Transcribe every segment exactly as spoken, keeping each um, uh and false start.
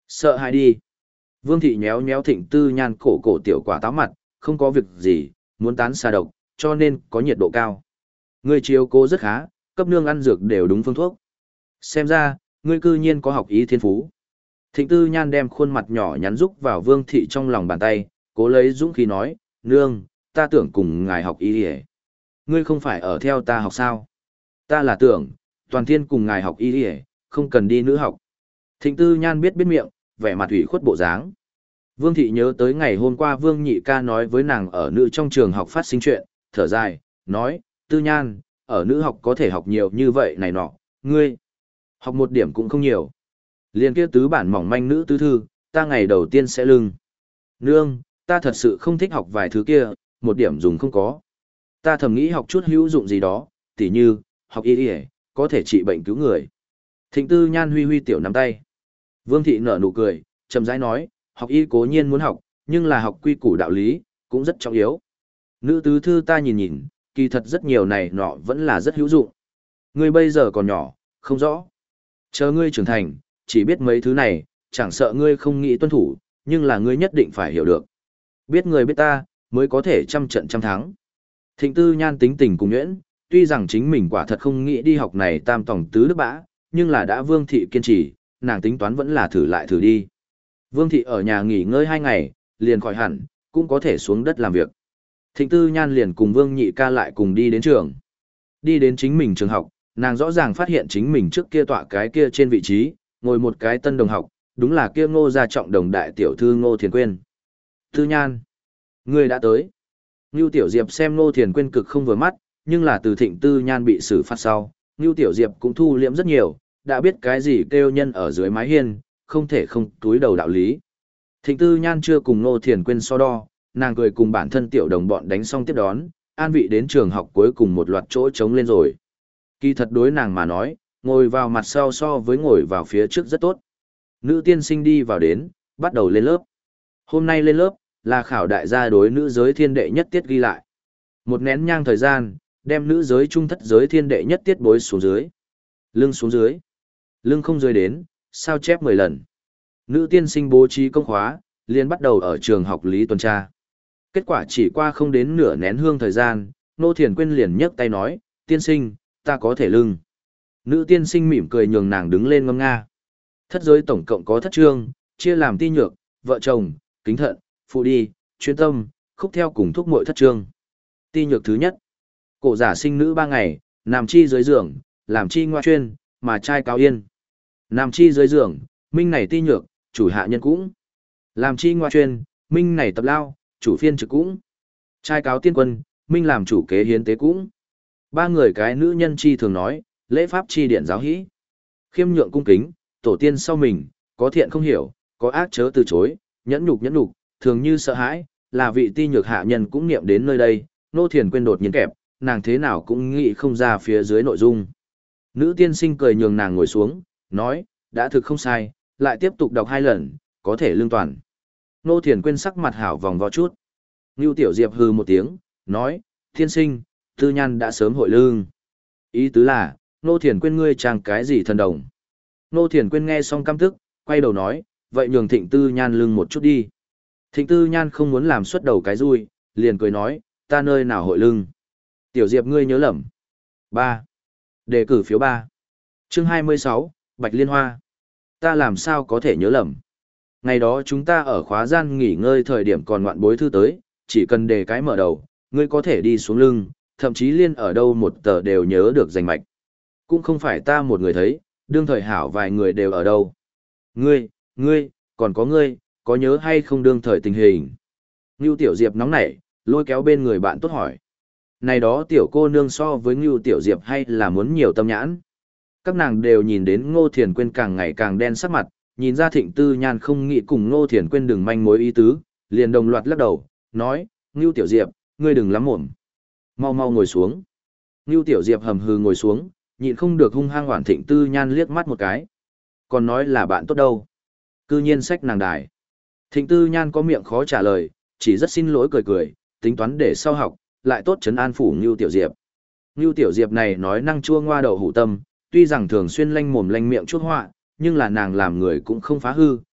Sợ hãi đi. Vương thị nhéo nhéo Thịnh Tư Nhan cổ cổ tiểu quả táo mặt, không có việc gì, muốn tán xà độc, cho nên có nhiệt độ cao. Ngươi chiếu cố rất khá, cấp nương ăn dược đều đúng phương thuốc. Xem ra, ngươi cư nhiên có học ý thiên phú. Thịnh Tư Nhan đem khuôn mặt nhỏ nhắn rúc vào Vương thị trong lòng bàn tay, cố lấy dũng khí nói, nương, ta tưởng cùng ngài học y y. Ngươi không phải ở theo ta học sao? Ta là tưởng, toàn thiên cùng ngài học y y, không cần đi nữ học. Thịnh Tư Nhan biết biết miệng, vẻ mặt ủy khuất bộ dáng. Vương thị nhớ tới ngày hôm qua Vương Nhị ca nói với nàng ở nữ trong trường học phát sinh chuyện, thở dài, nói, Tư Nhan, ở nữ học có thể học nhiều như vậy này nọ, ngươi, học một điểm cũng không nhiều. Liên kia tứ bản mỏng manh nữ tứ thư, ta ngày đầu tiên sẽ lưng. Nương, ta thật sự không thích học vài thứ kia, một điểm dùng không có. Ta thầm nghĩ học chút hữu dụng gì đó, tỉ như, học y y, có thể trị bệnh cứu người. Thịnh Tư Nhan huy huy tiểu nắm tay. Vương thị nở nụ cười, chậm rãi nói, học y cố nhiên muốn học, nhưng là học quy củ đạo lý, cũng rất trọng yếu. Nữ tứ thư ta nhìn nhìn, kỳ thật rất nhiều này nọ vẫn là rất hữu dụng. Ngươi bây giờ còn nhỏ, không rõ. Chờ ngươi trưởng thành, chỉ biết mấy thứ này, chẳng sợ ngươi không nghĩ tuân thủ, nhưng là ngươi nhất định phải hiểu được. Biết người biết ta, mới có thể trăm trận trăm thắng. Thịnh Tư Nhan tính tình cùng nhuyễn, tuy rằng chính mình quả thật không nghĩ đi học này tam tòng tứ đức bã, nhưng là đã Vương thị kiên trì, nàng tính toán vẫn là thử lại thử đi. Vương thị ở nhà nghỉ ngơi hai ngày, liền khỏi hẳn, cũng có thể xuống đất làm việc. Thịnh Tư Nhan liền cùng Vương Nhị ca lại cùng đi đến trường. Đi đến chính mình trường học, nàng rõ ràng phát hiện chính mình trước kia tọa cái kia trên vị trí, ngồi một cái tân đồng học, đúng là kia Ngô gia trọng đồng đại tiểu thư Ngô Thiền Quyên. Tư Nhan, ngươi đã tới. Ngưu Tiểu Diệp xem Ngô Thiền Quyên cực không vừa mắt, nhưng là từ Thịnh Tư Nhan bị xử phạt sau, Ngưu Tiểu Diệp cũng thu liễm rất nhiều, đã biết cái gì kêu nhân ở dưới mái hiên, không thể không túi đầu đạo lý. Thịnh Tư Nhan chưa cùng Ngô Thiền Quyên so đo, nàng cười cùng bản thân tiểu đồng bọn đánh xong tiếp đón, an vị đến trường học cuối cùng một loạt chỗ trống lên rồi. Kỳ thật đối nàng mà nói, ngồi vào mặt sau so với ngồi vào phía trước rất tốt. Nữ tiên sinh đi vào đến, bắt đầu lên lớp. Hôm nay lên lớp, là khảo đại gia đối nữ giới thiên đệ nhất tiết ghi lại. Một nén nhang thời gian, đem nữ giới trung thất giới thiên đệ nhất tiết bối xuống dưới. Lưng xuống dưới. Lưng không rơi đến, sao chép mười lần. Nữ tiên sinh bố trí công khóa, liền bắt đầu ở trường học lý tuần tra. Kết quả chỉ qua không đến nửa nén hương thời gian, Nô Thiền Quyên liền nhấc tay nói, tiên sinh, ta có thể lưng. Nữ tiên sinh mỉm cười nhường nàng đứng lên ngâm nga. Thất giới tổng cộng có thất chương, chia làm ti nhược, vợ chồng, kính thận, phụ đi, chuyên tâm, khúc theo cùng thúc muội thất chương. Ti nhược thứ nhất. Cổ giả sinh nữ ba ngày, nằm chi dưới giường, làm chi ngoa chuyên, mà trai cáo yên. Nằm chi dưới giường, minh này ti nhược, chủ hạ nhân cũng. Làm chi ngoa chuyên, minh này tập lao, chủ phiên trực cũng. Trai cáo tiên quân, minh làm chủ kế hiến tế cũng. Ba người cái nữ nhân chi thường nói, lễ pháp chi điện giáo hĩ. Khiêm nhượng cung kính, tổ tiên sau mình, có thiện không hiểu, có ác chớ từ chối, nhẫn nhục nhẫn nhục, thường như sợ hãi, là vị ti nhược hạ nhân cũng niệm đến nơi đây, Nô Thiền Quyên đột nhiên kẹp, nàng thế nào cũng nghĩ không ra phía dưới nội dung. Nữ tiên sinh cười nhường nàng ngồi xuống, nói, đã thực không sai, lại tiếp tục đọc hai lần, có thể lương toàn. Nô Thiền Quyên sắc mặt hảo vòng vo chút. Ngưu Tiểu Diệp hừ một tiếng, nói, tiên sinh, Tư Nhan đã sớm hội lương. Ý tứ là, Nô Thiền Quyên ngươi chàng cái gì thần đồng. Nô Thiền Quyên nghe xong căm tức, quay đầu nói, vậy nhường Thịnh Tư Nhan lưng một chút đi. Thịnh Tư Nhan không muốn làm xuất đầu cái rui, liền cười nói, ta nơi nào hội lưng. Tiểu Diệp ngươi nhớ lầm. ba. Đề cử phiếu ba. Chương hai mươi sáu, Bạch Liên Hoa. Ta làm sao có thể nhớ lầm. Ngày đó chúng ta ở khóa gian nghỉ ngơi thời điểm còn ngoạn bối thư tới, chỉ cần đề cái mở đầu, ngươi có thể đi xuống lưng, thậm chí liên ở đâu một tờ đều nhớ được danh mạch. Cũng không phải ta một người thấy, đương thời hảo vài người đều ở đâu. Ngươi, ngươi, còn có ngươi, có nhớ hay không đương thời tình hình. Ngưu Tiểu Diệp nóng nảy, lôi kéo bên người bạn tốt hỏi. Này đó tiểu cô nương so với Ngưu Tiểu Diệp hay là muốn nhiều tâm nhãn. Các nàng đều nhìn đến Ngô Thiền Quyên càng ngày càng đen sắc mặt, nhìn ra Thịnh Tư Nhan không nghĩ cùng Ngô Thiền Quyên đừng manh mối ý tứ, liền đồng loạt lắc đầu, nói, Ngưu Tiểu Diệp, ngươi đừng lắm mồm. Mau mau ngồi xuống. Ngưu Tiểu Diệp hầm hừ ngồi xuống, nhịn không được hung hăng hoảng Thịnh Tư Nhan liếc mắt một cái. Còn nói là bạn tốt đâu. Cư nhiên sách nàng đài. Thịnh Tư Nhan có miệng khó trả lời, chỉ rất xin lỗi cười cười, tính toán để sau học, lại tốt trấn an phủ Ngưu Tiểu Diệp. Ngưu Tiểu Diệp này nói năng chua ngoa đậu hủ tâm, tuy rằng thường xuyên lanh mồm lanh miệng chuốc họa, nhưng là nàng làm người cũng không phá hư,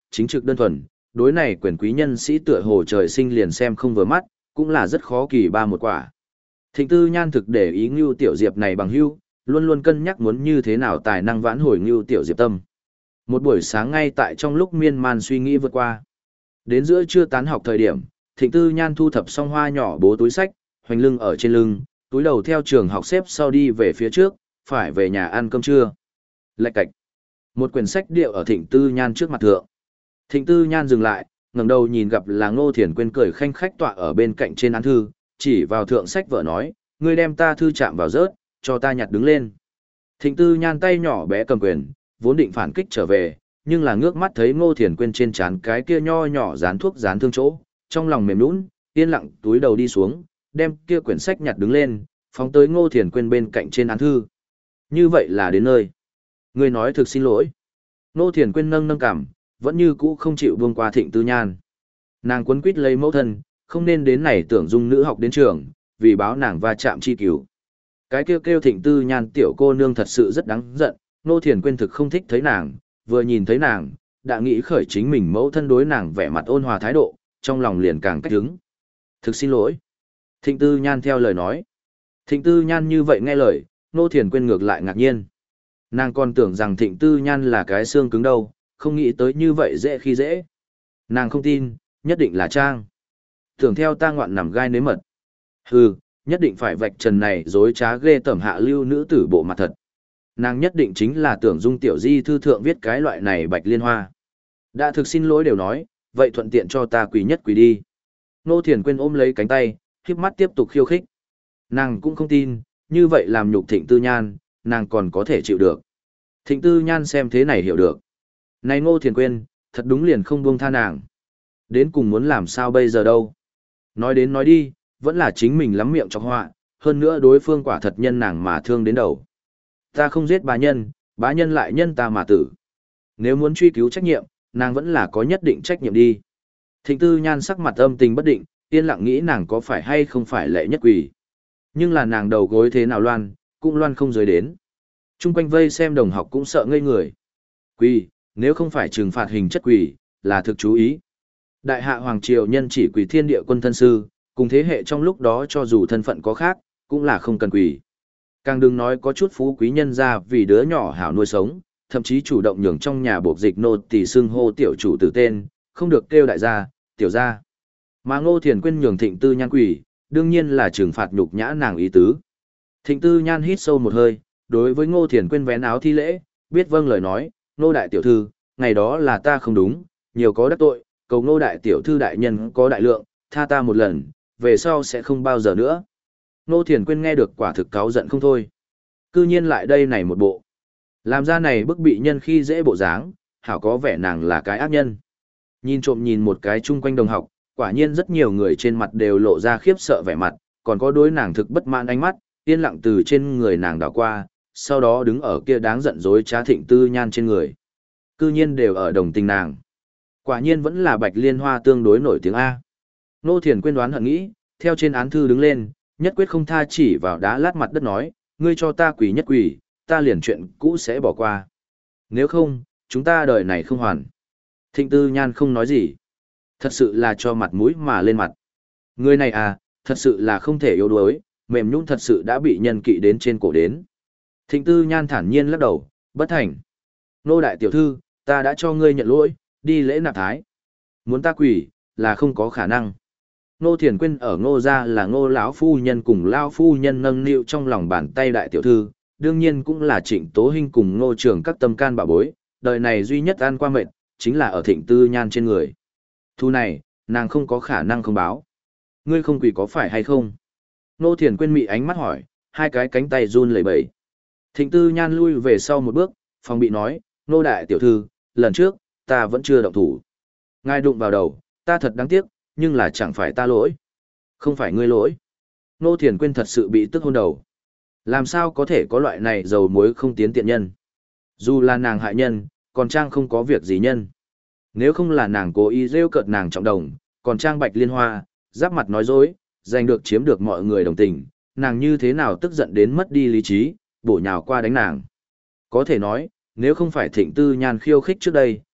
chính trực đơn thuần, đối này quyền quý nhân sĩ tựa hồ trời sinh liền xem không vừa mắt, cũng là rất khó kỳ ba một quả. Thịnh Tư Nhan thực để ý Ngưu Tiểu Diệp này bằng hữu, luôn luôn cân nhắc muốn như thế nào tài năng vãn hồi Ngưu Tiểu Diệp tâm. Một buổi sáng ngay tại trong lúc miên man suy nghĩ vượt qua. Đến giữa trưa tán học thời điểm, Thịnh Tư Nhan thu thập xong hoa nhỏ bố túi sách, hoành lưng ở trên lưng, túi đầu theo trường học xếp sau đi về phía trước, phải về nhà ăn cơm trưa. Lạch cạch. Một quyển sách điệu ở Thịnh Tư Nhan trước mặt thượng. Thịnh Tư Nhan dừng lại, ngẩng đầu nhìn gặp là Ngô Thiền Quyên cười khanh khách tọa ở bên cạnh trên án thư, chỉ vào thượng sách vợ nói, ngươi đem ta thư chạm vào rớt, cho ta nhặt đứng lên. Thịnh Tư Nhan tay nhỏ bé cầm quyền, vốn định phản kích trở về, nhưng là ngước mắt thấy Ngô Thiền Quyên trên trán cái kia nho nhỏ dán thuốc dán thương chỗ, trong lòng mềm nhũn, yên lặng túi đầu đi xuống, đem kia quyển sách nhặt đứng lên, phóng tới Ngô Thiền Quyên bên cạnh trên án thư. Như vậy là đến nơi. Ngươi nói thực xin lỗi. Ngô Thiền Quyên nâng nâng cằm, vẫn như cũ không chịu buông qua Thịnh Tư Nhan. Nàng quấn quýt lấy mẫu thân, không nên đến này tưởng dung nữ học đến trường, vì báo nàng va chạm chi cứu. Cái kêu kêu Thịnh Tư Nhan tiểu cô nương thật sự rất đáng giận, Ngô Thiền Quyên thực không thích thấy nàng, vừa nhìn thấy nàng, đã nghĩ khởi chính mình mẫu thân đối nàng vẻ mặt ôn hòa thái độ, trong lòng liền càng cách hứng. Thực xin lỗi. Thịnh Tư Nhan theo lời nói. Thịnh Tư Nhan như vậy nghe lời, Ngô Thiền Quyên ngược lại ngạc nhiên. Nàng còn tưởng rằng Thịnh Tư Nhan là cái xương cứng đâu, không nghĩ tới như vậy dễ khi dễ. Nàng không tin, nhất định là trang. Tưởng theo ta ngoạn nằm gai nếm mật. Hừ, nhất định phải vạch trần này dối trá ghê tẩm hạ lưu nữ tử bộ mặt thật. Nàng nhất định chính là tưởng dung tiểu di thư thượng viết cái loại này bạch liên hoa. Đã thực xin lỗi đều nói, vậy thuận tiện cho ta quỳ nhất quỳ đi. Ngô Thiền Quyên ôm lấy cánh tay, khiếp mắt tiếp tục khiêu khích. Nàng cũng không tin, như vậy làm nhục Thịnh Tư Nhan, nàng còn có thể chịu được. Thịnh Tư Nhan xem thế này hiểu được. Này Ngô Thiền Quyên, thật đúng liền không buông tha nàng. Đến cùng muốn làm sao bây giờ đâu. Nói đến nói đi, vẫn là chính mình lắm miệng chọc họa, hơn nữa đối phương quả thật nhân nàng mà thương đến đầu. Ta không giết bá nhân, bá nhân lại nhân ta mà tử. Nếu muốn truy cứu trách nhiệm, nàng vẫn là có nhất định trách nhiệm đi. Thịnh Tư Nhan sắc mặt âm tình bất định, yên lặng nghĩ nàng có phải hay không phải lệ nhất quỷ. Nhưng là nàng đầu gối thế nào loan, cũng loan không dưới đến. Trung quanh vây xem đồng học cũng sợ ngây người. Quỷ, nếu không phải trừng phạt hình chất quỷ, là thực chú ý. Đại hạ Hoàng Triều nhân chỉ quỷ thiên địa quân thân sư, cùng thế hệ trong lúc đó cho dù thân phận có khác, cũng là không cần quỷ. Càng đừng nói có chút phú quý nhân ra vì đứa nhỏ hảo nuôi sống, thậm chí chủ động nhường trong nhà buộc dịch nô tỳ xưng hô tiểu chủ tử tên, không được kêu đại gia, tiểu gia. Mà Ngô Thiền Quyên nhường Thịnh Tư Nhan quỷ, đương nhiên là trừng phạt nhục nhã nàng ý tứ. Thịnh Tư Nhan hít sâu một hơi, đối với Ngô Thiền Quyên vén áo thi lễ, biết vâng lời nói, Ngô đại tiểu thư, ngày đó là ta không đúng, nhiều có đắc tội, cầu Ngô đại tiểu thư đại nhân có đại lượng, tha ta một lần, về sau sẽ không bao giờ nữa. Ngô Thiền Quyên nghe được quả thực cáu giận không thôi. Cư nhiên lại đây này một bộ. Làm ra này bức bị nhân khi dễ bộ dáng, hảo có vẻ nàng là cái ác nhân. Nhìn trộm nhìn một cái chung quanh đồng học, quả nhiên rất nhiều người trên mặt đều lộ ra khiếp sợ vẻ mặt, còn có đối nàng thực bất mãn ánh mắt, yên lặng từ trên người nàng đảo qua, sau đó đứng ở kia đáng giận dối trá Thịnh Tư Nhan trên người. Cư nhiên đều ở đồng tình nàng. Quả nhiên vẫn là Bạch Liên Hoa tương đối nổi tiếng A. Ngô Thiền Quyên đoán hận nghĩ, theo trên án thư đứng lên, nhất quyết không tha chỉ vào đá lát mặt đất nói, ngươi cho ta quỷ nhất quỷ, ta liền chuyện cũ sẽ bỏ qua. Nếu không, chúng ta đời này không hoàn. Thịnh Tư Nhan không nói gì. Thật sự là cho mặt mũi mà lên mặt. Người này à, thật sự là không thể yếu đuối, mềm nhũn thật sự đã bị nhân kỵ đến trên cổ đến. Thịnh Tư Nhan thản nhiên lắc đầu, bất thành. Nô đại tiểu thư, ta đã cho ngươi nhận lỗi, đi lễ nạp thái. Muốn ta quỷ, là không có khả năng. Ngô Thiền Quyên ở Ngô gia là Ngô lão phu nhân cùng lão phu nhân nâng niu trong lòng bàn tay đại tiểu thư, đương nhiên cũng là Trịnh Tố Hinh cùng Ngô Trường các tâm can bảo bối, đời này duy nhất ăn qua mệt, chính là ở Thịnh Tư Nhan trên người. Thu này, nàng không có khả năng không báo. Ngươi không quỷ có phải hay không? Ngô Thiền Quyên mị ánh mắt hỏi, hai cái cánh tay run lẩy bẩy. Thịnh Tư Nhan lui về sau một bước, phòng bị nói, Ngô đại tiểu thư, lần trước, ta vẫn chưa động thủ. Ngài đụng vào đầu, ta thật đáng tiếc, nhưng là chẳng phải ta lỗi. Không phải ngươi lỗi. Ngô Thiền Quyên thật sự bị tức hôn đầu. Làm sao có thể có loại này dầu muối không tiến tiện nhân. Dù là nàng hại nhân, còn Trang không có việc gì nhân. Nếu không là nàng cố ý rêu cợt nàng trọng đồng, còn Trang Bạch Liên Hoa, giáp mặt nói dối, giành được chiếm được mọi người đồng tình, nàng như thế nào tức giận đến mất đi lý trí, bổ nhào qua đánh nàng. Có thể nói, nếu không phải Thịnh Tư Nhan khiêu khích trước đây,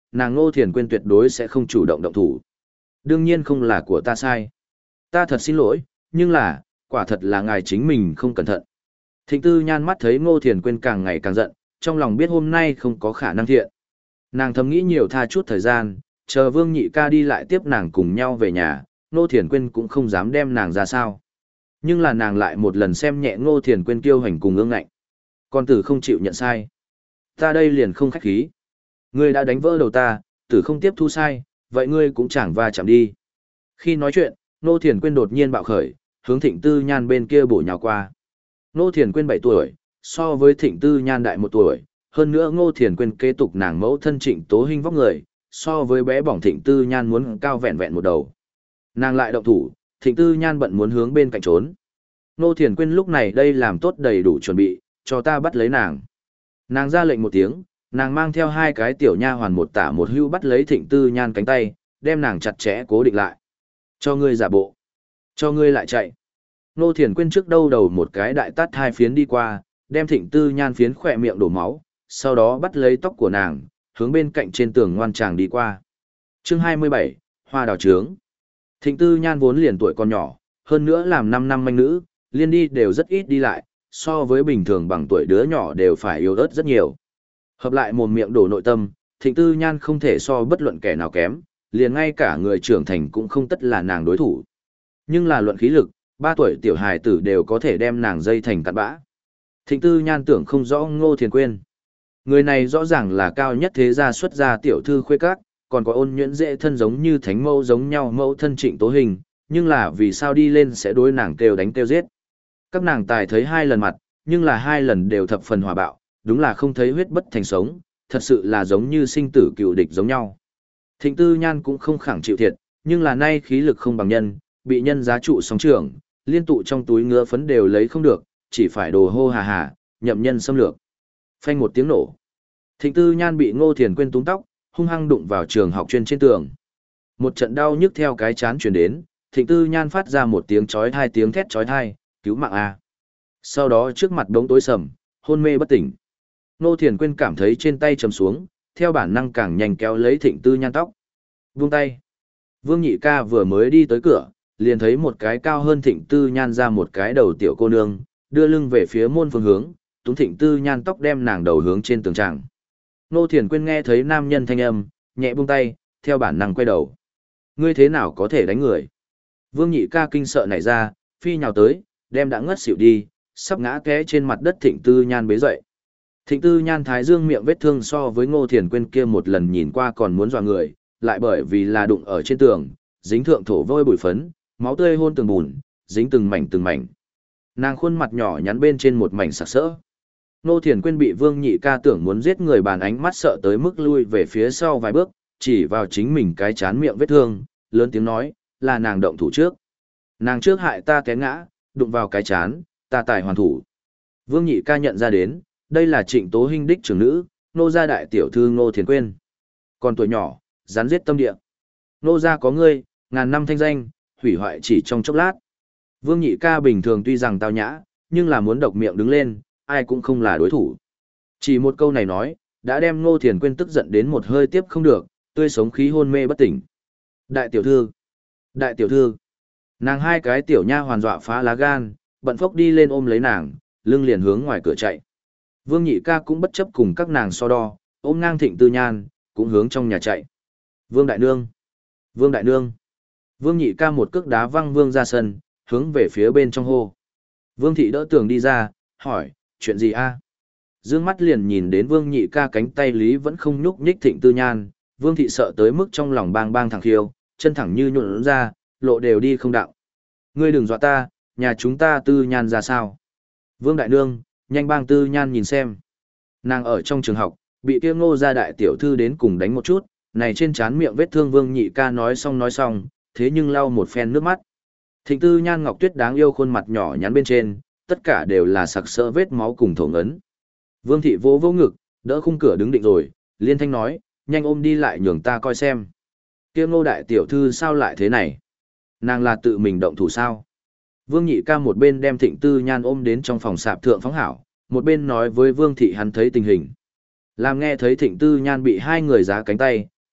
nàng Ngô Thiền Quyên tuyệt đối sẽ không chủ động động thủ. Đương nhiên không là của ta sai. Ta thật xin lỗi, nhưng là, quả thật là ngài chính mình không cẩn thận. Thịnh Tư Nhan mắt thấy Ngô Thiền Quyên càng ngày càng giận, trong lòng biết hôm nay không có khả năng thiện. Nàng thầm nghĩ nhiều tha chút thời gian, chờ Vương Nhị ca đi lại tiếp nàng cùng nhau về nhà, Ngô Thiền Quyên cũng không dám đem nàng ra sao. Nhưng là nàng lại một lần xem nhẹ Ngô Thiền Quyên kiêu hành cùng ương ngạnh. Con tử không chịu nhận sai. Ta đây liền không khách khí. Ngươi đã đánh vỡ đầu ta, tử không tiếp thu sai, vậy ngươi cũng chẳng va chạm đi. Khi nói chuyện, Ngô Thiền Quyên đột nhiên bạo khởi, hướng Thịnh Tư Nhan bên kia bổ nhào qua. Ngô Thiền Quyên bảy tuổi, so với Thịnh Tư Nhan đại một tuổi, hơn nữa Ngô Thiền Quyên kế tục nàng mẫu thân Trịnh Tố Hinh vóc người, so với bé bỏng Thịnh Tư Nhan muốn cao vẹn vẹn một đầu. Nàng lại động thủ, Thịnh Tư Nhan bận muốn hướng bên cạnh trốn. Ngô Thiền Quyên lúc này đây làm tốt đầy đủ chuẩn bị, cho ta bắt lấy nàng. Nàng ra lệnh một tiếng, nàng mang theo hai cái tiểu nha hoàn một tả một hưu bắt lấy Thịnh Tư Nhan cánh tay, đem nàng chặt chẽ cố định lại. Cho ngươi giả bộ, cho ngươi lại chạy. Ngô Thiền Quyên trước đâu đầu một cái đại tát hai phiến đi qua, đem Thịnh Tư Nhan phiến khỏe miệng đổ máu, sau đó bắt lấy tóc của nàng, hướng bên cạnh trên tường ngoan tràng đi qua. Chương hai mươi bảy, Hoa đào trướng. Thịnh Tư Nhan vốn liền tuổi còn nhỏ, hơn nữa làm năm năm manh nữ, liên đi đều rất ít đi lại, so với bình thường bằng tuổi đứa nhỏ đều phải yếu ớt rất nhiều. Hợp lại mồm miệng đổ nội tâm, Thịnh Tư Nhan không thể so bất luận kẻ nào kém, liền ngay cả người trưởng thành cũng không tất là nàng đối thủ. Nhưng là luận khí lực, ba tuổi tiểu hài tử đều có thể đem nàng dây thành cặn bã. Thịnh Tư Nhan tưởng không rõ Ngô Thiền Quyên. Người này rõ ràng là cao nhất thế gia xuất gia tiểu thư khuê các, còn có ôn nhuyễn dễ thân giống như thánh mẫu giống nhau mẫu thân Trịnh Tố Hình, nhưng là vì sao đi lên sẽ đối nàng kêu đánh kêu giết. Các nàng tài thấy hai lần mặt, nhưng là hai lần đều thập phần hòa bạo, đúng là không thấy huyết bất thành sống, thật sự là giống như sinh tử cựu địch giống nhau. Thịnh Tư Nhan cũng không khẳng chịu thiệt, nhưng là nay khí lực không bằng nhân, bị nhân giá trụ sóng trường, liên tụ trong túi ngứa phấn đều lấy không được, chỉ phải đồ hô hà hà, nhậm nhân xâm lược. Phanh một tiếng nổ. Thịnh Tư Nhan bị Ngô Thiền Quyên túm tóc, hung hăng đụng vào trường học chuyên trên tường. Một trận đau nhức theo cái chán truyền đến, Thịnh Tư Nhan phát ra một tiếng chói tai tiếng thét chói tai, cứu mạng a. Sau đó trước mặt đống tối sầm, hôn mê bất tỉnh. Ngô Thiền Quyên cảm thấy trên tay trầm xuống, theo bản năng càng nhanh kéo lấy Thịnh Tư Nhan tóc. Buông tay. Vương Nhị ca vừa mới đi tới cửa, liền thấy một cái cao hơn Thịnh Tư Nhan ra một cái đầu tiểu cô nương, đưa lưng về phía môn phương hướng, túm Thịnh Tư Nhan tóc đem nàng đầu hướng trên tường tràng. Ngô Thiền Quyên nghe thấy nam nhân thanh âm, nhẹ buông tay, theo bản năng quay đầu. Ngươi thế nào có thể đánh người? Vương Nhị ca kinh sợ nảy ra, phi nhào tới, đem đã ngất xỉu đi, sắp ngã té trên mặt đất Thịnh Tư Nhan bế dậy. Thịnh Tư Nhan thái dương miệng vết thương so với Ngô Thiền Quyên kia một lần nhìn qua còn muốn dọa người, lại bởi vì là đụng ở trên tường, dính thượng thổ vôi bụi phấn, máu tươi hôn tường bùn, dính từng mảnh từng mảnh. Nàng khuôn mặt nhỏ nhắn bên trên một mảnh sặc sỡ. Ngô Thiền Quyên bị Vương Nhị ca tưởng muốn giết người bàn ánh mắt sợ tới mức lui về phía sau vài bước, chỉ vào chính mình cái chán miệng vết thương, lớn tiếng nói, là nàng động thủ trước. Nàng trước hại ta té ngã, đụng vào cái chán, ta tài hoàn thủ. Vương Nhị ca nhận ra đến, đây là Trịnh Tố Hinh đích trưởng nữ, nô gia đại tiểu thư Ngô Thiền Quyên. Còn tuổi nhỏ, rắn giết tâm địa. Nô gia có ngươi, ngàn năm thanh danh, hủy hoại chỉ trong chốc lát. Vương Nhị ca bình thường tuy rằng tao nhã, nhưng là muốn độc miệng đứng lên, ai cũng không là đối thủ. Chỉ một câu này nói, đã đem Ngô Thiền Quyên tức giận đến một hơi tiếp không được, tươi sống khí hôn mê bất tỉnh. Đại tiểu thư, đại tiểu thư. Nàng hai cái tiểu nha hoàn dọa phá lá gan, bận phốc đi lên ôm lấy nàng, lưng liền hướng ngoài cửa chạy. Vương Nhị ca cũng bất chấp cùng các nàng so đo, ôm ngang Thịnh Tư Nhan, cũng hướng trong nhà chạy. Vương đại nương, Vương đại nương. Vương Nhị ca một cước đá văng Vương ra sân, hướng về phía bên trong hô. Vương thị đỡ tường đi ra, hỏi, chuyện gì a? Dương mắt liền nhìn đến Vương Nhị ca cánh tay lý vẫn không nhúc nhích Thịnh Tư Nhan, Vương thị sợ tới mức trong lòng bang bang thẳng khiêu, chân thẳng như nhuộn ra, lộ đều đi không đạo. Ngươi đừng dọa ta, nhà chúng ta Tư Nhan ra sao? Vương đại nương, nhanh bang Tư Nhan nhìn xem. Nàng ở trong trường học, bị kia Ngô gia đại tiểu thư đến cùng đánh một chút, này trên trán miệng vết thương Vương Nhị ca nói xong nói xong, thế nhưng lau một phen nước mắt. Thịnh Tư Nhan ngọc tuyết đáng yêu khuôn mặt nhỏ nhắn bên trên, tất cả đều là sặc sỡ vết máu cùng thổ ngấn. Vương thị vỗ vỗ ngực, đỡ khung cửa đứng định rồi, liên thanh nói, nhanh ôm đi lại nhường ta coi xem. Kia Ngô đại tiểu thư sao lại thế này? Nàng là tự mình động thủ sao? Vương Nhị ca một bên đem Thịnh Tư Nhan ôm đến trong phòng sạp thượng phóng hảo, một bên nói với Vương thị hắn thấy tình hình. Làm nghe thấy Thịnh Tư Nhan bị hai người giá cánh tay,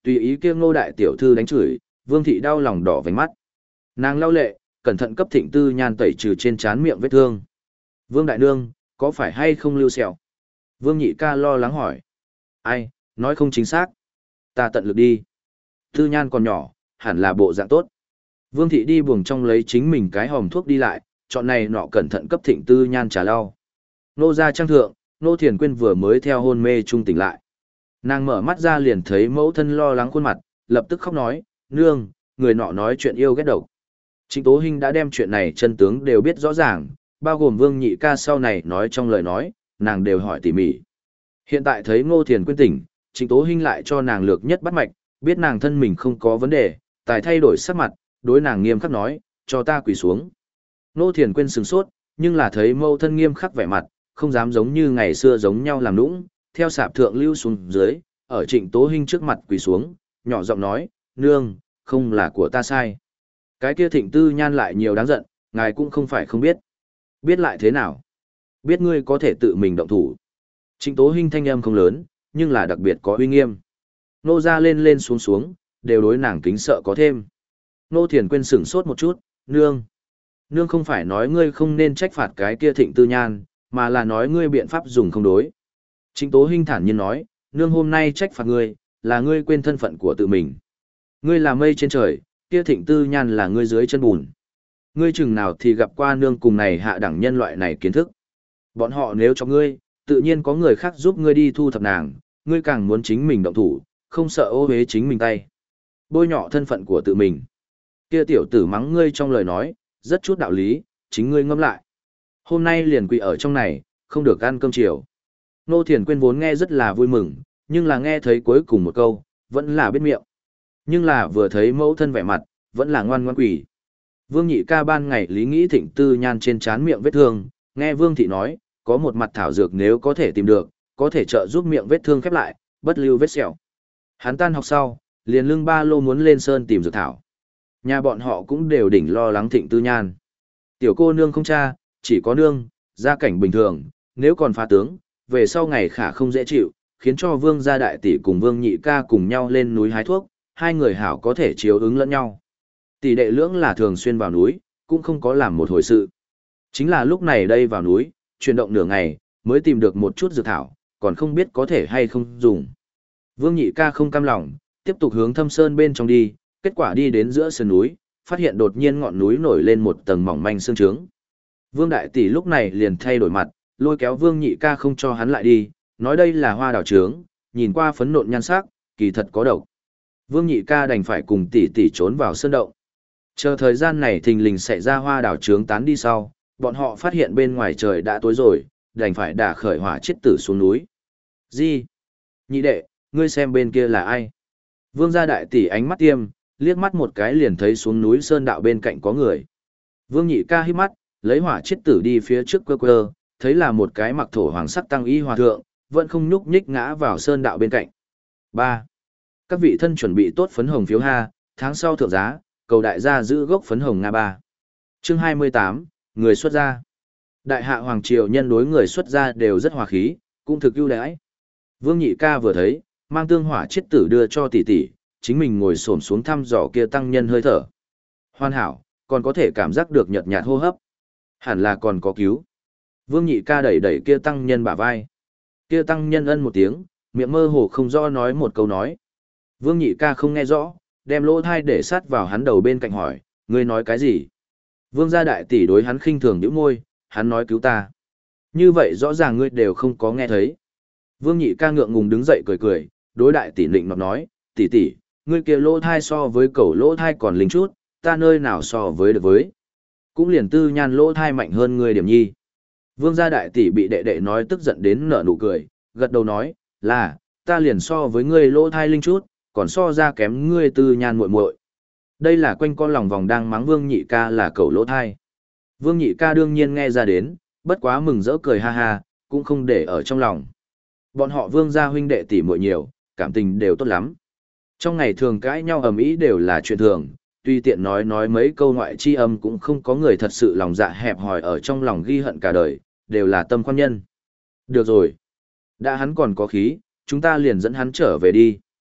Tùy ý kia Ngô đại tiểu thư đánh chửi, Vương thị đau lòng đỏ vành mắt. Nàng lau lệ, cẩn thận cấp Thịnh Tư Nhan tẩy trừ trên trán miệng vết thương. Vương đại nương, có phải hay không lưu sẹo? Vương nhị ca lo lắng hỏi. Ai, nói không chính xác. Ta tận lực đi. Tư Nhan còn nhỏ, hẳn là bộ dạng tốt. Vương thị đi buồng trong lấy chính mình cái hòm thuốc đi lại, chọn này nọ cẩn thận cấp Thịnh Tư Nhan trà lau. Nô gia trang thượng, Nô Thiền Quyên vừa mới theo hôn mê trung tỉnh lại. Nàng mở mắt ra liền thấy mẫu thân lo lắng khuôn mặt, lập tức khóc nói, nương, người nọ nói chuyện yêu ghét độc. Trịnh Tố Hinh đã đem chuyện này chân tướng đều biết rõ ràng, bao gồm Vương nhị ca sau này nói trong lời nói, nàng đều hỏi tỉ mỉ. Hiện tại thấy Ngô Thiền Quyên tỉnh, Trịnh Tố Hinh lại cho nàng lược nhất bắt mạch, biết nàng thân mình không có vấn đề, tài thay đổi sắc mặt, đối nàng nghiêm khắc nói, cho ta quỳ xuống. Ngô Thiền Quyên sửng sốt, nhưng là thấy mâu thân nghiêm khắc vẻ mặt, không dám giống như ngày xưa giống nhau làm nũng, theo sạp thượng lưu xuống dưới, ở Trịnh Tố Hinh trước mặt quỳ xuống, nhỏ giọng nói, nương, không là của ta sai. Cái kia Thịnh Tư Nhan lại nhiều đáng giận, ngài cũng không phải không biết. Biết lại thế nào? Biết ngươi có thể tự mình động thủ. Trịnh Tố Hinh thanh âm không lớn, nhưng là đặc biệt có uy nghiêm. Nô ra lên lên xuống xuống, đều đối nàng kính sợ có thêm. Nô Thiền Quyên sửng sốt một chút, nương. Nương không phải nói ngươi không nên trách phạt cái kia Thịnh Tư Nhan, mà là nói ngươi biện pháp dùng không đối. Trịnh Tố Hinh thản nhiên nói, nương hôm nay trách phạt ngươi, là ngươi quên thân phận của tự mình. Ngươi là mây trên trời, kia Thịnh Tư Nhan là ngươi dưới chân bùn. Ngươi chừng nào thì gặp qua nương cùng này hạ đẳng nhân loại này kiến thức. Bọn họ nếu cho ngươi, tự nhiên có người khác giúp ngươi đi thu thập nàng, ngươi càng muốn chính mình động thủ, không sợ ô uế chính mình tay. Bôi nhọ thân phận của tự mình. Kia tiểu tử mắng ngươi trong lời nói, rất chút đạo lý, chính ngươi ngâm lại. Hôm nay liền quỳ ở trong này, không được ăn cơm chiều. Nô Thiền Quyên vốn nghe rất là vui mừng, nhưng là nghe thấy cuối cùng một câu, vẫn là biết miệng. Nhưng là vừa thấy mẫu thân vẻ mặt, vẫn là ngoan ngoan quỳ. Vương nhị ca ban ngày lý nghĩ Thịnh Tư Nhan trên trán miệng vết thương, nghe Vương thị nói, có một mặt thảo dược nếu có thể tìm được, có thể trợ giúp miệng vết thương khép lại, bất lưu vết sẹo. Hắn tan học sau, liền lưng ba lô muốn lên sơn tìm dược thảo. Nhà bọn họ cũng đều đỉnh lo lắng Thịnh Tư Nhan. Tiểu cô nương không cha, chỉ có nương, gia cảnh bình thường, nếu còn phá tướng, về sau ngày khả không dễ chịu, khiến cho Vương gia đại tỷ cùng Vương nhị ca cùng nhau lên núi hái thuốc, hai người hảo có thể chiếu ứng lẫn nhau. Tỷ đệ lưỡng là thường xuyên vào núi, cũng không có làm một hồi sự. Chính là lúc này đây vào núi, chuyển động nửa ngày, mới tìm được một chút dược thảo, còn không biết có thể hay không dùng. Vương nhị ca không cam lòng, tiếp tục hướng thâm sơn bên trong đi, kết quả đi đến giữa sườn núi, phát hiện đột nhiên ngọn núi nổi lên một tầng mỏng manh sương trướng. Vương đại tỷ lúc này liền thay đổi mặt, lôi kéo Vương nhị ca không cho hắn lại đi, nói đây là hoa đào trướng, nhìn qua phấn nộn nhan sắc, kỳ thật có độc. Vương nhị ca đành phải cùng tỷ tỷ trốn vào sơn động. Chờ thời gian này thình lình xảy ra hoa đào trướng tán đi sau, bọn họ phát hiện bên ngoài trời đã tối rồi, đành phải đả khởi hỏa chết tử xuống núi. Gì? Nhị đệ, ngươi xem bên kia là ai? Vương gia đại tỷ ánh mắt tiêm, liếc mắt một cái liền thấy xuống núi sơn đạo bên cạnh có người. Vương nhị ca hít mắt, lấy hỏa chết tử đi phía trước quơ quơ, thấy là một cái mặc thổ hoàng sắc tăng y hòa thượng, vẫn không nhúc nhích ngã vào sơn đạo bên cạnh. ba. Các vị thân chuẩn bị tốt phấn hồng phiếu ha, tháng sau thượng giá, cầu đại gia giữ gốc phấn hồng Nga ba. Chương hai mươi tám, người xuất gia. Đại hạ hoàng triều nhân đối người xuất gia đều rất hòa khí, cũng thực ưu đãi. Vương nhị ca vừa thấy, mang tương hỏa chiết tử đưa cho tỷ tỷ, chính mình ngồi xổm xuống thăm dò kia tăng nhân hơi thở. Hoàn hảo, còn có thể cảm giác được nhợt nhạt hô hấp. Hẳn là còn có cứu. Vương nhị ca đẩy đẩy kia tăng nhân bả vai. Kia tăng nhân ân một tiếng, miệng mơ hồ không rõ nói một câu nói. Vương nhị ca không nghe rõ, đem lỗ thai để sát vào hắn đầu bên cạnh hỏi, ngươi nói cái gì? Vương gia đại tỷ đối hắn khinh thường nhíu môi, hắn nói cứu ta. Như vậy rõ ràng ngươi đều không có nghe thấy. Vương nhị ca ngượng ngùng đứng dậy cười cười, đối đại tỷ nịnh nọt nói, tỷ tỷ, ngươi kia lỗ thai so với cẩu lỗ thai còn linh chút, ta nơi nào so với được với. Cũng liền Tư Nhan lỗ thai mạnh hơn ngươi điểm nhi. Vương gia đại tỷ bị đệ đệ nói tức giận đến nở nụ cười, gật đầu nói, là, ta liền so với ngươi lỗ thai linh chút, còn so ra kém ngươi Tư Nhan muội muội. Đây là quanh con lòng vòng đang mắng Vương nhị ca là cẩu lỗ thai. Vương nhị ca đương nhiên nghe ra đến, bất quá mừng rỡ cười ha ha, cũng không để ở trong lòng. Bọn họ Vương gia huynh đệ tỷ muội nhiều, cảm tình đều tốt lắm. Trong ngày thường cãi nhau ầm ĩ đều là chuyện thường, tuy tiện nói nói mấy câu ngoại chi âm cũng không có người thật sự lòng dạ hẹp hòi ở trong lòng ghi hận cả đời, đều là tâm khoan nhân. Được rồi. Đã hắn còn có khí, chúng ta liền dẫn hắn trở về đi.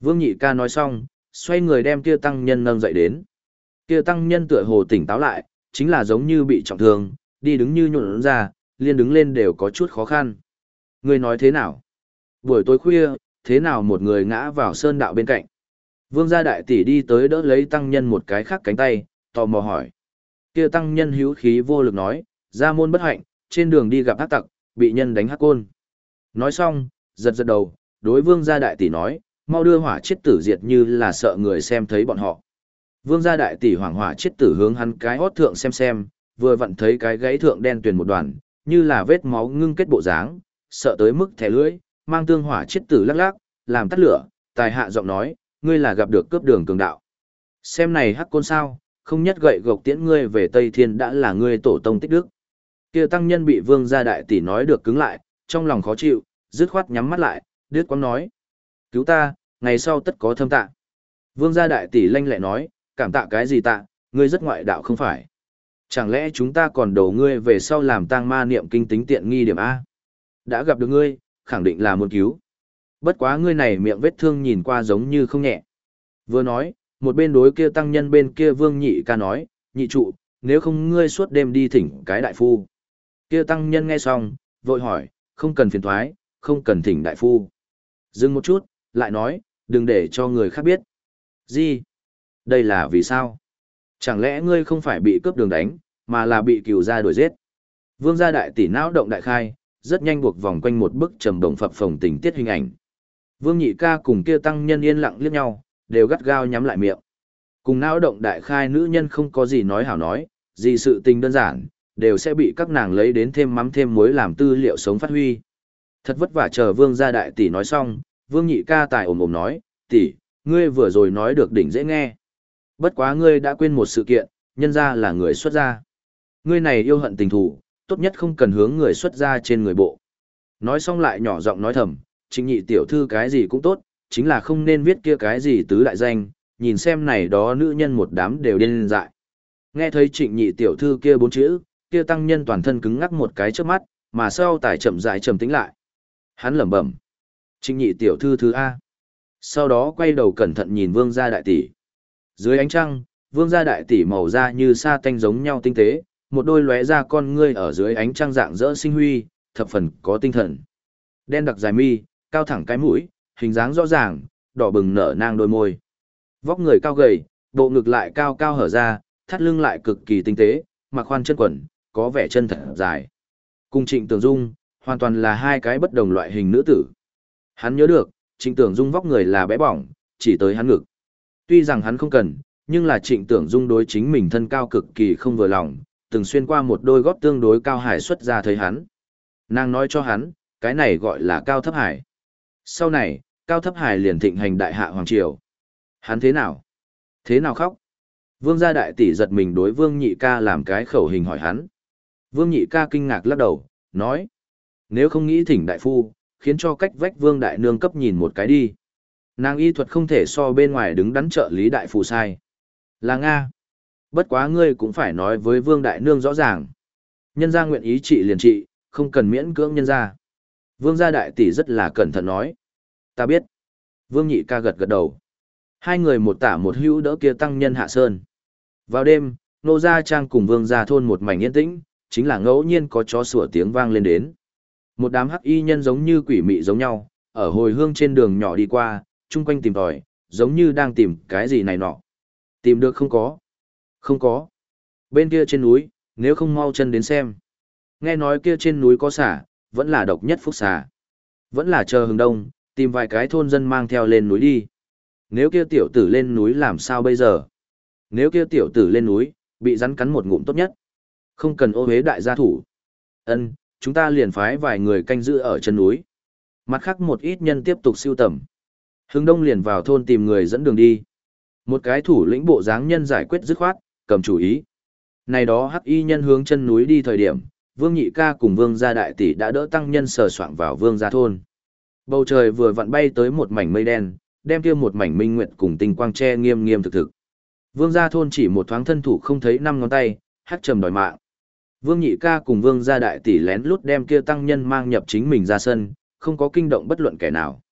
Vương Nhị Ca nói xong, xoay người đem kia tăng nhân nâng dậy đến. Kia tăng nhân tựa hồ tỉnh táo lại, chính là giống như bị trọng thương, đi đứng như nhũn ra, liên đứng lên đều có chút khó khăn. Ngươi nói thế nào? Buổi tối khuya, thế nào một người ngã vào sơn đạo bên cạnh? Vương gia đại tỷ đi tới đỡ lấy tăng nhân một cái khác cánh tay, tò mò hỏi. Kia tăng nhân hữu khí vô lực nói, ra môn bất hạnh, trên đường đi gặp hắc tặc, bị nhân đánh hắc côn. Nói xong, giật giật đầu, đối vương gia đại tỷ nói, mau đưa hỏa chết tử diệt như là sợ người xem thấy bọn họ. Vương gia đại tỷ hoảng hỏa chết tử hướng hắn cái hót thượng xem xem, vừa vặn thấy cái gáy thượng đen tuyền một đoàn, như là vết máu ngưng kết bộ dáng, sợ tới mức thẻ lưỡi, mang tương hỏa chết tử lắc lắc, làm tắt lửa, tài hạ giọng nói, ngươi là gặp được cướp đường cường đạo. Xem này hắc côn sao, không nhất gậy gộc tiễn ngươi về Tây Thiên đã là ngươi tổ tông tích đức. Kia tăng nhân bị vương gia đại tỷ nói được cứng lại, trong lòng khó chịu, dứt khoát nhắm mắt lại, đứt quãng nói. Cứu ta, ngày sau tất có thâm tạ. Vương gia đại tỷ lanh lẹ nói, cảm tạ cái gì tạ, ngươi rất ngoại đạo không phải. Chẳng lẽ chúng ta còn đổ ngươi về sau làm tang ma niệm kinh tính tiện nghi điểm A? Đã gặp được ngươi, khẳng định là muốn cứu. Bất quá ngươi này miệng vết thương nhìn qua giống như không nhẹ. Vừa nói, một bên đối kia tăng nhân bên kia Vương Nhị Ca nói, nhị trụ, nếu không ngươi suốt đêm đi thỉnh cái đại phu. Kia tăng nhân nghe xong, vội hỏi, không cần phiền thoái, không cần thỉnh đại phu. Dừng một chút, lại nói, đừng để cho người khác biết. Gì? Đây là vì sao? Chẳng lẽ ngươi không phải bị cướp đường đánh, mà là bị cừu gia đuổi giết? Vương gia đại tỷ não động đại khai, rất nhanh buộc vòng quanh một bức trầm đồng phập phồng tình tiết hình ảnh. Vương Nhị Ca cùng kia tăng nhân yên lặng liếc nhau, đều gắt gao nhắm lại miệng. Cùng não động đại khai nữ nhân không có gì nói hảo nói, gì sự tình đơn giản, đều sẽ bị các nàng lấy đến thêm mắm thêm muối làm tư liệu sống phát huy. Thật vất vả chờ Vương gia đại tỷ nói xong, Vương Nhị Ca tài ồm ồm nói, tỷ, ngươi vừa rồi nói được đỉnh dễ nghe. Bất quá ngươi đã quên một sự kiện, nhân ra là người xuất gia. Ngươi này yêu hận tình thù, tốt nhất không cần hướng người xuất gia trên người bộ. Nói xong lại nhỏ giọng nói thầm, Trịnh nhị tiểu thư cái gì cũng tốt, chính là không nên viết kia cái gì tứ đại danh, nhìn xem này đó nữ nhân một đám đều điên dại. Nghe thấy Trịnh nhị tiểu thư kia bốn chữ, kia tăng nhân toàn thân cứng ngắc một cái trước mắt, mà sau tài chậm rãi trầm tĩnh lại. Hắn lẩm bẩm, Trịnh nhị tiểu thư thứ A. Sau đó quay đầu cẩn thận nhìn vương gia đại tỷ. Dưới ánh trăng, vương gia đại tỷ màu da như sa tanh giống nhau tinh tế, một đôi lóe ra con ngươi ở dưới ánh trăng dạng dỡ sinh huy, thập phần có tinh thần. Đen đặc dài mi, cao thẳng cái mũi, hình dáng rõ ràng, đỏ bừng nở nang đôi môi. Vóc người cao gầy, bộ ngực lại cao cao hở ra, thắt lưng lại cực kỳ tinh tế, mặc khoan chân quần, có vẻ chân thật dài. Cùng Trịnh Tường Dung, hoàn toàn là hai cái bất đồng loại hình nữ tử. Hắn nhớ được, Trịnh Tường Dung vóc người là bé bỏng, chỉ tới hắn ngực. Tuy rằng hắn không cần, nhưng là Trịnh Tường Dung đối chính mình thân cao cực kỳ không vừa lòng, từng xuyên qua một đôi gót tương đối cao hải xuất ra thấy hắn. Nàng nói cho hắn, cái này gọi là cao thấp hải. Sau này, cao thấp hải liền thịnh hành đại hạ hoàng triều. Hắn thế nào? Thế nào khóc? Vương gia đại tỷ giật mình đối Vương Nhị Ca làm cái khẩu hình hỏi hắn. Vương Nhị Ca kinh ngạc lắc đầu, nói. Nếu không nghĩ thỉnh đại phu, khiến cho cách vách Vương Đại Nương cấp nhìn một cái đi. Nàng y thuật không thể so bên ngoài đứng đắn trợ lý đại phù sai. Là Nga. Bất quá ngươi cũng phải nói với Vương Đại Nương rõ ràng. Nhân gia nguyện ý trị liền trị, không cần miễn cưỡng nhân gia. Vương gia đại tỷ rất là cẩn thận nói. Ta biết. Vương Nhị Ca gật gật đầu. Hai người một tả một hữu đỡ kia tăng nhân hạ sơn. Vào đêm, nô gia trang cùng Vương gia thôn một mảnh yên tĩnh, chính là ngẫu nhiên có chó sủa tiếng vang lên đến. Một đám hắc y nhân giống như quỷ mị giống nhau, ở hồi hương trên đường nhỏ đi qua, chung quanh tìm tòi, giống như đang tìm cái gì này nọ. Tìm được không có? Không có. Bên kia trên núi, nếu không mau chân đến xem. Nghe nói kia trên núi có xả, vẫn là độc nhất phúc xả. Vẫn là chờ hừng đông, tìm vài cái thôn dân mang theo lên núi đi. Nếu kia tiểu tử lên núi làm sao bây giờ? Nếu kia tiểu tử lên núi, bị rắn cắn một ngụm tốt nhất. Không cần ô hế đại gia thủ. Ân, chúng ta liền phái vài người canh giữ ở chân núi. Mặt khác một ít nhân tiếp tục siêu tầm. Hưng Đông liền vào thôn tìm người dẫn đường đi. Một cái thủ lĩnh bộ dáng nhân giải quyết dứt khoát, cầm chủ ý. Này đó hắc y nhân hướng chân núi đi thời điểm, Vương Nhị Ca cùng Vương gia đại tỷ đã đỡ tăng nhân sờ soạng vào Vương gia thôn. Bầu trời vừa vặn bay tới một mảnh mây đen, đem kia một mảnh minh nguyệt cùng tinh quang che nghiêm nghiêm thực thực. Vương gia thôn chỉ một thoáng thân thủ không thấy năm ngón tay, hắc trầm đòi mạng. Vương Nhị Ca cùng Vương gia đại tỷ lén lút đem kia tăng nhân mang nhập chính mình ra sân, không có kinh động bất luận kẻ nào.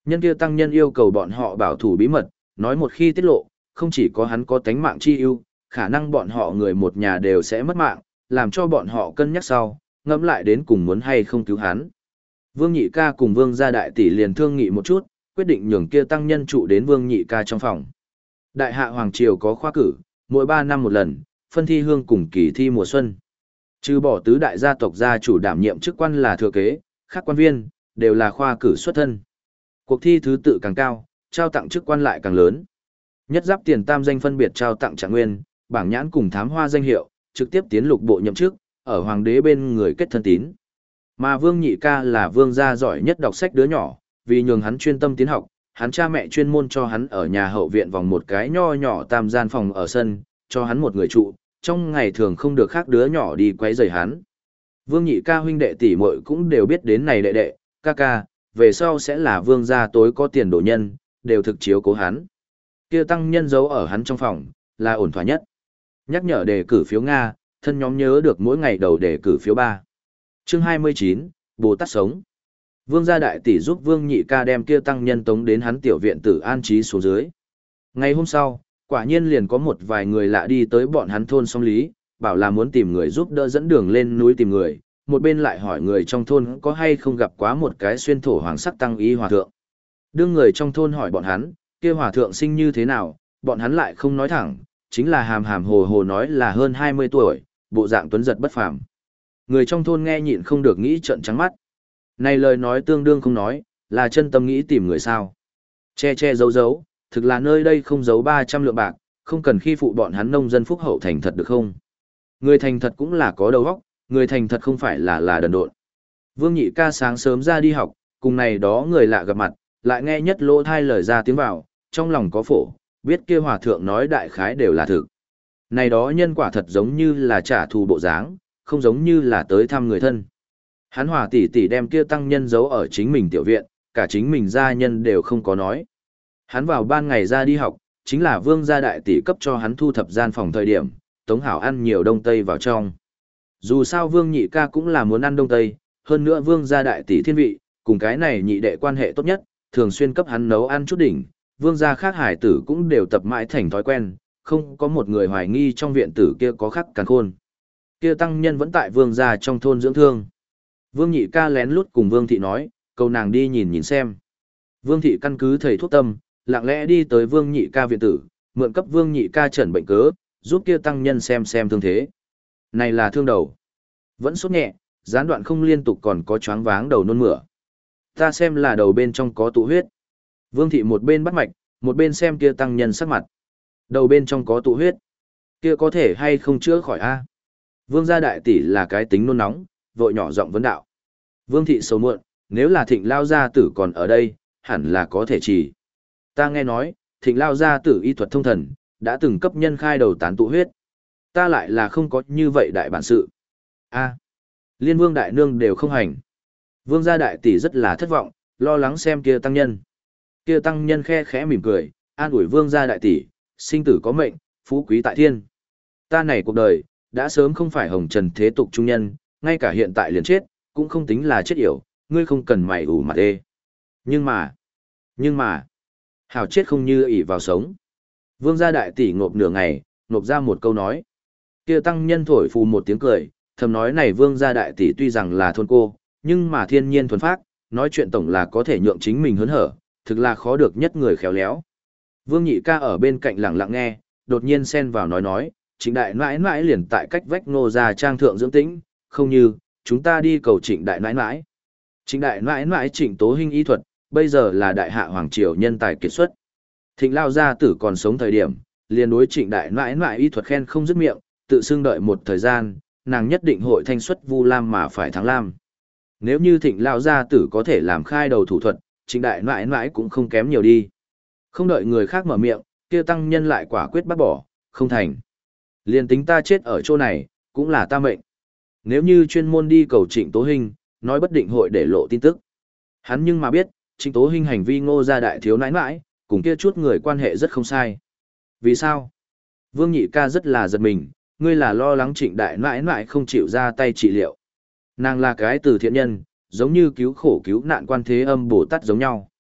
Nhân kia tăng nhân yêu cầu bọn họ bảo thủ bí mật, nói một khi tiết lộ, không chỉ có hắn có tánh mạng chi ưu, khả năng bọn họ người một nhà đều sẽ mất mạng, làm cho bọn họ cân nhắc sau, ngẫm lại đến cùng muốn hay không cứu hắn. Vương Nhị Ca cùng Vương gia đại tỷ liền thương nghị một chút, quyết định nhường kia tăng nhân trụ đến Vương Nhị Ca trong phòng. Đại hạ hoàng triều có khoa cử, mỗi ba năm một lần, phân thi hương cùng kỳ thi mùa xuân. Trừ bỏ tứ đại gia tộc gia chủ đảm nhiệm chức quan là thừa kế, khác quan viên đều là khoa cử xuất thân. Cuộc thi thứ tự càng cao, trao tặng chức quan lại càng lớn. Nhất giáp tiền tam danh phân biệt trao tặng trạng nguyên, bảng nhãn cùng thám hoa danh hiệu, trực tiếp tiến lục bộ nhậm chức, ở hoàng đế bên người kết thân tín. Mà Vương Nhị Ca là vương gia giỏi nhất đọc sách đứa nhỏ, vì nhường hắn chuyên tâm tiến học, hắn cha mẹ chuyên môn cho hắn ở nhà hậu viện vòng một cái nho nhỏ tam gian phòng ở sân, cho hắn một người trụ, trong ngày thường không được khác đứa nhỏ đi quấy rầy hắn. Vương Nhị Ca huynh đệ tỷ muội cũng đều biết đến này đệ đệ, ca ca, về sau sẽ là vương gia tối có tiền đồ nhân, đều thực chiếu cố hắn. Kia tăng nhân giấu ở hắn trong phòng, là ổn thỏa nhất. Nhắc nhở đề cử phiếu Nga, thân nhóm nhớ được mỗi ngày đầu đề cử phiếu ba. Chương hai mươi chín, Bồ Tát sống. Vương gia đại tỷ giúp Vương Nhị Ca đem kia tăng nhân tống đến hắn tiểu viện tử an trí xuống dưới. Ngày hôm sau, quả nhiên liền có một vài người lạ đi tới bọn hắn thôn song lý, bảo là muốn tìm người giúp đỡ dẫn đường lên núi tìm người, một bên lại hỏi người trong thôn có hay không gặp quá một cái xuyên thổ hoàng sắc tăng y hòa thượng. Đương người trong thôn hỏi bọn hắn, kia hòa thượng sinh như thế nào, bọn hắn lại không nói thẳng, chính là hàm hàm hồ hồ nói là hơn hai mươi tuổi, bộ dạng tuấn giật bất phàm. Người trong thôn nghe nhịn không được nghĩ trợn trắng mắt. Này lời nói tương đương không nói, là chân tâm nghĩ tìm người sao. Che che giấu giấu, thực là nơi đây không giấu ba trăm lượng bạc, không cần khi phụ bọn hắn nông dân phúc hậu thành thật được không. Người thành thật cũng là có đầu óc, người thành thật không phải là là đần độn. Vương Nhị Ca sáng sớm ra đi học, cùng này đó người lạ gặp mặt, lại nghe nhất lỗ thai lời ra tiếng vào, trong lòng có phổ, biết kia hòa thượng nói đại khái đều là thực. Này đó nhân quả thật giống như là trả thù bộ dáng, không giống như là tới thăm người thân. Hắn hòa tỷ tỷ đem kia tăng nhân giấu ở chính mình tiểu viện, cả chính mình gia nhân đều không có nói. Hắn vào ban ngày ra đi học, chính là vương gia đại tỷ cấp cho hắn thu thập gian phòng thời điểm, Tống Hảo ăn nhiều đông tây vào trong. Dù sao Vương Nhị Ca cũng là muốn ăn đông tây, hơn nữa Vương gia đại tỷ thiên vị, cùng cái này nhị đệ quan hệ tốt nhất, thường xuyên cấp hắn nấu ăn chút đỉnh, Vương gia khác hải tử cũng đều tập mãi thành thói quen, không có một người hoài nghi trong viện tử kia có khắc càn khôn. Kia tăng nhân vẫn tại Vương gia trong thôn dưỡng thương. Vương Nhị Ca lén lút cùng Vương thị nói, cầu nàng đi nhìn nhìn xem. Vương thị căn cứ thầy thuốc tâm, lặng lẽ đi tới Vương Nhị Ca viện tử, mượn cấp Vương Nhị Ca chẩn bệnh cớ, giúp kia tăng nhân xem xem thương thế. Này là thương đầu. Vẫn sốt nhẹ, gián đoạn không liên tục còn có choáng váng đầu nôn mửa. Ta xem là đầu bên trong có tụ huyết. Vương thị một bên bắt mạch, một bên xem kia tăng nhân sắc mặt. Đầu bên trong có tụ huyết. Kia có thể hay không chữa khỏi a? Vương gia đại tỷ là cái tính nôn nóng, vội nhỏ giọng vấn đạo. Vương thị sầu muộn, nếu là Thịnh lao gia tử còn ở đây, hẳn là có thể chỉ. Ta nghe nói, Thịnh lao gia tử y thuật thông thần, đã từng cấp nhân khai đầu tán tụ huyết. Ta lại là không có như vậy đại bản sự. A, Liên Vương đại nương đều không hành. Vương gia đại tỷ rất là thất vọng, lo lắng xem kia tăng nhân. Kia tăng nhân khe khẽ mỉm cười, an ủi Vương gia đại tỷ, sinh tử có mệnh, phú quý tại thiên. Ta này cuộc đời, đã sớm không phải hồng trần thế tục trung nhân, ngay cả hiện tại liền chết, cũng không tính là chết yểu, ngươi không cần mày ủ mặt đê. Nhưng mà, nhưng mà, hảo chết không như ỷ vào sống. Vương gia đại tỷ ngộp nửa ngày, nộp ra một câu nói. Kia tăng nhân thổi phù một tiếng cười, thầm nói này vương gia đại tỷ tuy rằng là thôn cô, nhưng mà thiên nhiên thuần phác, nói chuyện tổng là có thể nhượng chính mình hớn hở, thực là khó được nhất người khéo léo. Vương Nhị Ca ở bên cạnh lặng lặng nghe, đột nhiên xen vào nói nói, Trịnh đại nãi nãi liền tại cách vách Ngô gia trang thượng dưỡng tĩnh, không như, chúng ta đi cầu Trịnh đại nãi nãi. Trịnh đại nãi nãi Trịnh Tố Hinh y thuật, bây giờ là đại hạ hoàng triều nhân tài kiệt xuất. Thịnh lao gia tử còn sống thời điểm, liền đối Trịnh đại nãi nãi y thuật khen không dứt miệng, tự xưng đợi một thời gian, nàng nhất định hội thanh xuất Vu Lam mà phải thắng Lam. Nếu như Thịnh lao gia tử có thể làm khai đầu thủ thuật, Trịnh đại nãi nãi cũng không kém nhiều đi. Không đợi người khác mở miệng, kia tăng nhân lại quả quyết bắt bỏ, không thành. Liền tính ta chết ở chỗ này, cũng là ta mệnh. Nếu như chuyên môn đi cầu Trịnh Tố Hinh, nói bất định hội để lộ tin tức. Hắn nhưng mà biết, Trịnh Tố Hinh hành vi Ngô gia đại thiếu nãi nãi, cùng kia chút người quan hệ rất không sai. Vì sao? Vương Nhị Ca rất là giật mình, ngươi là lo lắng Trịnh đại nãi nãi không chịu ra tay trị liệu. Nàng là cái từ thiện nhân, giống như cứu khổ cứu nạn quan thế âm Bồ Tát giống nhau.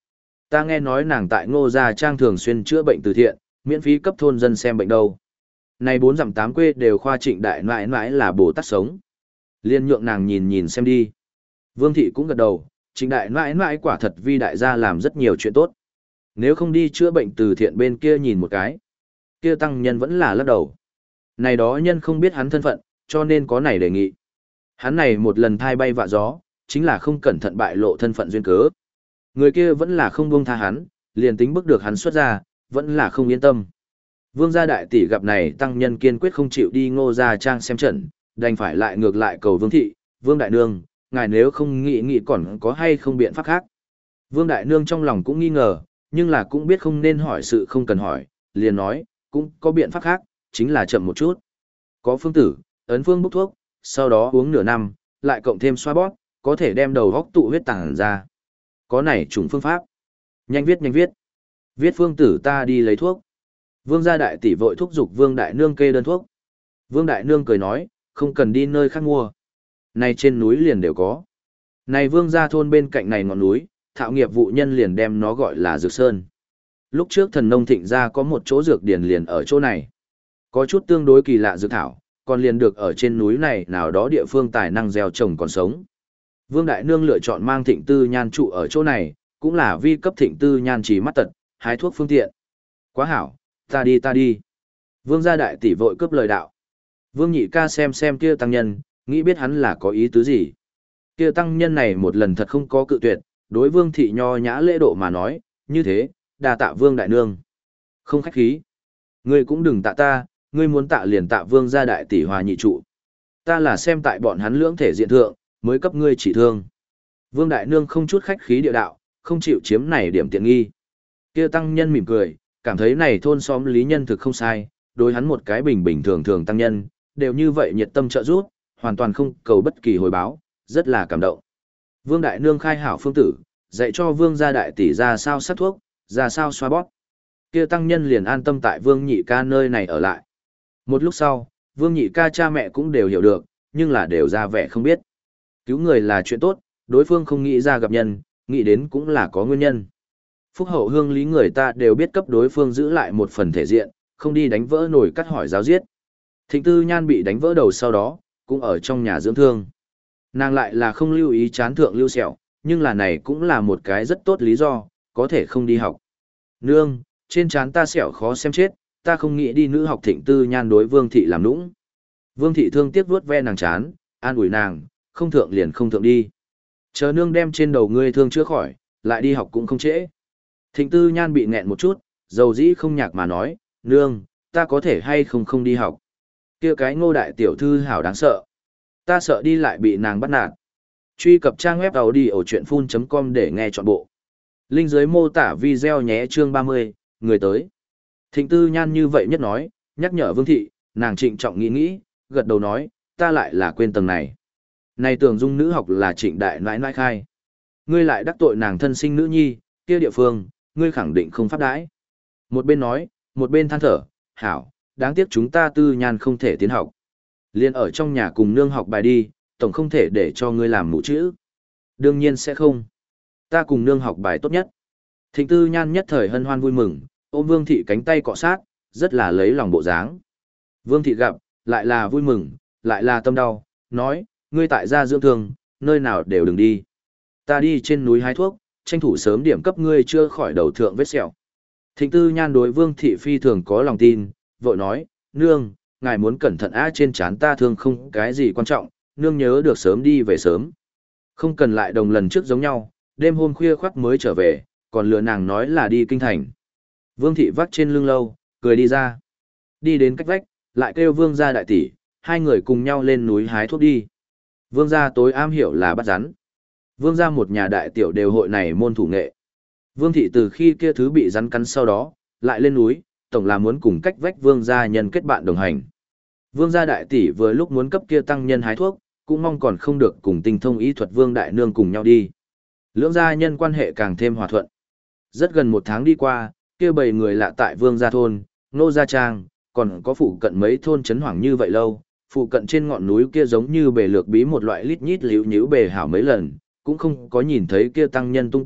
Ta nghe nói nàng tại Ngô Gia Trang thường xuyên chữa bệnh từ thiện, miễn phí cấp thôn dân xem bệnh đâu. Này bốn dặm tám quê đều khoa Trịnh đại nãi nãi là Bồ Tát sống. Liên nhượng nàng nhìn nhìn xem đi. Vương thị cũng gật đầu, Trịnh đại nãi nãi quả thật vi đại gia làm rất nhiều chuyện tốt. Nếu không đi chữa bệnh từ thiện bên kia nhìn một cái, kia tăng nhân vẫn là lắc đầu. Này đó nhân không biết hắn thân phận, cho nên có này đề nghị. Hắn này một lần thai bay vạ gió, chính là không cẩn thận bại lộ thân phận duyên cớ. Người kia vẫn là không buông tha hắn, liền tính bức được hắn xuất ra, vẫn là không yên tâm. Vương gia đại tỷ gặp này tăng nhân kiên quyết không chịu đi Ngô Gia Trang xem trận, đành phải lại ngược lại cầu Vương thị, Vương đại nương, ngài nếu không nghĩ nghĩ còn có hay không biện pháp khác. Vương đại nương trong lòng cũng nghi ngờ, nhưng là cũng biết không nên hỏi sự không cần hỏi, liền nói, cũng có biện pháp khác, chính là chậm một chút. Có phương tử, ấn phương bốc thuốc, sau đó uống nửa năm, lại cộng thêm xoa bóp, có thể đem đầu góc tụ huyết tàng ra. Có này chủng phương pháp. Nhanh viết nhanh viết. Viết phương tử ta đi lấy thuốc. Vương gia đại tỷ vội thúc giục Vương đại nương kê đơn thuốc. Vương đại nương cười nói, không cần đi nơi khác mua. Này trên núi liền đều có. Này Vương gia thôn bên cạnh này ngọn núi, thạo nghiệp vụ nhân liền đem nó gọi là Dược Sơn. Lúc trước thần nông thịnh gia có một chỗ dược điển liền ở chỗ này. Có chút tương đối kỳ lạ dược thảo, còn liền được ở trên núi này nào đó địa phương tài năng gieo trồng còn sống. Vương Đại Nương lựa chọn mang Thịnh Tư Nhan trụ ở chỗ này, cũng là vi cấp Thịnh Tư Nhan chỉ mắt tật, hái thuốc phương tiện. Quá hảo, ta đi ta đi. Vương gia đại tỷ vội cướp lời đạo. Vương nhị ca xem xem kia tăng nhân, nghĩ biết hắn là có ý tứ gì. Kia tăng nhân này một lần thật không có cự tuyệt, đối Vương thị nho nhã lễ độ mà nói, như thế, đa tạ Vương Đại Nương. Không khách khí. Ngươi cũng đừng tạ ta, ngươi muốn tạ liền tạ Vương gia đại tỷ hòa nhị trụ. Ta là xem tại bọn hắn lưỡng thể diện thượng, mới cấp ngươi chỉ thương. Vương Đại Nương không chút khách khí địa đạo, không chịu chiếm này điểm tiện nghi. Kia tăng nhân mỉm cười, cảm thấy này thôn xóm lý nhân thực không sai, đối hắn một cái bình bình thường thường tăng nhân, đều như vậy nhiệt tâm trợ giúp, hoàn toàn không cầu bất kỳ hồi báo, rất là cảm động. Vương Đại Nương khai hảo phương tử, dạy cho Vương gia đại tỷ ra sao sắc thuốc, ra sao xoa bóp. Kia tăng nhân liền an tâm tại Vương nhị ca nơi này ở lại. Một lúc sau, Vương nhị ca cha mẹ cũng đều hiểu được, nhưng là đều ra vẻ không biết. Cứu người là chuyện tốt, đối phương không nghĩ ra gặp nhân, nghĩ đến cũng là có nguyên nhân. Phúc hậu hương lý người ta đều biết cấp đối phương giữ lại một phần thể diện, không đi đánh vỡ nổi cắt hỏi giáo giết. Thịnh Tư Nhan bị đánh vỡ đầu sau đó, cũng ở trong nhà dưỡng thương. Nàng lại là không lưu ý chán thượng lưu sẹo, nhưng là này cũng là một cái rất tốt lý do, có thể không đi học. Nương, trên chán ta sẹo khó xem chết, ta không nghĩ đi nữ học. Thịnh Tư Nhan đối Vương thị làm nũng. Vương thị thương tiếc vuốt ve nàng chán, an ủi nàng, không thượng liền không thượng đi. Chờ nương đem trên đầu ngươi thương chữa khỏi, lại đi học cũng không trễ. Thịnh Tư Nhan bị nghẹn một chút, dầu dĩ không nhạc mà nói, nương, ta có thể hay không không đi học. Kia cái Ngô đại tiểu thư hảo đáng sợ. Ta sợ đi lại bị nàng bắt nạt. Truy cập trang web audiochuyenphun chấm com để nghe trọn bộ. Link dưới mô tả video nhé chương ba mươi, người tới. Thịnh Tư Nhan như vậy nhất nói, nhắc nhở Vương thị, nàng trịnh trọng nghĩ nghĩ, gật đầu nói, ta lại là quên tầng này. Này tưởng dung nữ học là Trịnh đại nãi nãi khai. Ngươi lại đắc tội nàng thân sinh nữ nhi, kia địa phương, ngươi khẳng định không pháp đãi. Một bên nói, một bên than thở, hảo, đáng tiếc chúng ta Tư Nhan không thể tiến học. Liên ở trong nhà cùng nương học bài đi, tổng không thể để cho ngươi làm mụ chữ. Đương nhiên sẽ không. Ta cùng nương học bài tốt nhất. Thịnh Tư Nhan nhất thời hân hoan vui mừng, ôm Vương thị cánh tay cọ sát, rất là lấy lòng bộ dáng. Vương thị gặp, lại là vui mừng, lại là tâm đau, nói, ngươi tại gia dưỡng thương, nơi nào đều đừng đi. Ta đi trên núi hái thuốc, tranh thủ sớm điểm cấp ngươi chưa khỏi đầu thượng vết sẹo. Thịnh Tư Nhan đối Vương thị phi thường có lòng tin, vội nói, nương, ngài muốn cẩn thận á, trên trán ta thương không cái gì quan trọng, nương nhớ được sớm đi về sớm. Không cần lại đồng lần trước giống nhau, đêm hôm khuya khoắt mới trở về, còn lừa nàng nói là đi kinh thành. Vương thị vắt trên lưng lâu, cười đi ra. Đi đến cách vách, lại kêu Vương gia đại tỷ, hai người cùng nhau lên núi hái thuốc đi. Vương gia tối am hiểu là bắt rắn. Vương gia một nhà đại tiểu đều hội này môn thủ nghệ. Vương thị từ khi kia thứ bị rắn cắn sau đó, lại lên núi, tổng là muốn cùng cách vách vương gia nhân kết bạn đồng hành. Vương gia đại tỷ vừa lúc muốn cấp kia tăng nhân hái thuốc, cũng mong còn không được cùng tinh thông y thuật Vương đại nương cùng nhau đi. Lưỡng gia nhân quan hệ càng thêm hòa thuận. Rất gần một tháng đi qua, kia bầy người lạ tại Vương gia thôn, Ngô gia trang, còn có phụ cận mấy thôn trấn hoảng như vậy lâu, phụ cận trên ngọn núi kia giống như bề lược bí một loại lít nhít liễu nhíu bề hảo mấy lần, cũng không có nhìn thấy kia tăng nhân tung tích,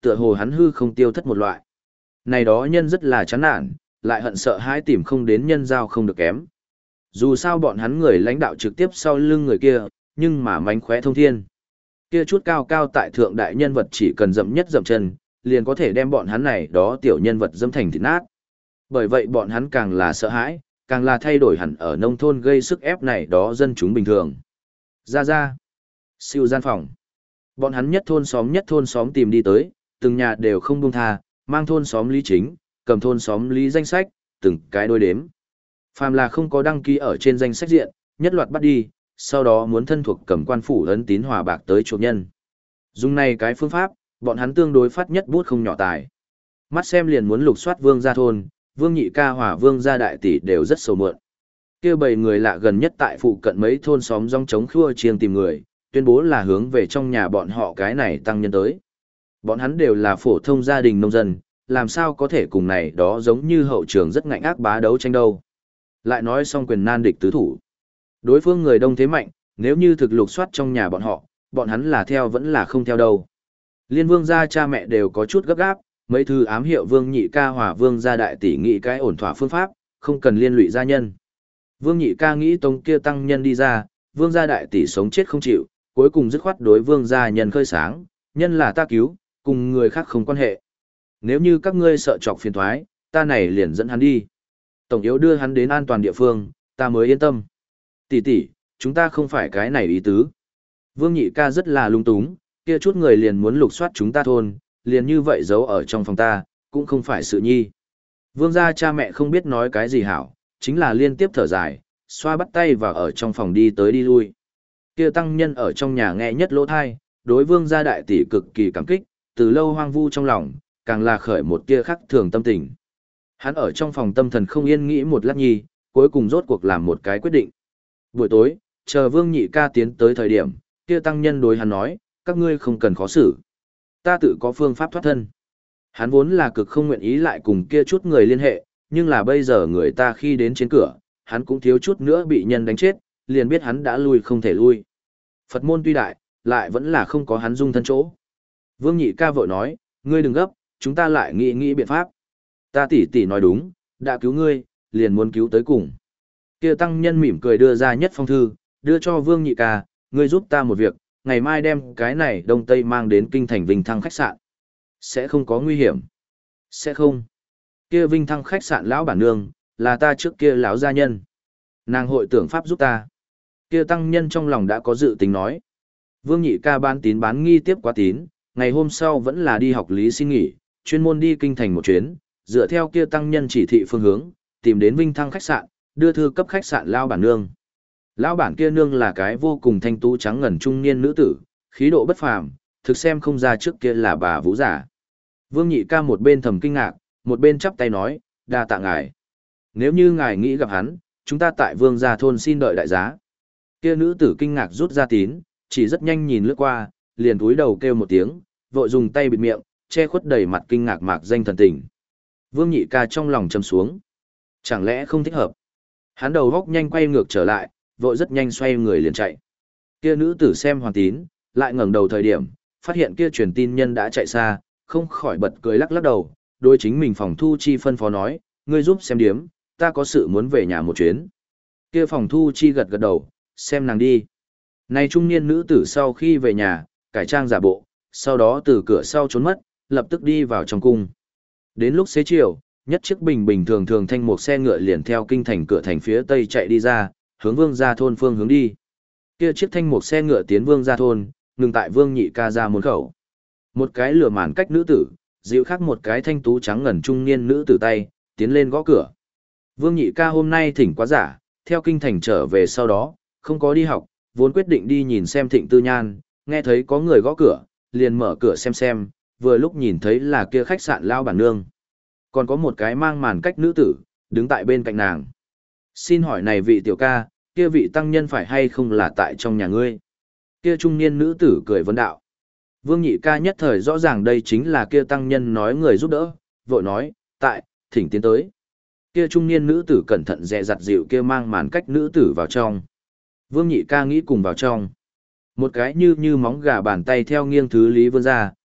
tựa hồ hắn hư không tiêu thất một loại. Này đó nhân rất là chán nản, lại hận sợ hãi tìm không đến nhân giao không được kém. Dù sao bọn hắn người lãnh đạo trực tiếp sau lưng người kia, nhưng mà mánh khóe thông thiên. Kia chút cao cao tại thượng đại nhân vật chỉ cần dậm nhất dậm chân, liền có thể đem bọn hắn này đó tiểu nhân vật dâm thành thịt nát. Bởi vậy bọn hắn càng là sợ hãi, càng là thay đổi hẳn ở nông thôn gây sức ép này đó dân chúng bình thường. Ra ra, siêu gian phòng. Bọn hắn nhất thôn xóm nhất thôn xóm tìm đi tới, từng nhà đều không buông tha, mang thôn xóm lý chính, cầm thôn xóm lý danh sách, từng cái đôi đếm. Phàm là không có đăng ký ở trên danh sách diện, nhất loạt bắt đi, sau đó muốn thân thuộc cầm quan phủ ấn tín hòa bạc tới chuộc nhân. Dùng này cái phương pháp, bọn hắn tương đối phát nhất bút không nhỏ tài. Mắt xem liền muốn lục soát vương gia thôn, vương nhị ca hòa vương gia đại tỷ đều rất sầu mượn. Kêu bầy người lạ gần nhất tại phụ cận mấy thôn xóm rong trống khua chiêng tìm người, tuyên bố là hướng về trong nhà bọn họ cái này tăng nhân tới. Bọn hắn đều là phổ thông gia đình nông dân, làm sao có thể cùng này đó giống như hậu trường rất ngạnh ác bá đấu tranh đâu. Lại nói xong quyền nan địch tứ thủ. Đối phương người đông thế mạnh, nếu như thực lục soát trong nhà bọn họ, bọn hắn là theo vẫn là không theo đâu. Liên vương gia cha mẹ đều có chút gấp gáp, mấy thư ám hiệu vương nhị ca hòa vương gia đại tỷ nghị cái ổn thỏa phương pháp, không cần liên lụy gia nhân. Vương nhị ca nghĩ tông kia tăng nhân đi ra, vương gia đại tỷ sống chết không chịu, cuối cùng dứt khoát đối vương gia nhân khơi sáng, nhân là ta cứu, cùng người khác không quan hệ. Nếu như các ngươi sợ chọc phiền thoái, ta này liền dẫn hắn đi. Tổng yếu đưa hắn đến an toàn địa phương, ta mới yên tâm. Tỷ tỷ, chúng ta không phải cái này ý tứ. Vương nhị ca rất là lung túng, kia chút người liền muốn lục soát chúng ta thôn, liền như vậy giấu ở trong phòng ta, cũng không phải sự nhi. Vương gia cha mẹ không biết nói cái gì hảo, chính là liên tiếp thở dài, xoa bắt tay và ở trong phòng đi tới đi lui. Kia tăng nhân ở trong nhà nghe nhất lỗ thai, đối vương gia đại tỷ cực kỳ cảm kích, từ lâu hoang vu trong lòng, càng là khởi một kia khắc thường tâm tình. Hắn ở trong phòng tâm thần không yên nghĩ một lát nhi, cuối cùng rốt cuộc làm một cái quyết định. Buổi tối, chờ vương nhị ca tiến tới thời điểm, kia tăng nhân đối hắn nói, các ngươi không cần khó xử. Ta tự có phương pháp thoát thân. Hắn vốn là cực không nguyện ý lại cùng kia chút người liên hệ, nhưng là bây giờ người ta khi đến trên cửa, hắn cũng thiếu chút nữa bị nhân đánh chết, liền biết hắn đã lui không thể lui. Phật môn tuy đại, lại vẫn là không có hắn dung thân chỗ. Vương nhị ca vội nói, ngươi đừng gấp, chúng ta lại nghĩ nghĩ biện pháp. Ta tỷ tỷ nói đúng, đã cứu ngươi, liền muốn cứu tới cùng. Kia tăng nhân mỉm cười đưa ra nhất phong thư, đưa cho Vương nhị ca, ngươi giúp ta một việc, ngày mai đem cái này đông tây mang đến kinh thành Vinh Thăng khách sạn. Sẽ không có nguy hiểm. Sẽ không. Kia Vinh Thăng khách sạn lão bản nương, là ta trước kia lão gia nhân. Nàng hội tưởng pháp giúp ta. Kia tăng nhân trong lòng đã có dự tính nói. Vương nhị ca bán tín bán nghi tiếp quá tín, ngày hôm sau vẫn là đi học lý xin nghỉ, chuyên môn đi kinh thành một chuyến, dựa theo kia tăng nhân chỉ thị phương hướng, tìm đến Vinh Thăng khách sạn, đưa thư cấp khách sạn lão bản nương. Lão bản kia nương là cái vô cùng thanh tú trắng ngần trung niên nữ tử, khí độ bất phàm, thực xem không ra trước kia là bà vũ giả. Vương nhị ca một bên thầm kinh ngạc, một bên chắp tay nói, đa tạ ngài. Nếu như ngài nghĩ gặp hắn, chúng ta tại vương gia thôn xin đợi đại giá. Kia nữ tử kinh ngạc rút ra tín, chỉ rất nhanh nhìn lướt qua, liền túi đầu kêu một tiếng, vội dùng tay bịt miệng, che khuất đầy mặt kinh ngạc mạc danh thần tình. Vương nhị ca trong lòng trầm xuống. Chẳng lẽ không thích hợp? Hắn đầu góc nhanh quay ngược trở lại, vội rất nhanh xoay người liền chạy. Kia nữ tử xem hoàn tín, lại ngẩng đầu thời điểm, phát hiện kia truyền tin nhân đã chạy xa, không khỏi bật cười lắc lắc đầu, đối chính mình phòng thu chi phân phó nói, ngươi giúp xem điếm, ta có sự muốn về nhà một chuyến. Kia phòng thu chi gật gật đầu, xem nàng đi. Này trung niên nữ tử sau khi về nhà, cải trang giả bộ, sau đó từ cửa sau trốn mất, lập tức đi vào trong cung. Đến lúc xế chiều, nhất chiếc bình bình thường thường thanh một xe ngựa liền theo kinh thành cửa thành phía tây chạy đi ra, hướng vương gia thôn phương hướng đi. Kia chiếc thanh một xe ngựa tiến vương gia thôn, ngừng tại vương nhị ca ra môn khẩu. Một cái lửa màn cách nữ tử, dịu khác một cái thanh tú trắng ngần trung niên nữ tử tay, tiến lên gõ cửa. Vương nhị ca hôm nay thỉnh quá giả, theo kinh thành trở về sau đó, không có đi học, vốn quyết định đi nhìn xem Thịnh Tư Nhan, nghe thấy có người gõ cửa, liền mở cửa xem xem, vừa lúc nhìn thấy là kia khách sạn lao bản nương. Còn có một cái mang màn cách nữ tử, đứng tại bên cạnh nàng. Xin hỏi này vị tiểu ca, kia vị tăng nhân phải hay không là tại trong nhà ngươi? Kia trung niên nữ tử cười vấn đạo. Vương nhị ca nhất thời rõ ràng đây chính là kia tăng nhân nói người giúp đỡ, vội nói, tại, thỉnh tiến tới. Kia trung niên nữ tử cẩn thận dè dặt dịu kia mang màn cách nữ tử vào trong. Vương nhị ca nghĩ cùng vào trong. Một cái như như móng gà bàn tay theo nghiêng thứ lý vươn ra,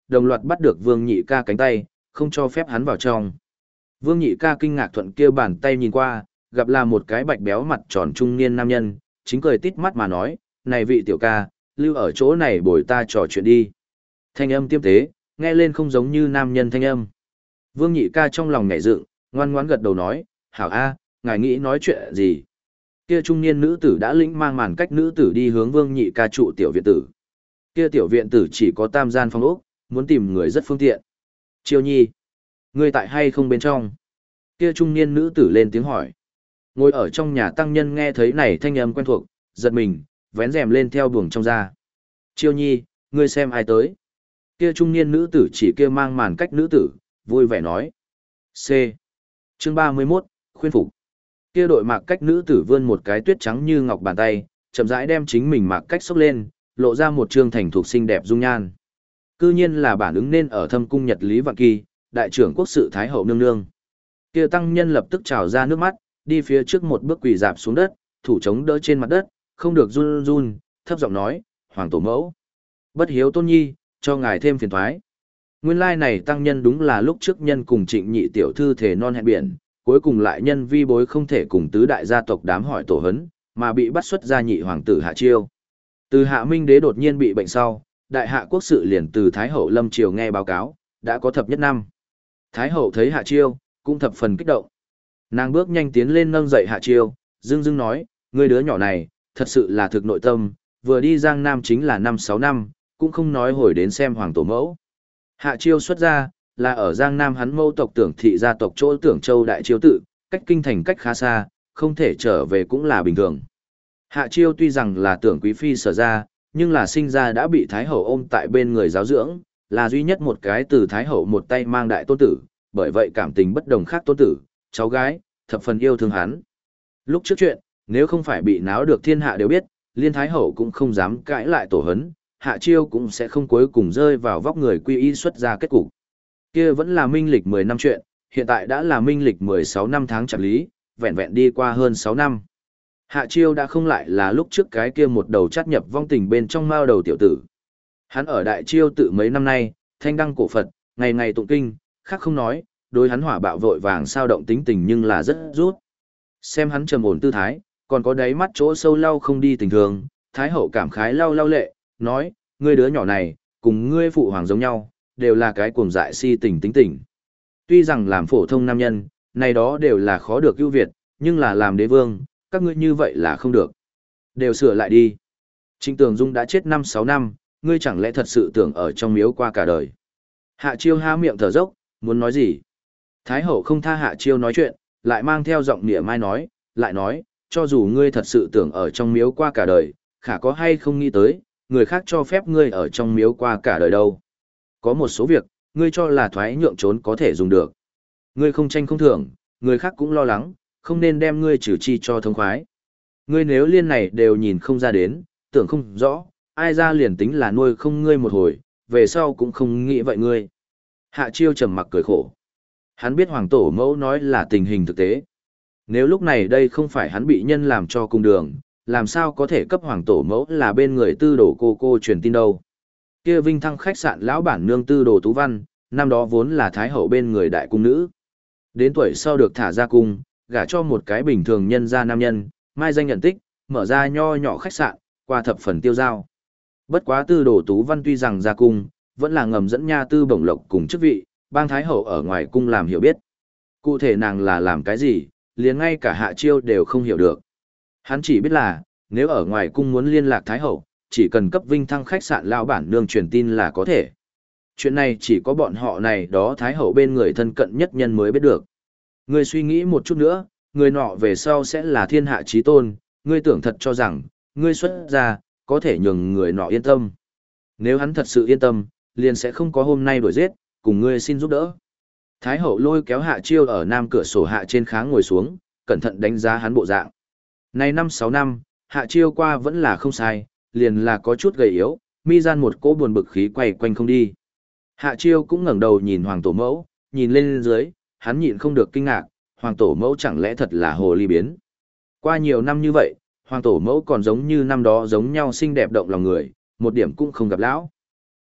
đồng loạt bắt được Vương Nhị Ca cánh tay, không cho phép hắn vào trong. Vương Nhị Ca kinh ngạc thuận kia bàn tay nhìn qua, gặp là một cái bạch béo mặt tròn trung niên nam nhân, chính cười tít mắt mà nói, này vị tiểu ca, lưu ở chỗ này bồi ta trò chuyện đi. Thanh âm tiêm tế, nghe lên không giống như nam nhân thanh âm. Vương Nhị Ca trong lòng nhảy dựng, ngoan ngoãn gật đầu nói, hảo a, ngài nghĩ nói chuyện gì? Kia trung niên nữ tử đã lĩnh mang màn cách nữ tử đi hướng Vương Nhị Ca trụ tiểu viện tử. Kia tiểu viện tử chỉ có tam gian phòng ốc, muốn tìm người rất phương tiện. Chiêu Nhi, ngươi tại hay không bên trong? Kia trung niên nữ tử lên tiếng hỏi. Ngồi ở trong nhà tăng nhân nghe thấy này thanh âm quen thuộc, giật mình, vén rèm lên theo buồng trong ra. Chiêu Nhi, ngươi xem ai tới? Kia trung niên nữ tử chỉ kia mang màn cách nữ tử, vui vẻ nói. C. Chương ba mươi mốt, khuyên phục. Kia đội mạc cách nữ tử vươn một cái tuyết trắng như ngọc bàn tay, chậm rãi đem chính mình mạc cách xốc lên, lộ ra một trương thành thuộc xinh đẹp dung nhan. Cư nhiên là bản ứng nên ở thâm cung Nhật Lý Vạn Kỳ, đại trưởng quốc sự Thái hậu nương nương. Kia tăng nhân lập tức trào ra nước mắt, đi phía trước một bước quỳ dạp xuống đất, thủ chống đỡ trên mặt đất, không được run run, thấp giọng nói, Hoàng tổ mẫu. Bất hiếu tôn nhi, cho ngài thêm phiền thoái. Nguyên lai này tăng nhân đúng là lúc trước nhân cùng trịnh nhị tiểu thư thể non hẹn biển, cuối cùng lại nhân vi bối không thể cùng tứ đại gia tộc đám hỏi tổ hấn, mà bị bắt xuất gia nhị hoàng tử Hạ Chiêu. Từ Hạ Minh đế đột nhiên bị bệnh sau, đại hạ quốc sự liền từ Thái hậu Lâm Triều nghe báo cáo, đã có thập nhất năm. Thái hậu thấy Hạ Chiêu, cũng thập phần kích động. Nàng bước nhanh tiến lên nâng dậy Hạ Chiêu, dưng dưng nói, ngươi đứa nhỏ này, thật sự là thực nội tâm, vừa đi Giang Nam chính là năm sáu năm, cũng không nói hồi đến xem hoàng tổ mẫu. Hạ Chiêu xuất ra, là ở Giang Nam hắn mâu tộc Tưởng thị gia tộc chỗ Tưởng Châu đại chiêu tự, cách kinh thành cách khá xa, không thể trở về cũng là bình thường. Hạ Chiêu tuy rằng là Tưởng quý phi sở ra, nhưng là sinh ra đã bị Thái hậu ôm tại bên người giáo dưỡng, là duy nhất một cái từ Thái hậu một tay mang đại tôn tử, bởi vậy cảm tình bất đồng khác tôn tử, cháu gái, thập phần yêu thương hắn. Lúc trước chuyện, nếu không phải bị náo được thiên hạ đều biết, liên Thái hậu cũng không dám cãi lại tổ hấn, Hạ Chiêu cũng sẽ không cuối cùng rơi vào vóc người quy y xuất ra kết cục. Kia vẫn là minh lịch mười năm chuyện, hiện tại đã là minh lịch mười sáu năm tháng chạp lý, vẹn vẹn đi qua hơn sáu năm. Hạ Chiêu đã không lại là lúc trước cái kia một đầu chắt nhập vong tình bên trong mao đầu tiểu tử. Hắn ở Đại Chiêu tự mấy năm nay, thanh đăng cổ Phật, ngày ngày tụng kinh, khác không nói, đối hắn hỏa bạo vội vàng sao động tính tình nhưng là rất rút. Xem hắn trầm ổn tư thái, còn có đáy mắt chỗ sâu lau không đi tình thường, Thái hậu cảm khái lau lau lệ, nói, ngươi đứa nhỏ này, cùng ngươi phụ hoàng giống nhau, đều là cái cuồng dại si tình tính tình. Tuy rằng làm phổ thông nam nhân, này đó đều là khó được ưu việt, nhưng là làm đế vương, các ngươi như vậy là không được. Đều sửa lại đi. Trịnh Tường Dung đã chết năm sáu năm, ngươi chẳng lẽ thật sự tưởng ở trong miếu qua cả đời. Hạ Chiêu há miệng thở dốc, muốn nói gì? Thái hậu không tha Hạ Chiêu nói chuyện, lại mang theo giọng nịa mai nói, lại nói, cho dù ngươi thật sự tưởng ở trong miếu qua cả đời, khả có hay không nghĩ tới, người khác cho phép ngươi ở trong miếu qua cả đời đâu. Có một số việc, ngươi cho là thoái nhượng trốn có thể dùng được. Ngươi không tranh không thưởng, người khác cũng lo lắng, không nên đem ngươi trừ chi cho thông khoái. Ngươi nếu liên này đều nhìn không ra đến, tưởng không rõ, ai ra liền tính là nuôi không ngươi một hồi, về sau cũng không nghĩ vậy ngươi. Hạ Chiêu trầm mặc cười khổ. Hắn biết hoàng tổ mẫu nói là tình hình thực tế. Nếu lúc này đây không phải hắn bị nhân làm cho cung đường, làm sao có thể cấp hoàng tổ mẫu là bên người tư đồ cô cô truyền tin đâu. Kia Vinh Thăng khách sạn lão bản nương tư đồ Tú Văn, năm đó vốn là thái hậu bên người đại cung nữ. Đến tuổi sau được thả ra cung, gả cho một cái bình thường nhân gia nam nhân, mai danh nhận tích, mở ra nho nhỏ khách sạn, qua thập phần tiêu giao. Bất quá tư đồ Tú Văn tuy rằng ra cung, vẫn là ngầm dẫn nha tư bổng lộc cùng chức vị, bang thái hậu ở ngoài cung làm hiểu biết. Cụ thể nàng là làm cái gì, liền ngay cả Hạ Chiêu đều không hiểu được. Hắn chỉ biết là, nếu ở ngoài cung muốn liên lạc thái hậu, chỉ cần cấp Vinh Thăng khách sạn lão bản nương truyền tin là có thể. Chuyện này chỉ có bọn họ này đó thái hậu bên người thân cận nhất nhân mới biết được. Ngươi suy nghĩ một chút nữa, người nọ về sau sẽ là thiên hạ chí tôn, ngươi tưởng thật cho rằng, ngươi xuất ra, có thể nhường người nọ yên tâm. Nếu hắn thật sự yên tâm, liền sẽ không có hôm nay đuổi giết, cùng ngươi xin giúp đỡ. Thái hậu lôi kéo Hạ Chiêu ở nam cửa sổ hạ trên kháng ngồi xuống, cẩn thận đánh giá hắn bộ dạng. Này năm sáu năm, Hạ Chiêu qua vẫn là không sai, liền là có chút gầy yếu, mi gian một cỗ buồn bực khí quay quanh không đi. Hạ Chiêu cũng ngẩng đầu nhìn hoàng tổ mẫu, nhìn lên dưới, hắn nhịn không được kinh ngạc, hoàng tổ mẫu chẳng lẽ thật là hồ ly biến. Qua nhiều năm như vậy, hoàng tổ mẫu còn giống như năm đó giống nhau xinh đẹp động lòng người, một điểm cũng không gặp lão.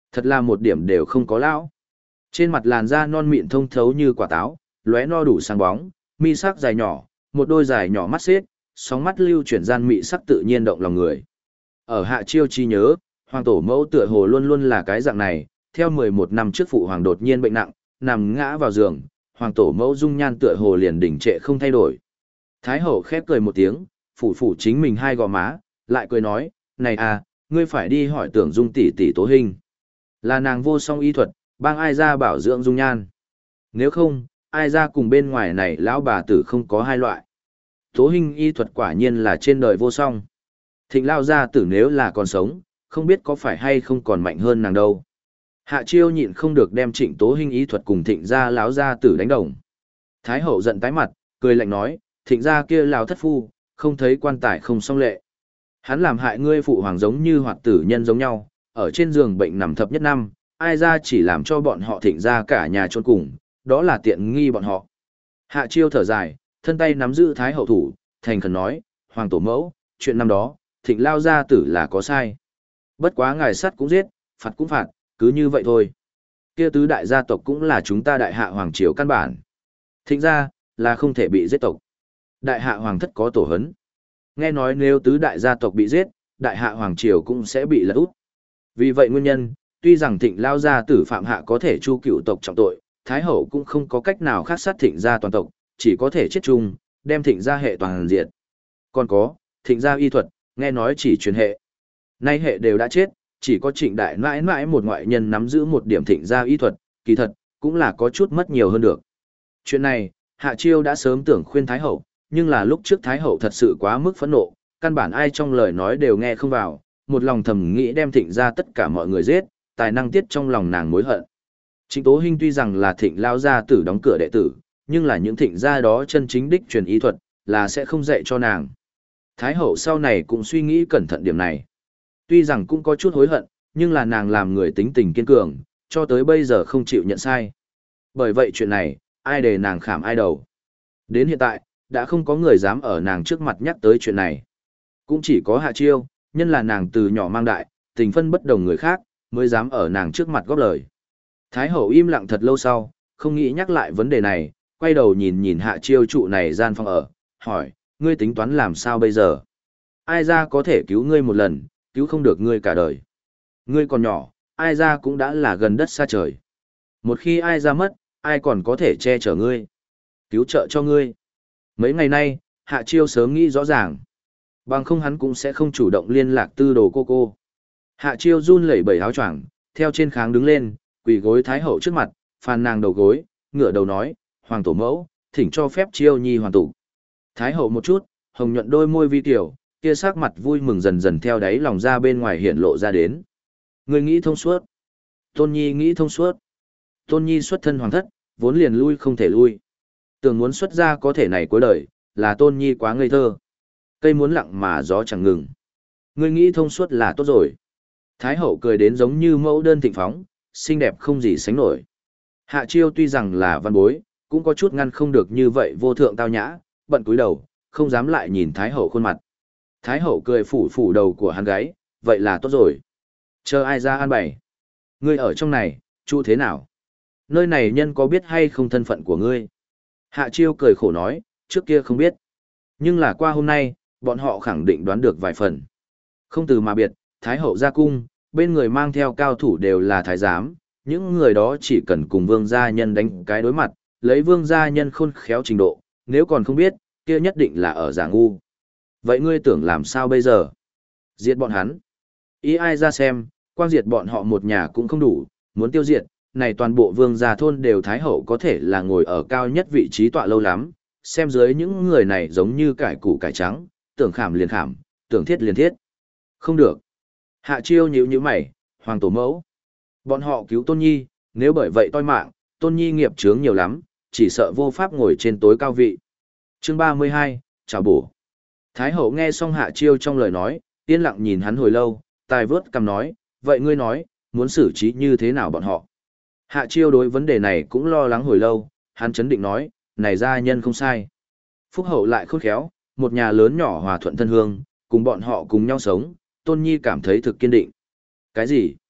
Thật là một điểm đều không có lão. Trên mặt làn da non mịn thông thấu như quả táo, lóe no đủ sáng bóng, mi sắc dài nhỏ, một đôi dài nhỏ mắt xếp, sóng mắt lưu chuyển gian mị sắc tự nhiên động lòng người. Ở Hạ Chiêu chi nhớ, hoàng tổ mẫu tựa hồ luôn luôn là cái dạng này, theo mười một năm trước phụ hoàng đột nhiên bệnh nặng, nằm ngã vào giường, hoàng tổ mẫu dung nhan tựa hồ liền đỉnh trệ không thay đổi. Thái hậu khép cười một tiếng, phủ phủ chính mình hai gò má, lại cười nói, này à, ngươi phải đi hỏi tưởng dung tỷ tỷ Tố Hình. Là nàng vô song y thuật, bang ai ra bảo dưỡng dung nhan. Nếu không, ai ra cùng bên ngoài này lão bà tử không có hai loại. Tố Hình y thuật quả nhiên là trên đời vô song. Thịnh lao gia tử nếu là còn sống, không biết có phải hay không còn mạnh hơn nàng đâu. Hạ Chiêu nhịn không được đem Trịnh Tố Hình y thuật cùng Thịnh gia lão gia tử đánh đồng. Thái hậu giận tái mặt, cười lạnh nói, Thịnh gia kia lão thất phu, không thấy quan tài không song lệ. Hắn làm hại ngươi phụ hoàng giống như hoạt tử nhân giống nhau, ở trên giường bệnh nằm thập nhất năm, ai ra chỉ làm cho bọn họ Thịnh gia cả nhà chôn cùng, đó là tiện nghi bọn họ. Hạ Chiêu thở dài, thân tay nắm giữ Thái hậu thủ, thành khẩn nói, hoàng tổ mẫu, chuyện năm đó, Thịnh lao gia tử là có sai. Bất quá ngài sát cũng giết, phạt cũng phạt, cứ như vậy thôi. Kia tứ đại gia tộc cũng là chúng ta đại hạ hoàng triều căn bản. Thịnh gia là không thể bị giết tộc. Đại hạ hoàng thất có tổ hấn. Nghe nói nếu tứ đại gia tộc bị giết, đại hạ hoàng triều cũng sẽ bị lật úp. Vì vậy nguyên nhân, tuy rằng Thịnh lao gia tử phạm hạ có thể chu cựu tộc trọng tội, Thái hậu cũng không có cách nào khác sát Thịnh gia toàn tộc, chỉ có thể chết chung, đem Thịnh gia hệ toàn diệt. Còn có, Thịnh gia y thuật, nghe nói chỉ truyền hệ. Nay hệ đều đã chết, chỉ có Trịnh đại mãi mãi một ngoại nhân nắm giữ một điểm Thịnh gia y thuật, kỳ thật, cũng là có chút mất nhiều hơn được. Chuyện này, Hạ Chiêu đã sớm tưởng khuyên Thái hậu, nhưng là lúc trước Thái hậu thật sự quá mức phẫn nộ, căn bản ai trong lời nói đều nghe không vào, một lòng thầm nghĩ đem Thịnh gia tất cả mọi người giết, tài năng tiết trong lòng nàng mối hận. Trịnh Tố Hình tuy rằng là Thịnh lao gia tử đóng cửa đệ tử, nhưng là những Thịnh gia đó chân chính đích truyền y thuật, là sẽ không dạy cho nàng. Thái hậu sau này cũng suy nghĩ cẩn thận điểm này. Tuy rằng cũng có chút hối hận, nhưng là nàng làm người tính tình kiên cường, cho tới bây giờ không chịu nhận sai. Bởi vậy chuyện này, ai để nàng khảm ai đầu. Đến hiện tại, đã không có người dám ở nàng trước mặt nhắc tới chuyện này. Cũng chỉ có Hạ Chiêu, nhân là nàng từ nhỏ mang đại, tình phân bất đồng người khác, mới dám ở nàng trước mặt góp lời. Thái hậu im lặng thật lâu sau, không nghĩ nhắc lại vấn đề này, quay đầu nhìn nhìn Hạ Chiêu trụ này gian phòng ở, hỏi, ngươi tính toán làm sao bây giờ? Ai ra có thể cứu ngươi một lần, cứu không được ngươi cả đời. Ngươi còn nhỏ, ai ra cũng đã là gần đất xa trời. Một khi ai ra mất, ai còn có thể che chở ngươi, cứu trợ cho ngươi. Mấy ngày nay, Hạ Chiêu sớm nghĩ rõ ràng. Bằng không hắn cũng sẽ không chủ động liên lạc tư đồ cô cô. Hạ Chiêu run lẩy bẩy áo choàng, theo trên kháng đứng lên, quỳ gối Thái hậu trước mặt, phàn nàng đầu gối, ngửa đầu nói, hoàng tổ mẫu, thỉnh cho phép Chiêu nhi hoàn tụ. Thái hậu một chút, hồng nhuận đôi môi vi tiểu, kia sắc mặt vui mừng dần dần theo đáy lòng ra bên ngoài hiện lộ ra đến. Người nghĩ thông suốt. Tôn nhi nghĩ thông suốt. Tôn nhi xuất thân hoàng thất, vốn liền lui không thể lui. Tưởng muốn xuất ra có thể này cuối đời, là tôn nhi quá ngây thơ. Cây muốn lặng mà gió chẳng ngừng. Ngươi nghĩ thông suốt là tốt rồi. Thái hậu cười đến giống như mẫu đơn thịnh phóng, xinh đẹp không gì sánh nổi. Hạ Chiêu tuy rằng là văn bối, cũng có chút ngăn không được như vậy vô thượng tao nhã, bận cúi đầu, không dám lại nhìn Thái hậu khuôn mặt. Thái hậu cười phủ phủ đầu của hắn gái, vậy là tốt rồi. Chờ ai ra an bày. Ngươi ở trong này, chu thế nào? Nơi này nhân có biết hay không thân phận của ngươi? Hạ Chiêu cười khổ nói, trước kia không biết. Nhưng là qua hôm nay, bọn họ khẳng định đoán được vài phần. Không từ mà biệt, Thái hậu ra cung, bên người mang theo cao thủ đều là thái giám, những người đó chỉ cần cùng vương gia nhân đánh cái đối mặt, lấy vương gia nhân khôn khéo trình độ, nếu còn không biết, kia nhất định là ở giả ngu. Vậy ngươi tưởng làm sao bây giờ? Diệt bọn hắn. Ý ai ra xem, quang diệt bọn họ một nhà cũng không đủ, muốn tiêu diệt, này toàn bộ vương gia thôn đều thái hậu có thể là ngồi ở cao nhất vị trí tọa lâu lắm, xem dưới những người này giống như cải củ cải trắng, tưởng khảm liền khảm, tưởng thiết liền thiết. Không được. Hạ Chiêu nhíu nhíu mày, hoàng tổ mẫu. Bọn họ cứu Tôn Nhi, nếu bởi vậy toi mạng, Tôn Nhi nghiệp chướng nhiều lắm, chỉ sợ vô pháp ngồi trên tối cao vị. Chương ba mươi hai, chào bổ. Thái hậu nghe xong Hạ Chiêu trong lời nói, yên lặng nhìn hắn hồi lâu, tài vớt cầm nói, vậy ngươi nói, muốn xử trí như thế nào bọn họ? Hạ Chiêu đối vấn đề này cũng lo lắng hồi lâu, hắn chấn định nói, này gia nhân không sai. Phúc hậu lại khôn khéo, một nhà lớn nhỏ hòa thuận thân hương, cùng bọn họ cùng nhau sống, Tôn Nhi cảm thấy thực kiên định. Cái gì?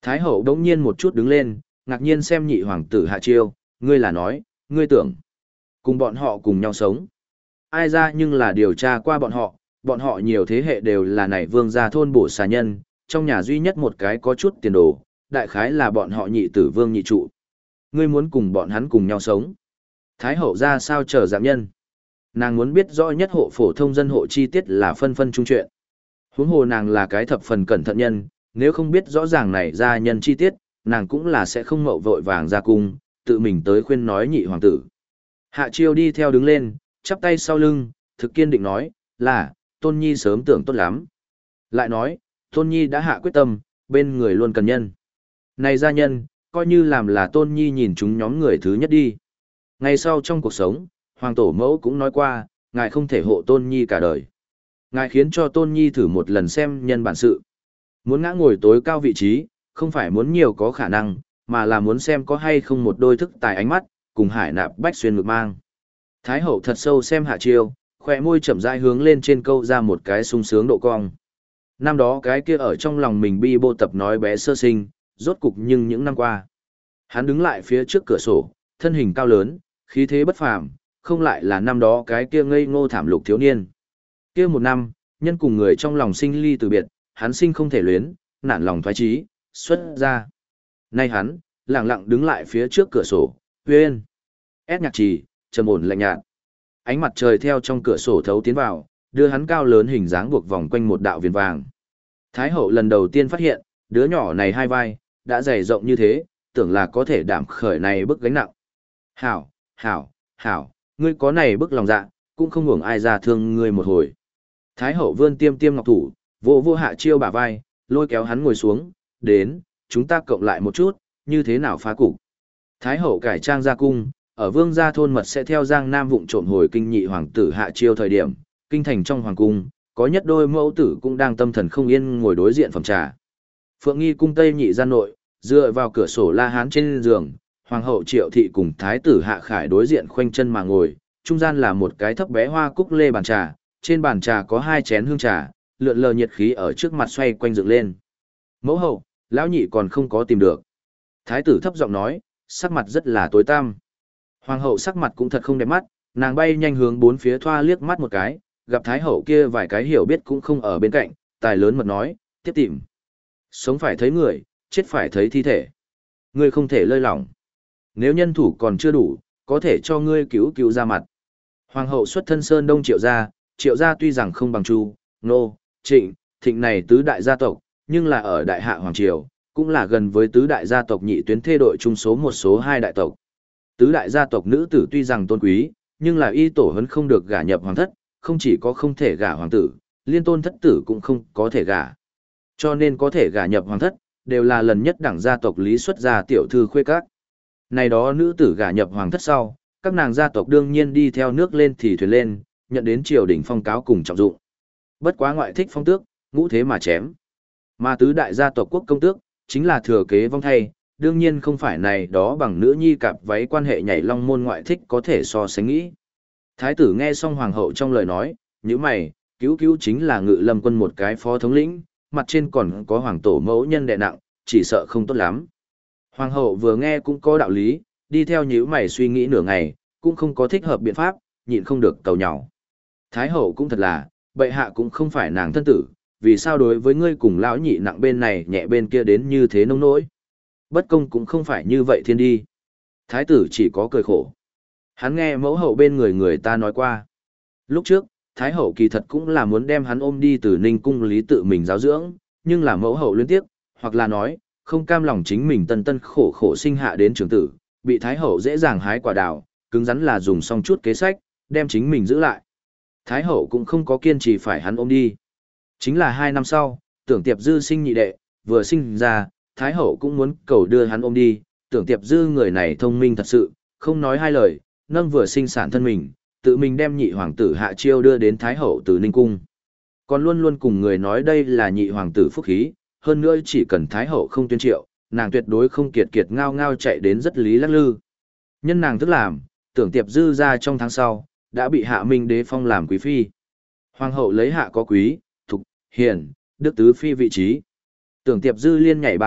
Thái hậu đống nhiên một chút đứng lên, ngạc nhiên xem nhị hoàng tử Hạ Chiêu, ngươi là nói, ngươi tưởng, cùng bọn họ cùng nhau sống. Ai ra nhưng là điều tra qua bọn họ, bọn họ nhiều thế hệ đều là nảy vương gia thôn bổ xà nhân, trong nhà duy nhất một cái có chút tiền đồ, đại khái là bọn họ nhị tử vương nhị trụ. Ngươi muốn cùng bọn hắn cùng nhau sống. Thái hậu ra sao chờ giảm nhân. Nàng muốn biết rõ nhất hộ phổ thông dân hộ chi tiết là phân phân chung chuyện. Huống hồ nàng là cái thập phần cẩn thận nhân, nếu không biết rõ ràng này ra nhân chi tiết, nàng cũng là sẽ không mậu vội vàng ra cung, tự mình tới khuyên nói nhị hoàng tử. Hạ Chiêu đi theo đứng lên, chắp tay sau lưng, thực kiên định nói, là, Tôn Nhi sớm tưởng tốt lắm. Lại nói, Tôn Nhi đã hạ quyết tâm, bên người luôn cần nhân. Này gia nhân, coi như làm là Tôn Nhi nhìn chúng nhóm người thứ nhất đi. Ngày sau trong cuộc sống, Hoàng Tổ Mẫu cũng nói qua, ngài không thể hộ Tôn Nhi cả đời. Ngài khiến cho Tôn Nhi thử một lần xem nhân bản sự. Muốn ngã ngồi tối cao vị trí, không phải muốn nhiều có khả năng, mà là muốn xem có hay không một đôi thức tài ánh mắt, cùng hải nạp bách xuyên ngực mang. Thái hậu thật sâu xem Hạ Chiêu, khỏe môi chậm rãi hướng lên trên câu ra một cái sung sướng độ cong. Năm đó cái kia ở trong lòng mình bi bô tập nói bé sơ sinh, rốt cục nhưng những năm qua. Hắn đứng lại phía trước cửa sổ, thân hình cao lớn, khí thế bất phàm, không lại là năm đó cái kia ngây ngô thảm lục thiếu niên. Kia một năm, nhân cùng người trong lòng sinh ly từ biệt, hắn sinh không thể luyến, nản lòng thoái chí, xuất ra. Nay hắn, lặng lặng đứng lại phía trước cửa sổ, huyên. Ép nhạc trì, trầm ổn lạnh nhạt. Ánh mặt trời theo trong cửa sổ thấu tiến vào, đưa hắn cao lớn hình dáng buộc vòng quanh một đạo viền vàng. Thái hậu lần đầu tiên phát hiện, đứa nhỏ này hai vai, đã dày rộng như thế, tưởng là có thể đảm khởi này bức gánh nặng. Hảo, hảo, hảo, ngươi có này bức lòng dạ, cũng không hưởng ai ra thương ngươi một hồi. Thái hậu vươn tiêm tiêm ngọc thủ, vô vô Hạ Chiêu bả vai, lôi kéo hắn ngồi xuống, đến, chúng ta cộng lại một chút, như thế nào phá cục. Thái hậu cải trang ra cung, ở vương gia thôn mật sẽ theo Giang Nam vụng trộm hồi kinh nhị hoàng tử Hạ Chiêu thời điểm, kinh thành trong hoàng cung, có nhất đôi mẫu tử cũng đang tâm thần không yên ngồi đối diện phòng trà. Phượng Nghi cung Tây nhị gian nội, dựa vào cửa sổ La Hán trên giường, hoàng hậu Triệu thị cùng thái tử Hạ Khải đối diện khoanh chân mà ngồi, trung gian là một cái thấp bé hoa cúc lê bàn trà, trên bàn trà có hai chén hương trà, lượn lờ nhiệt khí ở trước mặt xoay quanh dựng lên. Mẫu hậu, lão nhị còn không có tìm được. Thái tử thấp giọng nói, sắc mặt rất là tối tăm. Hoàng hậu sắc mặt cũng thật không đẹp mắt, nàng bay nhanh hướng bốn phía thoa liếc mắt một cái, gặp thái hậu kia vài cái hiểu biết cũng không ở bên cạnh, tài lớn mật nói, tiếp tìm. Sống phải thấy người, chết phải thấy thi thể. Ngươi không thể lơi lỏng. Nếu nhân thủ còn chưa đủ, có thể cho ngươi cứu cứu ra mặt. Hoàng hậu xuất thân Sơn Đông Triệu gia, Triệu gia tuy rằng không bằng Chu, Nô, Trịnh, Thịnh này tứ đại gia tộc, nhưng là ở đại hạ hoàng triều, cũng là gần với tứ đại gia tộc nhị tuyến thê đội chung số một số hai đại tộc. Tứ đại gia tộc nữ tử tuy rằng tôn quý, nhưng là y tổ hấn không được gả nhập hoàng thất, không chỉ có không thể gả hoàng tử, liên tôn thất tử cũng không có thể gả. Cho nên có thể gả nhập hoàng thất, đều là lần nhất đẳng gia tộc lý xuất gia tiểu thư khuê các. Này đó nữ tử gả nhập hoàng thất sau, các nàng gia tộc đương nhiên đi theo nước lên thì thuyền lên, nhận đến triều đình phong cáo cùng trọng dụng. Bất quá ngoại thích phong tước, ngũ thế mà chém. Mà tứ đại gia tộc quốc công tước, chính là thừa kế vong thay, đương nhiên không phải này đó bằng nữ nhi cặp váy quan hệ nhảy long môn ngoại thích có thể so sánh nghĩ. Thái tử nghe xong hoàng hậu trong lời nói, như mày, cứu cứu chính là ngự lâm quân một cái phó thống lĩnh, mặt trên còn có hoàng tổ mẫu nhân đệ nặng, chỉ sợ không tốt lắm. Hoàng hậu vừa nghe cũng có đạo lý, đi theo nhíu mày suy nghĩ nửa ngày, cũng không có thích hợp biện pháp, nhịn không được cầu nhỏ. Thái hậu cũng thật là, bệ hạ cũng không phải nàng thân tử, vì sao đối với ngươi cùng lão nhị nặng bên này nhẹ bên kia đến như thế nông nỗi. Bất công cũng không phải như vậy thiên đi. Thái tử chỉ có cười khổ. Hắn nghe mẫu hậu bên người người ta nói qua. Lúc trước, Thái hậu kỳ thật cũng là muốn đem hắn ôm đi từ Ninh cung lý tự mình giáo dưỡng, nhưng là mẫu hậu liên tiếp, hoặc là nói, không cam lòng chính mình tân tân khổ khổ sinh hạ đến trưởng tử, bị Thái hậu dễ dàng hái quả đào, cứng rắn là dùng xong chút kế sách, đem chính mình giữ lại. Thái hậu cũng không có kiên trì phải hắn ôm đi. Chính là hai năm sau, tưởng tiệp dư sinh nhị đệ, vừa sinh ra, Thái hậu cũng muốn cầu đưa hắn ôm đi, tưởng tiệp dư người này thông minh thật sự, không nói hai lời, nâng vừa sinh sản thân mình, tự mình đem nhị hoàng tử Hạ Chiêu đưa đến Thái hậu từ Ninh cung. Còn luôn luôn cùng người nói đây là nhị hoàng tử phúc khí, hơn nữa chỉ cần Thái hậu không tuyên triệu, nàng tuyệt đối không kiệt kiệt ngao ngao chạy đến rất lý lắc lư. Nhân nàng thức làm, tưởng tiệp dư ra trong tháng sau, đã bị Hạ Minh đế phong làm quý phi. Hoàng hậu lấy hạ có quý, thục, hiền, đức tứ phi vị trí. Tưởng tiệp dư liên nhảy ba cấp,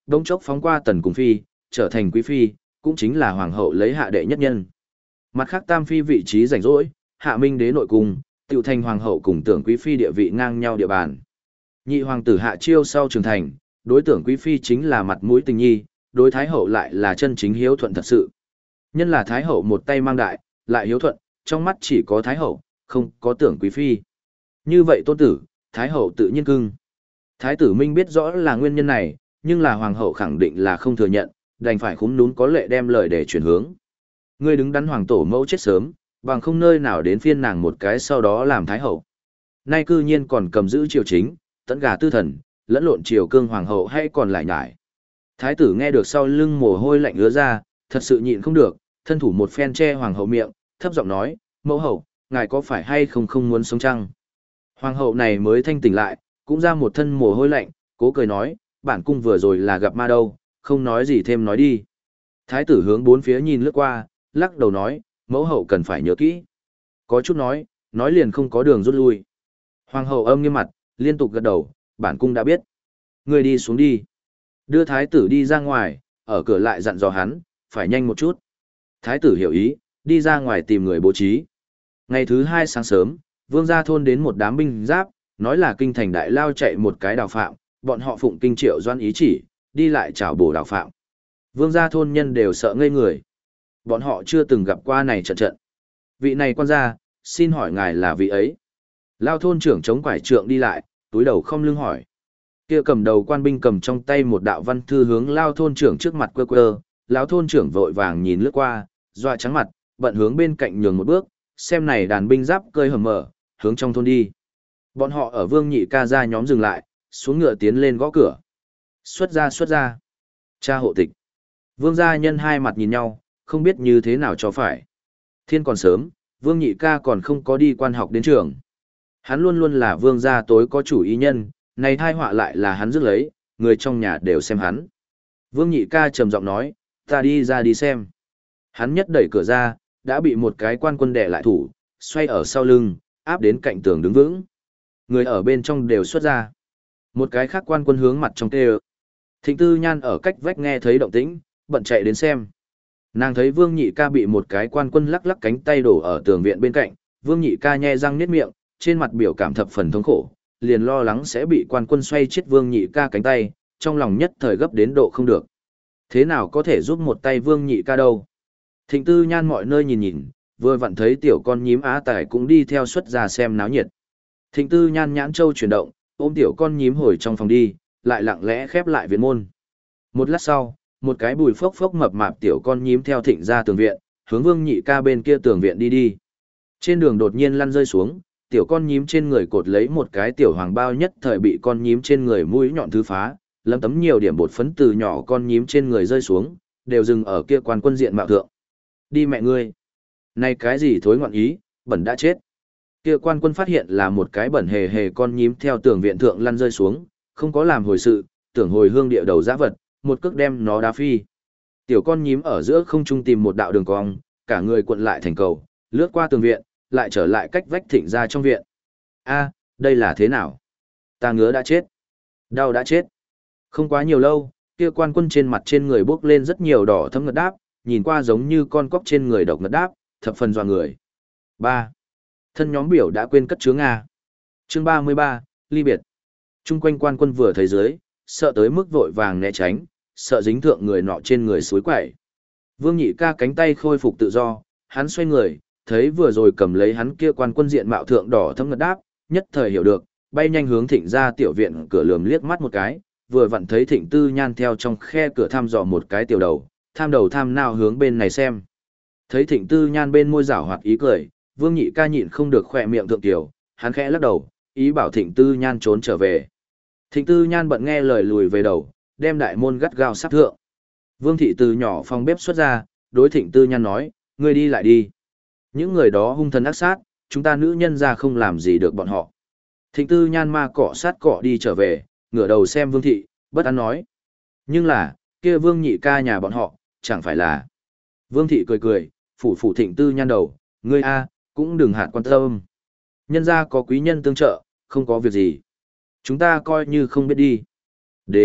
đống chốc phóng qua tần cùng phi, trở thành quý phi, cũng chính là hoàng hậu lấy hạ đệ nhất nhân. Mặt khác tam phi vị trí rảnh rỗi, hạ minh đế nội cung, tiểu thành hoàng hậu cùng tưởng quý phi địa vị ngang nhau địa bàn. Nhị hoàng tử hạ chiêu sau trưởng thành, đối tưởng quý phi chính là mặt mũi tình nhi, đối thái hậu lại là chân chính hiếu thuận thật sự. Nhân là thái hậu một tay mang đại, lại hiếu thuận, trong mắt chỉ có thái hậu, không có tưởng quý phi. Như vậy tôn tử, thái hậu tự nhiên cưng. Thái tử Minh biết rõ là nguyên nhân này, nhưng là hoàng hậu khẳng định là không thừa nhận, đành phải khúm núm có lệ đem lời để chuyển hướng. Ngươi đứng đắn hoàng tổ mẫu chết sớm, bằng không nơi nào đến phiên nàng một cái sau đó làm thái hậu. Nay cư nhiên còn cầm giữ triều chính, tẫn gà tư thần, lẫn lộn triều cương hoàng hậu hay còn lại nhải. Thái tử nghe được sau lưng mồ hôi lạnh ứa ra, thật sự nhịn không được, thân thủ một phen che hoàng hậu miệng, thấp giọng nói, mẫu hậu, ngài có phải hay không không muốn sống chăng? Hoàng hậu này mới thanh tỉnh lại, cũng ra một thân mồ hôi lạnh, cố cười nói, bản cung vừa rồi là gặp ma đâu, không nói gì thêm nói đi. Thái tử hướng bốn phía nhìn lướt qua, lắc đầu nói, mẫu hậu cần phải nhớ kỹ. Có chút nói, nói liền không có đường rút lui. Hoàng hậu âm nghiêm mặt, liên tục gật đầu, bản cung đã biết. Người đi xuống đi. Đưa thái tử đi ra ngoài, ở cửa lại dặn dò hắn, phải nhanh một chút. Thái tử hiểu ý, đi ra ngoài tìm người bố trí. Ngày thứ hai sáng sớm, vương gia thôn đến một đám binh giáp, nói là kinh thành đại lao chạy một cái đào phạm, bọn họ phụng kinh triệu doan ý chỉ, đi lại chào bổ đào phạm. Vương gia thôn nhân đều sợ ngây người. Bọn họ chưa từng gặp qua này trận trận. Vị này quan gia, xin hỏi ngài là vị ấy. Lao thôn trưởng chống quải trượng đi lại, túi đầu không lưng hỏi. Kia cầm đầu quan binh cầm trong tay một đạo văn thư hướng lao thôn trưởng trước mặt quơ quơ, lão thôn trưởng vội vàng nhìn lướt qua, dọa trắng mặt, bận hướng bên cạnh nhường một bước, xem này đàn binh giáp cơi hầm mở, hướng trong thôn đi. Bọn họ ở Vương Nhị Ca ra nhóm dừng lại, xuống ngựa tiến lên gõ cửa. Xuất ra xuất ra. Cha hộ tịch. Vương gia nhân hai mặt nhìn nhau, không biết như thế nào cho phải. Thiên còn sớm, Vương Nhị Ca còn không có đi quan học đến trường. Hắn luôn luôn là vương gia tối có chủ ý nhân, này thai họa lại là hắn rước lấy, người trong nhà đều xem hắn. Vương Nhị Ca trầm giọng nói, ta đi ra đi xem. Hắn nhất đẩy cửa ra, đã bị một cái quan quân đè lại thủ, xoay ở sau lưng, áp đến cạnh tường đứng vững. Người ở bên trong đều xuất ra. Một cái khác quan quân hướng mặt trong tê ơ. Thịnh Tư Nhan ở cách vách nghe thấy động tĩnh, bận chạy đến xem. Nàng thấy Vương Nhị Ca bị một cái quan quân lắc lắc cánh tay đổ ở tường viện bên cạnh, Vương Nhị Ca nhe răng niết miệng, trên mặt biểu cảm thập phần thống khổ, liền lo lắng sẽ bị quan quân xoay chết Vương Nhị Ca cánh tay, trong lòng nhất thời gấp đến độ không được. Thế nào có thể giúp một tay Vương Nhị Ca đâu? Thịnh Tư Nhan mọi nơi nhìn nhìn, vừa vặn thấy tiểu con nhím Á Tài cũng đi theo xuất ra xem náo nhiệt. Thịnh Tư Nhan nhãn châu chuyển động, ôm tiểu con nhím hồi trong phòng đi, lại lặng lẽ khép lại viện môn. Một lát sau, một cái bùi phốc phốc mập mạp tiểu con nhím theo Thịnh ra tường viện, hướng Vương Nhị Ca bên kia tường viện đi đi. Trên đường đột nhiên lăn rơi xuống, tiểu con nhím trên người cột lấy một cái tiểu hoàng bao, nhất thời bị con nhím trên người mũi nhọn thứ phá, lấm tấm nhiều điểm bột phấn từ nhỏ con nhím trên người rơi xuống, đều dừng ở kia quan quân diện mạo thượng. Đi mẹ ngươi! Này cái gì thối ngoạn ý, bẩn đã chết. Kia quan quân phát hiện là một cái bẩn hề hề con nhím theo tường viện thượng lăn rơi xuống, không có làm hồi sự, tưởng hồi hương địa đầu giã vật, một cước đem nó đá phi. Tiểu con nhím ở giữa không trung tìm một đạo đường cong, cả người cuộn lại thành cầu, lướt qua tường viện, lại trở lại cách vách Thịnh ra trong viện. A, đây là thế nào? Ta ngứa đã chết. Đau đã chết. Không quá nhiều lâu, kia quan quân trên mặt trên người bốc lên rất nhiều đỏ thấm ngật đáp, nhìn qua giống như con cóc trên người độc ngật đáp, thập phần dọa người. ba. Thân nhóm biểu đã quên cất chứa Nga. Chương ba mươi ba, ly biệt. Trung quanh quan quân vừa thấy dưới, sợ tới mức vội vàng né tránh, sợ dính thượng người nọ trên người suối quẩy. Vương Nhị Ca cánh tay khôi phục tự do, hắn xoay người, thấy vừa rồi cầm lấy hắn kia quan quân diện mạo thượng đỏ thấm ngật đáp, nhất thời hiểu được, bay nhanh hướng Thịnh ra tiểu viện cửa lườm liếc mắt một cái, vừa vặn thấy Thịnh Tư Nhan theo trong khe cửa thăm dò một cái tiểu đầu, tham đầu tham nào hướng bên này xem. Thấy Thịnh Tư Nhan bên môi rảo hoạt ý cười, Vương Nhị Ca nhịn không được khỏe miệng thượng tiểu, hắn khẽ lắc đầu, ý bảo Thịnh Tư Nhan trốn trở về. Thịnh Tư Nhan bận nghe lời lùi về đầu, đem đại môn gắt gao sắp thượng. Vương thị từ nhỏ phòng bếp xuất ra, đối Thịnh Tư Nhan nói, ngươi đi lại đi. Những người đó hung thần ác sát, chúng ta nữ nhân ra không làm gì được bọn họ. Thịnh Tư Nhan ma cọ sát cọ đi trở về, ngửa đầu xem Vương thị, bất an nói. Nhưng là, kia Vương Nhị Ca nhà bọn họ, chẳng phải là. Vương thị cười cười, phủ phủ Thịnh Tư Nhan đầu, ngươi a, cũng đừng hạt quan tâm. Nhân gia có quý nhân tương trợ, không có việc gì. Chúng ta coi như không biết đi. Đến,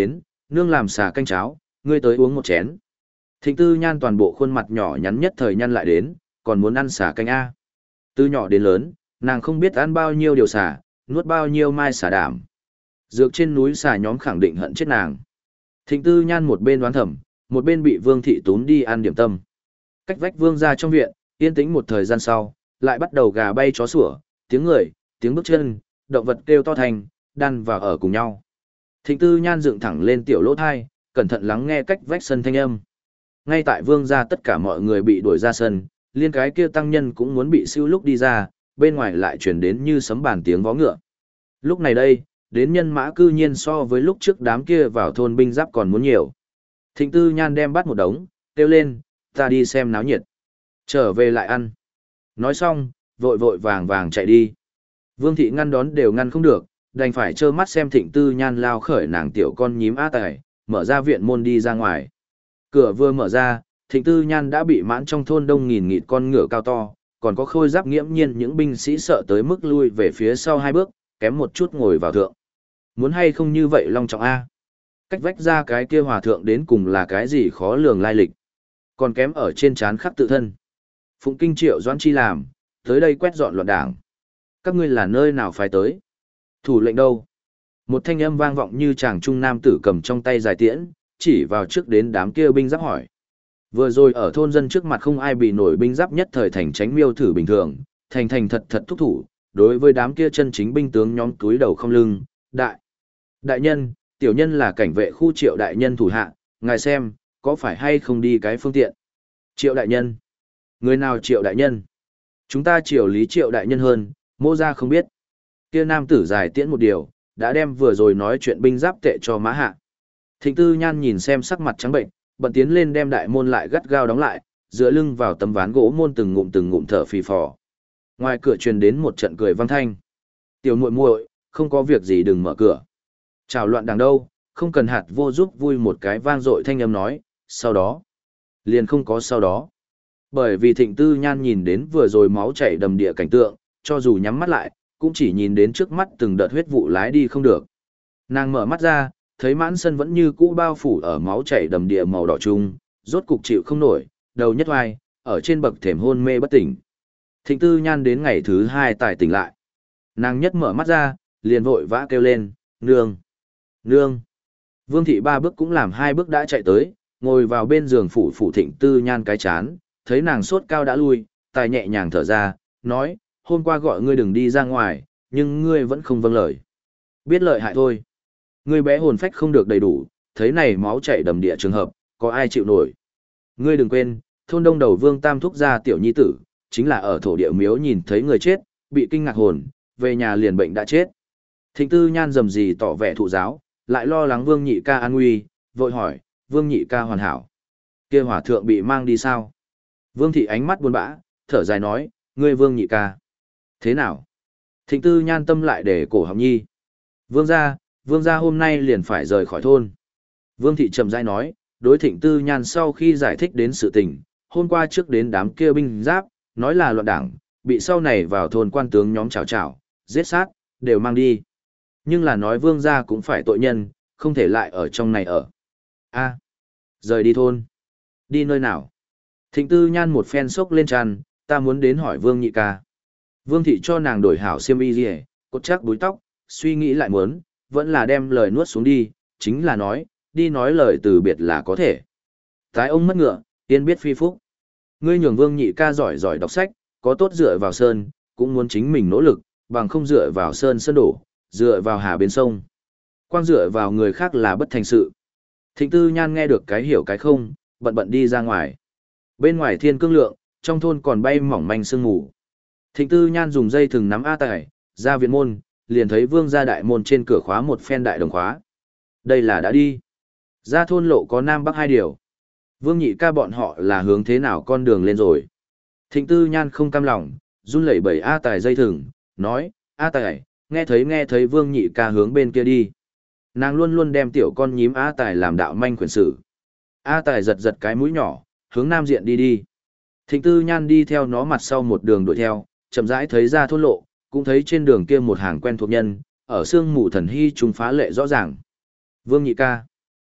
nương làm xà canh cháo, ngươi tới uống một chén. Thịnh Tư Nhan toàn bộ khuôn mặt nhỏ nhắn nhất thời nhăn lại đến, còn muốn ăn xà canh A. Từ nhỏ đến lớn, nàng không biết ăn bao nhiêu điều xà, nuốt bao nhiêu mai xà đảm. Dược trên núi xà nhóm khẳng định hận chết nàng. Thịnh Tư Nhan một bên đoán thầm, một bên bị Vương thị túm đi ăn điểm tâm. Cách vách Vương ra trong viện, yên tĩnh một thời gian sau, lại bắt đầu gà bay chó sủa, tiếng người, tiếng bước chân, động vật kêu to thành, đan vào ở cùng nhau. Thịnh Tư Nhan dựng thẳng lên tiểu lỗ thai, cẩn thận lắng nghe cách vách sân thanh âm. Ngay tại Vương gia tất cả mọi người bị đuổi ra sân, liên cái kia tăng nhân cũng muốn bị siêu lúc đi ra, bên ngoài lại truyền đến như sấm bàn tiếng vó ngựa. Lúc này đây, đến nhân mã cư nhiên so với lúc trước đám kia vào thôn binh giáp còn muốn nhiều. Thịnh Tư Nhan đem bắt một đống, kêu lên, ta đi xem náo nhiệt. Trở về lại ăn. Nói xong, vội vội vàng vàng chạy đi. Vương thị ngăn đón đều ngăn không được, đành phải trơ mắt xem Thịnh Tư Nhan lao khởi nàng tiểu con nhím á tài, mở ra viện môn đi ra ngoài. Cửa vừa mở ra, Thịnh Tư Nhan đã bị mãn trong thôn đông nghìn nghịt con ngựa cao to, còn có khôi giáp nghiễm nhiên những binh sĩ sợ tới mức lui về phía sau hai bước, kém một chút ngồi vào thượng. Muốn hay không như vậy long trọng A. Cách vách ra cái kia hòa thượng đến cùng là cái gì khó lường lai lịch. Còn kém ở trên trán khắc tự thân. Phụng Kinh Triệu Doãn Chi làm, tới đây quét dọn loạn đảng. Các ngươi là nơi nào phải tới? Thủ lệnh đâu? Một thanh âm vang vọng như chàng trung nam tử cầm trong tay dài tiễn, chỉ vào trước đến đám kia binh giáp hỏi. Vừa rồi ở thôn dân trước mặt không ai bị nổi binh giáp nhất thời thành tránh miêu thử bình thường, thành thành thật thật thúc thủ, đối với đám kia chân chính binh tướng nhóm túi đầu không lưng, đại. Đại nhân, tiểu nhân là cảnh vệ khu Triệu đại nhân thủ hạ, ngài xem, có phải hay không đi cái phương tiện? Triệu đại nhân? Người nào Triệu đại nhân? Chúng ta triều lý Triệu đại nhân hơn, mô ra không biết. Kia nam tử dài tiễn một điều, đã đem vừa rồi nói chuyện binh giáp tệ cho mã hạ. Thịnh Tư Nhan nhìn xem sắc mặt trắng bệnh, bận tiến lên đem đại môn lại gắt gao đóng lại, dựa lưng vào tấm ván gỗ môn từng ngụm từng ngụm thở phì phò. Ngoài cửa truyền đến một trận cười vang thanh. Tiểu muội muội, không có việc gì đừng mở cửa. Chào loạn đằng đâu, không cần hạt vô giúp vui một cái vang dội thanh âm nói, sau đó. Liền không có sau đó. Bởi vì Thịnh Tư Nhan nhìn đến vừa rồi máu chảy đầm địa cảnh tượng, cho dù nhắm mắt lại, cũng chỉ nhìn đến trước mắt từng đợt huyết vụ lái đi không được. Nàng mở mắt ra, thấy mãn sân vẫn như cũ bao phủ ở máu chảy đầm địa màu đỏ chung, rốt cục chịu không nổi, đầu nhất oai, ở trên bậc thềm hôn mê bất tỉnh. Thịnh Tư Nhan đến ngày thứ hai tài tỉnh lại. Nàng nhất mở mắt ra, liền vội vã kêu lên, nương, nương. Vương thị ba bước cũng làm hai bước đã chạy tới, ngồi vào bên giường phủ phủ Thịnh Tư Nhan cái chán, thấy nàng sốt cao đã lui, tài nhẹ nhàng thở ra, nói, hôm qua gọi ngươi đừng đi ra ngoài, nhưng ngươi vẫn không vâng lời. Biết lợi hại thôi. Ngươi bé hồn phách không được đầy đủ, thấy này máu chảy đầm địa trường hợp, có ai chịu nổi. Ngươi đừng quên, thôn đông đầu Vương Tam thúc gia tiểu nhi tử, chính là ở thổ địa miếu nhìn thấy người chết, bị kinh ngạc hồn, về nhà liền bệnh đã chết. Thịnh Tư Nhan dầm gì tỏ vẻ thụ giáo, lại lo lắng Vương Nhị ca an nguy, vội hỏi, Vương Nhị ca hoàn hảo. Kia hỏa thượng bị mang đi sao? Vương thị ánh mắt buồn bã, thở dài nói, ngươi Vương Nhị ca. Thế nào? Thịnh Tư Nhan tâm lại để cổ họng nhi. Vương gia, Vương gia hôm nay liền phải rời khỏi thôn. Vương thị trầm rãi nói, đối Thịnh Tư Nhan sau khi giải thích đến sự tình, hôm qua trước đến đám kia binh giáp, nói là loạn đảng, bị sau này vào thôn quan tướng nhóm chào chào, giết sát, đều mang đi. Nhưng là nói Vương gia cũng phải tội nhân, không thể lại ở trong này ở. A, rời đi thôn. Đi nơi nào? Thịnh Tư Nhan một phen sốc lên tràn, ta muốn đến hỏi Vương Nhị ca. Vương thị cho nàng đổi hảo xiêm y liề, cột chắc búi tóc, suy nghĩ lại muốn, vẫn là đem lời nuốt xuống đi, chính là nói, đi nói lời từ biệt là có thể. Tái ông mất ngựa, tiên biết phi phúc. Ngươi nhường Vương Nhị ca giỏi giỏi đọc sách, có tốt dựa vào sơn, cũng muốn chính mình nỗ lực, bằng không dựa vào sơn sơn đổ, dựa vào hà bên sông. Quang dựa vào người khác là bất thành sự. Thịnh Tư Nhan nghe được cái hiểu cái không, bận bận đi ra ngoài. Bên ngoài thiên cương lượng, trong thôn còn bay mỏng manh sương mù. Thịnh Tư Nhan dùng dây thừng nắm A Tài, ra viện môn, liền thấy Vương gia đại môn trên cửa khóa một phen đại đồng khóa. Đây là đã đi. Ra thôn lộ có Nam Bắc hai điều. Vương Nhị ca bọn họ là hướng thế nào con đường lên rồi. Thịnh Tư Nhan không cam lòng, run lẩy bẩy A Tài dây thừng, nói, A Tài, nghe thấy nghe thấy Vương Nhị ca hướng bên kia đi. Nàng luôn luôn đem tiểu con nhím A Tài làm đạo manh quyền sử. A Tài giật giật cái mũi nhỏ, hướng nam diện đi đi. Thịnh Tư Nhan đi theo nó mặt sau một đường đuổi theo, chậm rãi thấy ra thôn lộ, cũng thấy trên đường kia một hàng quen thuộc nhân, ở sương mù thần hy trùng phá lệ rõ ràng. Vương Nhị ca.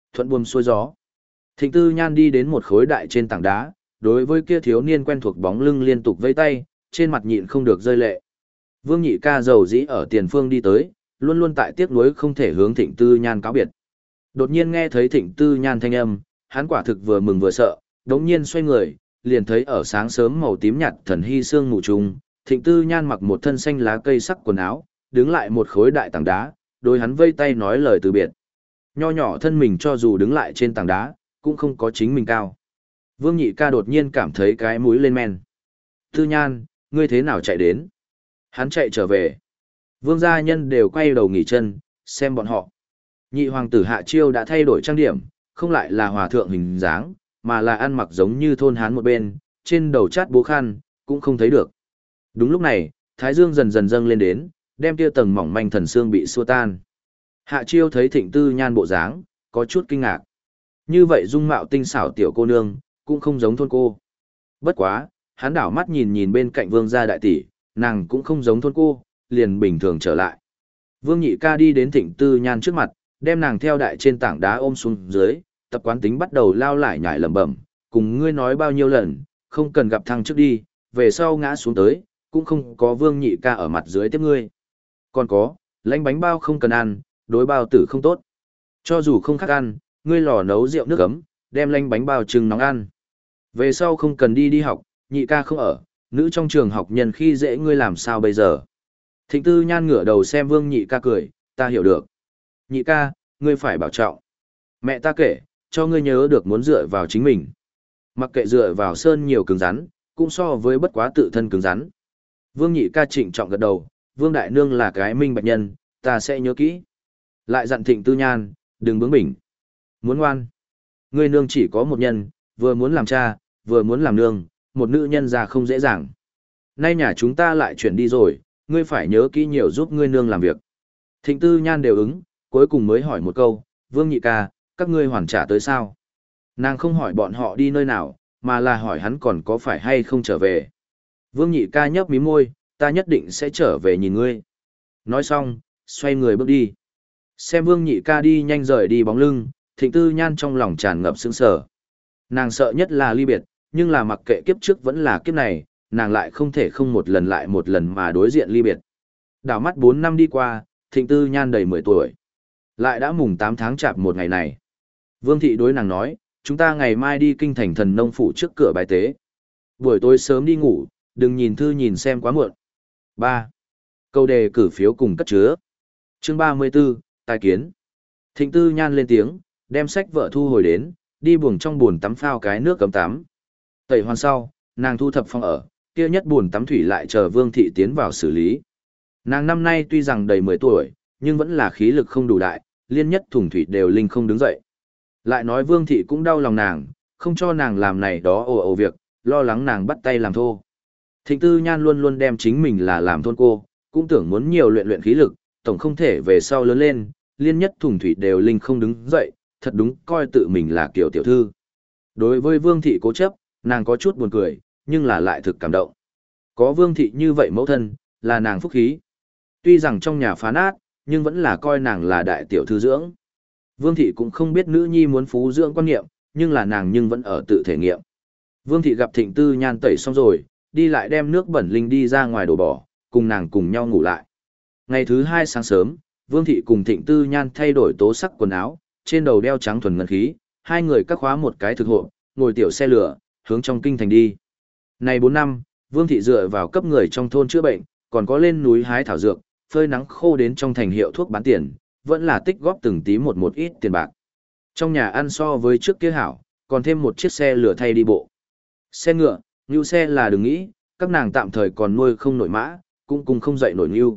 Thuận buồm xuôi gió. Thịnh Tư Nhan đi đến một khối đại trên tảng đá, đối với kia thiếu niên quen thuộc bóng lưng liên tục vẫy tay, trên mặt nhịn không được rơi lệ. Vương Nhị Ca dầu dĩ ở tiền phương đi tới, luôn luôn tại tiếc nuối không thể hướng Thịnh Tư Nhan cáo biệt. Đột nhiên nghe thấy Thịnh Tư Nhan thanh âm, hắn quả thực vừa mừng vừa sợ, đống nhiên xoay người, liền thấy ở sáng sớm màu tím nhạt thần hy sương mù trùng, Thịnh Tư Nhan mặc một thân xanh lá cây sắc quần áo, đứng lại một khối đại tảng đá, đối hắn vây tay nói lời từ biệt. Nho nhỏ thân mình cho dù đứng lại trên tảng đá, cũng không có chính mình cao. Vương Nhị Ca đột nhiên cảm thấy cái mũi lên men. Tư Nhan, ngươi thế nào chạy đến? Hắn chạy trở về. Vương gia nhân đều quay đầu nghỉ chân, xem bọn họ. Nhị hoàng tử Hạ Chiêu đã thay đổi trang điểm, không lại là hòa thượng hình dáng, mà là ăn mặc giống như thôn hán một bên, trên đầu chát bố khăn, cũng không thấy được. Đúng lúc này, Thái Dương dần dần dâng lên đến, đem kia tầng mỏng manh thần xương bị xua tan. Hạ Chiêu thấy Thịnh Tư Nhan bộ dáng, có chút kinh ngạc. Như vậy dung mạo tinh xảo tiểu cô nương, cũng không giống thôn cô. Bất quá, hắn đảo mắt nhìn nhìn bên cạnh Vương gia đại tỷ, nàng cũng không giống thôn cô, liền bình thường trở lại. Vương Nhị Ca đi đến Thịnh Tư Nhan trước mặt, đem nàng theo đại trên tảng đá ôm xuống dưới, tập quán tính bắt đầu lao lại nhảy lẩm bẩm, cùng ngươi nói bao nhiêu lần, không cần gặp thằng trước đi, về sau ngã xuống tới, cũng không có Vương Nhị Ca ở mặt dưới tiếp ngươi. Còn có, lãnh bánh bao không cần ăn, đối bao tử không tốt. Cho dù không khác ăn, ngươi lò nấu rượu nước ấm, đem lãnh bánh bao trứng nóng ăn. Về sau không cần đi đi học, Nhị Ca không ở, nữ trong trường học nhân khi dễ ngươi làm sao bây giờ. Thịnh Tư Nhan ngửa đầu xem Vương Nhị Ca cười, ta hiểu được. Nhị Ca, ngươi phải bảo trọng. Mẹ ta kể, cho ngươi nhớ được muốn dựa vào chính mình. Mặc kệ dựa vào sơn nhiều cứng rắn, cũng so với bất quá tự thân cứng rắn. Vương Nhị Ca trịnh trọng gật đầu, Vương Đại Nương là cái minh bạch nhân, ta sẽ nhớ kỹ. Lại dặn Thịnh Tư Nhan, đừng bướng bỉnh. Muốn ngoan. Ngươi nương chỉ có một nhân, vừa muốn làm cha, vừa muốn làm nương, một nữ nhân ra không dễ dàng. Nay nhà chúng ta lại chuyển đi rồi, ngươi phải nhớ kỹ nhiều giúp ngươi nương làm việc. Thịnh Tư Nhan đều ứng, cuối cùng mới hỏi một câu, Vương Nhị Ca, các ngươi hoàn trả tới sao? Nàng không hỏi bọn họ đi nơi nào, mà là hỏi hắn còn có phải hay không trở về. Vương Nhị Ca nhấp mí môi, ta nhất định sẽ trở về nhìn ngươi. Nói xong, xoay người bước đi. Xem Vương Nhị Ca đi nhanh rời đi bóng lưng, Thịnh Tư Nhan trong lòng tràn ngập sững sờ. Nàng sợ nhất là ly biệt, nhưng là mặc kệ kiếp trước vẫn là kiếp này, nàng lại không thể không một lần lại một lần mà đối diện ly biệt. Đảo mắt bốn năm đi qua, Thịnh Tư Nhan đầy mười tuổi. Lại đã mùng tám tháng chạp một ngày này. Vương Thị đối nàng nói, chúng ta ngày mai đi kinh thành thần nông phủ trước cửa bài tế. Buổi tối sớm đi ngủ, đừng nhìn thư nhìn xem quá muộn. ba. Câu đề cử phiếu cùng cất chứa. Chương ba mươi 34, tài kiến. Thịnh Tư Nhan lên tiếng, đem sách vợ thu hồi đến, đi buồng trong buồn tắm phao cái nước cấm tắm. Tẩy hoàn sau, nàng thu thập phòng ở, kia nhất buồn tắm thủy lại chờ Vương Thị tiến vào xử lý. Nàng năm nay tuy rằng đầy mười tuổi, nhưng vẫn là khí lực không đủ đại, liên nhất thùng thủy đều linh không đứng dậy. Lại nói Vương Thị cũng đau lòng nàng, không cho nàng làm này đó ồ ồ việc, lo lắng nàng bắt tay làm thô. Thịnh Tư Nhan luôn luôn đem chính mình là làm thôn cô, cũng tưởng muốn nhiều luyện luyện khí lực, tổng không thể về sau lớn lên, liên nhất thùng thủy đều linh không đứng dậy, thật đúng coi tự mình là kiểu tiểu thư. Đối với Vương Thị cố chấp, nàng có chút buồn cười, nhưng là lại thực cảm động. Có Vương Thị như vậy mẫu thân, là nàng phúc khí. Tuy rằng trong nhà phá nát, nhưng vẫn là coi nàng là đại tiểu thư dưỡng. Vương Thị cũng không biết nữ nhi muốn phú dưỡng quan niệm, nhưng là nàng nhưng vẫn ở tự thể nghiệm. Vương Thị gặp Thịnh Tư Nhan tẩy xong rồi, đi lại đem nước bẩn linh đi ra ngoài đổ bỏ, cùng nàng cùng nhau ngủ lại. Ngày thứ hai sáng sớm, Vương Thị cùng Thịnh Tư Nhan thay đổi tố sắc quần áo, trên đầu đeo trắng thuần ngân khí, hai người cắt khóa một cái thực hộ, ngồi tiểu xe lửa, hướng trong kinh thành đi. Này bốn năm, Vương Thị dựa vào cấp người trong thôn chữa bệnh, còn có lên núi hái thảo dược, phơi nắng khô đến trong thành hiệu thuốc bán tiền, vẫn là tích góp từng tí một một ít tiền bạc. Trong nhà ăn so với trước kia hảo, còn thêm một chiếc xe lửa thay đi bộ. Xe ngựa, ngưu xe là đừng nghĩ, các nàng tạm thời còn nuôi không nổi mã, cũng cùng không dậy nổi ngưu.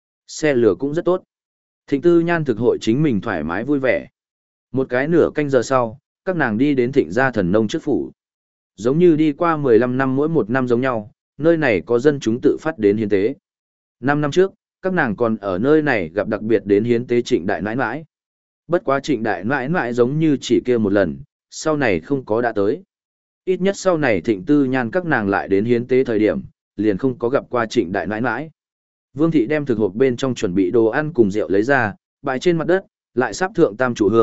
Xe lửa cũng rất tốt. Thịnh Tư Nhan thực hội chính mình thoải mái vui vẻ. Một cái nửa canh giờ sau, các nàng đi đến Thịnh gia thần nông trước phủ. Giống như đi qua mười lăm năm mỗi một năm giống nhau, nơi này có dân chúng tự phát đến hiến tế. Năm năm trước, các nàng còn ở nơi này gặp đặc biệt đến hiến tế Trịnh Đại Nãi Nãi. Bất quá Trịnh Đại Nãi Nãi giống như chỉ kia một lần, sau này không có đã tới. Ít nhất sau này Thịnh Tư Nhan các nàng lại đến hiến tế thời điểm, liền không có gặp qua Trịnh Đại Nãi Nãi. Vương Thị đem thực hộp bên trong chuẩn bị đồ ăn cùng rượu lấy ra, bày trên mặt đất, lại sắp thượng tam chủ hương,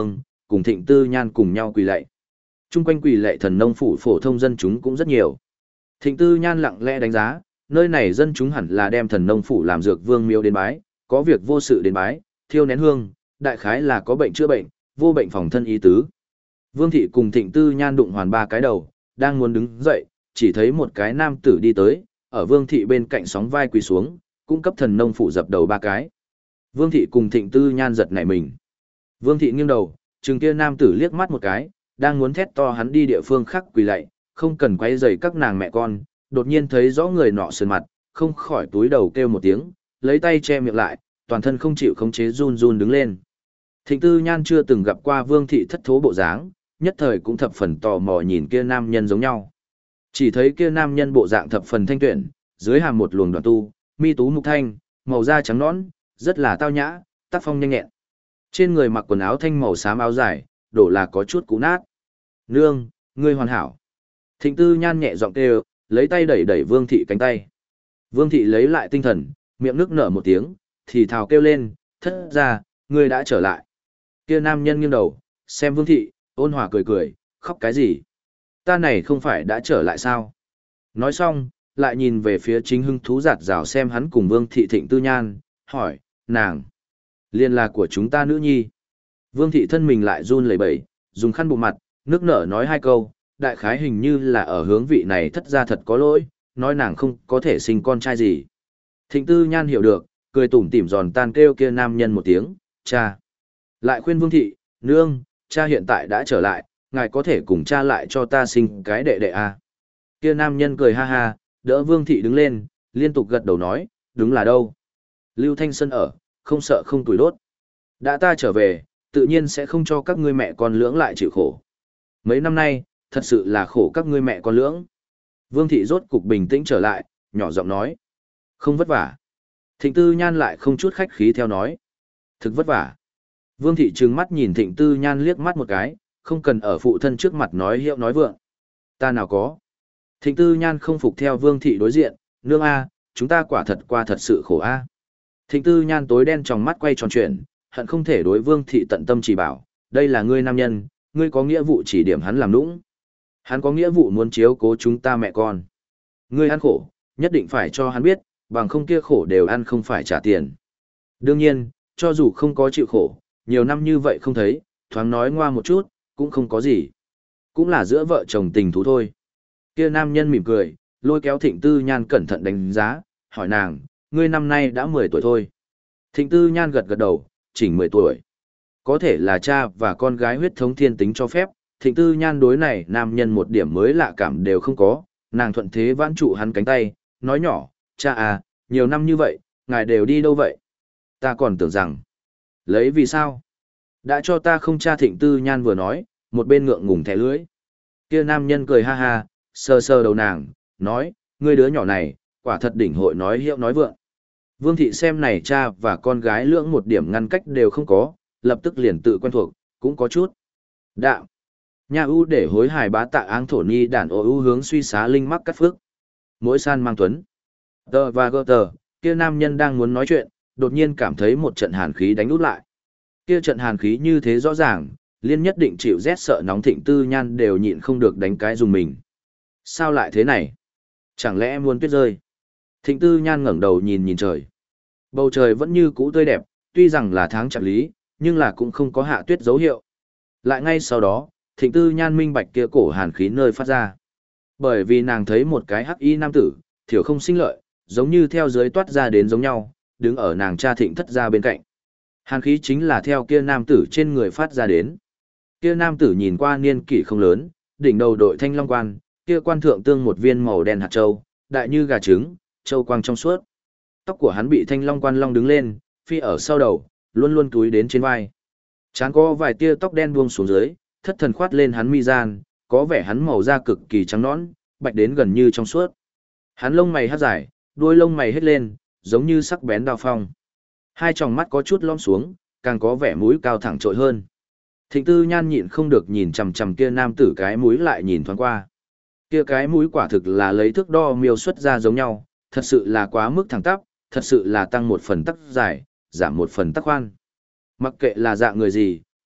cùng Thịnh Tư Nhan cùng nhau quỳ lạy. Trung quanh quỳ lạy thần nông phủ phổ thông dân chúng cũng rất nhiều. Thịnh Tư Nhan lặng lẽ đánh giá, nơi này dân chúng hẳn là đem thần nông phủ làm dược vương miếu đến bái, có việc vô sự đến bái, thiêu nén hương, đại khái là có bệnh chữa bệnh, vô bệnh phòng thân ý tứ. Vương thị cùng Thịnh Tư Nhan đụng hoàn ba cái đầu, đang muốn đứng dậy, chỉ thấy một cái nam tử đi tới, ở Vương thị bên cạnh sóng vai quỳ xuống, cung cấp thần nông phủ dập đầu ba cái. Vương thị cùng Thịnh Tư Nhan giật nảy mình. Vương thị nghiêng đầu, trừng kia nam tử liếc mắt một cái, đang muốn thét to hắn đi địa phương khác quỳ lạy, không cần quấy rầy các nàng mẹ con, đột nhiên thấy rõ người nọ sườn mặt, không khỏi túi đầu kêu một tiếng, lấy tay che miệng lại, toàn thân không chịu khống chế run run đứng lên. Thịnh Tư Nhan chưa từng gặp qua Vương thị thất thố bộ dáng, nhất thời cũng thập phần tò mò nhìn kia nam nhân giống nhau. Chỉ thấy kia nam nhân bộ dạng thập phần thanh tuyển, dưới hàm một luồng đoạn tu, mi tú mục thanh, màu da trắng nõn, rất là tao nhã, tác phong nhanh nhẹn. Trên người mặc quần áo thanh màu xám áo dài, đổ là có chút cũ nát. Nương, ngươi hoàn hảo. Thịnh Tư Nhan nhẹ giọng kêu, lấy tay đẩy đẩy Vương thị cánh tay. Vương thị lấy lại tinh thần, miệng nước nở một tiếng, thì thào kêu lên, thất ra, ngươi đã trở lại. Kia nam nhân nghiêng đầu, xem Vương thị, ôn hòa cười cười, khóc cái gì? Ta này không phải đã trở lại sao? Nói xong, lại nhìn về phía chính hưng thú giạt rào xem hắn cùng Vương thị Thịnh Tư Nhan, hỏi, nàng, liên là của chúng ta nữ nhi. Vương thị thân mình lại run lẩy bẩy, dùng khăn bụng mặt, nước nở nói hai câu, đại khái hình như là ở hướng vị này thất ra thật có lỗi, nói nàng không có thể sinh con trai gì. Thịnh Tư Nhan hiểu được, cười tủm tỉm giòn tan kêu kia nam nhân một tiếng, cha. Lại khuyên Vương thị, nương, cha hiện tại đã trở lại, ngài có thể cùng cha lại cho ta sinh cái đệ đệ à. Kia nam nhân cười ha ha, đỡ Vương thị đứng lên, liên tục gật đầu nói, đúng là đâu. Lưu Thanh Sơn ở, không sợ không tuổi đốt. Đã ta trở về, tự nhiên sẽ không cho các ngươi mẹ con lưỡng lại chịu khổ. Mấy năm nay, thật sự là khổ các ngươi mẹ con lưỡng. Vương thị rốt cục bình tĩnh trở lại, nhỏ giọng nói. Không vất vả. Thịnh Tư Nhan lại không chút khách khí theo nói. Thực vất vả. Vương thị trừng mắt nhìn Thịnh Tư Nhan liếc mắt một cái, không cần ở phụ thân trước mặt nói hiệu nói vượng. Ta nào có. Thịnh Tư Nhan không phục theo Vương thị đối diện, nương a, chúng ta quả thật qua thật sự khổ a. Thịnh Tư Nhan tối đen trong mắt quay tròn chuyển, hận không thể đối Vương thị tận tâm chỉ bảo, đây là ngươi nam nhân, ngươi có nghĩa vụ chỉ điểm hắn làm nũng. Hắn có nghĩa vụ muốn chiếu cố chúng ta mẹ con. Ngươi ăn khổ, nhất định phải cho hắn biết, bằng không kia khổ đều ăn không phải trả tiền. Đương nhiên, cho dù không có chịu khổ, nhiều năm như vậy không thấy, thoáng nói ngoa một chút, cũng không có gì. Cũng là giữa vợ chồng tình thú thôi. Kia nam nhân mỉm cười, lôi kéo Thịnh Tư Nhan cẩn thận đánh giá, hỏi nàng, ngươi năm nay đã mười tuổi thôi. Thịnh Tư Nhan gật gật đầu, chỉnh mười tuổi. Có thể là cha và con gái huyết thống thiên tính cho phép, Thịnh Tư Nhan đối này nam nhân một điểm mới lạ cảm đều không có, nàng thuận thế vãn trụ hắn cánh tay, nói nhỏ, cha à, nhiều năm như vậy, ngài đều đi đâu vậy? Ta còn tưởng rằng, lấy vì sao? Đã cho ta không cha. Thịnh Tư Nhan vừa nói, một bên ngượng ngùng thẻ lưỡi. Kia nam nhân cười ha ha, sờ sờ đầu nàng, nói, ngươi đứa nhỏ này, quả thật đỉnh hội nói hiệu nói vượng. Vương thị xem này cha và con gái lưỡng một điểm ngăn cách đều không có, lập tức liền tự quen thuộc, cũng có chút. Đạo. Nhà ưu để hối hài bá tạ áng thổ ni đàn ô ưu hướng suy xá linh mắc cắt phước. Mỗi san mang tuấn. Tờ và gơ tờ, kia nam nhân đang muốn nói chuyện, đột nhiên cảm thấy một trận hàn khí đánh út lại. Kia trận hàn khí như thế rõ ràng, liên nhất định chịu rét sợ nóng Thịnh Tư Nhan đều nhịn không được đánh cái dùng mình. Sao lại thế này? Chẳng lẽ muốn tuyết rơi? Thịnh Tư Nhan ngẩng đầu nhìn nhìn trời. Bầu trời vẫn như cũ tươi đẹp, tuy rằng là tháng chạp lý, nhưng là cũng không có hạ tuyết dấu hiệu. Lại ngay sau đó, Thịnh Tư Nhan minh bạch kia cổ hàn khí nơi phát ra. Bởi vì nàng thấy một cái hắc y nam tử, thiểu không sinh lợi, giống như theo dưới toát ra đến giống nhau, đứng ở nàng cha Thịnh thất ra bên cạnh. Hàn khí chính là theo kia nam tử trên người phát ra đến. Kia nam tử nhìn qua niên kỷ không lớn, đỉnh đầu đội thanh long quan, kia quan thượng tương một viên màu đen hạt châu, đại như gà trứng, châu quang trong suốt. Tóc của hắn bị thanh long quan long đứng lên, phi ở sau đầu, luôn luôn túi đến trên vai. Trán có vài tia tóc đen buông xuống dưới, thất thần khoát lên hắn mi gian, có vẻ hắn màu da cực kỳ trắng nõn, bạch đến gần như trong suốt. Hắn lông mày hát dài, đuôi lông mày hết lên, giống như sắc bén đao phong. Hai tròng mắt có chút lõm xuống, càng có vẻ mũi cao thẳng trội hơn. Thịnh Tư Nhan nhịn không được nhìn chằm chằm kia nam tử cái mũi lại nhìn thoáng qua. Kia cái mũi quả thực là lấy thước đo miêu xuất ra giống nhau, thật sự là quá mức thẳng tắp, thật sự là tăng một phần tắc dài, giảm một phần tắc khoan. Mặc kệ là dạng người gì,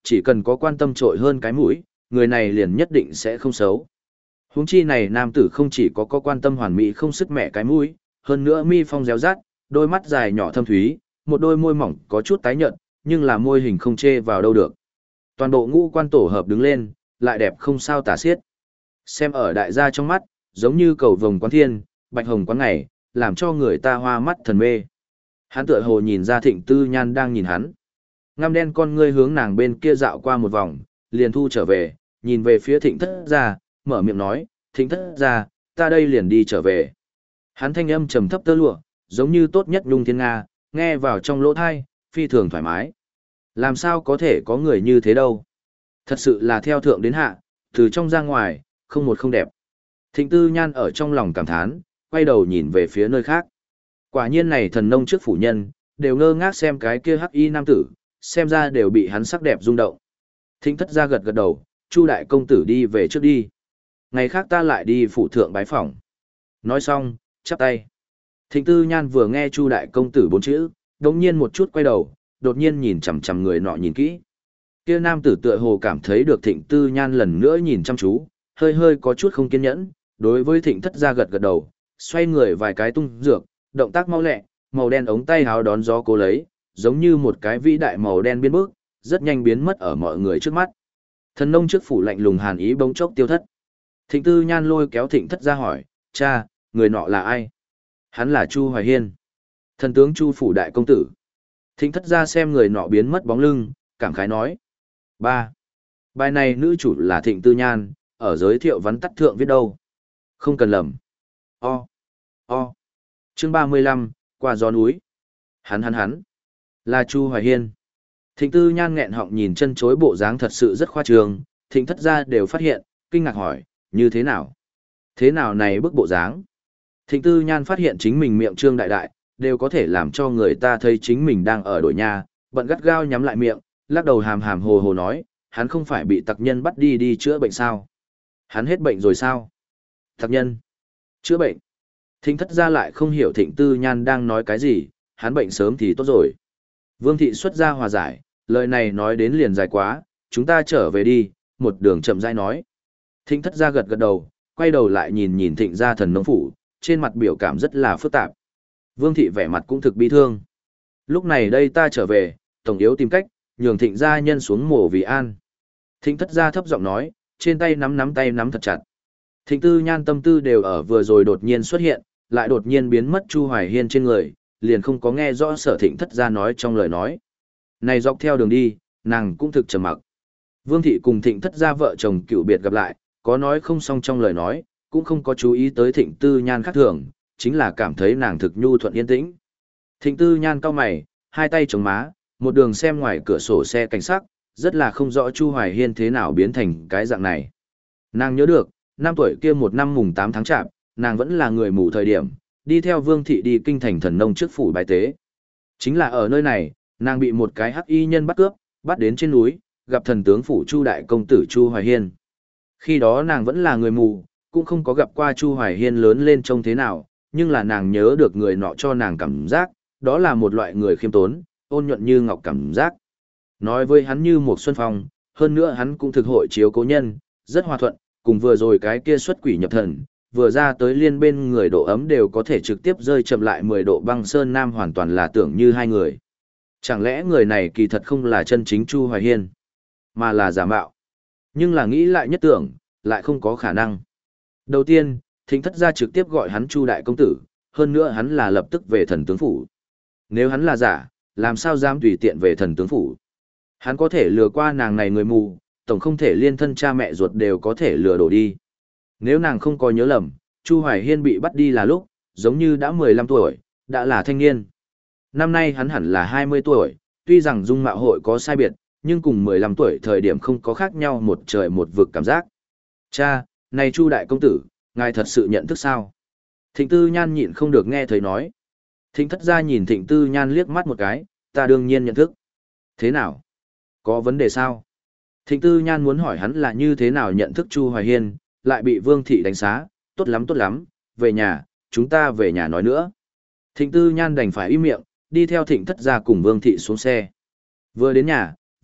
chỉ cần có quan tâm trội hơn cái mũi, người này liền nhất định sẽ không xấu. Huống chi này nam tử không chỉ có có quan tâm hoàn mỹ không sức mẹ cái mũi, hơn nữa mi phong réo rát, đôi mắt dài nhỏ thâm thúy, một đôi môi mỏng có chút tái nhợt, nhưng là môi hình không chê vào đâu được. Toàn bộ ngũ quan tổ hợp đứng lên, lại đẹp không sao tả xiết. Xem ở đại gia trong mắt, giống như cầu vồng quán thiên, bạch hồng quán ngày, làm cho người ta hoa mắt thần mê. Hắn tựa hồ nhìn ra Thịnh Tư Nhan đang nhìn hắn. Ngăm đen con ngươi hướng nàng bên kia dạo qua một vòng, liền thu trở về, nhìn về phía Thịnh Thất gia, mở miệng nói, Thịnh Thất gia, ta đây liền đi trở về. Hắn thanh âm trầm thấp tơ lụa, giống như tốt nhất nhung thiên nga, nghe vào trong lỗ thai, phi thường thoải mái. Làm sao có thể có người như thế đâu. Thật sự là theo thượng đến hạ, từ trong ra ngoài, không một không đẹp. Thịnh Tư Nhan ở trong lòng cảm thán, quay đầu nhìn về phía nơi khác. Quả nhiên này thần nông trước phủ nhân, đều ngơ ngác xem cái kia hắc y nam tử, xem ra đều bị hắn sắc đẹp rung động. Thịnh Thất gia gật gật đầu, Chu đại công tử đi về trước đi. Ngày khác ta lại đi phủ thượng bái phỏng. Nói xong, chắp tay. Thịnh Tư Nhan vừa nghe Chu đại công tử bốn chữ, đống nhiên một chút quay đầu, đột nhiên nhìn chằm chằm người nọ nhìn kỹ. Kia nam tử tựa hồ cảm thấy được Thịnh Tư Nhan lần nữa nhìn chăm chú, hơi hơi có chút không kiên nhẫn, đối với Thịnh Thất gia gật gật đầu, xoay người vài cái tung dược, động tác mau lẹ, màu đen ống tay háo đón gió cố lấy, giống như một cái vĩ đại màu đen biến bước, rất nhanh biến mất ở mọi người trước mắt. Thần nông trước phủ lạnh lùng hàn ý bỗng chốc tiêu thất. Thịnh Tư Nhan lôi kéo Thịnh Thất gia hỏi, cha, người nọ là ai? Hắn là Chu Hoài Hiên. Thần tướng Chu phủ đại công tử. Thịnh Thất gia xem người nọ biến mất bóng lưng, cảm khái nói. Ba. Bài này nữ chủ là Thịnh Tư Nhan, ở giới thiệu vắn tắt thượng viết đâu. Không cần lầm. O. O. Chương ba mươi lăm, qua gió núi. Hắn hắn hắn. Là Chu Hoài Hiên. Thịnh Tư Nhan nghẹn họng nhìn chân chối bộ dáng thật sự rất khoa trương, Thịnh Thất gia đều phát hiện, kinh ngạc hỏi, như thế nào? Thế nào này bức bộ dáng? Thịnh Tư Nhan phát hiện chính mình miệng trương đại đại, đều có thể làm cho người ta thấy chính mình đang ở đội nhà, bận gắt gao nhắm lại miệng, lắc đầu hàm hàm hồ hồ nói, hắn không phải bị tặc nhân bắt đi đi chữa bệnh sao? Hắn hết bệnh rồi sao? Tặc nhân? Chữa bệnh? Thịnh Thất gia lại không hiểu Thịnh Tư Nhan đang nói cái gì, hắn bệnh sớm thì tốt rồi. Vương thị xuất gia hòa giải, lời này nói đến liền dài quá, chúng ta trở về đi, một đường chậm rãi nói. Thịnh Thất gia gật gật đầu, quay đầu lại nhìn nhìn Thịnh gia thần nông phủ, trên mặt biểu cảm rất là phức tạp. Vương thị vẻ mặt cũng thực bi thương. Lúc này đây ta trở về, tổng yếu tìm cách, nhường Thịnh gia nhân xuống mổ vì an. Thịnh Thất gia thấp giọng nói, trên tay nắm nắm tay nắm thật chặt. Thịnh Tư Nhan tâm tư đều ở vừa rồi đột nhiên xuất hiện, lại đột nhiên biến mất Chu Hoài Hiên trên người, liền không có nghe rõ Sở Thịnh Thất gia nói trong lời nói. Này dọc theo đường đi, nàng cũng thực trầm mặc. Vương thị cùng Thịnh Thất gia vợ chồng cựu biệt gặp lại, có nói không xong trong lời nói, cũng không có chú ý tới Thịnh Tư Nhan khác thường, chính là cảm thấy nàng thực nhu thuận yên tĩnh. Thịnh Tư Nhan cau mày, hai tay chống má, một đường xem ngoài cửa sổ xe cảnh sát, rất là không rõ Chu Hoài Hiên thế nào biến thành cái dạng này. Nàng nhớ được, năm tuổi kia một năm mùng tám tháng chạp, nàng vẫn là người mù thời điểm, đi theo Vương thị đi kinh thành thần nông trước phủ bài tế. Chính là ở nơi này, nàng bị một cái hắc y nhân bắt cướp, bắt đến trên núi, gặp thần tướng phủ Chu đại công tử Chu Hoài Hiên. Khi đó nàng vẫn là người mù, cũng không có gặp qua Chu Hoài Hiên lớn lên trông thế nào, nhưng là nàng nhớ được người nọ cho nàng cảm giác, đó là một loại người khiêm tốn, ôn nhuận như ngọc cảm giác. Nói với hắn như một xuân phong, hơn nữa hắn cũng thực hội chiếu cố nhân, rất hòa thuận, cùng vừa rồi cái kia xuất quỷ nhập thần, vừa ra tới liên bên người độ ấm đều có thể trực tiếp rơi chậm lại mười độ băng sơn nam hoàn toàn là tưởng như hai người. Chẳng lẽ người này kỳ thật không là chân chính Chu Hoài Hiên, mà là giả mạo. Nhưng là nghĩ lại nhất tưởng, lại không có khả năng. Đầu tiên, Thịnh Thất gia trực tiếp gọi hắn Chu đại công tử, hơn nữa hắn là lập tức về thần tướng phủ. Nếu hắn là giả, làm sao dám tùy tiện về thần tướng phủ? Hắn có thể lừa qua nàng này người mù, tổng không thể liên thân cha mẹ ruột đều có thể lừa đổ đi. Nếu nàng không có nhớ lầm, Chu Hoài Hiên bị bắt đi là lúc, giống như đã mười lăm tuổi, đã là thanh niên. Năm nay hắn hẳn là hai mươi tuổi, tuy rằng dung mạo hội có sai biệt, nhưng cùng mười lăm tuổi thời điểm không có khác nhau một trời một vực cảm giác. Cha, này Chu đại công tử, ngài thật sự nhận thức sao? Thịnh Tư Nhan nhịn không được nghe thấy nói. Thịnh Thất gia nhìn Thịnh Tư Nhan liếc mắt một cái, ta đương nhiên nhận thức. Thế nào? Có vấn đề sao? Thịnh Tư Nhan muốn hỏi hắn là như thế nào nhận thức Chu Hoài Hiên, lại bị Vương thị đánh giá, tốt lắm tốt lắm, về nhà, chúng ta về nhà nói nữa. Thịnh Tư Nhan đành phải im miệng, đi theo Thịnh Thất gia cùng Vương thị xuống xe. Vừa đến nhà,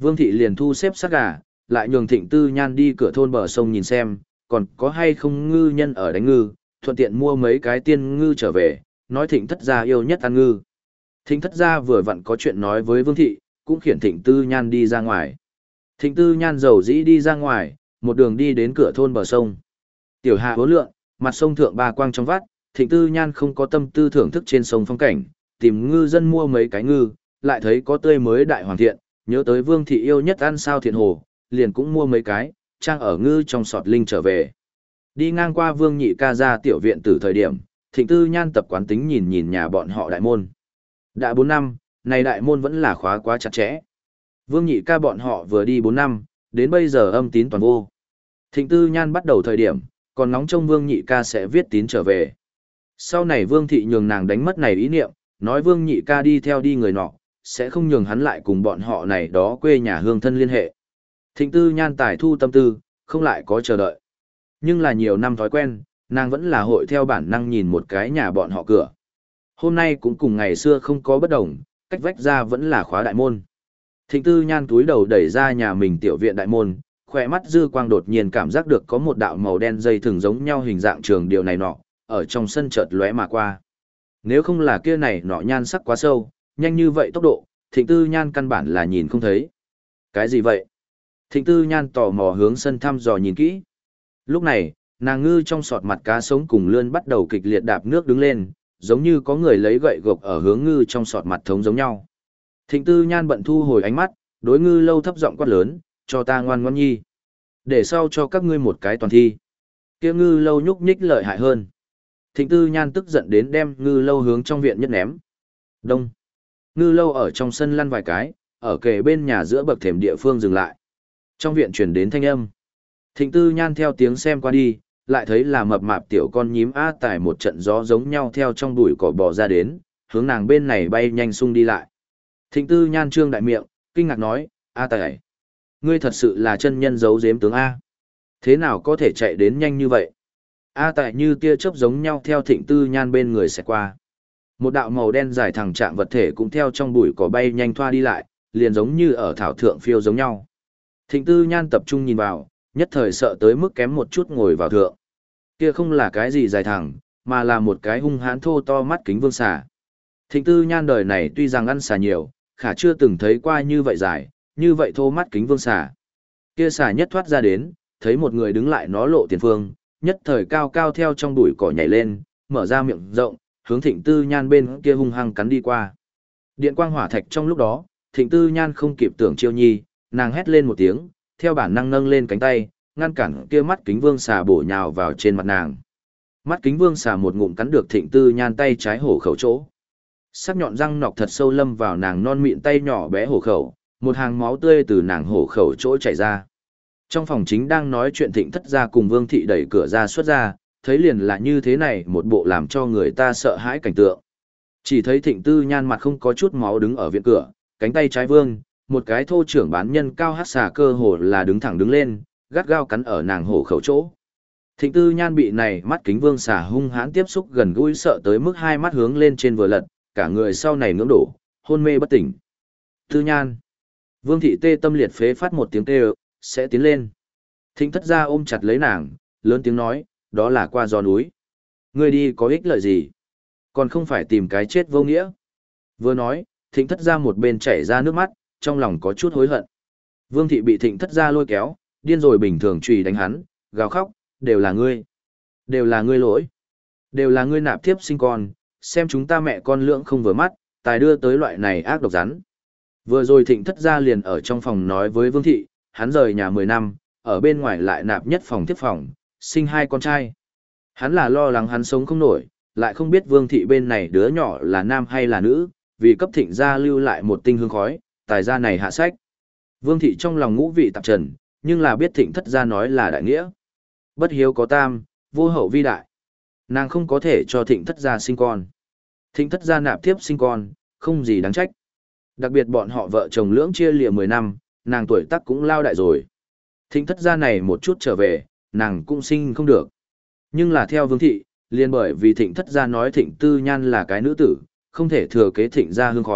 Vương thị liền thu xếp sát gà, lại nhường Thịnh Tư Nhan đi cửa thôn bờ sông nhìn xem, còn có hay không ngư nhân ở đánh ngư, thuận tiện mua mấy cái tiên ngư trở về, nói Thịnh thất gia yêu nhất ăn ngư. Thịnh thất gia vừa vặn có chuyện nói với Vương thị, cũng khiển Thịnh Tư Nhan đi ra ngoài. Thịnh Tư Nhan dầu dĩ đi ra ngoài, một đường đi đến cửa thôn bờ sông. Tiểu hạ hố lượng, mặt sông thượng ba quang trong vắt, Thịnh Tư Nhan không có tâm tư thưởng thức trên sông phong cảnh, tìm ngư dân mua mấy cái ngư, lại thấy có tươi mới đại hoàng thiện, nhớ tới Vương thị yêu nhất ăn sao thiện hồ, liền cũng mua mấy cái, trang ở ngư trong sọt linh trở về. Đi ngang qua Vương Nhị ca ra tiểu viện từ thời điểm, Thịnh Tư Nhan tập quán tính nhìn nhìn nhà bọn họ đại môn. Đã bốn năm, này đại môn vẫn là khóa quá chặt chẽ. Vương Nhị ca bọn họ vừa đi bốn năm, đến bây giờ âm tín toàn vô. Thịnh Tư Nhan bắt đầu thời điểm, còn ngóng trông Vương Nhị ca sẽ viết tín trở về. Sau này Vương thị nhường nàng đánh mất này ý niệm, nói Vương Nhị ca đi theo đi người nọ, sẽ không nhường hắn lại cùng bọn họ này đó quê nhà hương thân liên hệ. Thịnh Tư Nhan tài thu tâm tư, không lại có chờ đợi. Nhưng là nhiều năm thói quen, nàng vẫn là hội theo bản năng nhìn một cái nhà bọn họ cửa. Hôm nay cũng cùng ngày xưa không có bất đồng, cách vách ra vẫn là khóa đại môn. Thịnh Tư Nhan túi đầu đẩy ra nhà mình tiểu viện đại môn, khỏe mắt dư quang đột nhiên cảm giác được có một đạo màu đen dây thường giống nhau hình dạng trường điều này nọ, ở trong sân chợt lóe mà qua. Nếu không là kia này nọ nhan sắc quá sâu, nhanh như vậy tốc độ, Thịnh Tư Nhan căn bản là nhìn không thấy. Cái gì vậy? Thịnh Tư Nhan tò mò hướng sân thăm dò nhìn kỹ. Lúc này, nàng ngư trong sọt mặt cá sống cùng lươn bắt đầu kịch liệt đạp nước đứng lên, giống như có người lấy gậy gộc ở hướng ngư trong sọt mặt thống giống nhau. Thịnh Tư Nhan bận thu hồi ánh mắt, đối ngư lâu thấp giọng quát lớn, cho ta ngoan ngoãn nhi. Để sau cho các ngươi một cái toàn thi. Kia ngư lâu nhúc nhích lợi hại hơn. Thịnh Tư Nhan tức giận đến đem ngư lâu hướng trong viện nhất ném. Đông. Ngư lâu ở trong sân lăn vài cái, ở kề bên nhà giữa bậc thềm địa phương dừng lại. Trong viện truyền đến thanh âm. Thịnh Tư Nhan theo tiếng xem qua đi, lại thấy là mập mạp tiểu con nhím A Tải một trận gió giống nhau theo trong bụi cỏ bò ra đến, hướng nàng bên này bay nhanh sung đi lại. Thịnh Tư Nhan trương đại miệng, kinh ngạc nói, A Tải, ngươi thật sự là chân nhân giấu giếm tướng A. Thế nào có thể chạy đến nhanh như vậy? A Tải như tia chớp giống nhau theo Thịnh Tư Nhan bên người sẽ qua. Một đạo màu đen dài thẳng trạng vật thể cũng theo trong bụi cỏ bay nhanh thoa đi lại, liền giống như ở thảo thượng phiêu giống nhau. Thịnh Tư Nhan tập trung nhìn vào, nhất thời sợ tới mức kém một chút ngồi vào thượng. Kia không là cái gì dài thẳng, mà là một cái hung hãn thô to mắt kính vương xà. Thịnh Tư Nhan đời này tuy rằng ăn xà nhiều, khả chưa từng thấy qua như vậy dài, như vậy thô mắt kính vương xà. Kia xà nhất thoát ra đến, thấy một người đứng lại nó lộ tiền phương, nhất thời cao cao theo trong bụi cỏ nhảy lên, mở ra miệng rộng, hướng Thịnh Tư Nhan bên kia hung hăng cắn đi qua. Điện quang hỏa thạch trong lúc đó, Thịnh Tư Nhan không kịp tưởng chiêu nhi, nàng hét lên một tiếng, theo bản năng nâng lên cánh tay, ngăn cản kia mắt kính vương xà bổ nhào vào trên mặt nàng. Mắt kính vương xà một ngụm cắn được Thịnh Tư Nhan tay trái hổ khẩu chỗ. Sắc nhọn răng nọc thật sâu lâm vào nàng non mịn tay nhỏ bé hổ khẩu, một hàng máu tươi từ nàng hổ khẩu chỗ chảy ra. Trong phòng chính đang nói chuyện Thịnh thất gia cùng Vương thị đẩy cửa ra xuất ra, thấy liền là như thế này một bộ làm cho người ta sợ hãi cảnh tượng. Chỉ thấy Thịnh Tư Nhan mặt không có chút máu đứng ở viện cửa, cánh tay trái vương, một cái thô trưởng bán nhân cao hát xà cơ hồ là đứng thẳng đứng lên, gắt gao cắn ở nàng hổ khẩu chỗ. Thịnh Tư Nhan bị này mắt kính vương xà hung hãn tiếp xúc gần gũi sợ tới mức hai mắt hướng lên trên vừa lật, cả người sau này ngưỡng đổ, hôn mê bất tỉnh. Tư Nhan. Vương thị tê tâm liệt phế phát một tiếng kêu, sẽ tiến lên. Thịnh thất gia ôm chặt lấy nàng, lớn tiếng nói, đó là qua gió núi. Ngươi đi có ích lợi gì? Còn không phải tìm cái chết vô nghĩa. Vừa nói, Thịnh thất gia một bên chảy ra nước mắt, trong lòng có chút hối hận. Vương thị bị Thịnh thất gia lôi kéo, điên rồi bình thường chùy đánh hắn, gào khóc, đều là ngươi. Đều là ngươi lỗi. Đều là ngươi nạp thiếp sinh con, xem chúng ta mẹ con lưỡng không vừa mắt, tài đưa tới loại này ác độc rắn. Vừa rồi Thịnh thất gia liền ở trong phòng nói với Vương thị, hắn rời nhà mười năm, ở bên ngoài lại nạp nhất phòng tiếp phòng, sinh hai con trai. Hắn là lo lắng hắn sống không nổi, lại không biết Vương thị bên này đứa nhỏ là nam hay là nữ, vì cấp Thịnh gia lưu lại một tinh hương khói, tài gia này hạ sách. Vương thị trong lòng ngũ vị tạp trần, nhưng là biết Thịnh thất gia nói là đại nghĩa. Bất hiếu có tam, vô hậu vi đại. Nàng không có thể cho Thịnh thất gia sinh con. Thịnh thất gia nạp tiếp sinh con, không gì đáng trách. Đặc biệt bọn họ vợ chồng lưỡng chia lìa mười năm, nàng tuổi tác cũng lao đại rồi. Thịnh thất gia này một chút trở về, nàng cũng sinh không được. Nhưng là theo Vương thị, liền bởi vì Thịnh thất gia nói Thịnh Tư Nhan là cái nữ tử, không thể thừa kế Thịnh gia hương khói,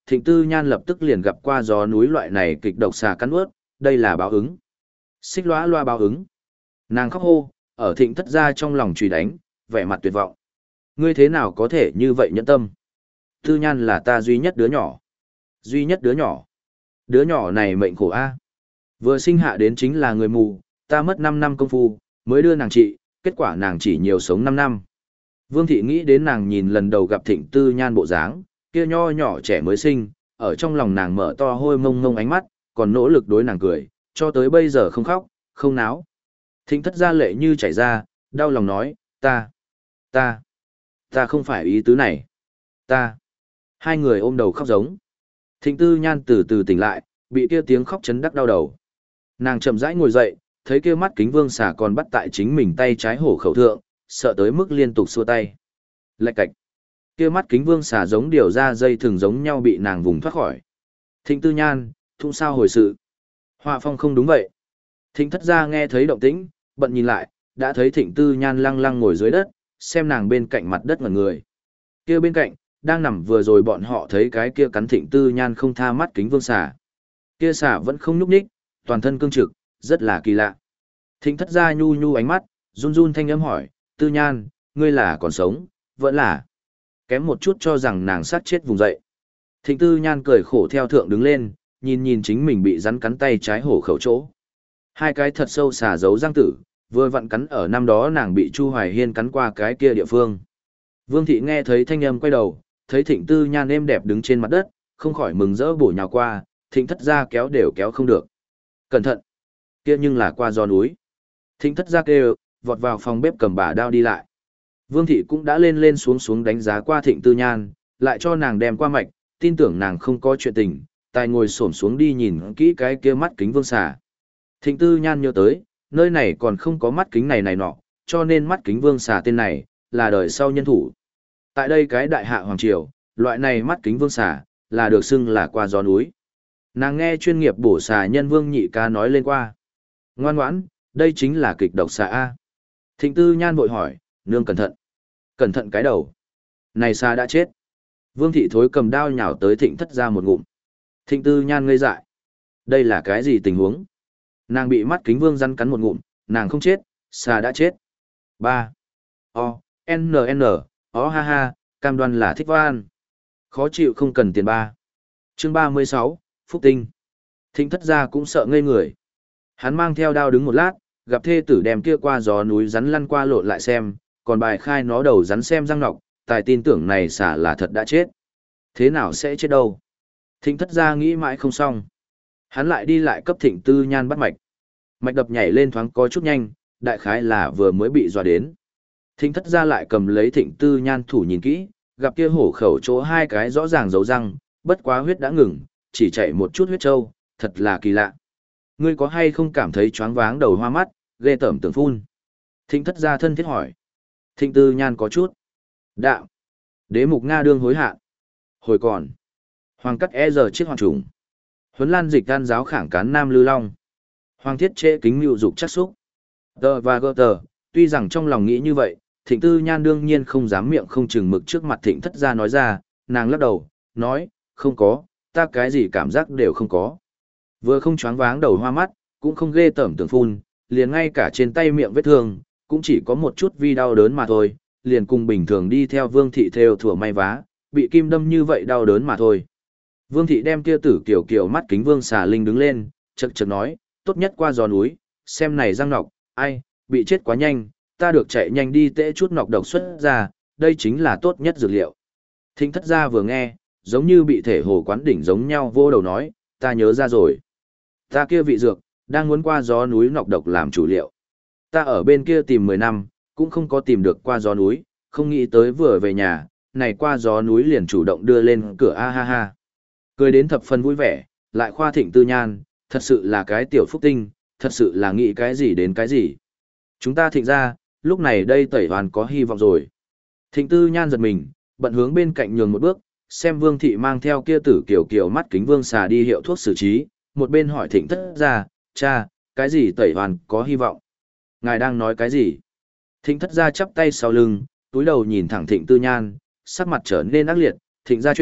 Thịnh Tư Nhan lập tức liền gặp qua gió núi loại này kịch độc xà cắn ướt, đây là báo ứng. Xích lóa loa báo ứng. Nàng khóc hô, ở Thịnh thất gia trong lòng chùy đánh, vẻ mặt tuyệt vọng. Ngươi thế nào có thể như vậy nhẫn tâm? Tư Nhan là ta duy nhất đứa nhỏ. Duy nhất đứa nhỏ. Đứa nhỏ này mệnh khổ a. Vừa sinh hạ đến chính là người mù, ta mất năm năm công phu, mới đưa nàng trị, kết quả nàng chỉ nhiều sống năm năm. Vương thị nghĩ đến nàng nhìn lần đầu gặp Thịnh Tư Nhan bộ dáng, kia nho nhỏ trẻ mới sinh, ở trong lòng nàng mở to hôi mông mông ánh mắt, còn nỗ lực đối nàng cười, cho tới bây giờ không khóc, không náo. Thịnh thất gia lệ như chảy ra, đau lòng nói, ta, ta, ta không phải ý tứ này, ta. Hai người ôm đầu khóc giống. Thịnh Tư Nhan từ từ tỉnh lại, bị kia tiếng khóc chấn đắc đau đầu. Nàng chậm rãi ngồi dậy, thấy kia mắt kính vương xà còn bắt tại chính mình tay trái hổ khẩu thượng, sợ tới mức liên tục xua tay. Lạch cạch. Kia mắt kính vương xà giống điều ra dây thường giống nhau bị nàng vùng thoát khỏi. Thịnh Tư Nhan, thung sao hồi sự. Họa phong không đúng vậy. Thịnh thất gia nghe thấy động tĩnh, bận nhìn lại, đã thấy Thịnh Tư Nhan lăng lăng ngồi dưới đất, xem nàng bên cạnh mặt đất ngẩn người. Kia bên cạnh, đang nằm vừa rồi bọn họ thấy cái kia cắn Thịnh Tư Nhan không tha mắt kính vương xà. Kia xà vẫn không nhúc nhích, toàn thân cương trực, rất là kỳ lạ. Thịnh thất gia nhu nhu ánh mắt, run run thanh âm hỏi, Tư Nhan, ngươi là còn sống, vẫn là. Kém một chút cho rằng nàng sát chết vùng dậy. Thịnh Tư Nhan cười khổ theo thượng đứng lên, nhìn nhìn chính mình bị rắn cắn tay trái hổ khẩu chỗ. Hai cái thật sâu xà giấu răng tử, vừa vặn cắn ở năm đó nàng bị Chu Hoài Hiên cắn qua cái kia địa phương. Vương thị nghe thấy thanh âm quay đầu, thấy Thịnh Tư Nhan êm đẹp đứng trên mặt đất, không khỏi mừng rỡ bổ nhào qua, Thịnh thất gia kéo đều kéo không được. Cẩn thận! Kia nhưng là qua gió núi. Thịnh thất gia kêu, vọt vào phòng bếp cầm bả đao đi lại. Vương thị cũng đã lên lên xuống xuống đánh giá qua Thịnh Tư Nhan, lại cho nàng đem qua mạch, tin tưởng nàng không có chuyện tình, tài ngồi xổm xuống đi nhìn kỹ cái kia mắt kính vương xà. Thịnh Tư Nhan nhớ tới, nơi này còn không có mắt kính này này nọ, cho nên mắt kính vương xà tên này, là đời sau nhân thủ. Tại đây cái đại hạ hoàng triều, loại này mắt kính vương xà, là được xưng là qua gió núi. Nàng nghe chuyên nghiệp bổ xà nhân Vương Nhị ca nói lên qua. Ngoan ngoãn, đây chính là kịch độc xà A. Thịnh Tư Nhan vội hỏi, nương cẩn thận. Cẩn thận cái đầu. Này xà đã chết. Vương thị thối cầm đao nhào tới Thịnh thất ra một ngụm. Thịnh Tư Nhan ngây dại. Đây là cái gì tình huống? Nàng bị mắt kính vương rắn cắn một ngụm, nàng không chết, xà đã chết. Ba. O, N N, O ha ha, cam đoan là thích van. Khó chịu không cần tiền ba. Chương ba mươi sáu, Phúc Tinh. Thịnh thất gia cũng sợ ngây người. Hắn mang theo đao đứng một lát, gặp thê tử đem kia qua gió núi rắn lăn qua lộn lại xem, còn bài khai nó đầu rắn xem răng nọc, tài tin tưởng này xả là thật đã chết. Thế nào sẽ chết đâu? Thịnh thất gia nghĩ mãi không xong. Hắn lại đi lại cấp Thịnh Tư Nhan bắt mạch. Mạch đập nhảy lên thoáng có chút nhanh, đại khái là vừa mới bị dọa đến. Thịnh thất gia lại cầm lấy Thịnh Tư Nhan thủ nhìn kỹ, gặp kia hổ khẩu chỗ hai cái rõ ràng dấu răng, bất quá huyết đã ngừng, chỉ chạy một chút huyết trâu, thật là kỳ lạ. Ngươi có hay không cảm thấy choáng váng đầu hoa mắt, ghê tởm tưởng phun? Thịnh thất gia thân thiết hỏi. Thịnh Tư Nhan có chút. Đạo. Đế mục Nga đương hối hạ. Hồi còn. Hoàng cắt e giờ chiếc hoàng trùng. Huấn lan dịch gan giáo khảng cán nam lư long. Hoàng thiết trễ kính mưu dục chắc xúc. Tờ và gơ tờ, tuy rằng trong lòng nghĩ như vậy, Thịnh Tư Nhan đương nhiên không dám miệng không chừng mực trước mặt Thịnh thất gia nói ra, nàng lắc đầu, nói, không có, ta cái gì cảm giác đều không có. Vừa không choáng váng đầu hoa mắt, cũng không ghê tởm tưởng phun, liền ngay cả trên tay miệng vết thương, cũng chỉ có một chút vi đau đớn mà thôi, liền cùng bình thường đi theo Vương thị theo thủa may vá, bị kim đâm như vậy đau đớn mà thôi. Vương thị đem kia tử kiểu kiểu mắt kính Vương xà linh đứng lên, chậc chậc nói, tốt nhất qua giò núi, xem này răng nọc, ai, bị chết quá nhanh, ta được chạy nhanh đi tễ chút nọc độc xuất ra, đây chính là tốt nhất dược liệu. Thịnh thất gia vừa nghe, giống như bị thể hồ quán đỉnh giống nhau vô đầu nói, ta nhớ ra rồi. Ta kia vị dược, đang muốn qua gió núi nọc độc làm chủ liệu. Ta ở bên kia tìm mười năm, cũng không có tìm được qua gió núi, không nghĩ tới vừa về nhà, này qua gió núi liền chủ động đưa lên cửa a ha ha. Cười đến thập phần vui vẻ, lại khoa Thịnh Tư Nhan, thật sự là cái tiểu phúc tinh, thật sự là nghĩ cái gì đến cái gì. Chúng ta Thịnh ra, lúc này đây tẩy hoàn có hy vọng rồi. Thịnh Tư Nhan giật mình, bận hướng bên cạnh nhường một bước, xem Vương thị mang theo kia tử kiểu kiểu mắt kính Vương xà đi hiệu thuốc xử trí, một bên hỏi Thịnh thất gia, cha, cái gì tẩy hoàn có hy vọng? Ngài đang nói cái gì? Thịnh thất gia chắp tay sau lưng, túi đầu nhìn thẳng Thịnh Tư Nhan, sắc mặt trở nên ác liệt, Thịnh gia chuyện,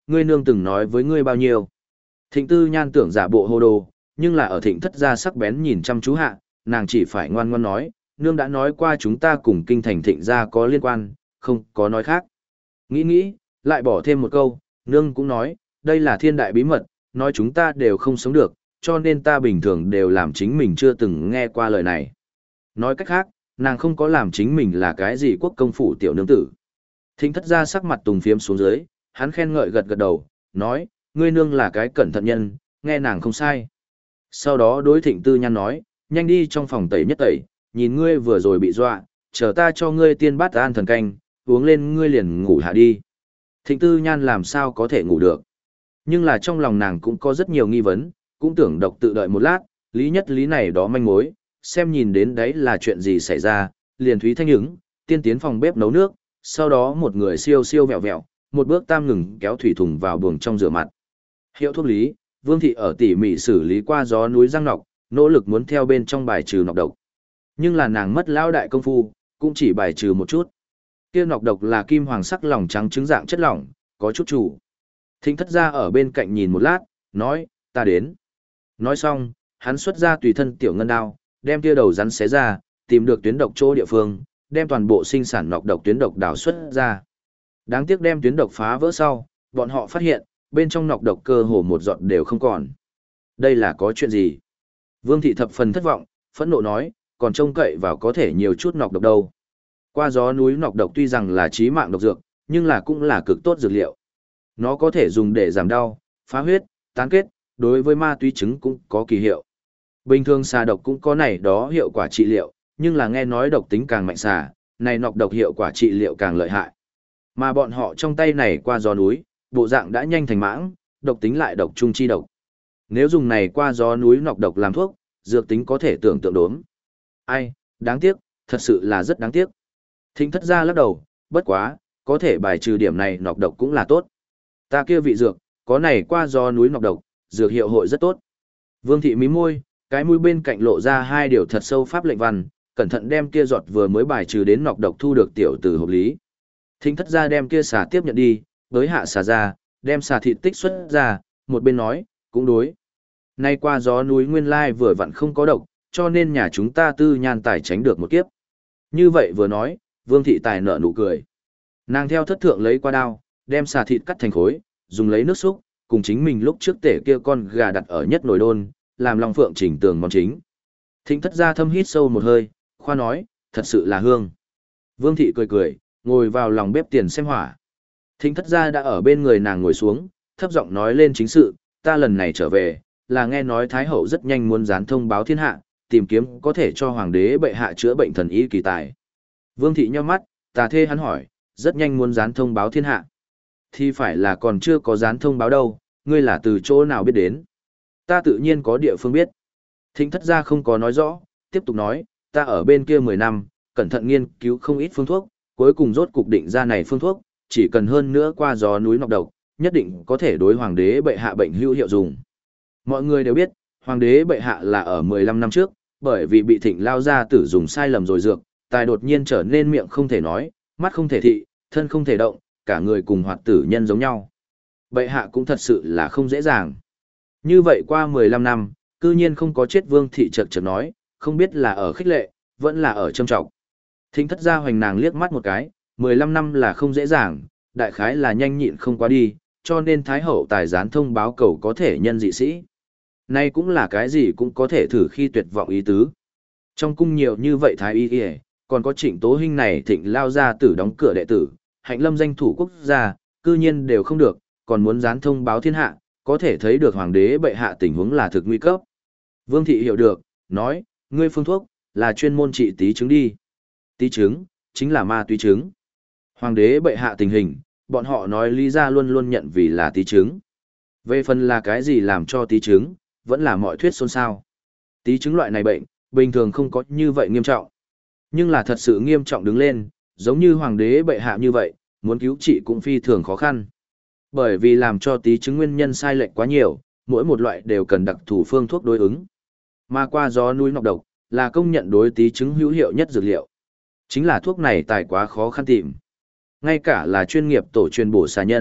ngươi nương từng nói với ngươi bao nhiêu. Thịnh tư nhan tưởng giả bộ hồ đồ, nhưng là ở thịnh thất gia sắc bén nhìn chăm chú hạ, nàng chỉ phải ngoan ngoan nói, nương đã nói qua chúng ta cùng kinh thành thịnh gia có liên quan, không có nói khác. Nghĩ nghĩ, lại bỏ thêm một câu, nương cũng nói, đây là thiên đại bí mật, nói chúng ta đều không sống được, cho nên ta bình thường đều làm chính mình chưa từng nghe qua lời này. Nói cách khác, nàng không có làm chính mình là cái gì quốc công phủ tiểu nương tử. Thịnh thất gia sắc mặt tùng phiếm xuống dưới, hắn khen ngợi gật gật đầu, nói, ngươi nương là cái cẩn thận nhân, nghe nàng không sai. Sau đó đối thịnh tư nhan nói, nhanh đi trong phòng tẩy nhất tẩy, nhìn ngươi vừa rồi bị dọa, chờ ta cho ngươi tiên bát an thần canh, uống lên ngươi liền ngủ hạ đi. Thịnh tư nhan làm sao có thể ngủ được. Nhưng là trong lòng nàng cũng có rất nhiều nghi vấn, cũng tưởng độc tự đợi một lát, lý nhất lý này đó manh mối, xem nhìn đến đấy là chuyện gì xảy ra, liền Thúy Thanh ứng, tiên tiến phòng bếp nấu nước, sau đó một người siêu siêu vẹo vẹo, một bước tam ngừng kéo thủy thùng vào buồng trong rửa mặt. Hiệu thuốc lý, Vương thị ở tỉ mỉ xử lý qua gió núi răng nọc, nỗ lực muốn theo bên trong bài trừ nọc độc. Nhưng là nàng mất lao đại công phu, cũng chỉ bài trừ một chút. Kia nọc độc là kim hoàng sắc lòng trắng trứng dạng chất lỏng, có chút chủ. Thịnh thất gia ở bên cạnh nhìn một lát, nói, ta đến. Nói xong, hắn xuất ra tùy thân tiểu ngân đao, đem kia đầu rắn xé ra, tìm được tuyến độc chỗ địa phương, đem toàn bộ sinh sản nọc độc tuyến độc đào xuất ra. Đáng tiếc đem tuyến độc phá vỡ sau, bọn họ phát hiện, bên trong nọc độc cơ hồ một giọt đều không còn. Đây là có chuyện gì? Vương thị thập phần thất vọng, phẫn nộ nói, còn trông cậy vào có thể nhiều chút nọc độc đâu. Qua gió núi nọc độc tuy rằng là chí mạng độc dược, nhưng là cũng là cực tốt dược liệu. Nó có thể dùng để giảm đau, phá huyết, tán kết, đối với ma túy chứng cũng có kỳ hiệu. Bình thường xà độc cũng có này đó hiệu quả trị liệu, nhưng là nghe nói độc tính càng mạnh xà, này nọc độc hiệu quả trị liệu càng lợi hại. Mà bọn họ trong tay này qua gió núi, bộ dạng đã nhanh thành mãng, độc tính lại độc trung chi độc. Nếu dùng này qua gió núi nọc độc làm thuốc, dược tính có thể tưởng tượng đốm. Ai, đáng tiếc, thật sự là rất đáng tiếc. Thịnh thất gia lắc đầu, bất quá, có thể bài trừ điểm này nọc độc cũng là tốt. Ta kia vị dược, có này qua gió núi nọc độc, dược hiệu hội rất tốt. Vương thị mí môi, cái mũi bên cạnh lộ ra hai điều thật sâu pháp lệnh văn, cẩn thận đem kia giọt vừa mới bài trừ đến nọc độc thu được tiểu tử hợp lý. Thịnh thất gia đem kia xà tiếp nhận đi, tới hạ xà ra, đem xà thịt tích xuất ra, một bên nói, cũng đối. Nay qua gió núi nguyên lai vừa vặn không có độc, cho nên nhà chúng ta tư nhan tài tránh được một kiếp. Như vậy vừa nói, Vương thị tài nở nụ cười. Nàng theo thất thượng lấy qua đao, đem xà thịt cắt thành khối, dùng lấy nước súc, cùng chính mình lúc trước tể kia con gà đặt ở nhất nồi đôn, làm Long Phượng chỉnh tường món chính. Thịnh thất gia thâm hít sâu một hơi, khoa nói, thật sự là hương. Vương thị cười cười, ngồi vào lòng bếp tiền xem hỏa. Thịnh thất gia đã ở bên người nàng ngồi xuống, thấp giọng nói lên chính sự, ta lần này trở về, là nghe nói Thái Hậu rất nhanh muốn dán thông báo thiên hạ, tìm kiếm có thể cho Hoàng đế bệ hạ chữa bệnh thần y kỳ tài. Vương thị nhíu mắt, tà thê hắn hỏi, rất nhanh muốn dán thông báo thiên hạ. Thì phải là còn chưa có dán thông báo đâu, ngươi là từ chỗ nào biết đến. Ta tự nhiên có địa phương biết. Thịnh thất gia không có nói rõ, tiếp tục nói, ta ở bên kia mười năm, cẩn thận nghiên cứu không ít phương thuốc, cuối cùng rốt cục định ra này phương thuốc, chỉ cần hơn nữa qua gió núi nọc độc, nhất định có thể đối hoàng đế bệ hạ bệnh hữu hiệu dùng. Mọi người đều biết, hoàng đế bệ hạ là ở mười lăm năm trước, bởi vì bị thịnh lao gia tử dùng sai lầm rồi dược, tài đột nhiên trở nên miệng không thể nói, mắt không thể thị, thân không thể động, cả người cùng hoạt tử nhân giống nhau. Bệ hạ cũng thật sự là không dễ dàng. Như vậy qua mười lăm năm, cư nhiên không có chết Vương thị chợt chợt nói, không biết là ở khích lệ, vẫn là ở châm trọng. Thính thất gia hoành nàng liếc mắt một cái, mười lăm năm là không dễ dàng, đại khái là nhanh nhịn không qua đi, cho nên Thái Hậu tài gián thông báo cầu có thể nhân dị sĩ. Nay cũng là cái gì cũng có thể thử khi tuyệt vọng ý tứ. Trong cung nhiều như vậy Thái y y, còn có Trịnh Tố Hinh này thịnh lao ra tử đóng cửa đệ tử, hạnh lâm danh thủ quốc gia, cư nhiên đều không được, còn muốn gián thông báo thiên hạ, có thể thấy được hoàng đế bệ hạ tình huống là thực nguy cấp. Vương thị hiểu được, nói, ngươi phương thuốc, là chuyên môn trị tí chứng đi. Tí chứng, chính là ma túy chứng. Hoàng đế bệ hạ tình hình, bọn họ nói lý ra luôn luôn nhận vì là tí chứng. Về phần là cái gì làm cho tí chứng, vẫn là mọi thuyết xôn xao. Tí chứng loại này bệnh, bình thường không có như vậy nghiêm trọng. Nhưng là thật sự nghiêm trọng đứng lên, giống như hoàng đế bệ hạ như vậy, muốn cứu trị cũng phi thường khó khăn. Bởi vì làm cho tí chứng nguyên nhân sai lệch quá nhiều, mỗi một loại đều cần đặc thủ phương thuốc đối ứng. Mà qua gió núi nọc độc, là công nhận đối tí chứng hữu hiệu nhất dược liệu. Chính là thuốc này tài quá khó khăn tìm. Ngay cả là chuyên nghiệp tổ truyền bổ xà nhân,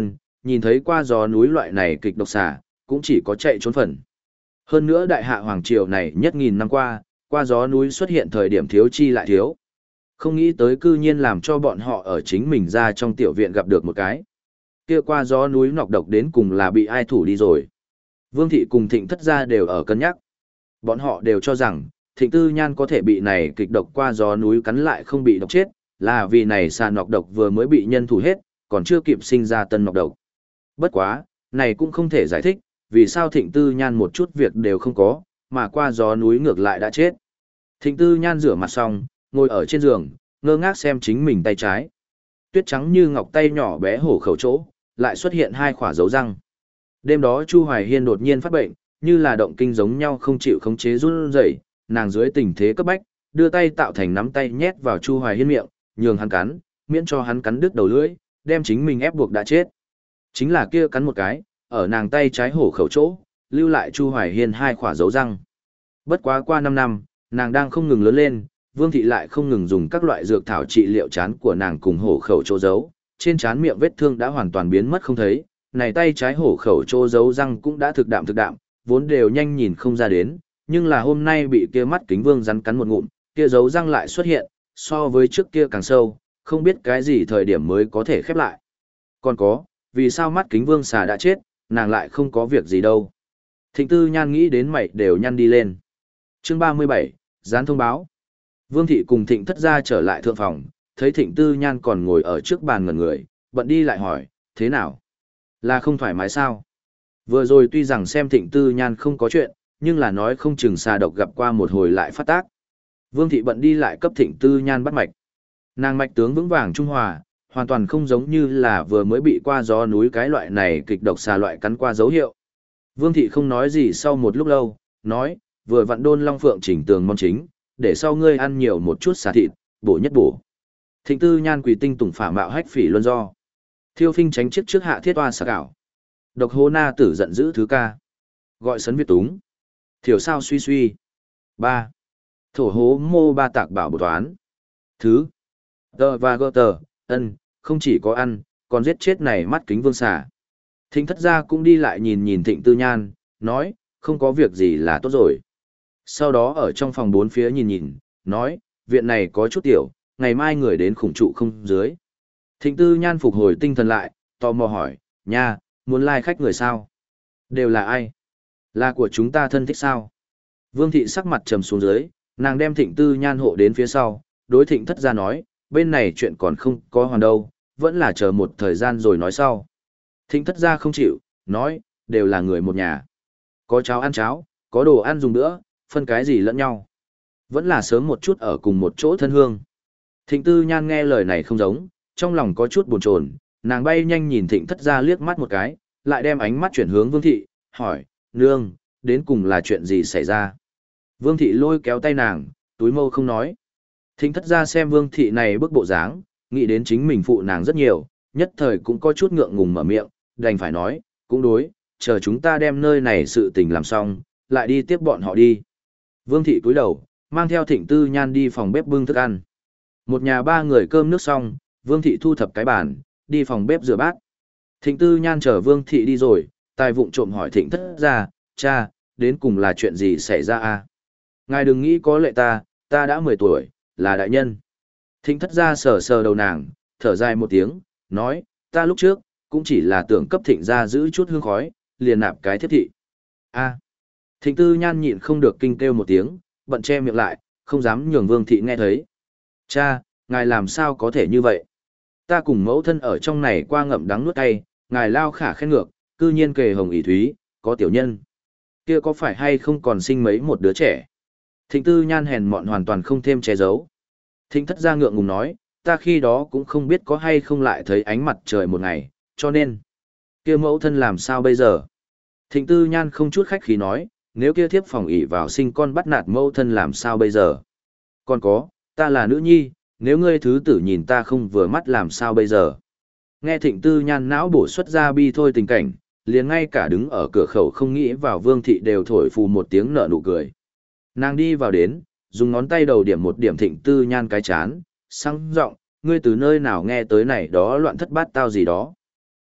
nhìn thấy qua gió núi loại này kịch độc xà, cũng chỉ có chạy trốn phần. Hơn nữa đại hạ hoàng triều này nhất nghìn năm qua, qua gió núi xuất hiện thời điểm thiếu chi lại thiếu. Không nghĩ tới cư nhiên làm cho bọn họ ở chính mình ra trong tiểu viện gặp được một cái. Kia qua gió núi nọc độc đến cùng là bị ai thủ đi rồi. Vương thị cùng Thịnh Thất gia đều ở cân nhắc. Bọn họ đều cho rằng, Thịnh Tư Nhan có thể bị này kịch độc qua gió núi cắn lại không bị độc chết, là vì này xà nọc độc vừa mới bị nhân thủ hết, còn chưa kịp sinh ra tân nọc độc. Bất quá, này cũng không thể giải thích, vì sao Thịnh Tư Nhan một chút việc đều không có, mà qua gió núi ngược lại đã chết. Thịnh Tư Nhan rửa mặt xong, ngồi ở trên giường, ngơ ngác xem chính mình tay trái. Tuyết trắng như ngọc tay nhỏ bé hổ khẩu chỗ, lại xuất hiện hai khỏa dấu răng. Đêm đó Chu Hoài Hiên đột nhiên phát bệnh, như là động kinh giống nhau không chịu khống chế run rẩy, nàng dưới tình thế cấp bách, đưa tay tạo thành nắm tay nhét vào Chu Hoài Hiên miệng, nhường hắn cắn, miễn cho hắn cắn đứt đầu lưỡi, đem chính mình ép buộc đã chết. Chính là kia cắn một cái, ở nàng tay trái hổ khẩu chỗ, lưu lại Chu Hoài Hiên hai khỏa dấu răng. Bất quá qua năm năm, nàng đang không ngừng lớn lên, Vương thị lại không ngừng dùng các loại dược thảo trị liệu chán của nàng cùng hổ khẩu chỗ dấu, trên trán miệng vết thương đã hoàn toàn biến mất không thấy, này tay trái hổ khẩu chỗ dấu răng cũng đã thực đạm thực đạm, vốn đều nhanh nhìn không ra đến, nhưng là hôm nay bị kia mắt kính vương rắn cắn một ngụm, kia dấu răng lại xuất hiện, so với trước kia càng sâu, không biết cái gì thời điểm mới có thể khép lại. Còn có, vì sao mắt kính vương xà đã chết, nàng lại không có việc gì đâu. Thịnh Tư Nhan nghĩ đến mày đều nhăn đi lên. Chương ba mươi bảy, gián thông báo. Vương thị cùng Thịnh Thất gia trở lại thượng phòng, thấy Thịnh Tư Nhan còn ngồi ở trước bàn ngẩn người, bận đi lại hỏi, thế nào? Là không thoải mái sao? Vừa rồi tuy rằng xem Thịnh Tư Nhan không có chuyện, nhưng là nói không chừng xà độc gặp qua một hồi lại phát tác. Vương thị bận đi lại cấp Thịnh Tư Nhan bắt mạch. Nàng mạch tướng vững vàng trung hòa, hoàn toàn không giống như là vừa mới bị qua gió núi cái loại này kịch độc xà loại cắn qua dấu hiệu. Vương thị không nói gì sau một lúc lâu, nói, vừa vặn đôn long phượng chỉnh tường món chính, để sau ngươi ăn nhiều một chút xà thịt, bổ nhất bổ. Thịnh Tư Nhan quỳ tinh tùng phả mạo hách phỉ luân do. Thiêu phinh tránh chiếc trước hạ thiết oa xà cảo. Độc hô na tử giận dữ thứ ca. Gọi sấn việt túng. Thiểu sao suy suy. Ba. Thổ hố mô ba tạc bảo bột toán. Thứ. Tờ và gơ tờ, ân, không chỉ có ăn, còn giết chết này mắt kính vương xà. Thịnh Thất gia cũng đi lại nhìn nhìn Thịnh Tư Nhan, nói, không có việc gì là tốt rồi. Sau đó ở trong phòng bốn phía nhìn nhìn, nói, viện này có chút tiểu, ngày mai người đến khủng trụ không dưới. Thịnh Tư Nhan phục hồi tinh thần lại, tò mò hỏi, nha, muốn lai khách người sao? Đều là ai? Là của chúng ta thân thích sao? Vương thị sắc mặt trầm xuống dưới, nàng đem Thịnh Tư Nhan hộ đến phía sau, đối Thịnh Thất gia nói, bên này chuyện còn không có hoàn đâu, vẫn là chờ một thời gian rồi nói sau. Thịnh Thất gia không chịu, nói, đều là người một nhà. Có cháo ăn cháo, có đồ ăn dùng nữa, phân cái gì lẫn nhau. Vẫn là sớm một chút ở cùng một chỗ thân hương. Thịnh Tư Nhan nghe lời này không giống, trong lòng có chút buồn chồn, nàng bay nhanh nhìn Thịnh Thất gia liếc mắt một cái, lại đem ánh mắt chuyển hướng Vương thị, hỏi, nương, đến cùng là chuyện gì xảy ra? Vương thị lôi kéo tay nàng, túi mâu không nói. Thịnh Thất gia xem Vương thị này bức bộ dáng, nghĩ đến chính mình phụ nàng rất nhiều, nhất thời cũng có chút ngượng ngùng mở miệng, đành phải nói, cũng đối, chờ chúng ta đem nơi này sự tình làm xong, lại đi tiếp bọn họ đi. Vương thị cúi đầu, mang theo Thịnh Tư Nhan đi phòng bếp bưng thức ăn. Một nhà ba người cơm nước xong, Vương thị thu thập cái bàn, đi phòng bếp rửa bát. Thịnh Tư Nhan chờ Vương thị đi rồi, tài vụng trộm hỏi Thịnh Thất gia, cha, đến cùng là chuyện gì xảy ra à? Ngài đừng nghĩ có lệ ta, ta đã mười tuổi, là đại nhân. Thịnh Thất gia sờ sờ đầu nàng, thở dài một tiếng, nói, ta lúc trước, cũng chỉ là tưởng cấp Thịnh gia giữ chút hương khói, liền nạp cái thiếp thị. A. Thịnh Tư Nhan nhịn không được kinh kêu một tiếng, bận che miệng lại, không dám nhường Vương thị nghe thấy. Cha, ngài làm sao có thể như vậy? Ta cùng mẫu thân ở trong này qua ngậm đắng nuốt cay, ngài lao khả khen ngược, cư nhiên kề hồng ỷ thúy, có tiểu nhân. Kia có phải hay không còn sinh mấy một đứa trẻ? Thịnh Tư Nhan hèn mọn hoàn toàn không thêm che giấu. Thịnh Thất gia ngượng ngùng nói, ta khi đó cũng không biết có hay không lại thấy ánh mặt trời một ngày, cho nên, kia mẫu thân làm sao bây giờ? Thịnh Tư Nhan không chút khách khí nói, nếu kia thiếp phòng ỷ vào sinh con bắt nạt mẫu thân làm sao bây giờ? Còn có, ta là nữ nhi, nếu ngươi thứ tử nhìn ta không vừa mắt làm sao bây giờ? Nghe Thịnh Tư Nhan não bổ xuất ra bi thôi tình cảnh, liền ngay cả đứng ở cửa khẩu không nghĩ vào Vương thị đều thổi phù một tiếng nở nụ cười. Nàng đi vào đến, dùng ngón tay đầu điểm một điểm Thịnh Tư Nhan cái chán, sang giọng, ngươi từ nơi nào nghe tới này đó loạn thất bát tao gì đó.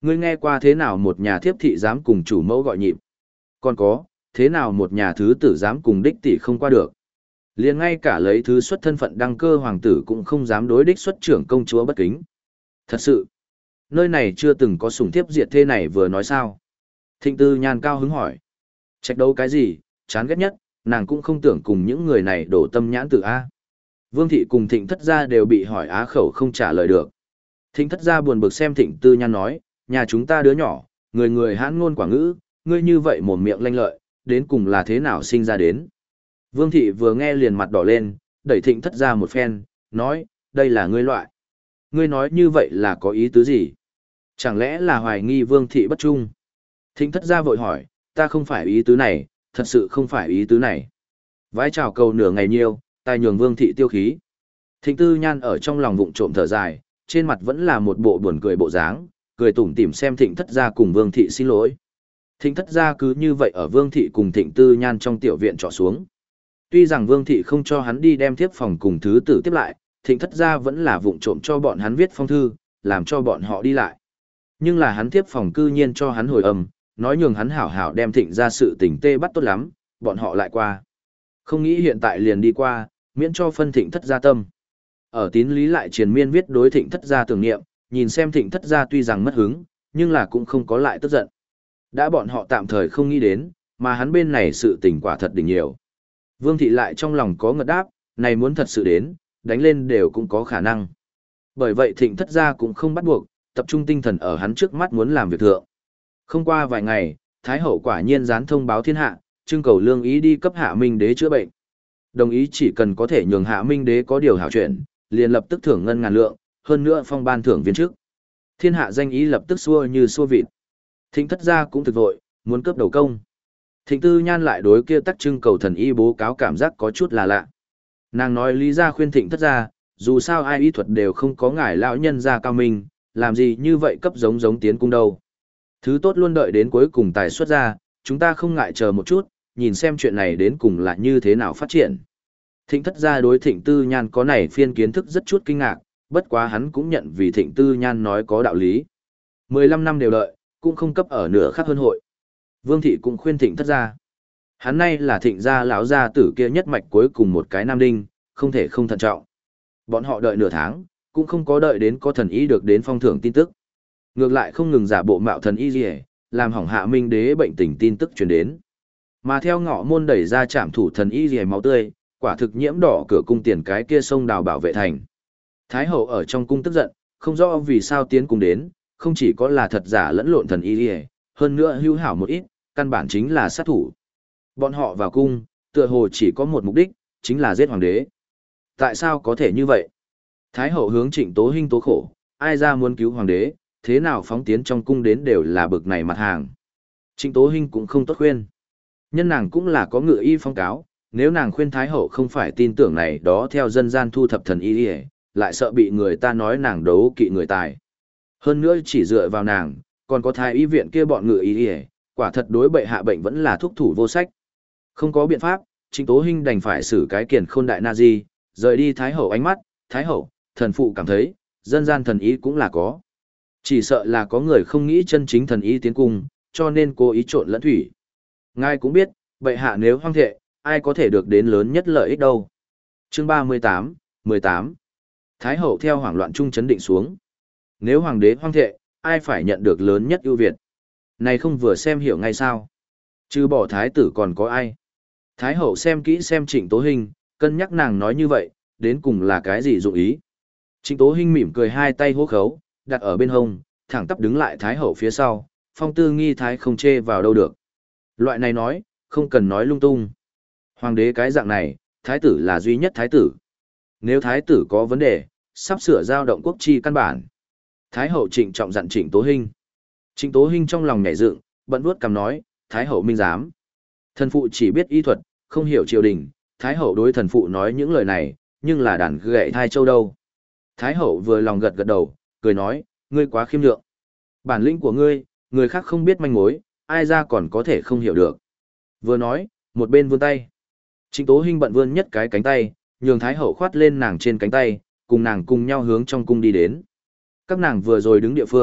Ngươi nghe qua thế nào một nhà thiếp thị dám cùng chủ mẫu gọi nhịp? Còn có, thế nào một nhà thứ tử dám cùng đích tỷ không qua được? Liền ngay cả lấy thứ xuất thân phận đăng cơ hoàng tử cũng không dám đối đích xuất trưởng công chúa bất kính. Thật sự, nơi này chưa từng có sủng thiếp diệt thế này vừa nói sao? Thịnh Tư Nhan cao hứng hỏi. Trách đấu cái gì, chán ghét nhất, nàng cũng không tưởng cùng những người này đổ tâm nhãn tử A. Vương thị cùng thịnh thất gia đều bị hỏi á khẩu không trả lời được. Thịnh thất gia buồn bực xem thịnh Tư Nhan nói, nhà chúng ta đứa nhỏ, người người hãn ngôn quả ngữ, ngươi như vậy mồm miệng lanh lợi, đến cùng là thế nào sinh ra đến. Vương thị vừa nghe liền mặt đỏ lên, đẩy thịnh thất gia một phen, nói, đây là ngươi loại. Ngươi nói như vậy là có ý tứ gì? Chẳng lẽ là hoài nghi vương thị bất trung? Thịnh thất gia vội hỏi, ta không phải ý tứ này, thật sự không phải ý tứ này. Vái chào cầu nửa ngày nhiều, tài nhường vương thị tiêu khí. Thịnh Tư Nhan ở trong lòng vụng trộm thở dài, trên mặt vẫn là một bộ buồn cười bộ dáng, cười tủm tỉm xem thịnh thất gia cùng vương thị xin lỗi. Thịnh thất gia cứ như vậy ở vương thị cùng thịnh Tư Nhan trong tiểu viện trọ xuống. Tuy rằng vương thị không cho hắn đi đem tiếp phòng cùng thứ tử tiếp lại, thịnh thất gia vẫn là vụng trộm cho bọn hắn viết phong thư, làm cho bọn họ đi lại. Nhưng là hắn tiếp phòng cư nhiên cho hắn hồi âm, nói nhường hắn hảo hảo đem thịnh ra sự tình tê bắt tốt lắm, bọn họ lại qua. Không nghĩ hiện tại liền đi qua, miễn cho phân thịnh thất gia tâm. Ở tín lý lại triền miên viết đối thịnh thất gia tưởng niệm, nhìn xem thịnh thất gia tuy rằng mất hứng, nhưng là cũng không có lại tức giận. Đã bọn họ tạm thời không nghĩ đến, mà hắn bên này sự tình quả thật đỉnh nhiều. Vương thị lại trong lòng có ngật đáp, này muốn thật sự đến, đánh lên đều cũng có khả năng. Bởi vậy thịnh thất gia cũng không bắt buộc, tập trung tinh thần ở hắn trước mắt muốn làm việc thượng. Không qua vài ngày, Thái hậu quả nhiên dán thông báo thiên hạ, trưng cầu lương ý đi cấp Hạ Minh đế chữa bệnh. Đồng ý chỉ cần có thể nhường Hạ Minh đế có điều hảo chuyện, liền lập tức thưởng ngân ngàn lượng, hơn nữa phong ban thưởng viên chức. Thiên hạ danh ý lập tức xua như xua vịt. Thịnh thất gia cũng thực vội, muốn cướp đầu công. Thịnh Tư Nhan lại đối kia tắc trưng cầu thần y bố cáo cảm giác có chút là lạ. Nàng nói lý ra khuyên thịnh thất gia, dù sao ai y thuật đều không có ngài lão nhân gia cao minh, làm gì như vậy cấp giống giống tiến cung đâu. Thứ tốt luôn đợi đến cuối cùng tài xuất ra, chúng ta không ngại chờ một chút, nhìn xem chuyện này đến cùng là như thế nào phát triển. Thịnh thất gia đối thịnh Tư Nhan có này phiên kiến thức rất chút kinh ngạc, bất quá hắn cũng nhận vì thịnh Tư Nhan nói có đạo lý. mười lăm năm đều đợi, cũng không cấp ở nửa khác hơn hội. Vương thị cũng khuyên thịnh thất gia. Hắn nay là thịnh gia lão gia tử kia nhất mạch cuối cùng một cái nam đinh, không thể không thận trọng. Bọn họ đợi nửa tháng, cũng không có đợi đến có thần ý được đến phong thưởng tin tức. Ngược lại không ngừng giả bộ mạo thần y gì, làm hỏng Hạ Minh đế bệnh tình tin tức truyền đến. Mà theo ngọ môn đẩy ra trạm thủ thần y gì máu tươi, quả thực nhiễm đỏ cửa cung tiền cái kia sông đào bảo vệ thành. Thái hậu ở trong cung tức giận, không rõ vì sao tiến cung đến, không chỉ có là thật giả lẫn lộn thần y gì, hơn nữa hữu hảo một ít, căn bản chính là sát thủ. Bọn họ vào cung, tựa hồ chỉ có một mục đích, chính là giết hoàng đế. Tại sao có thể như vậy? Thái hậu hướng Trịnh Tố Hinh tố khổ, ai ra muốn cứu hoàng đế, thế nào phóng tiến trong cung đến đều là bực này mặt hàng. Trịnh Tố Hinh cũng không tốt khuyên. Nhân nàng cũng là có ngự y phong cáo, nếu nàng khuyên Thái hậu không phải tin tưởng này đó theo dân gian thu thập thần y, lại sợ bị người ta nói nàng đấu kỵ người tài. Hơn nữa chỉ dựa vào nàng, còn có thái y viện kia bọn ngự y, quả thật đối bệ hạ bệnh vẫn là thuốc thủ vô sách. Không có biện pháp, Trịnh Tố Hinh đành phải xử cái kiền khôn đại na di, rời đi Thái hậu ánh mắt, Thái hậu, thần phụ cảm thấy, dân gian thần y cũng là có. Chỉ sợ là có người không nghĩ chân chính thần y tiến cung, cho nên cố ý trộn lẫn thủy. Ngài cũng biết, bệ hạ nếu hoang thệ, ai có thể được đến lớn nhất lợi ích đâu. Chương ba mươi tám, mười tám. Thái hậu theo hoảng loạn trung chấn định xuống. Nếu hoàng đế hoang thệ, ai phải nhận được lớn nhất ưu việt? Này không vừa xem hiểu ngay sao? Trừ bỏ thái tử còn có ai? Thái hậu xem kỹ xem Trịnh Tố Hinh, cân nhắc nàng nói như vậy, đến cùng là cái gì dụng ý? Trịnh Tố Hinh mỉm cười hai tay hô khấu, đặt ở bên hông, thẳng tắp đứng lại Thái hậu phía sau, phong tư nghi thái không chê vào đâu được. Loại này nói, không cần nói lung tung. Hoàng đế cái dạng này, thái tử là duy nhất thái tử. Nếu thái tử có vấn đề, sắp sửa giao động quốc chi căn bản. Thái hậu trịnh trọng dặn Trịnh Tố Hinh. Trịnh Tố Hinh trong lòng nhảy dựng, bận vuốt cằm nói, Thái hậu minh giám. Thần phụ chỉ biết y thuật, không hiểu triều đình, Thái hậu đối thần phụ nói những lời này, nhưng là đàn gậy thai châu đâu. Thái hậu vừa lòng gật gật đầu, cười nói, ngươi quá khiêm nhượng. Bản lĩnh của ngươi, người khác không biết manh mối, ai ra còn có thể không hiểu được. Vừa nói, một bên vươn tay. Trịnh Tố Hinh bận vươn nhất cái cánh tay, nhường Thái hậu khoát lên nàng trên cánh tay, cùng nàng cùng nhau hướng trong cung đi đến. Các nàng vừa rồi đứng địa phương,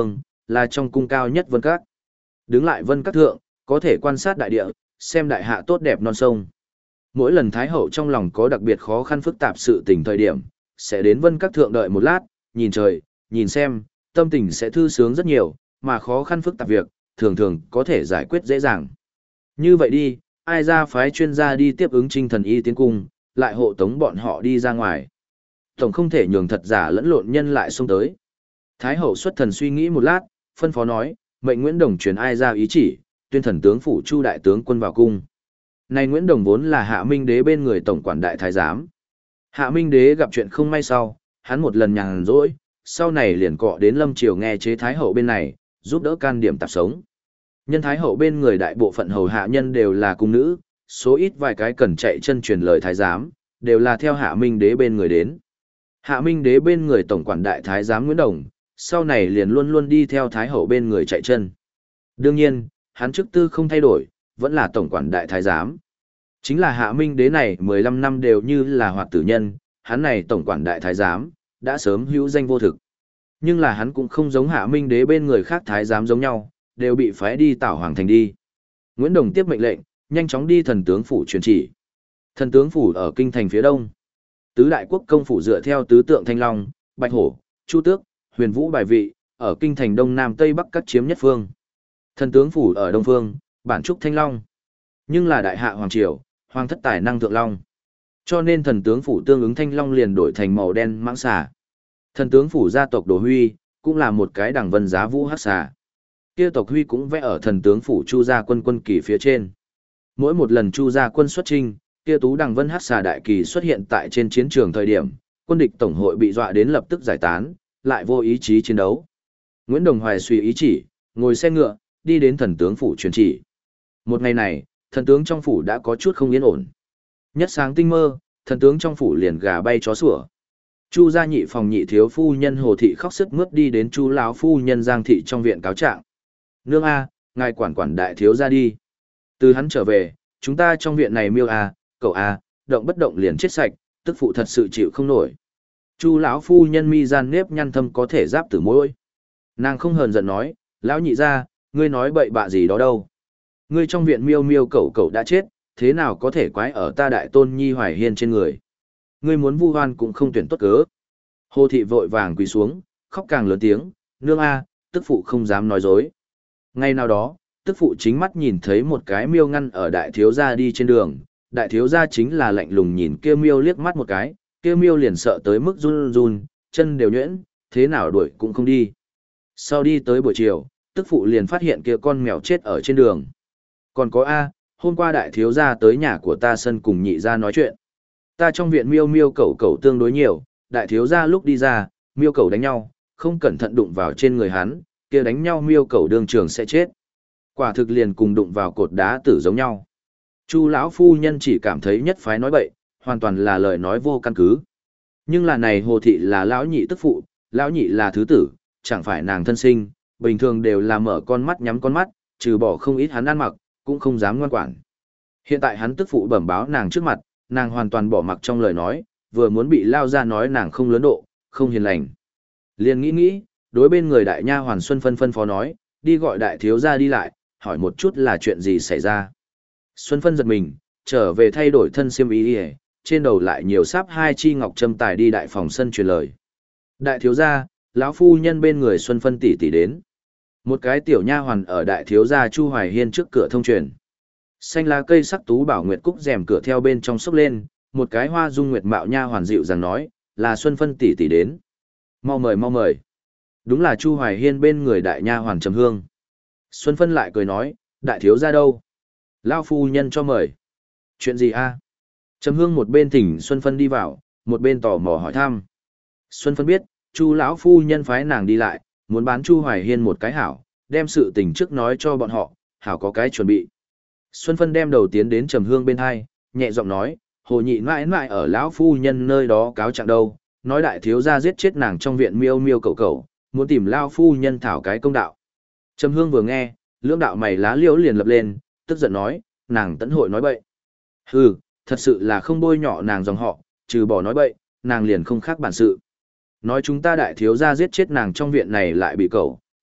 là trong cung cao nhất Vân Các. Đứng lại Vân Các thượng, có thể quan sát đại địa, xem đại hạ tốt đẹp non sông. Mỗi lần Thái Hậu trong lòng có đặc biệt khó khăn phức tạp sự tình thời điểm, sẽ đến Vân Các thượng đợi một lát, nhìn trời, nhìn xem, tâm tình sẽ thư sướng rất nhiều, mà khó khăn phức tạp việc, thường thường có thể giải quyết dễ dàng. Như vậy đi, ai ra phái chuyên gia đi tiếp ứng Trinh Thần Y tiến cung, lại hộ tống bọn họ đi ra ngoài. Tổng không thể nhường thật giả lẫn lộn nhân lại xông tới. Thái Hậu xuất thần suy nghĩ một lát, phân phó nói, mệnh Nguyễn Đồng truyền ai ra ý chỉ, tuyên thần tướng phủ Chu đại tướng quân vào cung. Này Nguyễn Đồng vốn là Hạ Minh Đế bên người tổng quản đại thái giám. Hạ Minh Đế gặp chuyện không may sau, hắn một lần nhàn rỗi, sau này liền cọ đến Lâm Triều nghe chế Thái Hậu bên này, giúp đỡ can điểm tạp sống. Nhân Thái Hậu bên người đại bộ phận hầu hạ nhân đều là cung nữ, số ít vài cái cần chạy chân truyền lời thái giám, đều là theo Hạ Minh Đế bên người đến. Hạ Minh Đế bên người tổng quản đại thái giám Nguyễn Đồng, sau này liền luôn luôn đi theo Thái Hậu bên người chạy chân. Đương nhiên, hắn chức tư không thay đổi, vẫn là tổng quản đại thái giám. Chính là Hạ Minh Đế này mười lăm năm đều như là hoạt tử nhân, hắn này tổng quản đại thái giám, đã sớm hữu danh vô thực. Nhưng là hắn cũng không giống Hạ Minh Đế bên người khác thái giám giống nhau, đều bị phái đi Tảo Hoàng Thành đi. Nguyễn Đồng tiếp mệnh lệnh, nhanh chóng đi thần tướng phủ truyền chỉ. Thần tướng phủ ở kinh thành phía đông. Tứ đại quốc công phủ dựa theo tứ tượng Thanh Long, Bạch Hổ, Chu Tước, Huyền Vũ bài vị, ở kinh thành đông nam tây bắc các chiếm nhất phương. Thần tướng phủ ở đông phương, bản trúc Thanh Long. Nhưng là đại hạ hoàng triều, hoàng thất tài năng thượng long. Cho nên thần tướng phủ tương ứng Thanh Long liền đổi thành màu đen mãng xà. Thần tướng phủ gia tộc Đồ Huy, cũng là một cái đẳng vân giá vũ hắc xà. Kia tộc Huy cũng vẽ ở thần tướng phủ Chu gia quân quân kỳ phía trên. Mỗi một lần Chu gia quân xuất chinh, kia tú đằng vân hắc xà đại kỳ xuất hiện tại trên chiến trường thời điểm, quân địch tổng hội bị dọa đến lập tức giải tán, lại vô ý chí chiến đấu. Nguyễn Đồng Hoài suy ý chỉ, ngồi xe ngựa, đi đến thần tướng phủ truyền chỉ. Một ngày này, thần tướng trong phủ đã có chút không yên ổn. Nhất sáng tinh mơ, thần tướng trong phủ liền gà bay chó sủa. Chu gia nhị phòng nhị thiếu phu nhân Hồ thị khóc sức mướt đi đến Chu lão phu nhân Giang thị trong viện cáo trạng. Nương a, ngài quản quản đại thiếu gia đi. Từ hắn trở về, chúng ta trong viện này miêu a, cậu a, động bất động liền chết sạch, tức phụ thật sự chịu không nổi. Chu lão phu nhân mi gian nếp nhăn thâm có thể giáp tử môi. Nàng không hờn giận nói, lão nhị gia, ngươi nói bậy bạ gì đó đâu. Ngươi trong viện miêu miêu cậu cậu đã chết, thế nào có thể quái ở ta đại tôn nhi Hoài Hiên trên người. Ngươi muốn vu hoan cũng không tuyển tốt cớ. Hồ thị vội vàng quỳ xuống, khóc càng lớn tiếng, nương a, tức phụ không dám nói dối. Ngay nào đó, tức phụ chính mắt nhìn thấy một cái miêu ngăn ở đại thiếu gia đi trên đường, đại thiếu gia chính là lạnh lùng nhìn kia miêu liếc mắt một cái, kia miêu liền sợ tới mức run run, chân đều nhuyễn, thế nào đuổi cũng không đi. Sau đi tới buổi chiều, tức phụ liền phát hiện kia con mèo chết ở trên đường. Còn có a, hôm qua đại thiếu gia tới nhà của ta sân cùng nhị gia nói chuyện. Ta trong viện miêu miêu cẩu cẩu tương đối nhiều, đại thiếu gia lúc đi ra, miêu cẩu đánh nhau, không cẩn thận đụng vào trên người hắn, kia đánh nhau miêu cẩu đương trường sẽ chết. Quả thực liền cùng đụng vào cột đá tử giống nhau. Chu lão phu nhân chỉ cảm thấy nhất phái nói bậy, hoàn toàn là lời nói vô căn cứ. Nhưng là này Hồ thị là lão nhị tức phụ, lão nhị là thứ tử, chẳng phải nàng thân sinh, bình thường đều là mở con mắt nhắm con mắt, trừ bỏ không ít hắn ăn mặc, cũng không dám ngoan quản. Hiện tại hắn tức phụ bẩm báo nàng trước mặt, nàng hoàn toàn bỏ mặc trong lời nói, vừa muốn bị lao ra nói nàng không lớn độ, không hiền lành. Liền nghĩ nghĩ, đối bên người đại nha hoàn Xuân Phân phân phó nói, đi gọi đại thiếu gia đi lại, hỏi một chút là chuyện gì xảy ra. Xuân Phân giật mình, trở về thay đổi thân xiêm y đi, trên đầu lại nhiều sáp hai chi ngọc châm tài đi đại phòng sân truyền lời. Đại thiếu gia, lão phu nhân bên người Xuân Phân tỷ tỷ đến. Một cái tiểu nha hoàn ở đại thiếu gia Chu Hoài Hiên trước cửa thông truyền. Xanh lá cây sắc tú bảo nguyệt cúc rèm cửa theo bên trong xốc lên, một cái hoa dung nguyệt mạo nha hoàn dịu dàng nói, là Xuân Phân tỷ tỷ đến. Mau mời mau mời. Đúng là Chu Hoài Hiên bên người đại nha hoàn Trầm Hương. Xuân Phân lại cười nói, đại thiếu gia đâu? Lão phu nhân cho mời. Chuyện gì a? Trầm Hương một bên thỉnh Xuân Phân đi vào, một bên tò mò hỏi thăm. Xuân Phân biết, Chu lão phu nhân phái nàng đi lại, muốn bán Chu Hoài Hiên một cái hảo, đem sự tình trước nói cho bọn họ, hảo có cái chuẩn bị. Xuân Phân đem đầu tiến đến Trầm Hương bên hai, nhẹ giọng nói, Hồ nhị mãi mãi ở lão phu nhân nơi đó cáo trạng đâu, nói đại thiếu gia giết chết nàng trong viện miêu miêu cậu cậu, muốn tìm lão phu nhân thảo cái công đạo. Trầm Hương vừa nghe, lưỡng đạo mày lá liễu liền lập lên, tức giận nói, nàng tẫn hội nói bậy. Hừ, thật sự là không bôi nhọ nàng dòng họ, trừ bỏ nói bậy, nàng liền không khác bản sự. Nói chúng ta đại thiếu gia giết chết nàng trong viện này lại bị cậu,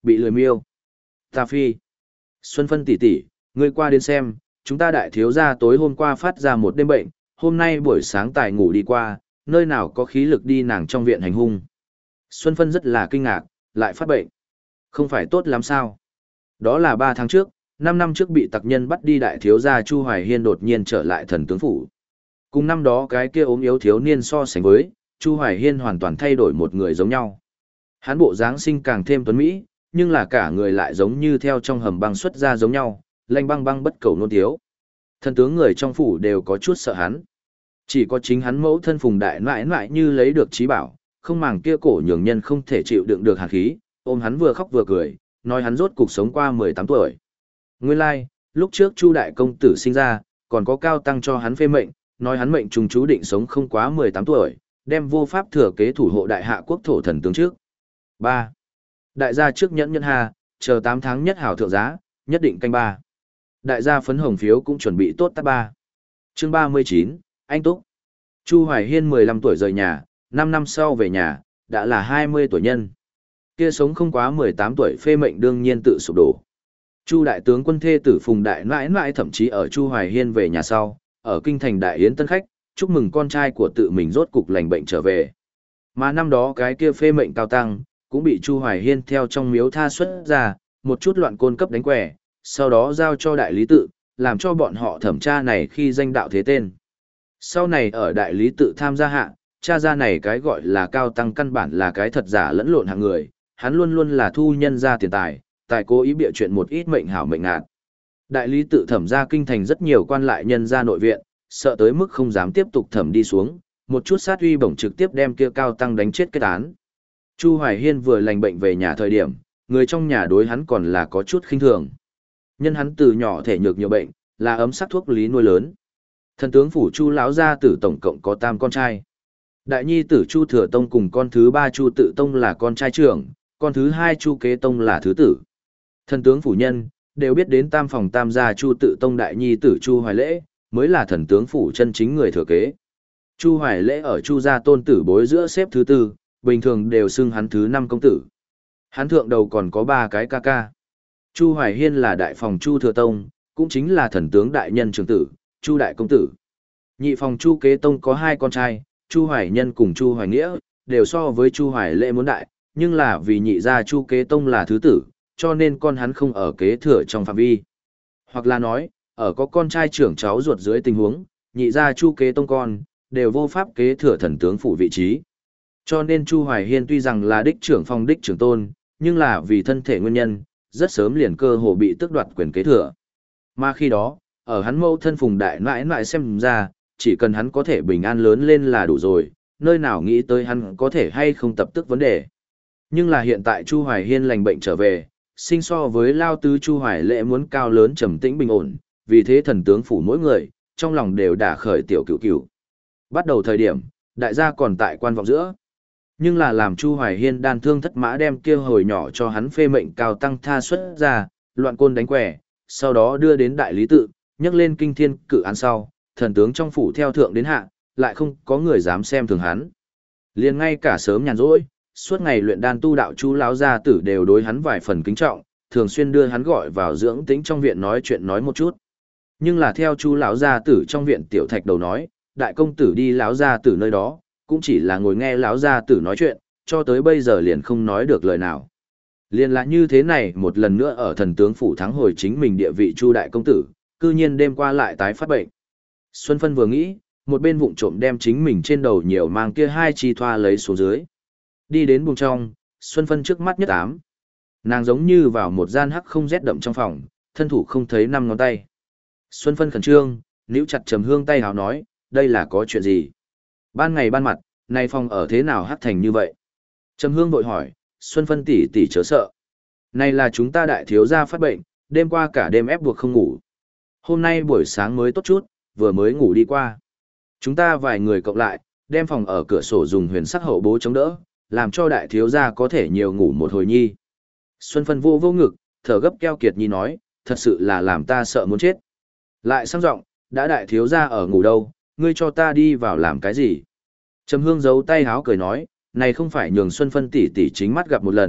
bị lười miêu. Ta phi. Xuân Phân tỷ tỷ, ngươi qua đến xem, chúng ta đại thiếu gia tối hôm qua phát ra một đêm bệnh, hôm nay buổi sáng tài ngủ đi qua, nơi nào có khí lực đi nàng trong viện hành hung. Xuân Phân rất là kinh ngạc, lại phát bệnh. Không phải tốt lắm sao? Đó là ba tháng trước, năm năm trước bị tặc nhân bắt đi đại thiếu gia Chu Hoài Hiên đột nhiên trở lại thần tướng phủ. Cùng năm đó cái kia ốm yếu thiếu niên so sánh với, Chu Hoài Hiên hoàn toàn thay đổi một người giống nhau. Hắn bộ dáng sinh càng thêm tuấn mỹ, nhưng là cả người lại giống như theo trong hầm băng xuất ra giống nhau, lanh băng băng bất cầu nôn thiếu. Thần tướng người trong phủ đều có chút sợ hắn. Chỉ có chính hắn mẫu thân Phùng Đại Nãi Nãi như lấy được trí bảo, không màng kia cổ nhường nhân không thể chịu đựng được hàn khí, ôm hắn vừa khóc vừa cười, nói hắn rốt cuộc sống qua mười tám tuổi. Nguyên lai, like, lúc trước Chu đại công tử sinh ra, còn có cao tăng cho hắn phê mệnh, nói hắn mệnh trùng chú định sống không quá mười tám tuổi, đem vô pháp thừa kế thủ hộ đại hạ quốc thổ thần tướng trước. ba. Đại gia trước nhẫn nhẫn hà, chờ tám tháng nhất hảo thượng giá, nhất định canh ba. Đại gia phấn hồng phiếu cũng chuẩn bị tốt tắt ba. Chương ba mươi chín, anh Túc. Chu Hoài Hiên mười lăm tuổi rời nhà, năm năm sau về nhà, đã là hai mươi tuổi nhân. Kia sống không quá mười tám tuổi phê mệnh đương nhiên tự sụp đổ. Chu đại tướng quân thê tử Phùng Đại Nãi Nãi thậm chí ở Chu Hoài Hiên về nhà sau, ở kinh thành đại yến tân khách, chúc mừng con trai của tự mình rốt cục lành bệnh trở về. Mà năm đó cái kia phê mệnh cao tăng, cũng bị Chu Hoài Hiên theo trong miếu tha xuất ra, một chút loạn côn cấp đánh quẻ, sau đó giao cho đại lý tự, làm cho bọn họ thẩm tra này khi danh đạo thế tên. Sau này ở đại lý tự tham gia hạ, cha ra này cái gọi là cao tăng căn bản là cái thật giả lẫn lộn hạng người, hắn luôn luôn là thu nhân ra tiền tài, tài cố ý bịa chuyện một ít mệnh hảo mệnh ngạt. Đại lý tự thẩm ra kinh thành rất nhiều quan lại nhân ra nội viện, sợ tới mức không dám tiếp tục thẩm đi xuống, một chút sát uy bổng trực tiếp đem kia cao tăng đánh chết kết án. Chu Hoài Hiên vừa lành bệnh về nhà thời điểm, người trong nhà đối hắn còn là có chút khinh thường. Nhân hắn từ nhỏ thể nhược nhiều bệnh, là ấm sắc thuốc lý nuôi lớn. Thần tướng phủ Chu lão gia tử tổng cộng có tam con trai. Đại nhi tử Chu Thừa Tông cùng con thứ ba Chu Tự Tông là con trai trưởng, con thứ hai Chu Kế Tông là thứ tử. Thần tướng phủ nhân đều biết đến tam phòng tam gia Chu Tự Tông đại nhi tử Chu Hoài Lễ mới là thần tướng phủ chân chính người thừa kế. Chu Hoài Lễ ở Chu gia tôn tử bối giữa xếp thứ tư, bình thường đều xưng hắn thứ năm công tử. Hắn thượng đầu còn có ba cái ca ca. Chu Hoài Hiên là đại phòng Chu Thừa Tông, cũng chính là thần tướng đại nhân trưởng tử, Chu đại công tử. Nhị phòng Chu Kế Tông có hai con trai, Chu Hoài Nhân cùng Chu Hoài Nghĩa, đều so với Chu Hoài Lễ muốn đại, nhưng là vì nhị gia Chu Kế Tông là thứ tử, cho nên con hắn không ở kế thừa trong phạm vi. Hoặc là nói, ở có con trai trưởng cháu ruột dưới tình huống, nhị gia Chu Kế Tông con, đều vô pháp kế thừa thần tướng phủ vị trí. Cho nên Chu Hoài Hiên tuy rằng là đích trưởng phong đích trưởng tôn, nhưng là vì thân thể nguyên nhân, rất sớm liền cơ hồ bị tước đoạt quyền kế thừa. Mà khi đó, ở hắn mẫu thân Phùng Đại Nãi Nãi xem ra, chỉ cần hắn có thể bình an lớn lên là đủ rồi, nơi nào nghĩ tới hắn có thể hay không tập tức vấn đề. Nhưng là hiện tại Chu Hoài Hiên lành bệnh trở về, sinh so với lao tứ Chu Hoài Lễ muốn cao lớn trầm tĩnh bình ổn, vì thế thần tướng phủ mỗi người, trong lòng đều đả khởi tiểu cửu cửu. Bắt đầu thời điểm, đại gia còn tại quan vọng giữa. Nhưng là làm Chu Hoài Hiên đan thương thất mã đem kia hồi nhỏ cho hắn phê mệnh cao tăng tha xuất ra, loạn côn đánh quẻ, sau đó đưa đến đại lý tự, nhắc lên kinh thiên cự án sau, thần tướng trong phủ theo thượng đến hạ, lại không có người dám xem thường hắn. Liền ngay cả sớm nhàn rỗi, suốt ngày luyện đan tu đạo Chu lão gia tử đều đối hắn vài phần kính trọng, thường xuyên đưa hắn gọi vào dưỡng tĩnh trong viện nói chuyện nói một chút. Nhưng là theo Chu lão gia tử trong viện tiểu thạch đầu nói, đại công tử đi lão gia tử nơi đó, cũng chỉ là ngồi nghe lão gia tử nói chuyện, cho tới bây giờ liền không nói được lời nào. Liền là như thế này, một lần nữa ở thần tướng phủ thắng hồi chính mình địa vị Chu đại công tử, cư nhiên đêm qua lại tái phát bệnh. Xuân Phân vừa nghĩ, một bên vụng trộm đem chính mình trên đầu nhiều mang kia hai chi thoa lấy xuống dưới. Đi đến buồng trong, Xuân Phân trước mắt nhất ám. Nàng giống như vào một gian hắc không rét đậm trong phòng, thân thủ không thấy năm ngón tay. Xuân Phân khẩn trương, níu chặt Trầm Hương tay hào nói, đây là có chuyện gì? Ban ngày ban mặt, nay phòng ở thế nào hắc thành như vậy? Trầm Hương vội hỏi, Xuân Phân tỷ tỷ chớ sợ. Này là chúng ta đại thiếu gia phát bệnh, đêm qua cả đêm ép buộc không ngủ. Hôm nay buổi sáng mới tốt chút, vừa mới ngủ đi qua. Chúng ta vài người cộng lại, đem phòng ở cửa sổ dùng huyền sắc hậu bố chống đỡ, làm cho đại thiếu gia có thể nhiều ngủ một hồi nhi. Xuân Phân vô vô ngực, thở gấp keo kiệt nhi nói, thật sự là làm ta sợ muốn chết. Lại sang giọng, đã đại thiếu gia ở ngủ đâu, ngươi cho ta đi vào làm cái gì? Trầm Hương giấu tay háo cười nói, này không phải nhường Xuân Phân tỷ tỷ chính mắt gặp một lần,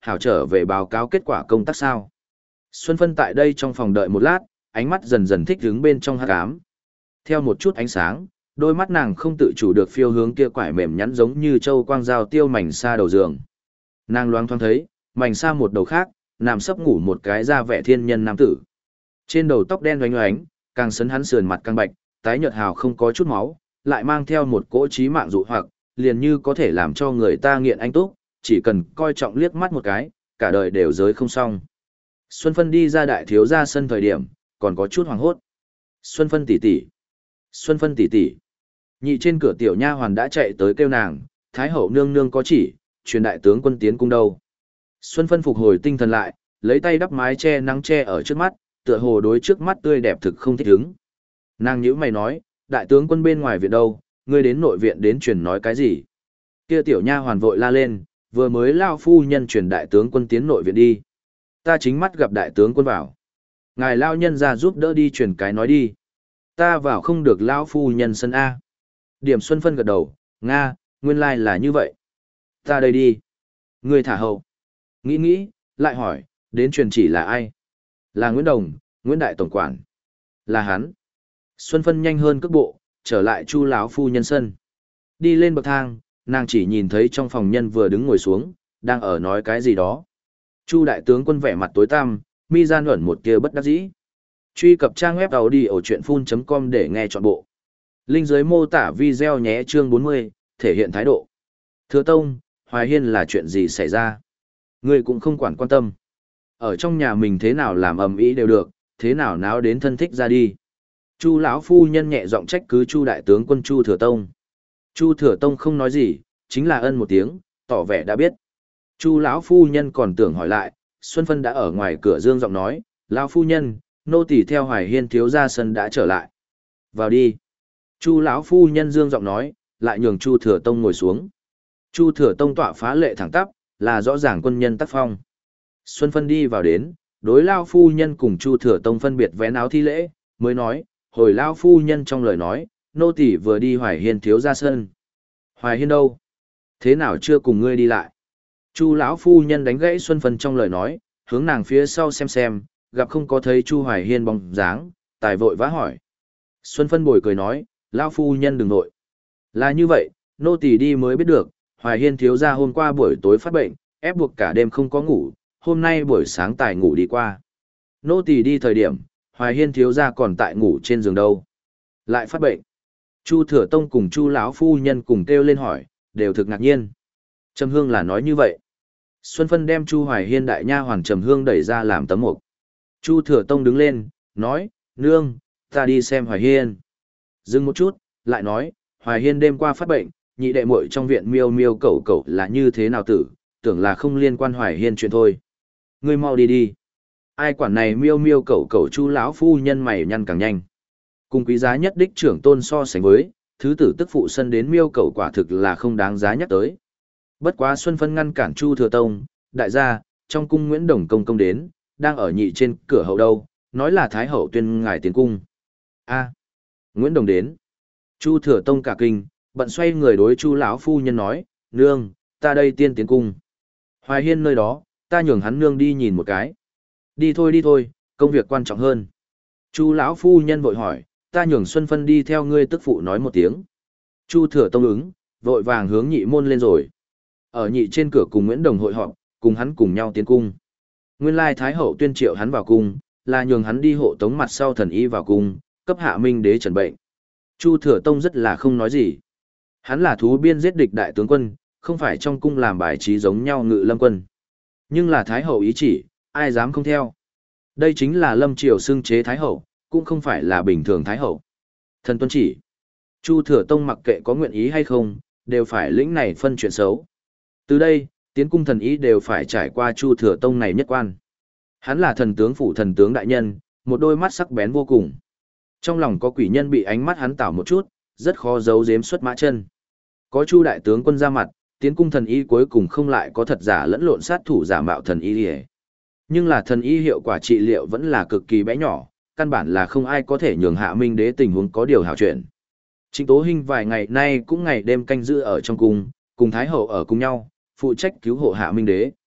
hảo trở về báo cáo kết quả công tác sao. Xuân Phân tại đây trong phòng đợi một lát, ánh mắt dần dần thích ứng bên trong hắc ám. Theo một chút ánh sáng, đôi mắt nàng không tự chủ được phiêu hướng kia quải mềm nhắn giống như châu quang dao tiêu mảnh xa đầu giường. Nàng loáng thoáng thấy, mảnh xa một đầu khác, nằm sấp ngủ một cái da vẻ thiên nhân nam tử. Trên đầu tóc đen oánh oánh, càng sấn hắn sườn mặt càng bạch, tái nhợt hào không có chút máu, lại mang theo một cỗ trí mạng dụ hoặc, liền như có thể làm cho người ta nghiện anh túc, chỉ cần coi trọng liếc mắt một cái, cả đời đều giới không xong. Xuân Phân đi ra đại thiếu gia sân thời điểm, còn có chút hoảng hốt. Xuân Phân tỷ tỷ, Xuân Phân tỷ tỷ. Nhị trên cửa tiểu nha hoàn đã chạy tới kêu nàng, Thái hậu nương nương có chỉ, truyền đại tướng quân tiến cung đâu. Xuân Phân phục hồi tinh thần lại, lấy tay đắp mái che nắng che ở trước mắt, tựa hồ đối trước mắt tươi đẹp thực không thích ứng. Nàng nhíu mày nói, đại tướng quân bên ngoài viện đâu, ngươi đến nội viện đến truyền nói cái gì? Kia tiểu nha hoàn vội la lên, vừa mới lao phu nhân truyền đại tướng quân tiến nội viện đi. Ta chính mắt gặp đại tướng quân vào. Ngài lao nhân ra giúp đỡ đi truyền cái nói đi. Ta vào không được lao phu nhân sân A. Điểm Xuân Phân gật đầu, Nga, nguyên lai là như vậy. Ta đây đi. Ngươi thả hậu. Nghĩ nghĩ, lại hỏi, đến truyền chỉ là ai? Là Nguyễn Đồng, Nguyễn Đại Tổng Quản. Là hắn. Xuân Phân nhanh hơn cước bộ, trở lại Chu lão phu nhân sân. Đi lên bậc thang, nàng chỉ nhìn thấy trong phòng nhân vừa đứng ngồi xuống, đang ở nói cái gì đó. Chu đại tướng quân vẻ mặt tối tăm, mi gian ẩn một tia bất đắc dĩ. Truy cập trang web audiochuyenphun.com để nghe trọn bộ. Linh dưới mô tả video nhé chương bốn mươi, thể hiện thái độ. Thừa Tông, Hoài Hiên là chuyện gì xảy ra? Ngươi cũng không quản quan tâm. Ở trong nhà mình thế nào làm ầm ĩ đều được, thế nào náo đến thân thích ra đi. Chu lão phu nhân nhẹ giọng trách cứ Chu đại tướng quân Chu Thừa Tông. Chu Thừa Tông không nói gì, chính là ân một tiếng, tỏ vẻ đã biết. Chu lão phu nhân còn tưởng hỏi lại, Xuân Phân đã ở ngoài cửa dương giọng nói, lão phu nhân, nô tỳ theo Hoài Hiên thiếu gia sân đã trở lại. Vào đi. Chu lão phu nhân dương giọng nói, lại nhường Chu Thừa Tông ngồi xuống. Chu Thừa Tông tọa phá lệ thẳng tắp, là rõ ràng quân nhân tác phong. Xuân Phân đi vào đến, đối lão phu nhân cùng Chu Thừa Tông phân biệt vén áo thi lễ, mới nói, hồi lão phu nhân trong lời nói, nô tỳ vừa đi Hoài Hiên thiếu gia sân. Hoài Hiên đâu? Thế nào chưa cùng ngươi đi lại? Chu lão phu nhân đánh gãy Xuân Phân trong lời nói, hướng nàng phía sau xem xem, gặp không có thấy Chu Hoài Hiên bóng dáng, tài vội vã hỏi. Xuân Phân bồi cười nói, lão phu nhân đừng nội. Là như vậy, nô tỳ đi mới biết được, Hoài Hiên thiếu gia hôm qua buổi tối phát bệnh, ép buộc cả đêm không có ngủ, hôm nay buổi sáng tài ngủ đi qua. Nô tỳ đi thời điểm, Hoài Hiên thiếu gia còn tại ngủ trên giường đâu. Lại phát bệnh. Chu Thừa Tông cùng Chu lão phu nhân cùng kêu lên hỏi, đều thực ngạc nhiên. Trầm Hương là nói như vậy. Xuân Phân đem Chu Hoài Hiên đại nha hoàn Trầm Hương đẩy ra làm tấm mục. Chu Thừa Tông đứng lên, nói, nương, ta đi xem Hoài Hiên. Dừng một chút, lại nói, Hoài Hiên đêm qua phát bệnh, nhị đệ muội trong viện miêu miêu cẩu cẩu là như thế nào tử, tưởng là không liên quan Hoài Hiên chuyện thôi. Ngươi mau đi đi. Ai quản này miêu miêu cẩu cẩu Chu lão phu nhân mày nhăn càng nhanh. Cùng quý giá nhất đích trưởng tôn so sánh với, thứ tử tức phụ sân đến miêu cẩu quả thực là không đáng giá nhắc tới. Bất quá Xuân Phân ngăn cản Chu Thừa Tông, đại gia, trong cung Nguyễn Đồng công công đến, đang ở nhị trên cửa hậu đâu, nói là Thái hậu tuyên ngài tiến cung. A, Nguyễn Đồng đến. Chu Thừa Tông cả kinh, bận xoay người đối Chu lão phu nhân nói, nương, ta đây tiên tiến cung. Hoài Hiên nơi đó, ta nhường hắn nương đi nhìn một cái. Đi thôi đi thôi, công việc quan trọng hơn. Chu lão phu nhân vội hỏi, ta nhường Xuân Phân đi theo ngươi tức phụ nói một tiếng. Chu Thừa Tông ứng, vội vàng hướng nhị môn lên rồi. Ở nhị trên cửa cùng Nguyễn Đồng hội họp, cùng hắn cùng nhau tiến cung. Nguyên lai Thái hậu tuyên triệu hắn vào cung, là nhường hắn đi hộ tống mặt sau thần y vào cung, cấp hạ minh đế trần bệnh. Chu Thừa Tông rất là không nói gì. Hắn là thú biên giết địch đại tướng quân, không phải trong cung làm bài trí giống nhau ngự lâm quân. Nhưng là Thái hậu ý chỉ, ai dám không theo. Đây chính là lâm triều xưng chế Thái hậu, cũng không phải là bình thường Thái hậu. Thần tuân chỉ. Chu Thừa Tông mặc kệ có nguyện ý hay không, đều phải lĩnh này phân chuyện xấu. Từ đây, tiến cung thần ý đều phải trải qua Chu Thừa Tông này nhất quan. Hắn là thần tướng phủ thần tướng đại nhân, một đôi mắt sắc bén vô cùng. Trong lòng có quỷ nhân bị ánh mắt hắn tảo một chút, rất khó giấu giếm xuất mã chân. Có Chu đại tướng quân ra mặt, tiến cung thần y cuối cùng không lại có thật giả lẫn lộn sát thủ giả mạo thần y. Nhưng là thần y hiệu quả trị liệu vẫn là cực kỳ bé nhỏ, căn bản là không ai có thể nhường hạ minh đế tình huống có điều hảo chuyện. Trịnh Tố Hinh vài ngày nay cũng ngày đêm canh giữ ở trong cung, cùng Thái hậu ở cùng nhau, phụ trách cứu hộ hạ minh đế.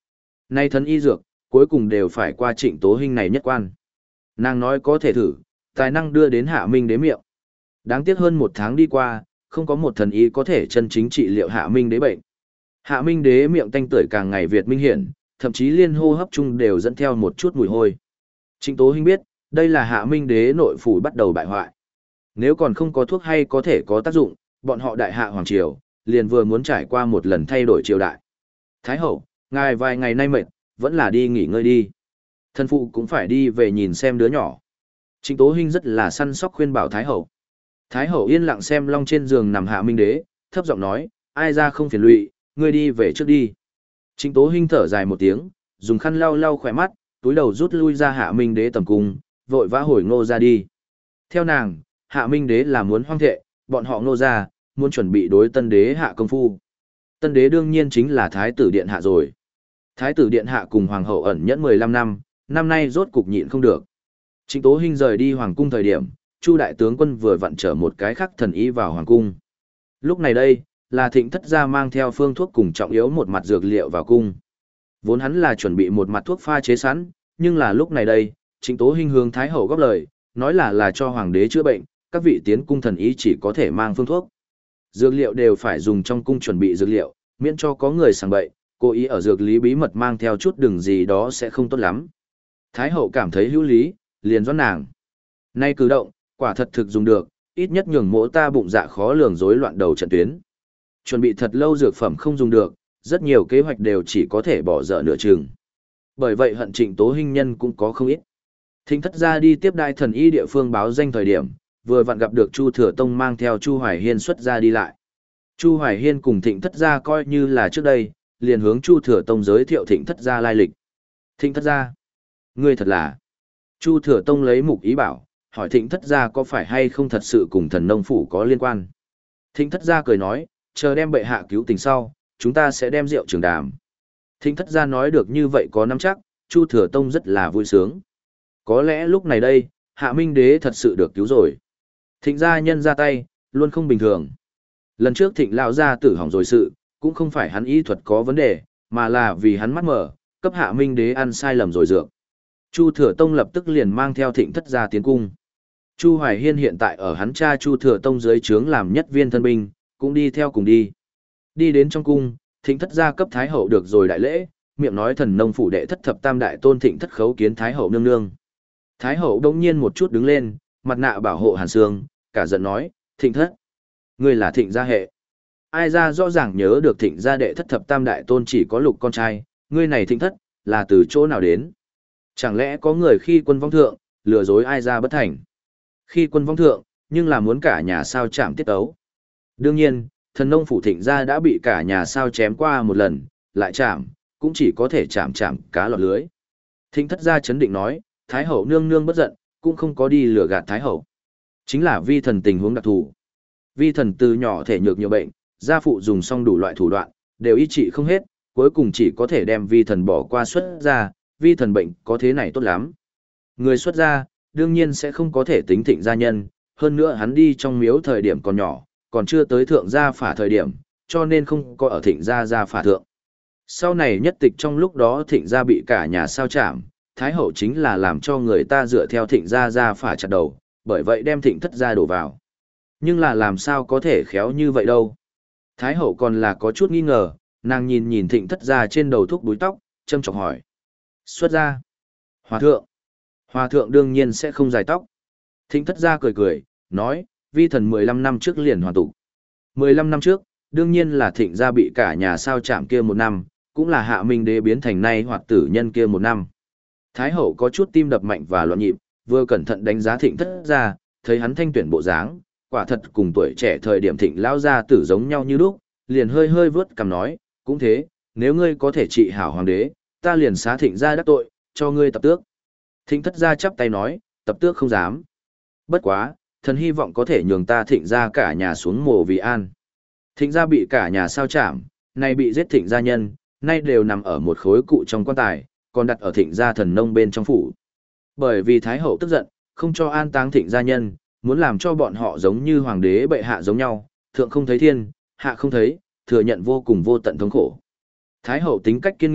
Nay thần y dược, cuối cùng đều phải qua Trịnh Tố Hinh này nhất quan. Nàng nói có thể thử, tài năng đưa đến Hạ Minh Đế miệng. Đáng tiếc hơn một tháng đi qua, không có một thần y có thể chân chính trị liệu Hạ Minh Đế bệnh. Hạ Minh Đế miệng tanh tưởi càng ngày việt minh hiển, thậm chí liên hô hấp chung đều dẫn theo một chút mùi hôi. Trịnh Tố Hinh biết, đây là Hạ Minh Đế nội phủ bắt đầu bại hoại. Nếu còn không có thuốc hay có thể có tác dụng, bọn họ đại hạ hoàng triều, liền vừa muốn trải qua một lần thay đổi triều đại. Thái hậu, ngài vài ngày nay mệt, vẫn là đi nghỉ ngơi đi. Thân phụ cũng phải đi về nhìn xem đứa nhỏ. Trịnh Tố Hinh rất là săn sóc khuyên bảo Thái hậu. Thái hậu yên lặng xem long trên giường nằm Hạ Minh Đế, thấp giọng nói, ai ra không phiền lụy, ngươi đi về trước đi. Trịnh Tố Hinh thở dài một tiếng, dùng khăn lau lau khỏe mắt, túi đầu rút lui ra Hạ Minh Đế tầm cung, vội vã hồi Ngô ra đi. Theo nàng, Hạ Minh Đế là muốn hoang thệ, bọn họ Ngô ra, muốn chuẩn bị đối tân đế hạ công phu. Tân đế đương nhiên chính là Thái tử Điện Hạ rồi. Thái tử Điện Hạ cùng Hoàng hậu ẩn nhẫn mười lăm năm, năm nay rốt cục nhịn không được. Trịnh Tố Hinh rời đi Hoàng cung thời điểm, Chu đại tướng quân vừa vặn trở một cái khắc thần y vào Hoàng cung. Lúc này đây, là Thịnh thất gia mang theo phương thuốc cùng trọng yếu một mặt dược liệu vào cung. Vốn hắn là chuẩn bị một mặt thuốc pha chế sẵn, nhưng là lúc này đây, Trịnh Tố Hinh hướng Thái hậu góp lời, nói là là cho Hoàng đế chữa bệnh, các vị tiến cung thần y chỉ có thể mang phương thuốc. Dược liệu đều phải dùng trong cung chuẩn bị dược liệu, miễn cho có người sàng bậy, cố ý ở dược lý bí mật mang theo chút đừng gì đó sẽ không tốt lắm. Thái hậu cảm thấy hữu lý, liền doãn nàng. Nay cử động, quả thật thực dùng được, ít nhất nhường mỗ ta bụng dạ khó lường rối loạn đầu trận tuyến. Chuẩn bị thật lâu dược phẩm không dùng được, rất nhiều kế hoạch đều chỉ có thể bỏ dở nửa chừng. Bởi vậy hận Trịnh Tố Hinh nhân cũng có không ít. Thịnh thất gia đi tiếp đại thần y địa phương báo danh thời điểm, vừa vặn gặp được Chu Thừa Tông mang theo Chu Hoài Hiên xuất gia đi lại. Chu Hoài Hiên cùng Thịnh thất gia coi như là trước đây, liền hướng Chu Thừa Tông giới thiệu Thịnh thất gia lai lịch. Thịnh thất gia, ngươi thật là. Chu Thừa Tông lấy mục ý bảo, hỏi Thịnh thất gia có phải hay không thật sự cùng thần nông phủ có liên quan. Thịnh thất gia cười nói, chờ đem bệ hạ cứu tình sau, chúng ta sẽ đem rượu trường đàm. Thịnh thất gia nói được như vậy có nắm chắc, Chu Thừa Tông rất là vui sướng. Có lẽ lúc này đây, Hạ Minh Đế thật sự được cứu rồi. Thịnh gia nhân ra tay, luôn không bình thường. Lần trước Thịnh lão gia tử hỏng rồi sự, cũng không phải hắn y thuật có vấn đề, mà là vì hắn mắt mở, cấp Hạ Minh Đế ăn sai lầm rồi dược. Chu Thừa Tông lập tức liền mang theo Thịnh thất gia tiến cung. Chu Hoài Hiên hiện tại ở hắn cha Chu Thừa Tông dưới trướng làm nhất viên thân binh, cũng đi theo cùng đi. Đi đến trong cung, Thịnh thất gia cấp Thái hậu được rồi đại lễ, miệng nói thần nông phủ đệ thất thập tam đại tôn Thịnh thất khấu kiến Thái hậu nương nương. Thái hậu đông nhiên một chút đứng lên, mặt nạ bảo hộ Hàn Sương, cả giận nói, Thịnh thất, ngươi là Thịnh gia hệ. Ai ra rõ ràng nhớ được Thịnh gia đệ thất thập tam đại tôn chỉ có lục con trai, ngươi này Thịnh thất, là từ chỗ nào đến? Chẳng lẽ có người khi quân vong thượng, lừa dối ai ra bất thành? Khi quân vong thượng, nhưng là muốn cả nhà sao chạm tiết ấu. Đương nhiên, thần nông phủ Thịnh gia đã bị cả nhà sao chém qua một lần, lại chạm, cũng chỉ có thể chạm chạm cá lọt lưới. Thịnh thất gia chấn định nói, Thái hậu nương nương bất giận, cũng không có đi lừa gạt Thái hậu. Chính là vi thần tình huống đặc thù. Vi thần từ nhỏ thể nhược nhiều bệnh, gia phụ dùng xong đủ loại thủ đoạn, đều y trị không hết, cuối cùng chỉ có thể đem vi thần bỏ qua xuất gia, vi thần bệnh có thế này tốt lắm. Người xuất gia, đương nhiên sẽ không có thể tính Thịnh gia nhân, hơn nữa hắn đi trong miếu thời điểm còn nhỏ, còn chưa tới thượng gia phả thời điểm, cho nên không có ở Thịnh gia gia phả thượng. Sau này nhất tịch trong lúc đó Thịnh gia bị cả nhà sao chạm, Thái hậu chính là làm cho người ta dựa theo Thịnh gia gia phả chặt đầu, bởi vậy đem Thịnh thất gia đổ vào. Nhưng là làm sao có thể khéo như vậy đâu. Thái hậu còn là có chút nghi ngờ, nàng nhìn nhìn Thịnh thất gia trên đầu thuốc búi tóc, châm chọc hỏi. Xuất gia. Hòa thượng. Hòa thượng đương nhiên sẽ không dài tóc. Thịnh thất gia cười cười, nói, vi thần mười lăm năm trước liền hoàn tụ. mười lăm năm trước, đương nhiên là Thịnh gia bị cả nhà sao chạm kia một năm, cũng là Hạ Minh Đế biến thành nay hoạt tử nhân kia một năm. Thái hậu có chút tim đập mạnh và loạn nhịp, vừa cẩn thận đánh giá Thịnh thất gia, thấy hắn thanh tuyển bộ dáng, quả thật cùng tuổi trẻ thời điểm Thịnh lão gia tử giống nhau như lúc, liền hơi hơi vớt cằm nói, cũng thế, nếu ngươi có thể trị hảo hoàng đế, ta liền xá Thịnh gia đắc tội, cho ngươi tập tước. Thịnh thất gia chắp tay nói, tập tước không dám. Bất quá, thần hy vọng có thể nhường ta Thịnh gia cả nhà xuống mồ vì an. Thịnh gia bị cả nhà sao chảm, nay bị giết Thịnh gia nhân, nay đều nằm ở một khối cụ trong quan tài, còn đặt ở Thịnh gia thần nông bên trong phủ. Bởi vì Thái hậu tức giận, không cho an táng Thịnh gia nhân, muốn làm cho bọn họ giống như hoàng đế bệ hạ giống nhau, thượng không thấy thiên, hạ không thấy, thừa nhận vô cùng vô tận thống khổ. Thái hậu tính cách kiên nghị,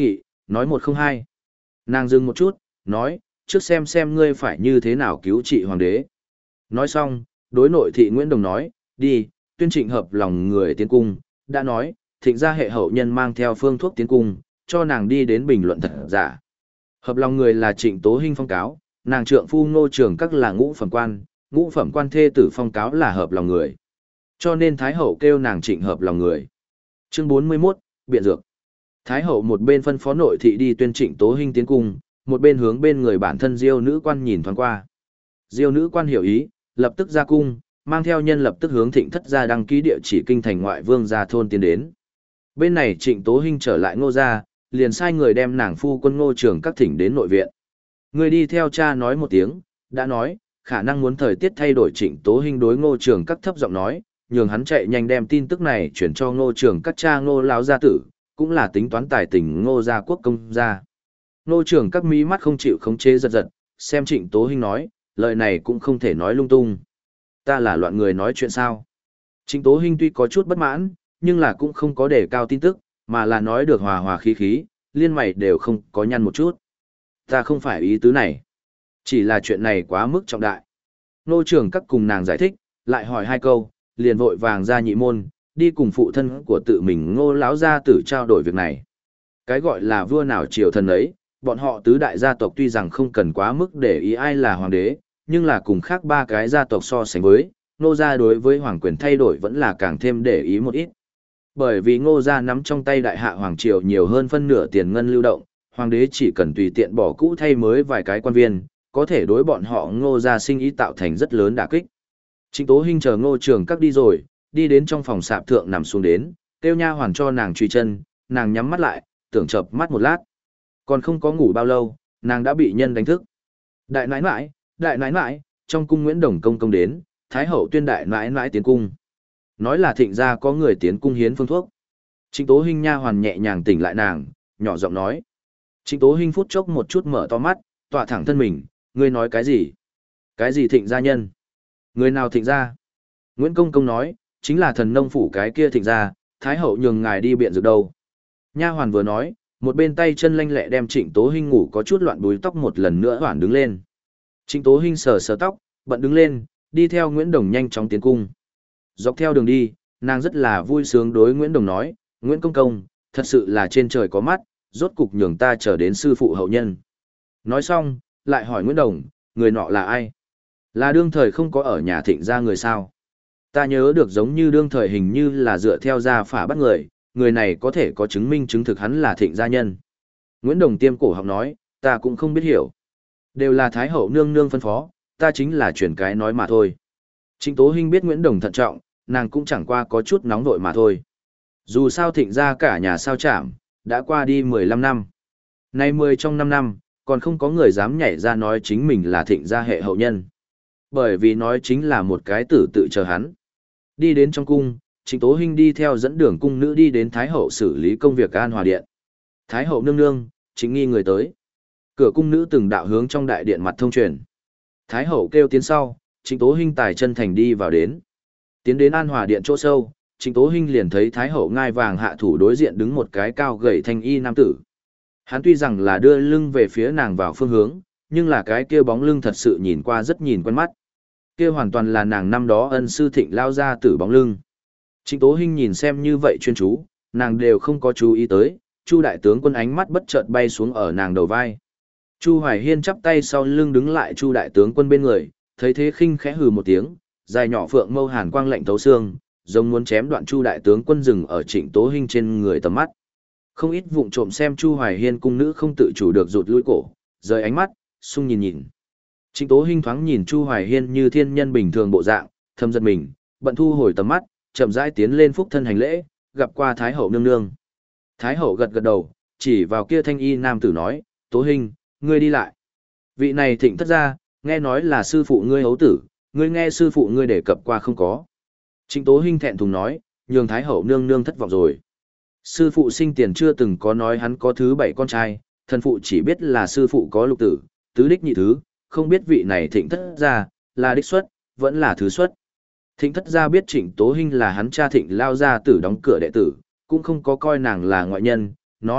nói một không hai. Nàng dừng một chút, nói, trước xem xem ngươi phải như thế nào cứu trị hoàng đế. Nói xong, đối nội thị Nguyễn Đồng nói, đi, tuyên trịnh hợp lòng người tiến cung, đã nói, thịnh gia hệ hậu nhân mang theo phương thuốc tiến cung, cho nàng đi đến bình luận thật giả. Hợp lòng người là Trịnh Tố Hinh phong cáo, nàng trượng phu Ngô Trường Các là ngũ phẩm quan, ngũ phẩm quan thê tử phong cáo là hợp lòng người. Cho nên Thái hậu kêu nàng Trịnh hợp lòng người. Chương bốn mươi mốt, biện dược. Thái hậu một bên phân phó nội thị đi tuyên Trịnh Tố Hinh tiến cung, một bên hướng bên người bản thân Diêu nữ quan nhìn thoáng qua. Diêu nữ quan hiểu ý, lập tức ra cung, mang theo nhân lập tức hướng Thịnh thất gia đăng ký địa chỉ kinh thành ngoại vương gia thôn tiến đến. Bên này Trịnh Tố Hinh trở lại Ngô gia, liền sai người đem nàng phu quân Ngô Trường Các thỉnh đến nội viện. Người đi theo cha nói một tiếng, đã nói, khả năng muốn thời tiết thay đổi. Trịnh Tố Hinh đối Ngô Trường Các thấp giọng nói, nhường hắn chạy nhanh đem tin tức này chuyển cho Ngô Trường Các cha Ngô lão gia tử, cũng là tính toán tài tình Ngô gia quốc công gia. Ngô Trường Các mí mắt không chịu khống chế giật giật, xem Trịnh Tố Hinh nói, lời này cũng không thể nói lung tung. Ta là loạn người nói chuyện sao? Trịnh Tố Hinh tuy có chút bất mãn, nhưng là cũng không có đề cao tin tức, mà là nói được hòa hòa khí khí, liên mày đều không có nhăn một chút. Ta không phải ý tứ này. Chỉ là chuyện này quá mức trọng đại. Ngô Trường Các cùng nàng giải thích, lại hỏi hai câu, liền vội vàng ra nhị môn, đi cùng phụ thân của tự mình Ngô lão gia tử trao đổi việc này. Cái gọi là vua nào triều thần ấy, bọn họ tứ đại gia tộc tuy rằng không cần quá mức để ý ai là hoàng đế, nhưng là cùng khác ba cái gia tộc so sánh với, Ngô gia đối với hoàng quyền thay đổi vẫn là càng thêm để ý một ít. Bởi vì Ngô gia nắm trong tay đại hạ hoàng triều nhiều hơn phân nửa tiền ngân lưu động, hoàng đế chỉ cần tùy tiện bỏ cũ thay mới vài cái quan viên, có thể đối bọn họ Ngô gia sinh ý tạo thành rất lớn đả kích. Trịnh Tố Hinh chờ Ngô Trường Các đi rồi, đi đến trong phòng sạp thượng nằm xuống đến, kêu nha hoàn cho nàng truy chân, nàng nhắm mắt lại, tưởng chợp mắt một lát. Còn không có ngủ bao lâu, nàng đã bị nhân đánh thức. Đại nãi nãi, đại nãi nãi, trong cung Nguyễn Đồng công công đến, Thái hậu tuyên đại nãi nãi tiến cung. Nói là Thịnh gia có người tiến cung hiến phương thuốc. Trịnh Tố Hinh nha hoàn nhẹ nhàng tỉnh lại nàng, nhỏ giọng nói. Trịnh Tố Hinh phút chốc một chút mở to mắt, tọa thẳng thân mình, ngươi nói cái gì? Cái gì Thịnh gia nhân? Người nào Thịnh gia? Nguyễn công công nói, chính là thần nông phủ cái kia Thịnh gia, Thái hậu nhường ngài đi biện dược đâu. Nha hoàn vừa nói, một bên tay chân lanh lẹ đem Trịnh Tố Hinh ngủ có chút loạn búi tóc một lần nữa hoảng đứng lên. Trịnh Tố Hinh sờ sờ tóc, bận đứng lên, đi theo Nguyễn Đồng nhanh chóng tiến cung. Dọc theo đường đi, nàng rất là vui sướng đối Nguyễn Đồng nói, Nguyễn công công, thật sự là trên trời có mắt, rốt cục nhường ta trở đến sư phụ hậu nhân. Nói xong, lại hỏi Nguyễn Đồng, người nọ là ai? Là đương thời không có ở nhà Thịnh gia người sao? Ta nhớ được giống như đương thời hình như là dựa theo gia phả bắt người, người này có thể có chứng minh chứng thực hắn là Thịnh gia nhân. Nguyễn Đồng tiêm cổ học nói, ta cũng không biết hiểu. Đều là Thái hậu nương nương phân phó, ta chính là chuyển cái nói mà thôi. Trịnh Tố Hinh biết Nguyễn Đồng thận trọng, nàng cũng chẳng qua có chút nóng vội mà thôi. Dù sao Thịnh gia cả nhà sao chạm, đã qua đi mười lăm năm. Nay mười trong năm năm, còn không có người dám nhảy ra nói chính mình là Thịnh gia hệ hậu nhân. Bởi vì nói chính là một cái tử tự chờ hắn. Đi đến trong cung, Trịnh Tố Hinh đi theo dẫn đường cung nữ đi đến Thái hậu xử lý công việc An Hòa điện. Thái hậu nương nương, chính nghi người tới. Cửa cung nữ từng đạo hướng trong đại điện mặt thông truyền. Thái hậu kêu tiến sau, Trịnh Tố Hinh tài chân thành đi vào đến. Tiến đến An Hòa điện chỗ sâu, Trịnh Tố Hinh liền thấy Thái hậu ngai vàng hạ thủ đối diện đứng một cái cao gầy thanh y nam tử. Hắn tuy rằng là đưa lưng về phía nàng vào phương hướng, nhưng là cái kia bóng lưng thật sự nhìn qua rất nhìn quen mắt. Kia hoàn toàn là nàng năm đó ân sư Thịnh lao ra tử bóng lưng. Trịnh Tố Hinh nhìn xem như vậy chuyên chú, nàng đều không có chú ý tới, Chu đại tướng quân ánh mắt bất chợt bay xuống ở nàng đầu vai. Chu Hoài Hiên chắp tay sau lưng đứng lại Chu đại tướng quân bên người, thấy thế khinh khẽ hừ một tiếng, dài nhỏ phượng mâu hàn quang lạnh thấu xương, giống muốn chém đoạn Chu đại tướng quân dừng ở Trịnh Tố Hinh trên người tầm mắt. Không ít vụng trộm xem Chu Hoài Hiên cung nữ không tự chủ được rụt lui cổ, rời ánh mắt, sung nhìn nhìn. Trịnh Tố Hinh thoáng nhìn Chu Hoài Hiên như thiên nhân bình thường bộ dạng, thầm giật mình, bận thu hồi tầm mắt, chậm rãi tiến lên phúc thân hành lễ, gặp qua Thái hậu nương nương. Thái hậu gật gật đầu, chỉ vào kia thanh y nam tử nói, Tố Hinh, ngươi đi lại. Vị này Thịnh thất gia, nghe nói là sư phụ ngươi hấu tử, ngươi nghe sư phụ ngươi đề cập qua không có. Trịnh Tố Hinh thẹn thùng nói, nhường Thái hậu nương nương thất vọng rồi. Sư phụ sinh tiền chưa từng có nói hắn có thứ bảy con trai, thần phụ chỉ biết là sư phụ có lục tử, tứ đích nhị thứ, không biết vị này Thịnh thất gia, là đích xuất, vẫn là thứ xuất. Thịnh thất gia biết Trịnh Tố Hinh là hắn cha Thịnh lao gia tử đóng cửa đệ tử, cũng không có coi nàng là ngoại nhân, nói,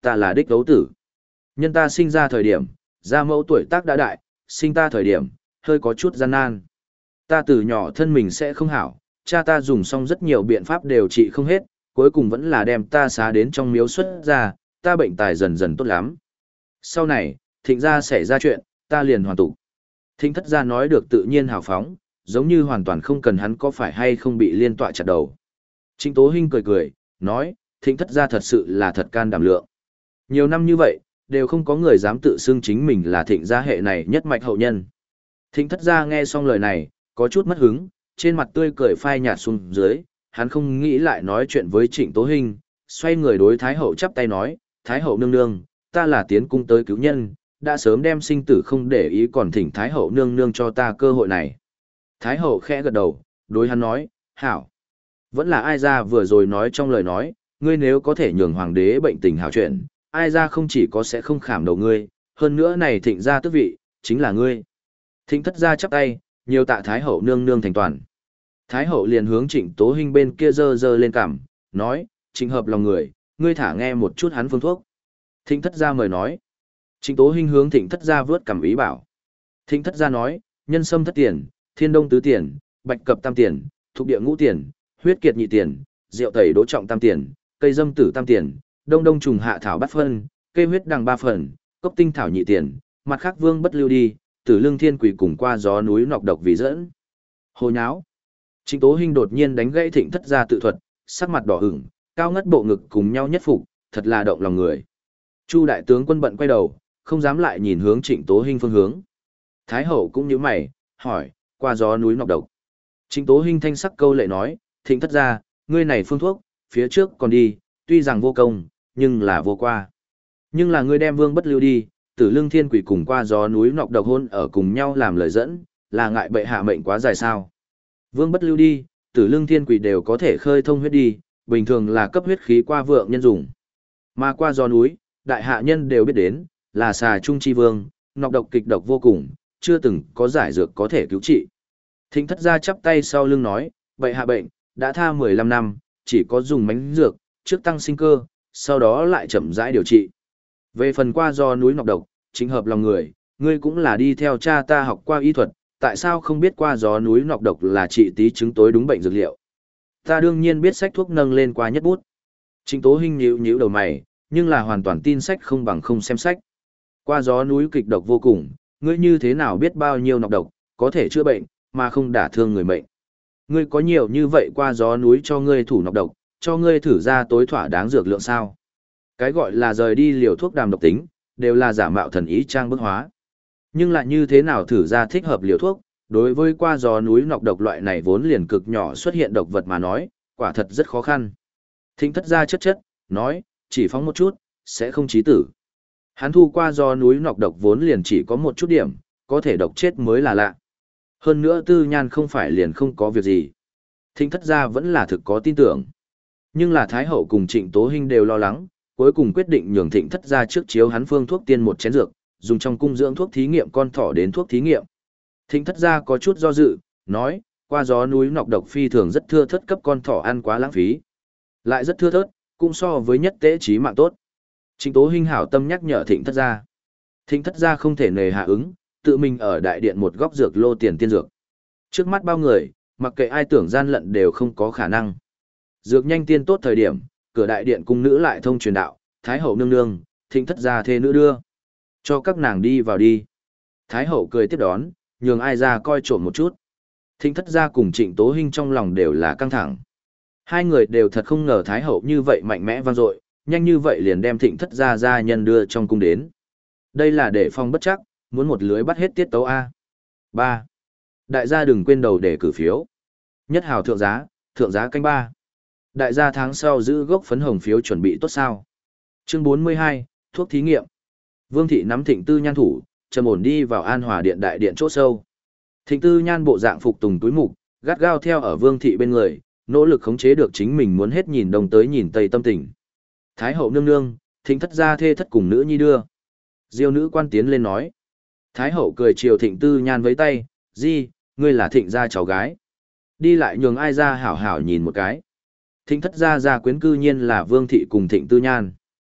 ta là đích đấu tử. Nhân ta sinh ra thời điểm, gia mẫu tuổi tác đã đại, sinh ta thời điểm, hơi có chút gian nan. Ta từ nhỏ thân mình sẽ không hảo, cha ta dùng xong rất nhiều biện pháp đều trị không hết, cuối cùng vẫn là đem ta xá đến trong miếu xuất ra, ta bệnh tài dần dần tốt lắm. Sau này, thịnh gia xảy ra chuyện, ta liền hoàn tụ. Thịnh thất gia nói được tự nhiên hào phóng, giống như hoàn toàn không cần hắn có phải hay không bị liên tọa chặt đầu. Trịnh Tố Hinh cười cười, nói, thịnh thất gia thật sự là thật can đảm lượng. Nhiều năm như vậy, đều không có người dám tự xưng chính mình là thịnh gia hệ này nhất mạch hậu nhân. Thịnh thất gia nghe xong lời này, có chút mất hứng, trên mặt tươi cười phai nhạt xuống dưới, hắn không nghĩ lại nói chuyện với Trịnh Tố Hinh, xoay người đối Thái hậu chắp tay nói, Thái hậu nương nương, ta là tiến cung tới cứu nhân, đã sớm đem sinh tử không để ý còn thỉnh Thái hậu nương nương cho ta cơ hội này. Thái hậu khẽ gật đầu, đối hắn nói, hảo. Vẫn là ai ra vừa rồi nói trong lời nói, ngươi nếu có thể nhường hoàng đế bệnh tình hảo chuyện, ai ra không chỉ có sẽ không khảm đầu ngươi, hơn nữa này thịnh gia tước vị, chính là ngươi. Thịnh thất gia chắp tay, nhiều tạ Thái hậu nương nương thành toàn. Thái hậu liền hướng Trịnh Tố Hinh bên kia dơ dơ lên cằm, nói, Trịnh hợp lòng người, ngươi thả nghe một chút hắn phương thuốc. Thịnh thất gia mời nói. Trịnh Tố Hinh hướng thịnh thất gia vớt cằm ý bảo. Thịnh thất gia nói, nhân sâm thất tiền, thiên đông tứ tiền, bạch cập tam tiền, thuộc địa ngũ tiền, huyết kiệt nhị tiền, rượu tẩy đỗ trọng tam tiền, cây dâm tử tam tiền, đông đông trùng hạ thảo bát phân, cây huyết đằng ba phần, cốc tinh thảo nhị tiền, mặt khác vương bất lưu đi, tử lương thiên quỷ cùng qua gió núi nọc độc vì dẫn. Hồ nháo. Trịnh Tố Hinh đột nhiên đánh gãy thịnh thất gia tự thuật, sắc mặt đỏ ửng, cao ngất bộ ngực cùng nhau nhất phục, thật là động lòng người. Chu đại tướng quân bận quay đầu, không dám lại nhìn hướng Trịnh Tố Hinh phương hướng. Thái hậu cũng nhíu mày, hỏi, qua gió núi nọc độc. Trịnh Tố Hinh thanh sắc câu lệ nói, thịnh thất gia, ngươi này phương thuốc, phía trước còn đi, tuy rằng vô công, nhưng là vô qua. Nhưng là ngươi đem vương bất lưu đi, tử lương thiên quỷ cùng qua gió núi nọc độc hôn ở cùng nhau làm lời dẫn, là ngại bệ hạ mệnh quá dài sao. Vương bất lưu đi, tử lương thiên quỷ đều có thể khơi thông huyết đi, bình thường là cấp huyết khí qua vượng nhân dùng. Mà qua gió núi, đại hạ nhân đều biết đến, là xà trung chi vương, nọc độc kịch độc vô cùng, chưa từng có giải dược có thể cứu trị. Thịnh thất gia chắp tay sau lưng nói, bệ hạ bệnh, đã tha mười lăm năm, chỉ có dùng mánh dược, trước tăng sinh cơ, sau đó lại chậm rãi điều trị. Về phần qua do núi nọc độc, chính hợp lòng người, ngươi cũng là đi theo cha ta học qua y thuật, tại sao không biết qua gió núi nọc độc là trị tí chứng tối đúng bệnh dược liệu. Ta đương nhiên biết sách thuốc nâng lên qua nhất bút. Trịnh Tố Hinh nhíu nhíu đầu mày, nhưng là hoàn toàn tin sách không bằng không xem sách. Qua gió núi kịch độc vô cùng, ngươi như thế nào biết bao nhiêu nọc độc, có thể chữa bệnh, mà không đả thương người mệnh. Ngươi có nhiều như vậy qua gió núi cho ngươi thủ nọc độc, cho ngươi thử ra tối thỏa đáng dược lượng sao. Cái gọi là rời đi liều thuốc đàm độc tính, đều là giả mạo thần ý trang bức hóa. Nhưng lại như thế nào thử ra thích hợp liều thuốc, đối với qua gió núi nọc độc loại này vốn liền cực nhỏ xuất hiện độc vật mà nói, quả thật rất khó khăn. Thịnh thất gia chất chất, nói, chỉ phóng một chút, sẽ không chí tử. Hắn thu qua gió núi nọc độc vốn liền chỉ có một chút điểm, có thể độc chết mới là lạ. Hơn nữa tư nhan không phải liền không có việc gì. Thịnh thất gia vẫn là thực có tin tưởng. Nhưng là Thái hậu cùng Trịnh Tố Hinh đều lo lắng, cuối cùng quyết định nhường thịnh thất gia trước chiếu hắn phương thuốc tiên một chén dược, dùng trong cung dưỡng thuốc thí nghiệm con thỏ đến thuốc thí nghiệm. Thịnh thất gia có chút do dự, nói, qua gió núi nọc độc phi thường rất thưa thớt cấp con thỏ ăn quá lãng phí. Lại rất thưa thớt, cũng so với nhất tế trí mạng tốt. Trịnh Tố Hinh hảo tâm nhắc nhở thịnh thất gia. Thịnh thất gia không thể nề hạ ứng, tự mình ở đại điện một góc dược lô tiền tiên dược. Trước mắt bao người, mặc kệ ai tưởng gian lận đều không có khả năng. Dược nhanh tiên tốt thời điểm, cửa đại điện cung nữ lại thông truyền đạo, Thái hậu nương nương, thịnh thất gia thê nữ đưa. Cho các nàng đi vào đi. Thái hậu cười tiếp đón, nhường ai ra coi trộm một chút. Thịnh thất gia cùng Trịnh Tố Hinh trong lòng đều là căng thẳng. Hai người đều thật không ngờ Thái hậu như vậy mạnh mẽ vang dội, nhanh như vậy liền đem thịnh thất gia gia nhân đưa trong cung đến. Đây là để phòng bất chắc, muốn một lưới bắt hết tiết tấu A. ba. Đại gia đừng quên đầu để cử phiếu. Nhất hào thượng giá, thượng giá canh ba. Đại gia tháng sau giữ gốc phấn hồng phiếu chuẩn bị tốt sao. Chương bốn mươi hai, thuốc thí nghiệm. Vương thị nắm thịnh tư nhan thủ, trầm ổn đi vào An Hòa điện đại điện chỗ sâu. Thịnh tư nhan bộ dạng phục tùng túi mục, gắt gao theo ở vương thị bên người, nỗ lực khống chế được chính mình muốn hết nhìn đông tới nhìn tây tâm tình. Thái hậu nương nương, thịnh thất gia thê thất cùng nữ nhi đưa. Diêu nữ quan tiến lên nói. Thái hậu cười chiều thịnh tư nhan với tay, di, ngươi là thịnh gia cháu gái. Đi lại nhường ai ra hảo hảo nhìn một cái. Thịnh thất gia gia quyến cư nhiên là vương thị cùng thịnh tư nhan.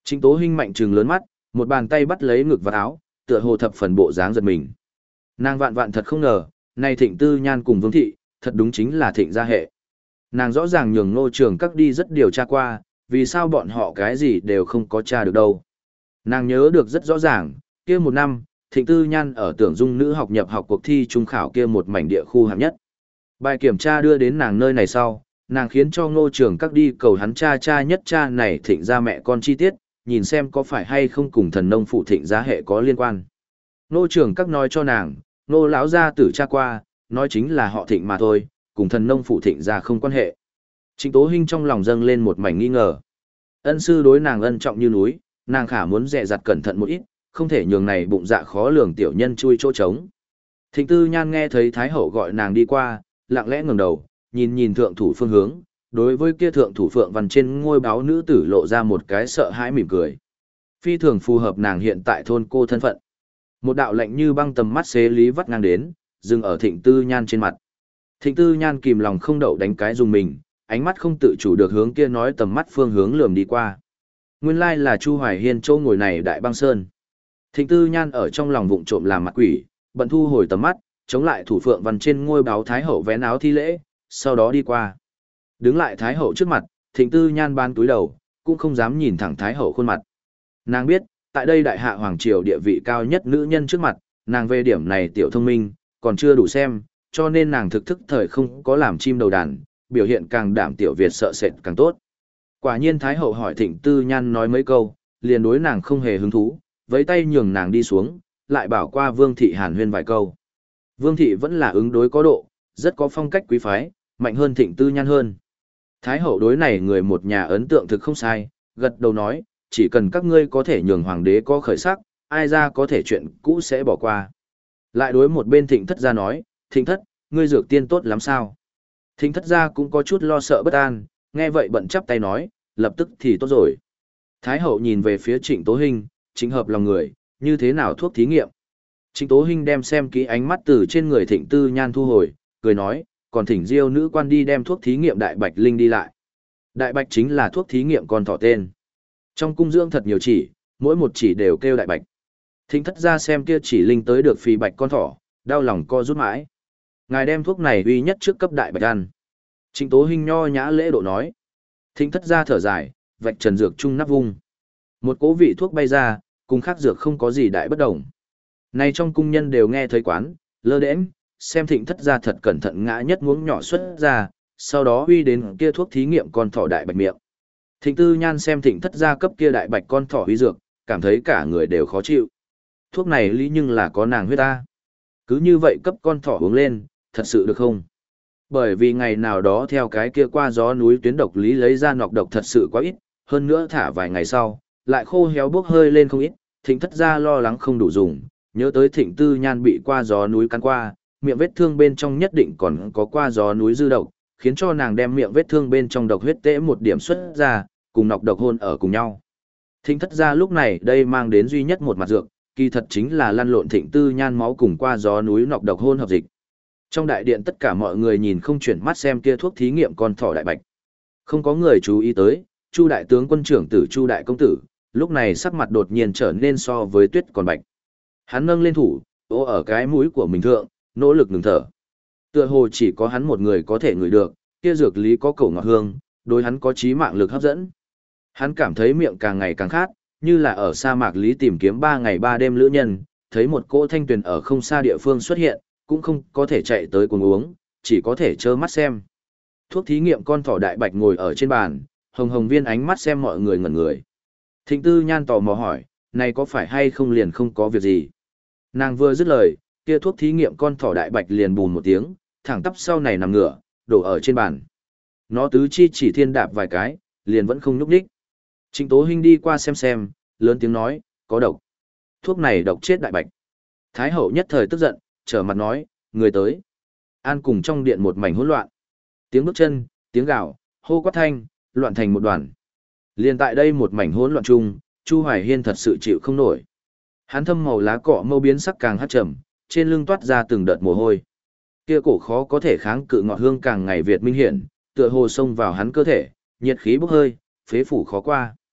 Trịnh Tố Hinh mạnh trừng lớn mắt, một bàn tay bắt lấy ngực và áo, tựa hồ thập phần bộ dáng giật mình. Nàng vạn vạn thật không ngờ, này Thịnh Tư Nhan cùng Vương thị, thật đúng chính là Thịnh gia hệ. Nàng rõ ràng nhường Ngô Trường Các đi rất điều tra qua, vì sao bọn họ cái gì đều không có tra được đâu. Nàng nhớ được rất rõ ràng, kia một năm, Thịnh Tư Nhan ở Tưởng Dung nữ học nhập học cuộc thi trung khảo kia một mảnh địa khu hạng nhất. Bài kiểm tra đưa đến nàng nơi này sau, nàng khiến cho Ngô Trường Các đi cầu hắn cha cha nhất cha này Thịnh gia mẹ con chi tiết, nhìn xem có phải hay không cùng thần nông phụ Thịnh gia hệ có liên quan. Ngô Trường Các nói cho nàng, Ngô lão gia tử cha qua, nói chính là họ Thịnh mà thôi, cùng thần nông phụ Thịnh gia không quan hệ. Trịnh Tố Hinh trong lòng dâng lên một mảnh nghi ngờ. Ân sư đối nàng ân trọng như núi, nàng khả muốn dè dặt cẩn thận một ít, không thể nhường này bụng dạ khó lường tiểu nhân chui chỗ trống. Thịnh Tư Nhan nghe thấy Thái hậu gọi nàng đi qua, lặng lẽ ngẩng đầu, nhìn nhìn thượng thủ phương hướng, đối với kia thượng thủ phượng văn trên ngôi báo nữ tử lộ ra một cái sợ hãi mỉm cười. Phi thường phù hợp nàng hiện tại thôn cô thân phận. Một đạo lạnh như băng tầm mắt xế lý vắt ngang đến, dừng ở Thịnh Tư Nhan trên mặt. Thịnh Tư Nhan kìm lòng không đậu đánh cái dùng mình, ánh mắt không tự chủ được hướng kia nói tầm mắt phương hướng lườm đi qua. Nguyên lai là Chu Hoài Hiên châu ngồi này đại băng sơn. Thịnh Tư Nhan ở trong lòng vụng trộm làm mặt quỷ, bận thu hồi tầm mắt, chống lại thủ phượng văn trên ngôi báo Thái hậu vén áo thi lễ, sau đó đi qua. Đứng lại Thái hậu trước mặt, Thịnh Tư Nhan ban túi đầu, cũng không dám nhìn thẳng Thái hậu khuôn mặt. Nàng biết, tại đây đại hạ hoàng triều địa vị cao nhất nữ nhân trước mặt, nàng về điểm này tiểu thông minh, còn chưa đủ xem, cho nên nàng thực thức thời không có làm chim đầu đàn, biểu hiện càng đảm tiểu Việt sợ sệt càng tốt. Quả nhiên Thái hậu hỏi Thịnh Tư Nhan nói mấy câu, liền đối nàng không hề hứng thú, với tay nhường nàng đi xuống, lại bảo qua Vương thị hàn huyên vài câu. Vương thị vẫn là ứng đối có độ, rất có phong cách quý phái, mạnh hơn Thịnh Tư Nhan hơn. Thái hậu đối này người một nhà ấn tượng thực không sai, gật đầu nói, chỉ cần các ngươi có thể nhường hoàng đế có khởi sắc, ai ra có thể chuyện cũ sẽ bỏ qua. Lại đối một bên Thịnh thất gia nói, Thịnh thất, ngươi dược tiên tốt lắm sao? Thịnh thất gia cũng có chút lo sợ bất an, nghe vậy bận chắp tay nói, lập tức thì tốt rồi. Thái hậu nhìn về phía Trịnh Tố Hinh, chính hợp lòng người, như thế nào thuốc thí nghiệm. Trịnh Tố Hinh đem xem kỹ ánh mắt từ trên người Thịnh Tư Nhan thu hồi, cười nói, còn thỉnh diêu nữ quan đi đem thuốc thí nghiệm đại bạch linh đi lại. Đại bạch chính là thuốc thí nghiệm con thỏ tên. Trong cung dưỡng thật nhiều chỉ, mỗi một chỉ đều kêu đại bạch. Thịnh thất gia xem kia chỉ linh tới được phi bạch con thỏ, đau lòng co rút mãi. Ngài đem thuốc này uy nhất trước cấp đại bạch ăn. Trịnh Tố Hinh nho nhã lễ độ nói. Thịnh thất gia thở dài, vạch trần dược chung nắp vung. Một cố vị thuốc bay ra, cùng khác dược không có gì đại bất đồng. Này trong cung nhân đều nghe thấy quán, lơ đễnh, xem Thịnh thất gia thật cẩn thận ngã nhất muỗng nhỏ xuất ra, sau đó uy đến kia thuốc thí nghiệm con thỏ đại bạch miệng. Thịnh Tư Nhan xem Thịnh thất gia cấp kia đại bạch con thỏ uy dược, cảm thấy cả người đều khó chịu. Thuốc này lý nhưng là có nàng huyết ta. Cứ như vậy cấp con thỏ uống lên, thật sự được không? Bởi vì ngày nào đó theo cái kia qua gió núi tuyến độc lý lấy ra nọc độc thật sự quá ít, hơn nữa thả vài ngày sau, lại khô héo bốc hơi lên không ít, Thịnh thất gia lo lắng không đủ dùng, nhớ tới Thịnh Tư Nhan bị qua gió núi cắn qua, miệng vết thương bên trong nhất định còn có qua gió núi dư độc, khiến cho nàng đem miệng vết thương bên trong độc huyết tễ một điểm xuất ra, cùng nọc độc hôn ở cùng nhau. Thịnh thất gia lúc này đây mang đến duy nhất một mặt dược, kỳ thật chính là lăn lộn Thịnh Tư Nhan máu cùng qua gió núi nọc độc hôn hợp dịch. Trong đại điện tất cả mọi người nhìn không chuyển mắt xem kia thuốc thí nghiệm con thỏ đại bạch. Không có người chú ý tới, Chu đại tướng quân trưởng tử Chu đại công tử, lúc này sắc mặt đột nhiên trở nên so với tuyết còn bạch. Hắn nâng lên thủ, ố ở cái mũi của mình thượng, nỗ lực ngừng thở. Tựa hồ chỉ có hắn một người có thể ngửi được, kia dược lý có cổ ngọt hương, đối hắn có trí mạng lực hấp dẫn. Hắn cảm thấy miệng càng ngày càng khát, như là ở sa mạc lý tìm kiếm ba ngày ba đêm lữ nhân, thấy một cỗ thanh tuyền ở không xa địa phương xuất hiện, cũng không có thể chạy tới cùng uống, chỉ có thể trơ mắt xem. Thuốc thí nghiệm con thỏ đại bạch ngồi ở trên bàn, hồng hồng viên ánh mắt xem mọi người ngẩn người. Thịnh Tư Nhan tò mò hỏi, này có phải hay không liền không có việc gì? Nàng vừa dứt lời, kia thuốc thí nghiệm con thỏ đại bạch liền bùn một tiếng, thẳng tắp sau này nằm ngửa, đổ ở trên bàn. Nó tứ chi chỉ thiên đạp vài cái, liền vẫn không nhúc nhích. Trịnh Tố Hinh đi qua xem xem, lớn tiếng nói, có độc. Thuốc này độc chết đại bạch. Thái hậu nhất thời tức giận, trở mặt nói, người tới. An cùng trong điện một mảnh hỗn loạn. Tiếng bước chân, tiếng gào, hô quát thanh, loạn thành một đoàn. Liên tại đây một mảnh hỗn loạn chung, Chu Hoài Hiên thật sự chịu không nổi. Hắn thâm màu lá cọ mâu biến sắc càng hắt trầm, trên lưng toát ra từng đợt mồ hôi. Kia cổ khó có thể kháng cự ngọt hương càng ngày việt minh hiển, tựa hồ xông vào hắn cơ thể, nhiệt khí bốc hơi, phế phủ khó qua.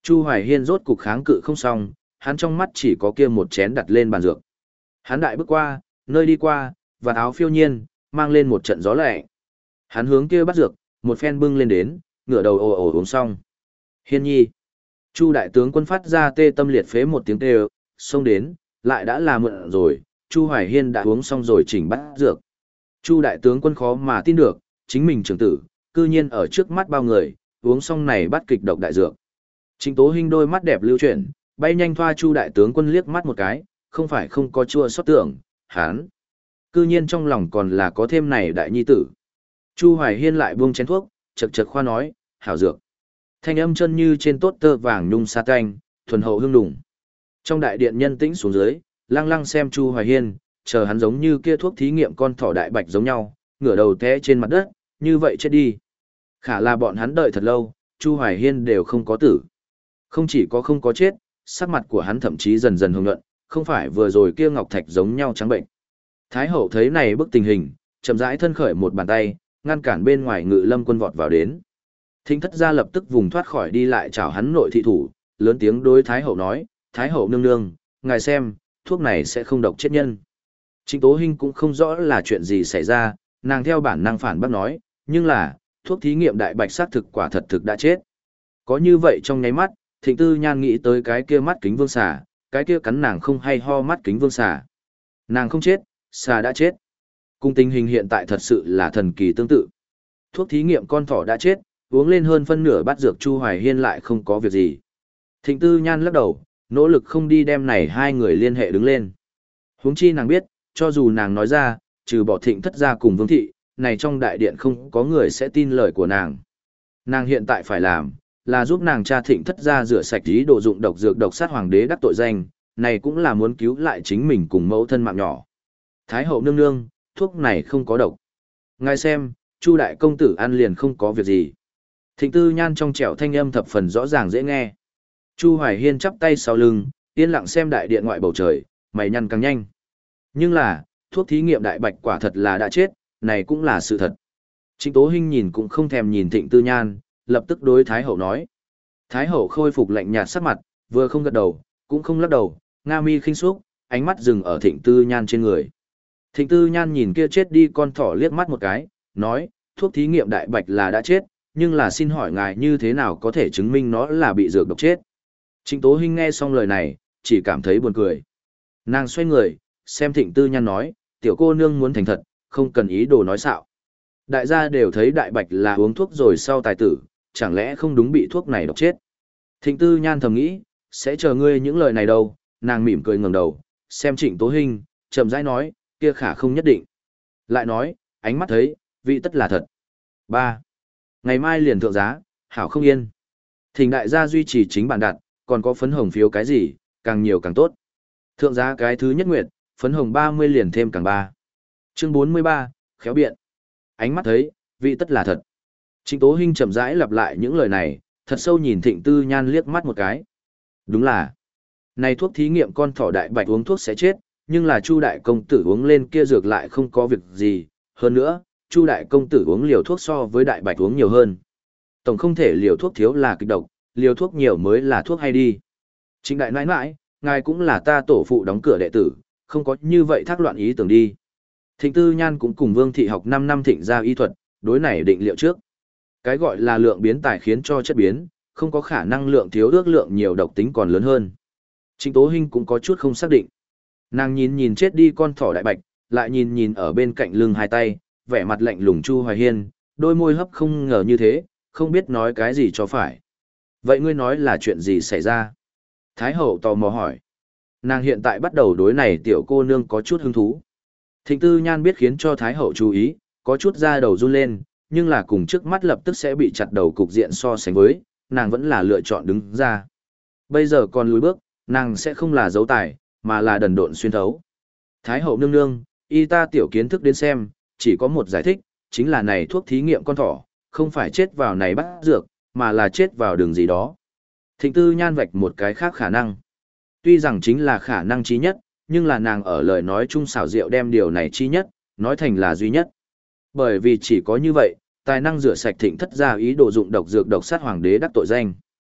Chu Hoài Hiên rốt cục kháng cự không xong, hắn trong mắt chỉ có kia một chén đặt lên bàn dược. Hắn đại bước qua, nơi đi qua, và áo phiêu nhiên, mang lên một trận gió lạnh. Hắn hướng kia bắt dược, một phen bưng lên đến, ngửa đầu ồ ồ uống xong. Hiên nhi. Chu đại tướng quân phát ra tê tâm liệt phế một tiếng kêu, xông đến, lại đã là mượn rồi, Chu Hoài Hiên đã uống xong rồi chỉnh bắt dược. Chu đại tướng quân khó mà tin được, chính mình trưởng tử, cư nhiên ở trước mắt bao người, uống xong này bắt kịch độc đại dược. Trịnh Tố Hinh đôi mắt đẹp lưu chuyển, bay nhanh thoa Chu đại tướng quân liếc mắt một cái, không phải không có chua xót tưởng, hắn cư nhiên trong lòng còn là có thêm này đại nhi tử. Chu Hoài Hiên lại buông chén thuốc, chật chật khoa nói, hảo dược. Thanh âm chân như trên tốt tơ vàng nhung sa canh, thuần hậu hương đủng. Trong đại điện nhân tĩnh xuống dưới, lăng lăng xem Chu Hoài Hiên, chờ hắn giống như kia thuốc thí nghiệm con thỏ đại bạch giống nhau, ngửa đầu té trên mặt đất, như vậy chết đi. Khả là bọn hắn đợi thật lâu, Chu Hoài Hiên đều không có tử. Không chỉ có không có chết, sắc mặt của hắn thậm chí dần dần hồng nhuận, không phải vừa rồi kia ngọc thạch giống nhau trắng bệnh. Thái hậu thấy này bức tình hình, chậm rãi thân khởi một bàn tay, ngăn cản bên ngoài Ngự Lâm quân vọt vào đến. Thính thất gia lập tức vùng thoát khỏi đi lại chào hắn nội thị thủ, lớn tiếng đối Thái hậu nói, Thái hậu nương nương, ngài xem, thuốc này sẽ không độc chết nhân. Trịnh Tố Hinh cũng không rõ là chuyện gì xảy ra, nàng theo bản năng phản bác nói, nhưng là, thuốc thí nghiệm đại bạch xác thực quả thật thực đã chết. Có như vậy trong nháy mắt, Thịnh Tư Nhan nghĩ tới cái kia mắt kính vương xà, cái kia cắn nàng không hay ho mắt kính vương xà. Nàng không chết, xà đã chết. Cùng tình hình hiện tại thật sự là thần kỳ tương tự. Thuốc thí nghiệm con thỏ đã chết, uống lên hơn phân nửa bát dược Chu Hoài Hiên lại không có việc gì. Thịnh Tư Nhan lắc đầu, nỗ lực không đi đem này hai người liên hệ đứng lên. Huống chi nàng biết, cho dù nàng nói ra, trừ bỏ Thịnh thất gia cùng Vương thị, này trong đại điện không có người sẽ tin lời của nàng. Nàng hiện tại phải làm, là giúp nàng cha Thịnh thất gia rửa sạch ý đồ dụng độc dược độc sát hoàng đế đắc tội danh, này cũng là muốn cứu lại chính mình cùng mẫu thân mạng nhỏ. Thái hậu nương nương, thuốc này không có độc. Ngài xem, Chu đại công tử ăn liền không có việc gì. Thịnh Tư Nhan trong trẻo thanh âm thập phần rõ ràng dễ nghe. Chu Hoài Hiên chắp tay sau lưng, yên lặng xem đại điện ngoại bầu trời, mày nhăn càng nhanh. Nhưng là, thuốc thí nghiệm đại bạch quả thật là đã chết, này cũng là sự thật. Trịnh Tố Hinh nhìn cũng không thèm nhìn Thịnh Tư Nhan, lập tức đối Thái hậu nói. Thái hậu khôi phục lạnh nhạt sắc mặt, vừa không gật đầu, cũng không lắc đầu, nga mi khinh xúc, ánh mắt dừng ở Thịnh Tư Nhan trên người. Thịnh Tư Nhan nhìn kia chết đi con thỏ liếc mắt một cái, nói, thuốc thí nghiệm đại bạch là đã chết, nhưng là xin hỏi ngài như thế nào có thể chứng minh nó là bị dược độc chết. Trịnh Tố Hinh nghe xong lời này, chỉ cảm thấy buồn cười. Nàng xoay người, xem Thịnh Tư Nhan nói, tiểu cô nương muốn thành thật, không cần ý đồ nói xạo. Đại gia đều thấy đại bạch là uống thuốc rồi sau tài tử, chẳng lẽ không đúng bị thuốc này độc chết. Thịnh Tư Nhan thầm nghĩ, sẽ chờ ngươi những lời này đâu, nàng mỉm cười ngẩng đầu, xem Trịnh Tố Hinh, chậm rãi nói, kia khả không nhất định. Lại nói, ánh mắt thấy, vị tất là thật. ba. Ngày mai liền thượng giá, hảo không yên. Thỉnh đại gia duy trì chính bản đặt, còn có phấn hồng phiếu cái gì, càng nhiều càng tốt. Thượng giá cái thứ nhất nguyệt, phấn hồng ba mươi liền thêm càng ba. Chương bốn mươi ba, khéo biện. Ánh mắt thấy, vị tất là thật. Trịnh Tố Hinh chậm rãi lặp lại những lời này, thật sâu nhìn Thịnh Tư Nhan liếc mắt một cái. Đúng là, này thuốc thí nghiệm con thỏ đại bạch uống thuốc sẽ chết, nhưng là Chu đại công tử uống lên kia dược lại không có việc gì, hơn nữa, Chu đại công tử uống liều thuốc so với đại bạch uống nhiều hơn. Tổng không thể liều thuốc thiếu là kịch độc, liều thuốc nhiều mới là thuốc hay đi. Trịnh đại nãi nãi, ngài cũng là ta tổ phụ đóng cửa đệ tử, không có như vậy thác loạn ý tưởng đi. Thịnh Tư Nhan cũng cùng Vương thị học năm năm thịnh gia y thuật, đối này định liệu trước. Cái gọi là lượng biến tài khiến cho chất biến, không có khả năng lượng thiếu ước lượng nhiều độc tính còn lớn hơn. Trịnh Tố Hinh cũng có chút không xác định. Nàng nhìn nhìn chết đi con thỏ đại bạch, lại nhìn nhìn ở bên cạnh lưng hai tay, vẻ mặt lạnh lùng Chu Hoài Hiên, đôi môi hấp không ngờ như thế, không biết nói cái gì cho phải. Vậy ngươi nói là chuyện gì xảy ra? Thái hậu tò mò hỏi. Nàng hiện tại bắt đầu đối này tiểu cô nương có chút hứng thú. Thịnh Tư Nhan biết khiến cho Thái hậu chú ý, có chút da đầu run lên, nhưng là cùng trước mắt lập tức sẽ bị chặt đầu cục diện so sánh với, nàng vẫn là lựa chọn đứng ra. Bây giờ còn lùi bước, nàng sẽ không là dấu tài, mà là đần độn xuyên thấu. Thái hậu nương nương, y ta tiểu kiến thức đến xem, chỉ có một giải thích, chính là này thuốc thí nghiệm con thỏ, không phải chết vào này bắt dược, mà là chết vào đường gì đó. Thịnh Tư Nhan vạch một cái khác khả năng. Tuy rằng chính là khả năng chí nhất, nhưng là nàng ở lời nói chung xảo diệu đem điều này chí nhất, nói thành là duy nhất. Bởi vì chỉ có như vậy, tài năng rửa sạch Thịnh thất gia ý đồ dụng độc dược độc sát hoàng đế đắc tội danh.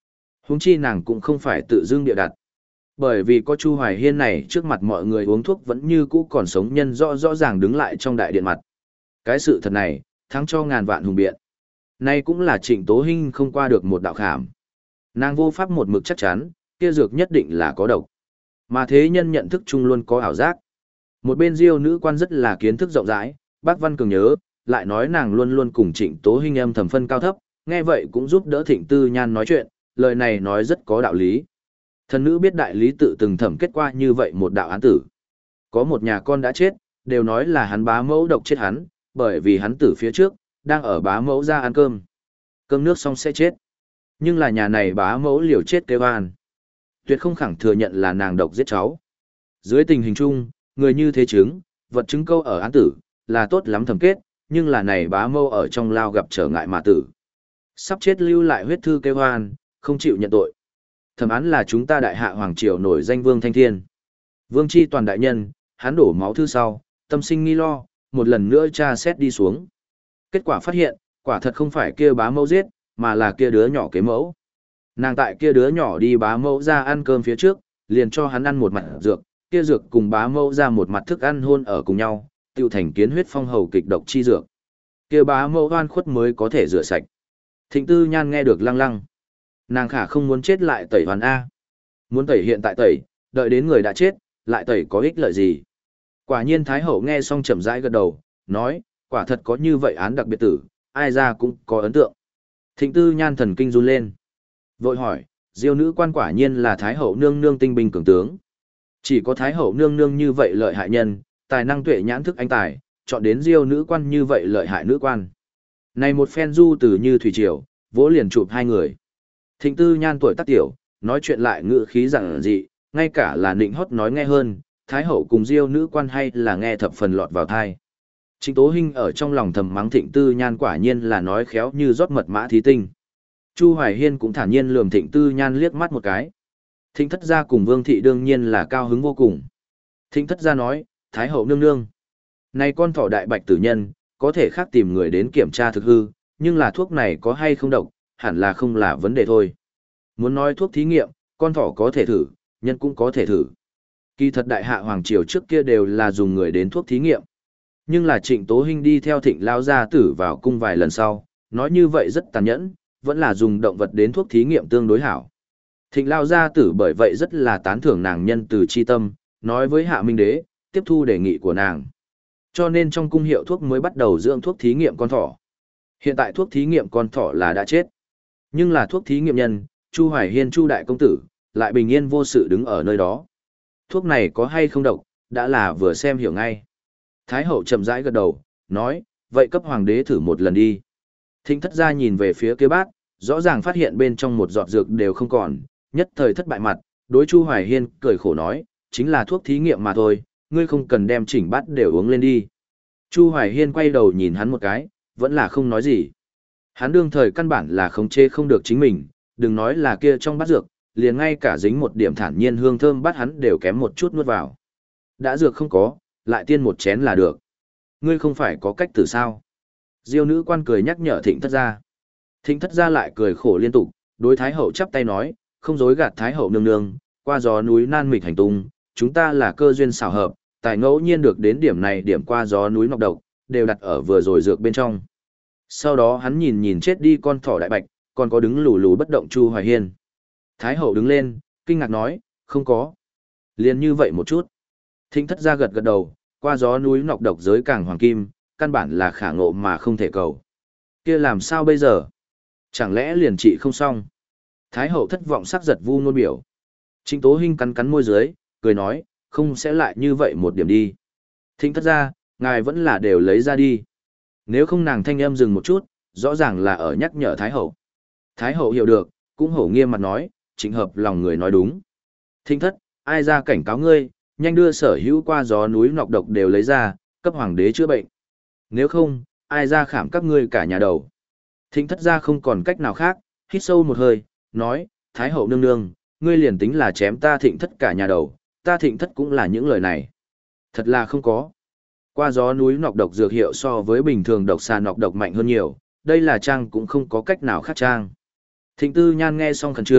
Huống chi nàng cũng không phải tự dưng địa đặt. Bởi vì có Chu Hoài Hiên này trước mặt mọi người uống thuốc vẫn như cũ còn sống nhân rõ rõ ràng đứng lại trong đại điện mặt. Cái sự thật này, thắng cho ngàn vạn hùng biện. Nay cũng là Trịnh Tố Hinh không qua được một đạo khảm. Nàng vô pháp một mực chắc chắn, kia dược nhất định là có độc. Mà thế nhân nhận thức chung luôn có ảo giác. Một bên Diêu nữ quan rất là kiến thức rộng rãi, Bác Văn Cường nhớ, lại nói nàng luôn luôn cùng Trịnh Tố Hinh âm thầm phân cao thấp, nghe vậy cũng giúp đỡ Thịnh Tư Nhan nói chuyện, lời này nói rất có đạo lý. Thần nữ biết đại lý tự từng thẩm kết qua như vậy một đạo án tử. Có một nhà con đã chết, đều nói là hắn bá mẫu độc chết hắn, bởi vì hắn tử phía trước, đang ở bá mẫu ra ăn cơm. Cơm nước xong sẽ chết. Nhưng là nhà này bá mẫu liều chết kêu an. Tuyệt không khẳng thừa nhận là nàng độc giết cháu. Dưới tình hình chung, người như thế chứng, vật chứng câu ở án tử, là tốt lắm thẩm kết, nhưng là này bá mẫu ở trong lao gặp trở ngại mà tử. Sắp chết lưu lại huyết thư kêu an, không chịu nhận tội. Thẩm án là chúng ta đại hạ hoàng triều nổi danh Vương Thanh Thiên. Vương Chi toàn đại nhân, hắn đổ máu thư sau, tâm sinh nghi lo, một lần nữa tra xét đi xuống. Kết quả phát hiện, quả thật không phải kia bá mẫu giết, mà là kia đứa nhỏ kế mẫu. Nàng tại kia đứa nhỏ đi bá mẫu ra ăn cơm phía trước, liền cho hắn ăn một mặt dược, kia dược cùng bá mẫu ra một mặt thức ăn hôn ở cùng nhau, tiêu thành kiến huyết phong hầu kịch độc chi dược. Kia bá mẫu oan khuất mới có thể rửa sạch. Thịnh Tư Nhan nghe được lăng lăng. Nàng khả không muốn chết lại tẩy hoàn A. Muốn tẩy hiện tại tẩy, đợi đến người đã chết, lại tẩy có ích lợi gì. Quả nhiên Thái Hậu nghe xong chậm rãi gật đầu, nói, quả thật có như vậy án đặc biệt tử, ai ra cũng có ấn tượng. Thịnh Tư Nhan thần kinh run lên. Vội hỏi, Diêu nữ quan quả nhiên là Thái Hậu nương nương tinh binh cường tướng. Chỉ có Thái Hậu nương nương như vậy lợi hại nhân, tài năng tuệ nhãn thức anh tài, chọn đến Diêu nữ quan như vậy lợi hại nữ quan. Này một phen du từ như thủy triều, vỗ liền chụp hai người. Thịnh Tư Nhan tuổi tác tiểu, nói chuyện lại ngữ khí giản dị, ngay cả là nịnh hót nói nghe hơn, Thái Hậu cùng Diêu nữ quan hay là nghe thập phần lọt vào thai. Trịnh Tố Hinh ở trong lòng thầm mắng Thịnh Tư Nhan quả nhiên là nói khéo như rót mật mã thí tinh. Chu Hoài Hiên cũng thản nhiên lườm Thịnh Tư Nhan liếc mắt một cái. Thịnh thất gia cùng Vương thị đương nhiên là cao hứng vô cùng. Thịnh thất gia nói, Thái Hậu nương nương. Này con thỏ đại bạch tử nhân, có thể khác tìm người đến kiểm tra thực hư, nhưng là thuốc này có hay không độc, hẳn là không là vấn đề thôi. Muốn nói thuốc thí nghiệm, con thỏ có thể thử, nhân cũng có thể thử. Kỳ thật đại hạ hoàng triều trước kia đều là dùng người đến thuốc thí nghiệm. Nhưng là Trịnh Tố Hinh đi theo Thịnh lao gia tử vào cung vài lần sau, nói như vậy rất tàn nhẫn, vẫn là dùng động vật đến thuốc thí nghiệm tương đối hảo. Thịnh lao gia tử bởi vậy rất là tán thưởng nàng nhân từ chi tâm, nói với Hạ Minh Đế, tiếp thu đề nghị của nàng. Cho nên trong cung hiệu thuốc mới bắt đầu dưỡng thuốc thí nghiệm con thỏ. Hiện tại thuốc thí nghiệm con thỏ là đã chết. Nhưng là thuốc thí nghiệm nhân, Chu Hoài Hiên Chu đại công tử, lại bình yên vô sự đứng ở nơi đó. Thuốc này có hay không độc, đã là vừa xem hiểu ngay. Thái hậu chậm rãi gật đầu, nói, vậy cấp hoàng đế thử một lần đi. Thịnh thất gia nhìn về phía kia bát, rõ ràng phát hiện bên trong một giọt dược đều không còn, nhất thời thất bại mặt, đối Chu Hoài Hiên cười khổ nói, chính là thuốc thí nghiệm mà thôi, ngươi không cần đem chỉnh bát đều uống lên đi. Chu Hoài Hiên quay đầu nhìn hắn một cái, vẫn là không nói gì. Hắn đương thời căn bản là khống chế không được chính mình, đừng nói là kia trong bát dược, liền ngay cả dính một điểm thản nhiên hương thơm bát hắn đều kém một chút nuốt vào. Đã dược không có, lại tiên một chén là được. Ngươi không phải có cách tử sao? Diêu nữ quan cười nhắc nhở Thịnh thất gia. Thịnh thất gia lại cười khổ liên tục, đối Thái hậu chắp tay nói, không dối gạt Thái hậu nương nương, qua gió núi nan mịch hành tung, chúng ta là cơ duyên xảo hợp, tài ngẫu nhiên được đến điểm này điểm qua gió núi nọc độc, đều đặt ở vừa rồi dược bên trong. Sau đó hắn nhìn nhìn chết đi con thỏ đại bạch, còn có đứng lù lù bất động Chu Hoài Hiên. Thái hậu đứng lên, kinh ngạc nói, không có. Liền như vậy một chút. Thịnh thất gia gật gật đầu, qua gió núi nọc độc giới càng hoàng kim, căn bản là khả ngộ mà không thể cầu. Kia làm sao bây giờ? Chẳng lẽ liền trị không xong? Thái hậu thất vọng sắc giật vu ngôn biểu. Trịnh Tố Hinh cắn cắn môi dưới, cười nói, không sẽ lại như vậy một điểm đi. Thịnh thất gia, ngài vẫn là đều lấy ra đi. Nếu không nàng thanh âm dừng một chút, rõ ràng là ở nhắc nhở Thái hậu. Thái hậu hiểu được, cũng hổ nghiêm mặt nói, trịnh hợp lòng người nói đúng. Thịnh thất, ai ra cảnh cáo ngươi, nhanh đưa sở hữu qua gió núi nọc độc đều lấy ra, cấp hoàng đế chữa bệnh. Nếu không, ai ra khảm các ngươi cả nhà đầu. Thịnh thất ra không còn cách nào khác, hít sâu một hơi, nói, Thái hậu nương nương, ngươi liền tính là chém ta thịnh thất cả nhà đầu, ta thịnh thất cũng là những lời này. Thật là không có. Qua gió núi nọc độc dược hiệu so với bình thường độc xà nọc độc mạnh hơn nhiều, đây là trang cũng không có cách nào khác trang. Thịnh Tư Nhan nghe xong khẩn trương,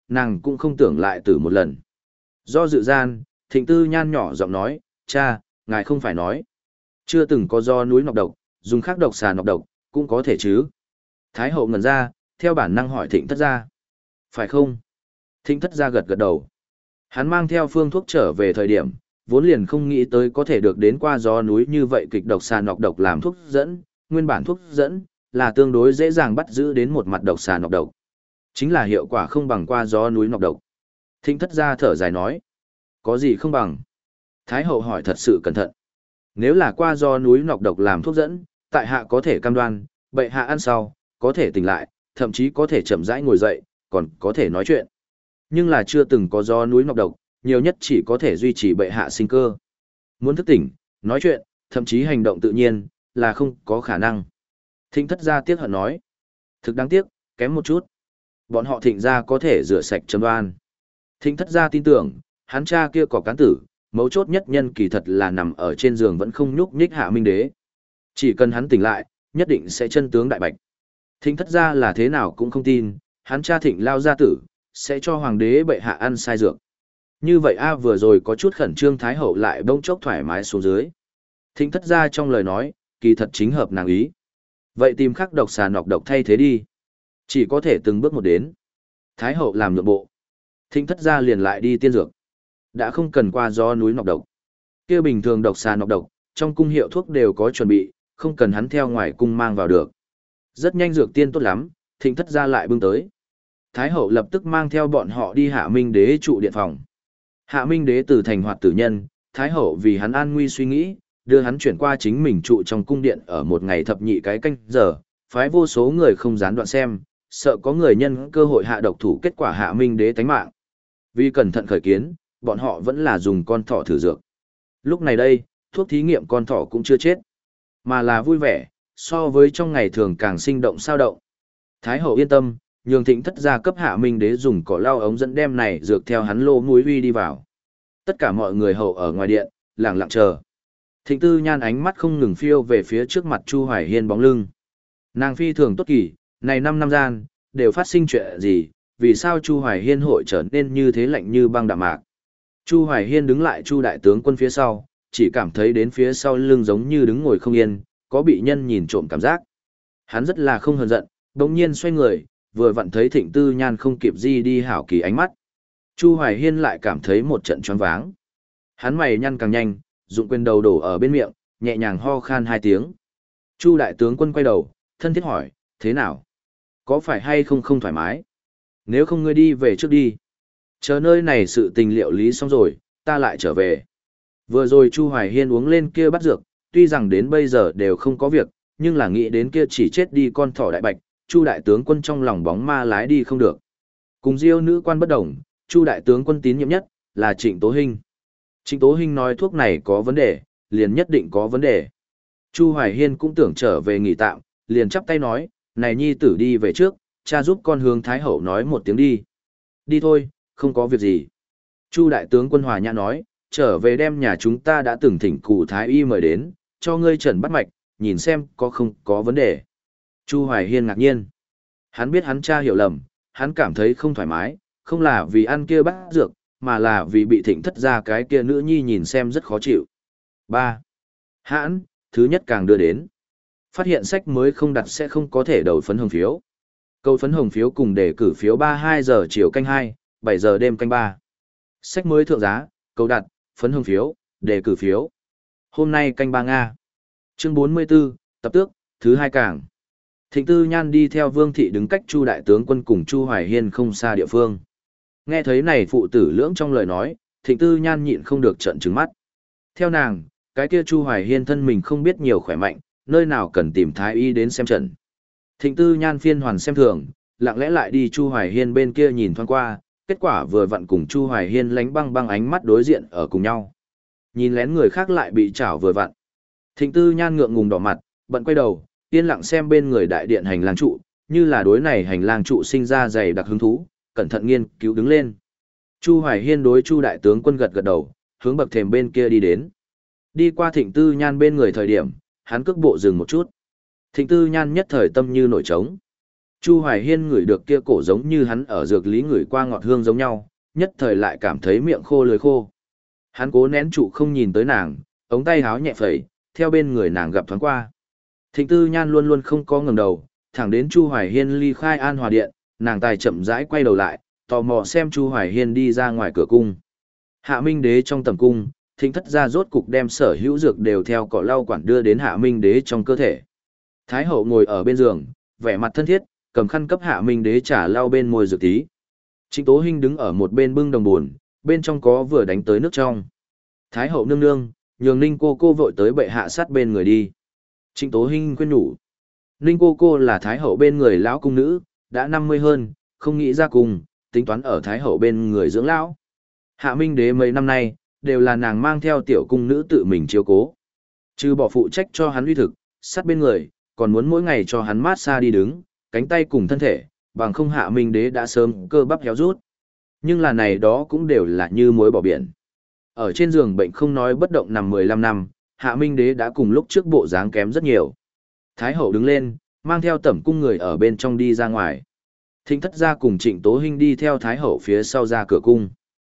nàng cũng không tưởng lại tử một lần. Do dự gian, Thịnh Tư Nhan nhỏ giọng nói, cha, ngài không phải nói. Chưa từng có do núi nọc độc, dùng khác độc xà nọc độc, cũng có thể chứ. Thái hậu ngẩn ra, theo bản năng hỏi Thịnh thất gia. Phải không? Thịnh thất gia gật gật đầu. Hắn mang theo phương thuốc trở về thời điểm, vốn liền không nghĩ tới có thể được đến qua gió núi như vậy kịch độc xà nọc độc làm thuốc dẫn, nguyên bản thuốc dẫn, là tương đối dễ dàng bắt giữ đến một mặt độc xà nọc độc. Chính là hiệu quả không bằng qua gió núi nọc độc. Thịnh thất gia thở dài nói. Có gì không bằng? Thái hậu hỏi thật sự cẩn thận. Nếu là qua gió núi nọc độc làm thuốc dẫn, tại hạ có thể cam đoan, bệ hạ ăn sau, có thể tỉnh lại, thậm chí có thể chậm rãi ngồi dậy, còn có thể nói chuyện. Nhưng là chưa từng có gió núi nọc độc, nhiều nhất chỉ có thể duy trì bệ hạ sinh cơ. Muốn thức tỉnh, nói chuyện, thậm chí hành động tự nhiên, là không có khả năng. Thịnh thất gia tiếc hận nói. Thực đáng tiếc, kém một chút. Bọn họ thịnh gia có thể rửa sạch châm đoan. Thịnh thất gia tin tưởng, hắn cha kia có cán tử, mấu chốt nhất nhân kỳ thật là nằm ở trên giường vẫn không nhúc nhích Hạ Minh Đế. Chỉ cần hắn tỉnh lại, nhất định sẽ chân tướng đại bạch. Thịnh thất gia là thế nào cũng không tin, hắn cha thịnh lao gia tử, sẽ cho hoàng đế bệ hạ ăn sai dược. Như vậy a vừa rồi có chút khẩn trương thái hậu lại bỗng chốc thoải mái xuống dưới. Thịnh thất gia trong lời nói, kỳ thật chính hợp nàng ý. Vậy tìm khắc độc xà nọc độc thay thế đi. Chỉ có thể từng bước một đến. Thái hậu làm nhượng bộ. Thịnh thất gia liền lại đi tiên dược. Đã không cần qua gió núi nọc độc. Kia bình thường độc xà nọc độc, trong cung hiệu thuốc đều có chuẩn bị, không cần hắn theo ngoài cung mang vào được. Rất nhanh dược tiên tốt lắm, thịnh thất gia lại bưng tới. Thái hậu lập tức mang theo bọn họ đi Hạ Minh Đế trụ điện phòng. Hạ Minh Đế từ thành hoạt tử nhân, Thái hậu vì hắn an nguy suy nghĩ, đưa hắn chuyển qua chính mình trụ trong cung điện ở một ngày thập nhị cái canh giờ, phái vô số người không gián đoạn xem, sợ có người nhân cơ hội hạ độc thủ kết quả Hạ Minh Đế tánh mạng. Vì cẩn thận khởi kiến, bọn họ vẫn là dùng con thỏ thử dược. Lúc này đây, thuốc thí nghiệm con thỏ cũng chưa chết, mà là vui vẻ, so với trong ngày thường càng sinh động sao động. Thái hậu yên tâm, nhường thịnh thất gia cấp Hạ Minh Đế dùng cỏ lau ống dẫn đem này dược theo hắn lô mũi huy đi vào. Tất cả mọi người hầu ở ngoài điện, lặng lặng chờ. Thịnh Tư Nhan ánh mắt không ngừng phiêu về phía trước mặt Chu Hoài Hiên bóng lưng. Nàng phi thường tốt kỳ, này năm năm gian, đều phát sinh chuyện gì, vì sao Chu Hoài Hiên hội trở nên như thế lạnh như băng đạm mạc. Chu Hoài Hiên đứng lại Chu đại tướng quân phía sau, chỉ cảm thấy đến phía sau lưng giống như đứng ngồi không yên, có bị nhân nhìn trộm cảm giác. Hắn rất là không hờn giận, đồng nhiên xoay người, vừa vặn thấy Thịnh Tư Nhan không kịp gì đi hảo kỳ ánh mắt. Chu Hoài Hiên lại cảm thấy một trận choáng váng. Hắn mày nhăn càng nhanh, dụng quyền đầu đổ ở bên miệng, nhẹ nhàng ho khan hai tiếng. Chu đại tướng quân quay đầu, thân thiết hỏi, thế nào? Có phải hay không không thoải mái? Nếu không ngươi đi về trước đi. Chờ nơi này sự tình liệu lý xong rồi, ta lại trở về. Vừa rồi Chu Hoài Hiên uống lên kia bắt dược, tuy rằng đến bây giờ đều không có việc, nhưng là nghĩ đến kia chỉ chết đi con thỏ đại bạch, Chu đại tướng quân trong lòng bóng ma lái đi không được. Cùng Diêu nữ quan bất đồng, Chu đại tướng quân tín nhiệm nhất là Trịnh Tố Hinh. Trịnh Tố Hinh nói thuốc này có vấn đề, liền nhất định có vấn đề. Chu Hoài Hiên cũng tưởng trở về nghỉ tạm, liền chắp tay nói, này nhi tử đi về trước, cha giúp con hướng Thái hậu nói một tiếng đi. Đi thôi, không có việc gì. Chu đại tướng quân hòa nhã nói, trở về đem nhà chúng ta đã từng thỉnh cụ Thái y mời đến, cho ngươi trần bắt mạch, nhìn xem có không có vấn đề. Chu Hoài Hiên ngạc nhiên. Hắn biết hắn cha hiểu lầm, hắn cảm thấy không thoải mái, không là vì ăn kia bát dược, mà là vì bị thịnh thất ra cái kia nữ nhi nhìn xem rất khó chịu. ba. Hãn, thứ nhất càng đưa đến. Phát hiện sách mới không đặt sẽ không có thể đầu phấn hồng phiếu. Câu phấn hồng phiếu cùng đề cử phiếu ba mươi hai giờ chiều canh hai, bảy giờ đêm canh ba. Sách mới thượng giá, câu đặt, phấn hồng phiếu, đề cử phiếu. Hôm nay canh ba Nga. Chương bốn mươi tư, tập tước, thứ hai càng. Thịnh Tư Nhan đi theo Vương Thị đứng cách Chu đại tướng quân cùng Chu Hoài Hiên không xa địa phương. Nghe thấy này phụ tử lưỡng trong lời nói, Thịnh Tư Nhan nhịn không được trợn trừng mắt. Theo nàng, cái kia Chu Hoài Hiên thân mình không biết nhiều khỏe mạnh, nơi nào cần tìm thái y đến xem trận. Thịnh Tư Nhan phiên hoàn xem thường, lặng lẽ lại đi Chu Hoài Hiên bên kia nhìn thoáng qua, kết quả vừa vặn cùng Chu Hoài Hiên lánh băng băng ánh mắt đối diện ở cùng nhau. Nhìn lén người khác lại bị chảo vừa vặn. Thịnh Tư Nhan ngượng ngùng đỏ mặt, bận quay đầu, yên lặng xem bên người đại điện hành lang trụ, như là đối này hành lang trụ sinh ra dày đặc hứng thú, cẩn thận nghiên cứu đứng lên. Chu Hoài Hiên đối Chu đại tướng quân gật gật đầu, hướng bậc thềm bên kia đi đến. Đi qua Thịnh Tư Nhan bên người thời điểm, hắn cước bộ dừng một chút. Thịnh Tư Nhan nhất thời tâm như nổi trống. Chu Hoài Hiên ngửi được kia cổ giống như hắn ở dược lý ngửi qua ngọt hương giống nhau, nhất thời lại cảm thấy miệng khô lưỡi khô. Hắn cố nén trụ không nhìn tới nàng, ống tay háo nhẹ phẩy, theo bên người nàng gặp thoáng qua. Thịnh Tư Nhan luôn luôn không có ngẩng đầu, thẳng đến Chu Hoài Hiên ly khai An Hòa Điện, nàng tài chậm rãi quay đầu lại, tò mò xem Chu Hoài Hiên đi ra ngoài cửa cung. Hạ Minh Đế trong tầm cung, Thịnh thất gia rốt cục đem sở hữu dược đều theo cỏ lau quản đưa đến Hạ Minh Đế trong cơ thể. Thái hậu ngồi ở bên giường, vẻ mặt thân thiết, cầm khăn cấp Hạ Minh Đế trả lau bên môi dược tí. Trịnh Tố Hinh đứng ở một bên bưng đồng buồn, bên trong có vừa đánh tới nước trong. Thái hậu nương nương, nhường Ninh cô cô vội tới bệ hạ sát bên người đi. Trịnh Tố Hinh khuyên nhủ. Ninh cô cô là Thái hậu bên người lão cung nữ, đã năm mươi hơn, không nghĩ ra cùng, tính toán ở Thái hậu bên người dưỡng lão. Hạ Minh Đế mấy năm nay, đều là nàng mang theo tiểu cung nữ tự mình chiếu cố. Trừ bỏ phụ trách cho hắn uy thực, sát bên người, còn muốn mỗi ngày cho hắn mát xa đi đứng, cánh tay cùng thân thể, bằng không Hạ Minh Đế đã sớm cơ bắp héo rút. Nhưng là này đó cũng đều là như muối bỏ biển. Ở trên giường bệnh không nói bất động nằm mười lăm năm, Hạ Minh Đế đã cùng lúc trước bộ dáng kém rất nhiều. Thái hậu đứng lên, mang theo tẩm cung người ở bên trong đi ra ngoài. Thịnh thất gia cùng Trịnh Tố Hinh đi theo Thái hậu phía sau ra cửa cung.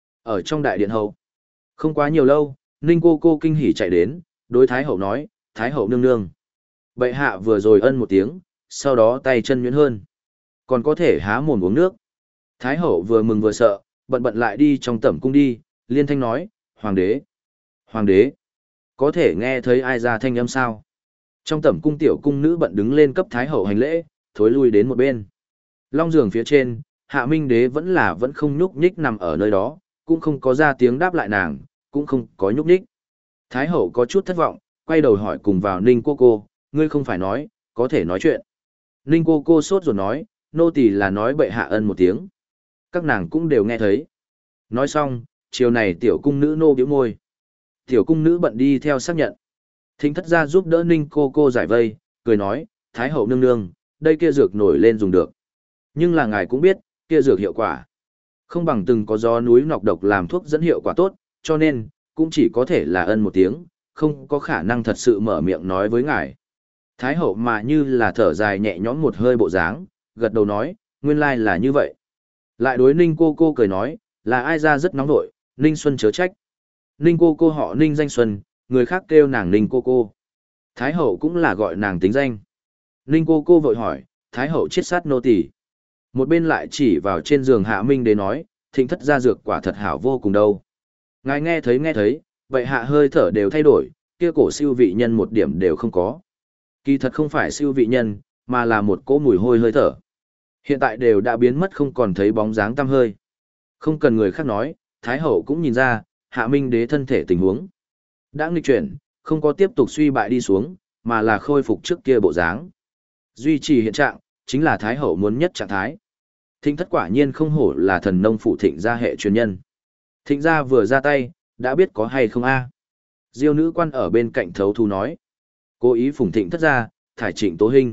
Ở trong đại điện hậu, không quá nhiều lâu, Ninh cô cô kinh hỉ chạy đến, đối Thái hậu nói, Thái hậu nương nương. Bệ hạ vừa rồi ân một tiếng, sau đó tay chân nhuyễn hơn. Còn có thể há mồm uống nước. Thái hậu vừa mừng vừa sợ, bận bận lại đi trong tẩm cung đi, liên thanh nói, Hoàng đế, Hoàng đế, có thể nghe thấy ai ra thanh âm sao? Trong tẩm cung tiểu cung nữ bận đứng lên cấp Thái hậu hành lễ, thối lui đến một bên. Long giường phía trên, Hạ Minh Đế vẫn là vẫn không nhúc nhích nằm ở nơi đó, cũng không có ra tiếng đáp lại nàng, cũng không có nhúc nhích. Thái hậu có chút thất vọng, quay đầu hỏi cùng vào Ninh cô cô, ngươi không phải nói, có thể nói chuyện. Ninh cô cô sốt ruột nói, nô tỳ là nói bệ hạ ân một tiếng. Các nàng cũng đều nghe thấy. Nói xong, chiều này tiểu cung nữ nô bĩu môi. Tiểu cung nữ bận đi theo xác nhận. Thính thất gia giúp đỡ Ninh cô cô giải vây, cười nói, Thái hậu nương nương, đây kia dược nổi lên dùng được. Nhưng là ngài cũng biết, kia dược hiệu quả. Không bằng từng có gió núi nọc độc làm thuốc dẫn hiệu quả tốt, cho nên, cũng chỉ có thể là ân một tiếng, không có khả năng thật sự mở miệng nói với ngài. Thái hậu mà như là thở dài nhẹ nhõm một hơi bộ dáng, gật đầu nói, nguyên lai là như vậy. Lại đối Ninh cô cô cười nói, là ai ra rất nóng nội, Ninh Xuân chớ trách. Ninh cô cô họ Ninh danh Xuân, người khác kêu nàng Ninh cô cô. Thái hậu cũng là gọi nàng tính danh. Ninh cô cô vội hỏi, Thái hậu chết sát nô tỳ. Một bên lại chỉ vào trên giường Hạ Minh Đế nói, Thịnh thất gia dược quả thật hảo vô cùng đâu. Ngài nghe thấy nghe thấy, vậy hạ hơi thở đều thay đổi, kia cổ siêu vị nhân một điểm đều không có. Kỳ thật không phải siêu vị nhân, mà là một cỗ mùi hôi hơi thở. Hiện tại đều đã biến mất không còn thấy bóng dáng tăm hơi. Không cần người khác nói, Thái hậu cũng nhìn ra, Hạ Minh Đế thân thể tình huống. Đã nghịch chuyển, không có tiếp tục suy bại đi xuống, mà là khôi phục trước kia bộ dáng. Duy trì hiện trạng, chính là Thái hậu muốn nhất trạng thái. Thịnh thất quả nhiên không hổ là thần nông phụ thịnh gia hệ truyền nhân. Thịnh gia vừa ra tay, đã biết có hay không a. Diêu nữ quan ở bên cạnh thấu thu nói. Cố ý phủng thịnh thất gia, thải Trịnh Tố Hinh.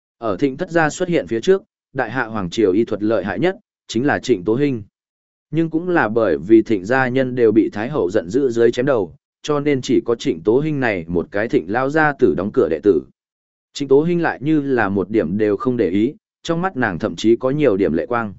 Ở thịnh thất gia xuất hiện phía trước, đại hạ hoàng triều y thuật lợi hại nhất, chính là Trịnh Tố Hinh. Nhưng cũng là bởi vì thịnh gia nhân đều bị Thái hậu giận dữ dưới chém đầu, cho nên chỉ có Trịnh Tố Hinh này một cái thịnh lao gia tử đóng cửa đệ tử. Trịnh Tố Hinh lại như là một điểm đều không để ý, trong mắt nàng thậm chí có nhiều điểm lệ quang.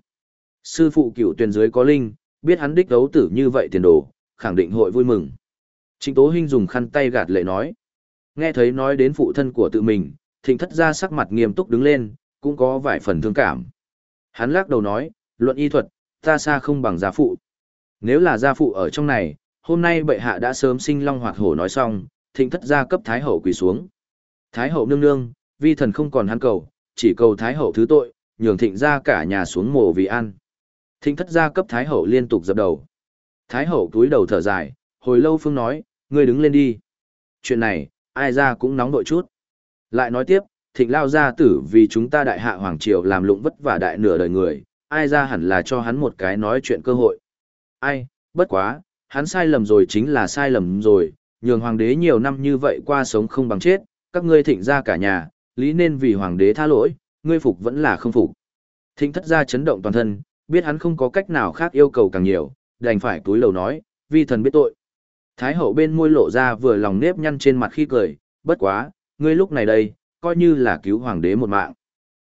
Sư phụ cửu tuyển dưới có linh, biết hắn đích đấu tử như vậy tiền đồ, khẳng định hội vui mừng. Trịnh Tố Hinh dùng khăn tay gạt lệ nói. Nghe thấy nói đến phụ thân của tự mình, thịnh thất gia sắc mặt nghiêm túc đứng lên, cũng có vài phần thương cảm. Hắn lắc đầu nói, luận y thuật, ta xa không bằng gia phụ. Nếu là gia phụ ở trong này, hôm nay bệ hạ đã sớm sinh long hoạt hổ nói xong, thịnh thất gia cấp Thái hậu quỳ xuống. Thái hậu nương nương, vi thần không còn hắn cầu, chỉ cầu Thái hậu thứ tội, nhường thịnh gia cả nhà xuống mồ vì ăn. Thịnh thất gia cấp Thái hậu liên tục dập đầu. Thái hậu túi đầu thở dài, hồi lâu phương nói, ngươi đứng lên đi. Chuyện này, ai ra cũng nóng đội chút. Lại nói tiếp, thịnh lao gia tử vì chúng ta đại hạ hoàng triều làm lụng vất vả đại nửa đời người, ai ra hẳn là cho hắn một cái nói chuyện cơ hội. Ai, bất quá, hắn sai lầm rồi chính là sai lầm rồi, nhường hoàng đế nhiều năm như vậy qua sống không bằng chết, các ngươi thịnh ra cả nhà, lý nên vì hoàng đế tha lỗi, ngươi phục vẫn là không phục. Thịnh thất gia chấn động toàn thân, biết hắn không có cách nào khác yêu cầu càng nhiều, đành phải túi lầu nói, vi thần biết tội. Thái hậu bên môi lộ ra vừa lòng nếp nhăn trên mặt khi cười, bất quá, ngươi lúc này đây, coi như là cứu hoàng đế một mạng.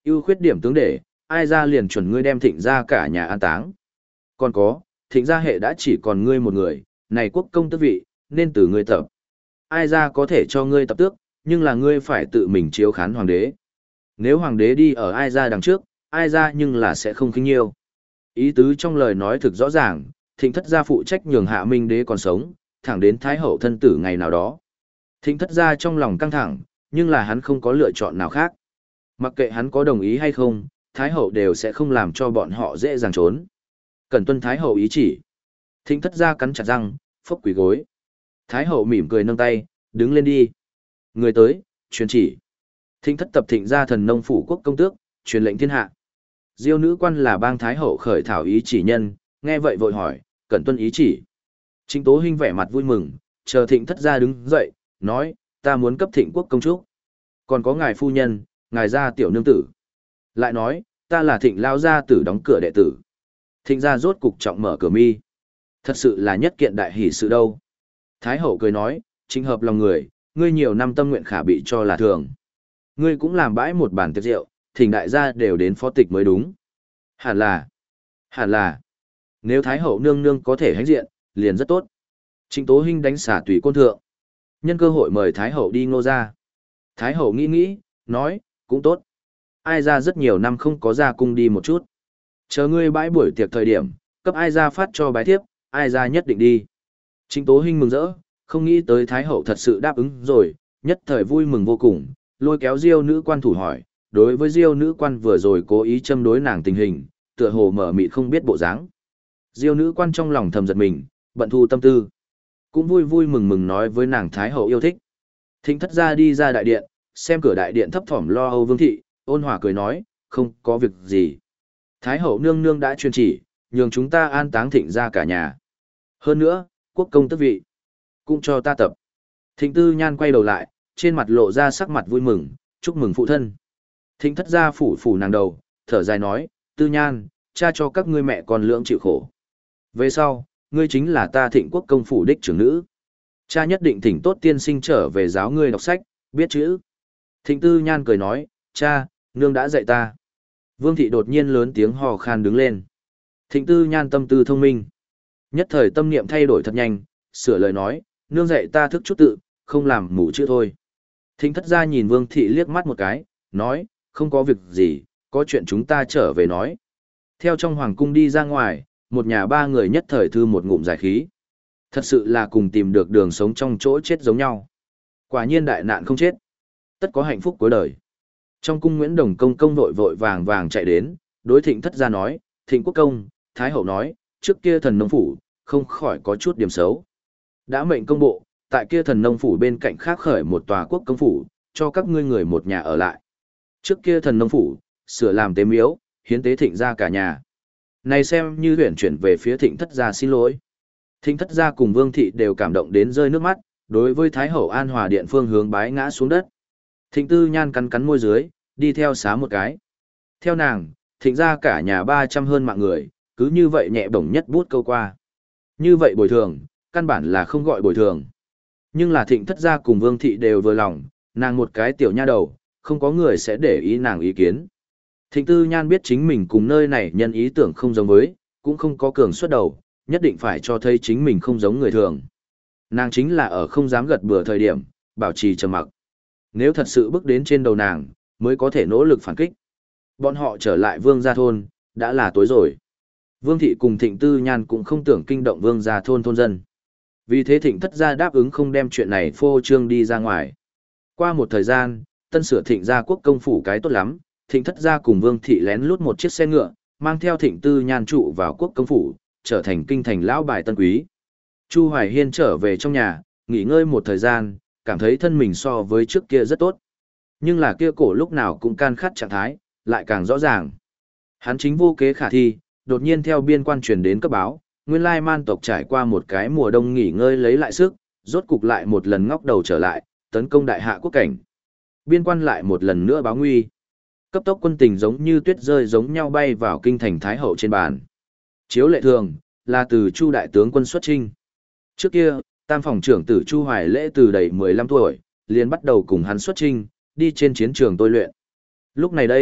ưu khuyết điểm tướng để, ai ra liền chuẩn ngươi đem thịnh ra cả nhà an táng. Còn có, thịnh gia hệ đã chỉ còn ngươi một người, này quốc công tước vị, nên từ ngươi tập. Ai ra có thể cho ngươi tập tước, nhưng là ngươi phải tự mình chiếu khán hoàng đế. Nếu hoàng đế đi ở ai ra đằng trước, ai ra nhưng là sẽ không khinh nhiêu. Ý tứ trong lời nói thực rõ ràng, thịnh thất gia phụ trách nhường hạ minh đế còn sống, thẳng đến thái hậu thân tử ngày nào đó. Thịnh thất gia trong lòng căng thẳng, nhưng là hắn không có lựa chọn nào khác. Mặc kệ hắn có đồng ý hay không, thái hậu đều sẽ không làm cho bọn họ dễ dàng trốn. Cần tuân thái hậu ý chỉ. Thịnh thất gia cắn chặt răng, phốc quỳ gối. Thái hậu mỉm cười nâng tay, đứng lên đi. Người tới, truyền chỉ. Thịnh thất tập thịnh gia thần nông phủ quốc công tước, truyền lệnh thiên hạ. Diêu nữ quan là bang thái hậu khởi thảo ý chỉ nhân, nghe vậy vội hỏi, cần tuân ý chỉ. Trịnh Tố Hinh vẻ mặt vui mừng, chờ thịnh thất gia đứng dậy, nói, ta muốn cấp thịnh quốc công trúc. Còn có ngài phu nhân, ngài gia tiểu nương tử. Lại nói, ta là thịnh lao gia tử đóng cửa đệ tử. Thịnh gia rốt cục trọng mở cửa mi. Thật sự là nhất kiện đại hỷ sự đâu. Thái hậu cười nói, chính hợp lòng người, ngươi nhiều năm tâm nguyện khả bị cho là thường. Ngươi cũng làm bãi một bàn tiệc rượu, thỉnh đại gia đều đến phó tịch mới đúng. Hẳn là, hẳn là, nếu Thái hậu nương nương có thể hãnh diện, liền rất tốt. Trịnh Tố Hinh đánh xả tùy côn thượng. Nhân cơ hội mời Thái hậu đi Ngô gia. Thái hậu nghĩ nghĩ, nói, cũng tốt. Ai ra rất nhiều năm không có ra cung đi một chút. Chờ ngươi bãi buổi tiệc thời điểm, cấp ai ra phát cho bái thiếp, ai ra nhất định đi. Trịnh Tố Hinh mừng rỡ, không nghĩ tới Thái hậu thật sự đáp ứng rồi, nhất thời vui mừng vô cùng, lôi kéo Diêu nữ quan thủ hỏi, đối với Diêu nữ quan vừa rồi cố ý châm đối nàng tình hình, tựa hồ mở mịt không biết bộ dáng. Diêu nữ quan trong lòng thầm giật mình, bận thu tâm tư, cũng vui vui mừng mừng nói với nàng Thái hậu yêu thích. Thịnh thất gia đi ra đại điện, xem cửa đại điện thấp thỏm lo âu Vương thị, ôn hòa cười nói, không có việc gì. Thái hậu nương nương đã truyền chỉ, nhường chúng ta an táng thịnh gia cả nhà. Hơn nữa, quốc công tước vị, cũng cho ta tập. Thịnh tư nhan quay đầu lại, trên mặt lộ ra sắc mặt vui mừng, chúc mừng phụ thân. Thịnh thất gia phủ phủ nàng đầu, thở dài nói, tư nhan, cha cho các ngươi mẹ con lưỡng chịu khổ. Về sau, ngươi chính là ta thịnh quốc công phủ đích trưởng nữ. Cha nhất định thỉnh tốt tiên sinh trở về giáo ngươi đọc sách, biết chữ. Thịnh tư nhan cười nói, cha, nương đã dạy ta. Vương thị đột nhiên lớn tiếng hò khan đứng lên. Thịnh tư nhan tâm tư thông minh. Nhất thời tâm niệm thay đổi thật nhanh, sửa lời nói, nương dạy ta thức chút tự, không làm mù chữ thôi. Thịnh thất gia nhìn Vương thị liếc mắt một cái, nói, không có việc gì, có chuyện chúng ta trở về nói. Theo trong hoàng cung đi ra ngoài, một nhà ba người nhất thời thư một ngụm giải khí. Thật sự là cùng tìm được đường sống trong chỗ chết giống nhau. Quả nhiên đại nạn không chết. Tất có hạnh phúc cuối đời. Trong cung Nguyễn Đồng công công vội vội vàng vàng chạy đến, đối thịnh thất gia nói, thịnh quốc công, thái hậu nói, trước kia thần nông phủ, không khỏi có chút điểm xấu. Đã mệnh công bộ, tại kia thần nông phủ bên cạnh khác khởi một tòa quốc công phủ, cho các ngươi người một nhà ở lại. Trước kia thần nông phủ, sửa làm tế miếu, hiến tế thịnh gia cả nhà. Này xem như huyển chuyển về phía thịnh thất gia xin lỗi. Thịnh thất gia cùng Vương thị đều cảm động đến rơi nước mắt, đối với Thái hậu An Hòa điện phương hướng bái ngã xuống đất. Thịnh tư nhan cắn cắn môi dưới, đi theo xá một cái. Theo nàng, thịnh gia cả nhà ba trăm hơn mạng người, cứ như vậy nhẹ bổng nhất bút câu qua. Như vậy bồi thường, căn bản là không gọi bồi thường. Nhưng là thịnh thất gia cùng Vương thị đều vừa lòng, nàng một cái tiểu nha đầu, không có người sẽ để ý nàng ý kiến. Thịnh tư nhan biết chính mình cùng nơi này nhân ý tưởng không giống với, cũng không có cường xuất đầu, nhất định phải cho thấy chính mình không giống người thường. Nàng chính là ở không dám gật bừa thời điểm, bảo trì trầm mặc. Nếu thật sự bước đến trên đầu nàng, mới có thể nỗ lực phản kích. Bọn họ trở lại Vương gia thôn, đã là tối rồi. Vương thị cùng Thịnh Tư Nhan cũng không tưởng kinh động Vương gia thôn thôn dân. Vì thế Thịnh thất gia đáp ứng không đem chuyện này phô trương đi ra ngoài. Qua một thời gian, tân sửa Thịnh gia quốc công phủ cái tốt lắm, Thịnh thất gia cùng Vương thị lén lút một chiếc xe ngựa, mang theo Thịnh Tư Nhan trụ vào quốc công phủ, trở thành kinh thành lão bài tân quý. Chu Hoài Hiên trở về trong nhà, nghỉ ngơi một thời gian, cảm thấy thân mình so với trước kia rất tốt. Nhưng là kia cổ lúc nào cũng can khát trạng thái, lại càng rõ ràng. Hắn chính vô kế khả thi, đột nhiên theo biên quan truyền đến cấp báo, nguyên lai man tộc trải qua một cái mùa đông nghỉ ngơi lấy lại sức, rốt cục lại một lần ngóc đầu trở lại, tấn công đại hạ quốc cảnh. Biên quan lại một lần nữa báo nguy. Cấp tốc quân tình giống như tuyết rơi giống nhau bay vào kinh thành Thái Hậu trên bàn. Chiếu lệ thường, là từ Chu đại tướng quân xuất chinh. Trước kia, tam phòng trưởng tử Chu Hoài Lễ từ đầy mười lăm tuổi, liền bắt đầu cùng hắn xuất chinh, đi trên chiến trường tôi luyện. Lúc này đây,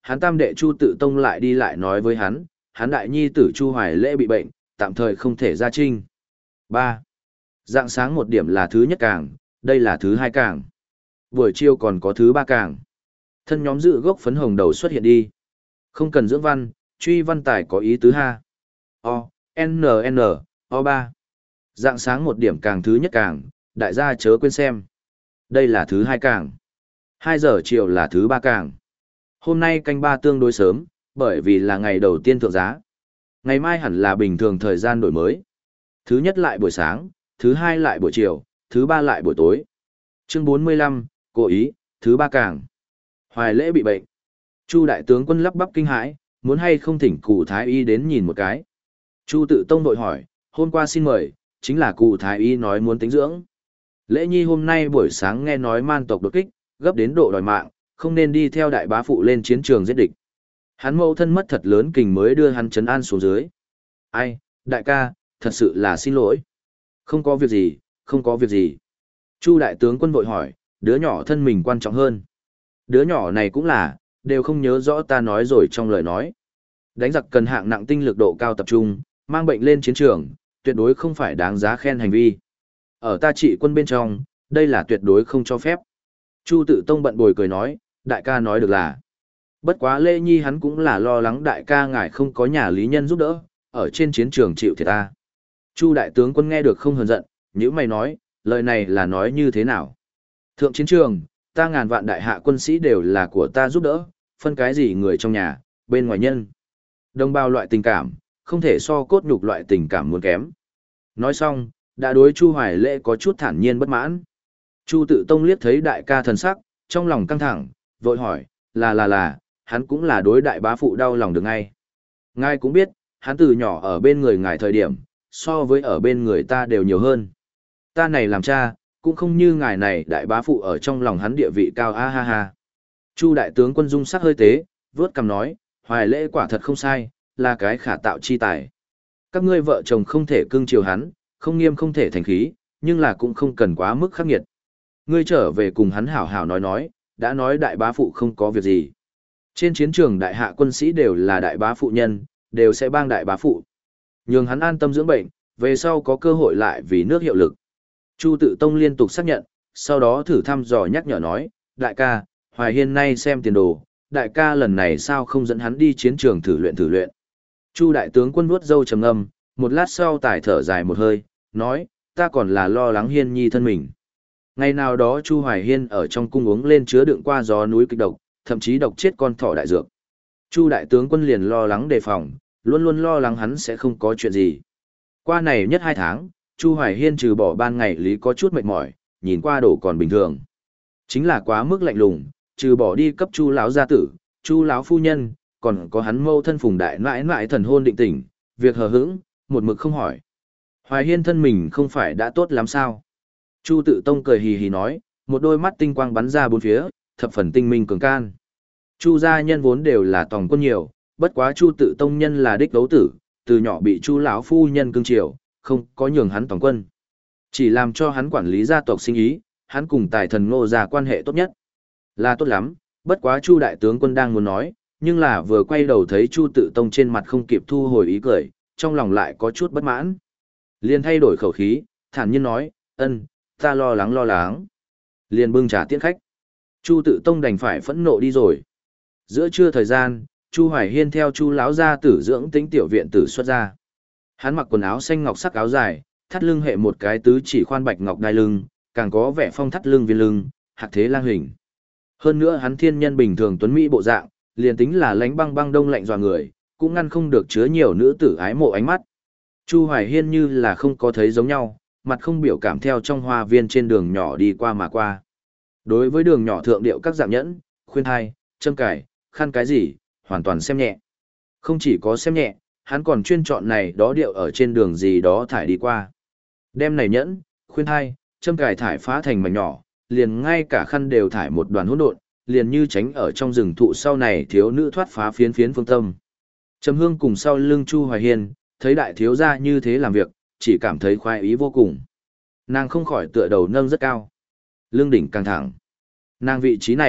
hắn tam đệ Chu Tự Tông lại đi lại nói với hắn, hắn đại nhi tử Chu Hoài Lễ bị bệnh, tạm thời không thể ra trinh. ba. Dạng sáng một điểm là thứ nhất càng, đây là thứ hai càng. Buổi chiều còn có thứ ba càng. Thân nhóm dự gốc phấn hồng đầu xuất hiện đi. Không cần dưỡng văn, truy văn tài có ý tứ ha. O, N, N, O ba. Dạng sáng một điểm càng thứ nhất càng, đại gia chớ quên xem. Đây là thứ hai càng. hai giờ chiều là thứ ba càng. Hôm nay canh ba tương đối sớm, bởi vì là ngày đầu tiên thượng giá. Ngày mai hẳn là bình thường thời gian đổi mới. Thứ nhất lại buổi sáng, thứ hai lại buổi chiều, thứ ba lại buổi tối. Chương bốn mươi lăm, cố ý, thứ ba càng. Hoài Lễ bị bệnh. Chu đại tướng quân lắp bắp kinh hãi, muốn hay không thỉnh cụ thái y đến nhìn một cái. Chu Tự Tông đội hỏi, hôm qua xin mời, chính là cụ thái y nói muốn tính dưỡng. Lễ nhi hôm nay buổi sáng nghe nói man tộc đột kích, gấp đến độ đòi mạng, không nên đi theo đại bá phụ lên chiến trường giết địch. Hắn mẫu thân mất thật lớn kình mới đưa hắn trấn an xuống dưới. Ai, đại ca, thật sự là xin lỗi. Không có việc gì, không có việc gì. Chu đại tướng quân vội hỏi, đứa nhỏ thân mình quan trọng hơn. Đứa nhỏ này cũng là, đều không nhớ rõ ta nói rồi trong lời nói. Đánh giặc cần hạng nặng tinh lực độ cao tập trung, mang bệnh lên chiến trường, tuyệt đối không phải đáng giá khen hành vi. Ở ta trị quân bên trong, đây là tuyệt đối không cho phép. Chu Tự Tông bận bồi cười nói, đại ca nói được là. Bất quá Lễ Nhi hắn cũng là lo lắng đại ca ngài không có nhà lý nhân giúp đỡ, ở trên chiến trường chịu thiệt ta. Chu đại tướng quân nghe được không hờn giận, nhữ mày nói, lời này là nói như thế nào? Thượng chiến trường, ta ngàn vạn đại hạ quân sĩ đều là của ta giúp đỡ, phân cái gì người trong nhà, bên ngoài nhân. Đồng bào loại tình cảm, không thể so cốt nhục loại tình cảm muốn kém. Nói xong, đã đối Chu Hoài Lễ có chút thản nhiên bất mãn. Chu Tự Tông liếc thấy đại ca thần sắc, trong lòng căng thẳng, vội hỏi, là là là, hắn cũng là đối đại bá phụ đau lòng được ngay. Ngài cũng biết, hắn từ nhỏ ở bên người ngài thời điểm, so với ở bên người ta đều nhiều hơn. Ta này làm cha, cũng không như ngài này đại bá phụ ở trong lòng hắn địa vị cao a ha ha. Chu đại tướng quân dung sắc hơi tế, vớt cằm nói, Hoài Lễ quả thật không sai, là cái khả tạo chi tài. Các ngươi vợ chồng không thể cưng chiều hắn, không nghiêm không thể thành khí, nhưng là cũng không cần quá mức khắc nghiệt. Ngươi trở về cùng hắn hảo hảo nói nói, đã nói đại bá phụ không có việc gì. Trên chiến trường đại hạ quân sĩ đều là đại bá phụ nhân, đều sẽ bang đại bá phụ. Nhường hắn an tâm dưỡng bệnh, về sau có cơ hội lại vì nước hiệu lực. Chu Tự Tông liên tục xác nhận, sau đó thử thăm dò nhắc nhở nói, đại ca, Hoài Hiên nay xem tiền đồ, đại ca lần này sao không dẫn hắn đi chiến trường thử luyện thử luyện. Chu đại tướng quân vuốt râu trầm ngâm, một lát sau tài thở dài một hơi, nói, ta còn là lo lắng Hiên nhi thân mình. Ngày nào đó Chu Hoài Hiên ở trong cung uống lên chứa đựng qua gió núi kịch độc, thậm chí độc chết con thỏ đại dược. Chu đại tướng quân liền lo lắng đề phòng, luôn luôn lo lắng hắn sẽ không có chuyện gì. Qua này nhất hai tháng, Chu Hoài Hiên trừ bỏ ban ngày lý có chút mệt mỏi, nhìn qua đổ còn bình thường. Chính là quá mức lạnh lùng, trừ bỏ đi cấp Chu lão gia tử, Chu lão phu nhân, còn có hắn mâu thân Phùng đại nãi nãi thần hôn định tình, việc hờ hững, một mực không hỏi. Hoài Hiên thân mình không phải đã tốt lắm sao? Chu Tự Tông cười hì hì nói, một đôi mắt tinh quang bắn ra bốn phía, thập phần tinh minh cường can. Chu gia nhân vốn đều là tòng quân nhiều, bất quá Chu Tự Tông nhân là đích đấu tử, từ nhỏ bị Chu lão phu nhân cưng chiều, không có nhường hắn tòng quân. Chỉ làm cho hắn quản lý gia tộc sinh ý, hắn cùng tài thần Ngô gia quan hệ tốt nhất. Là tốt lắm, bất quá Chu đại tướng quân đang muốn nói, nhưng là vừa quay đầu thấy Chu Tự Tông trên mặt không kịp thu hồi ý cười, trong lòng lại có chút bất mãn. Liền thay đổi khẩu khí, thản nhiên nói, ân, ta lo lắng lo lắng. Liền bưng trà tiễn khách. Chu Tự Tông đành phải phẫn nộ đi rồi. Giữa trưa thời gian, Chu Hoài Hiên theo Chu lão gia tử dưỡng tính tiểu viện tử xuất ra. Hắn mặc quần áo xanh ngọc sắc áo dài, thắt lưng hệ một cái tứ chỉ khoan bạch ngọc đai lưng, càng có vẻ phong thắt lưng viên lưng, hạc thế lang hình. Hơn nữa hắn thiên nhân bình thường tuấn mỹ bộ dạng, liền tính là lánh băng băng đông lạnh dọa người, cũng ngăn không được chứa nhiều nữ tử ái mộ ánh mắt. Chu Hoài Hiên như là không có thấy giống nhau, mặt không biểu cảm theo trong hoa viên trên đường nhỏ đi qua mà qua. Đối với đường nhỏ thượng điệu các dạng nhẫn, khuyên thai, châm cải, khăn cái gì, hoàn toàn xem nhẹ. Không chỉ có xem nhẹ, hắn còn chuyên chọn này đó điệu ở trên đường gì đó thải đi qua. Đem này nhẫn, khuyên thai, châm cải thải phá thành mảnh nhỏ, liền ngay cả khăn đều thải một đoàn hỗn độn, liền như tránh ở trong rừng thụ sau này thiếu nữ thoát phá phiến phiến phương tâm. Trầm Hương cùng sau lưng Chu Hoài Hiên, thấy đại thiếu gia như thế làm việc, chỉ cảm thấy khoái ý vô cùng. Nàng không khỏi tựa đầu nâng rất cao. Lương đỉnh căng thẳng. Nàng vị trí này,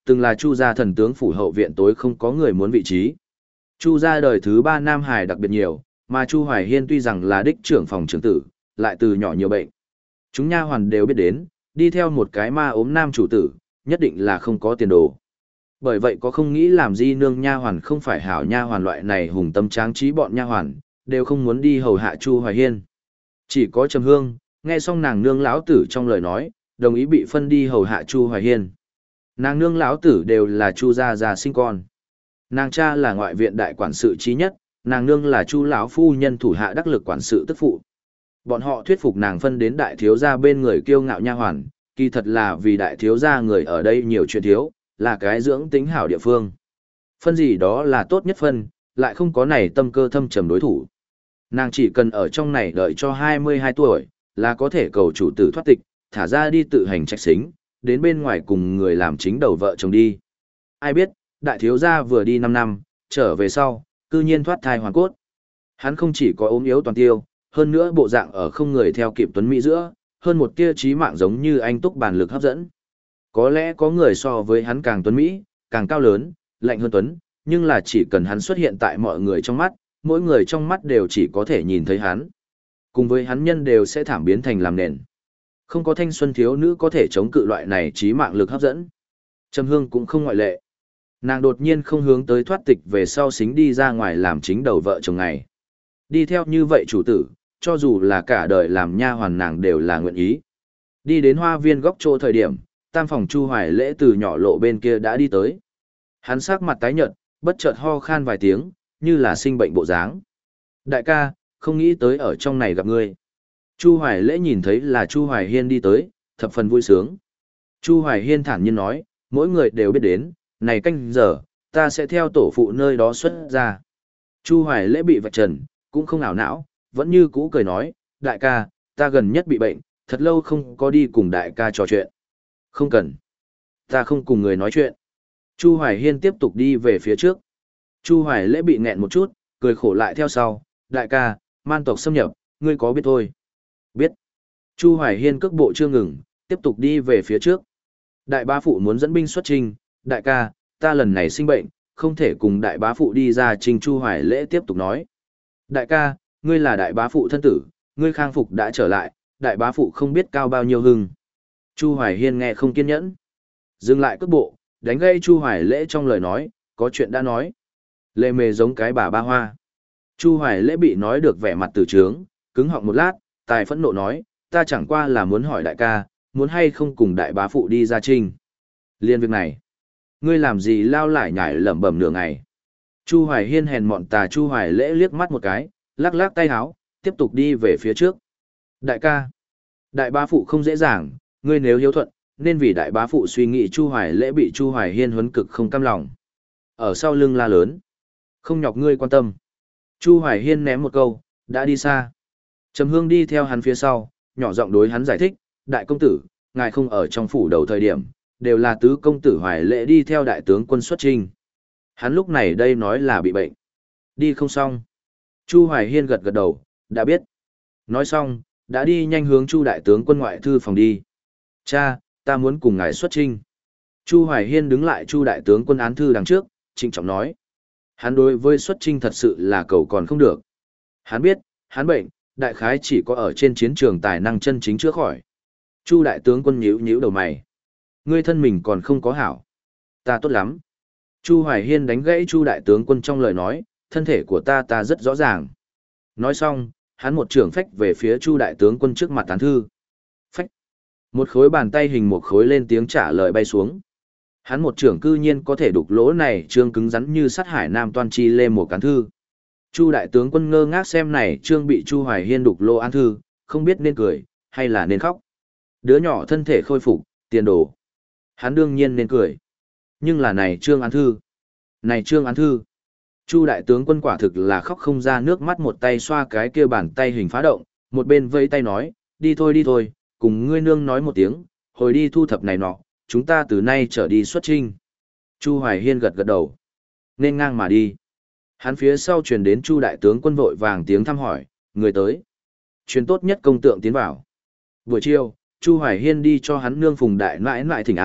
từng là Chu gia thần tướng phủ hậu viện tối không có người muốn vị trí. Chu gia đời thứ ba nam hài đặc biệt nhiều, mà Chu Hoài Hiên tuy rằng là đích trưởng phòng trưởng tử, lại từ nhỏ nhiều bệnh. Chúng nha hoàn đều biết đến, đi theo một cái ma ốm nam chủ tử, nhất định là không có tiền đồ. Bởi vậy có không nghĩ làm di nương nha hoàn không phải hảo nha hoàn loại này hùng tâm tráng trí bọn nha hoàn, đều không muốn đi hầu hạ Chu Hoài Hiên. Chỉ có Trầm Hương, nghe xong nàng nương lão tử trong lời nói, đồng ý bị phân đi hầu hạ Chu Hoài Hiên. Nàng nương lão tử đều là Chu gia già sinh con. Nàng cha là ngoại viện đại quản sự trí nhất, nàng nương là Chu lão phu nhân thủ hạ đắc lực quản sự tức phụ. Bọn họ thuyết phục nàng phân đến đại thiếu gia bên người kiêu ngạo nha hoàn, kỳ thật là vì đại thiếu gia người ở đây nhiều chuyện thiếu, là cái dưỡng tính hảo địa phương. Phân gì đó là tốt nhất phân, lại không có này tâm cơ thâm trầm đối thủ. Nàng chỉ cần ở trong này đợi cho hai mươi hai tuổi, là có thể cầu chủ tử thoát tịch, thả ra đi tự hành trạch xính, đến bên ngoài cùng người làm chính đầu vợ chồng đi. Ai biết, đại thiếu gia vừa đi năm năm, trở về sau, cư nhiên thoát thai hoàn cốt. Hắn không chỉ có ốm yếu toàn tiêu, hơn nữa bộ dạng ở không người theo kịp tuấn mỹ giữa, hơn một tia trí mạng giống như anh túc bản lực hấp dẫn. Có lẽ có người so với hắn càng tuấn mỹ, càng cao lớn, lạnh hơn tuấn, nhưng là chỉ cần hắn xuất hiện tại mọi người trong mắt, mỗi người trong mắt đều chỉ có thể nhìn thấy hắn. Cùng với hắn nhân đều sẽ thảm biến thành làm nền. Không có thanh xuân thiếu nữ có thể chống cự loại này trí mạng lực hấp dẫn. Trầm Hương cũng không ngoại lệ. Nàng đột nhiên không hướng tới thoát tịch về sau xính đi ra ngoài làm chính đầu vợ chồng ngày. Đi theo như vậy chủ tử, cho dù là cả đời làm nha hoàn nàng đều là nguyện ý. Đi đến hoa viên góc chỗ thời điểm, tam phòng Chu Hoài Lễ từ nhỏ lộ bên kia đã đi tới. Hắn sắc mặt tái nhợt, bất chợt ho khan vài tiếng, như là sinh bệnh bộ dáng. Đại ca, không nghĩ tới ở trong này gặp ngươi. Chu Hoài Lễ nhìn thấy là Chu Hoài Hiên đi tới, thập phần vui sướng. Chu Hoài Hiên thản nhiên nói, mỗi người đều biết đến, này canh giờ, ta sẽ theo tổ phụ nơi đó xuất ra. Chu Hoài Lễ bị vạch trần, cũng không ảo não, vẫn như cũ cười nói, đại ca, ta gần nhất bị bệnh, thật lâu không có đi cùng đại ca trò chuyện. Không cần. Ta không cùng người nói chuyện. Chu Hoài Hiên tiếp tục đi về phía trước. Chu Hoài Lễ bị nghẹn một chút, cười khổ lại theo sau, đại ca, man tộc xâm nhập, ngươi có biết thôi. Biết. Chu Hoài Hiên cước bộ chưa ngừng, tiếp tục đi về phía trước. Đại bá phụ muốn dẫn binh xuất chinh, đại ca, ta lần này sinh bệnh, không thể cùng đại bá phụ đi ra trình. Chu Hoài Lễ tiếp tục nói. Đại ca, ngươi là đại bá phụ thân tử, ngươi khang phục đã trở lại, đại bá phụ không biết cao bao nhiêu hưng. Chu Hoài Hiên nghe không kiên nhẫn. Dừng lại cước bộ, đánh gây Chu Hoài Lễ trong lời nói, có chuyện đã nói. Lê mề giống cái bà ba hoa. Chu Hoài Lễ bị nói được vẻ mặt từ trướng, cứng họng một lát, tài phẫn nộ nói, ta chẳng qua là muốn hỏi đại ca, muốn hay không cùng đại bá phụ đi ra trinh. Liên việc này, ngươi làm gì lao lại nhảy lẩm bẩm nửa ngày. Chu Hoài Hiên hèn mọn tà Chu Hoài Lễ liếc mắt một cái, lắc lắc tay háo, tiếp tục đi về phía trước. Đại ca, đại bá phụ không dễ dàng, ngươi nếu hiếu thuận, nên vì đại bá phụ suy nghĩ. Chu Hoài Lễ bị Chu Hoài Hiên huấn cực không cam lòng. Ở sau lưng la lớn, không nhọc ngươi quan tâm. Chu Hoài Hiên ném một câu, đã đi xa. Trầm Hương đi theo hắn phía sau, nhỏ giọng đối hắn giải thích, đại công tử, ngài không ở trong phủ đầu thời điểm, đều là tứ công tử Hoài Lễ đi theo đại tướng quân xuất chinh. Hắn lúc này đây nói là bị bệnh. Đi không xong. Chu Hoài Hiên gật gật đầu, đã biết. Nói xong, đã đi nhanh hướng Chu đại tướng quân ngoại thư phòng đi. Cha, ta muốn cùng ngài xuất chinh. Chu Hoài Hiên đứng lại Chu đại tướng quân án thư đằng trước, trịnh trọng nói. Hắn đối với xuất chinh thật sự là cầu còn không được. Hắn biết, hắn bệnh, đại khái chỉ có ở trên chiến trường tài năng chân chính chữa khỏi. Chu đại tướng quân nhíu nhíu đầu mày. Ngươi thân mình còn không có hảo. Ta tốt lắm. Chu Hoài Hiên đánh gãy Chu đại tướng quân trong lời nói, thân thể của ta ta rất rõ ràng. Nói xong, hắn một trường phách về phía Chu đại tướng quân trước mặt tán thư. Phách. Một khối bàn tay hình một khối lên tiếng trả lời bay xuống. Hắn một trưởng cư nhiên có thể đục lỗ này trương cứng rắn như sắt hải nam toan chi lê một cán thư. Chu đại tướng quân ngơ ngác xem này trương bị Chu Hoài Hiên đục lỗ án thư, không biết nên cười, hay là nên khóc. Đứa nhỏ thân thể khôi phục, tiền đồ. Hắn đương nhiên nên cười. Nhưng là này trương án thư. Này trương án thư. Chu đại tướng quân quả thực là khóc không ra nước mắt, một tay xoa cái kia bàn tay hình phá động, một bên vẫy tay nói, đi thôi đi thôi, cùng ngươi nương nói một tiếng, hồi đi thu thập này nọ, chúng ta từ nay trở đi xuất chinh. Chu Hoài Hiên gật gật đầu, nên ngang mà đi. Hắn phía sau truyền đến Chu đại tướng quân vội vàng tiếng thăm hỏi, người tới. Truyền tốt nhất công tượng tiến vào. Buổi chiều, Chu Hoài Hiên đi cho hắn nương Phùng đại nãi nãi thỉnh an,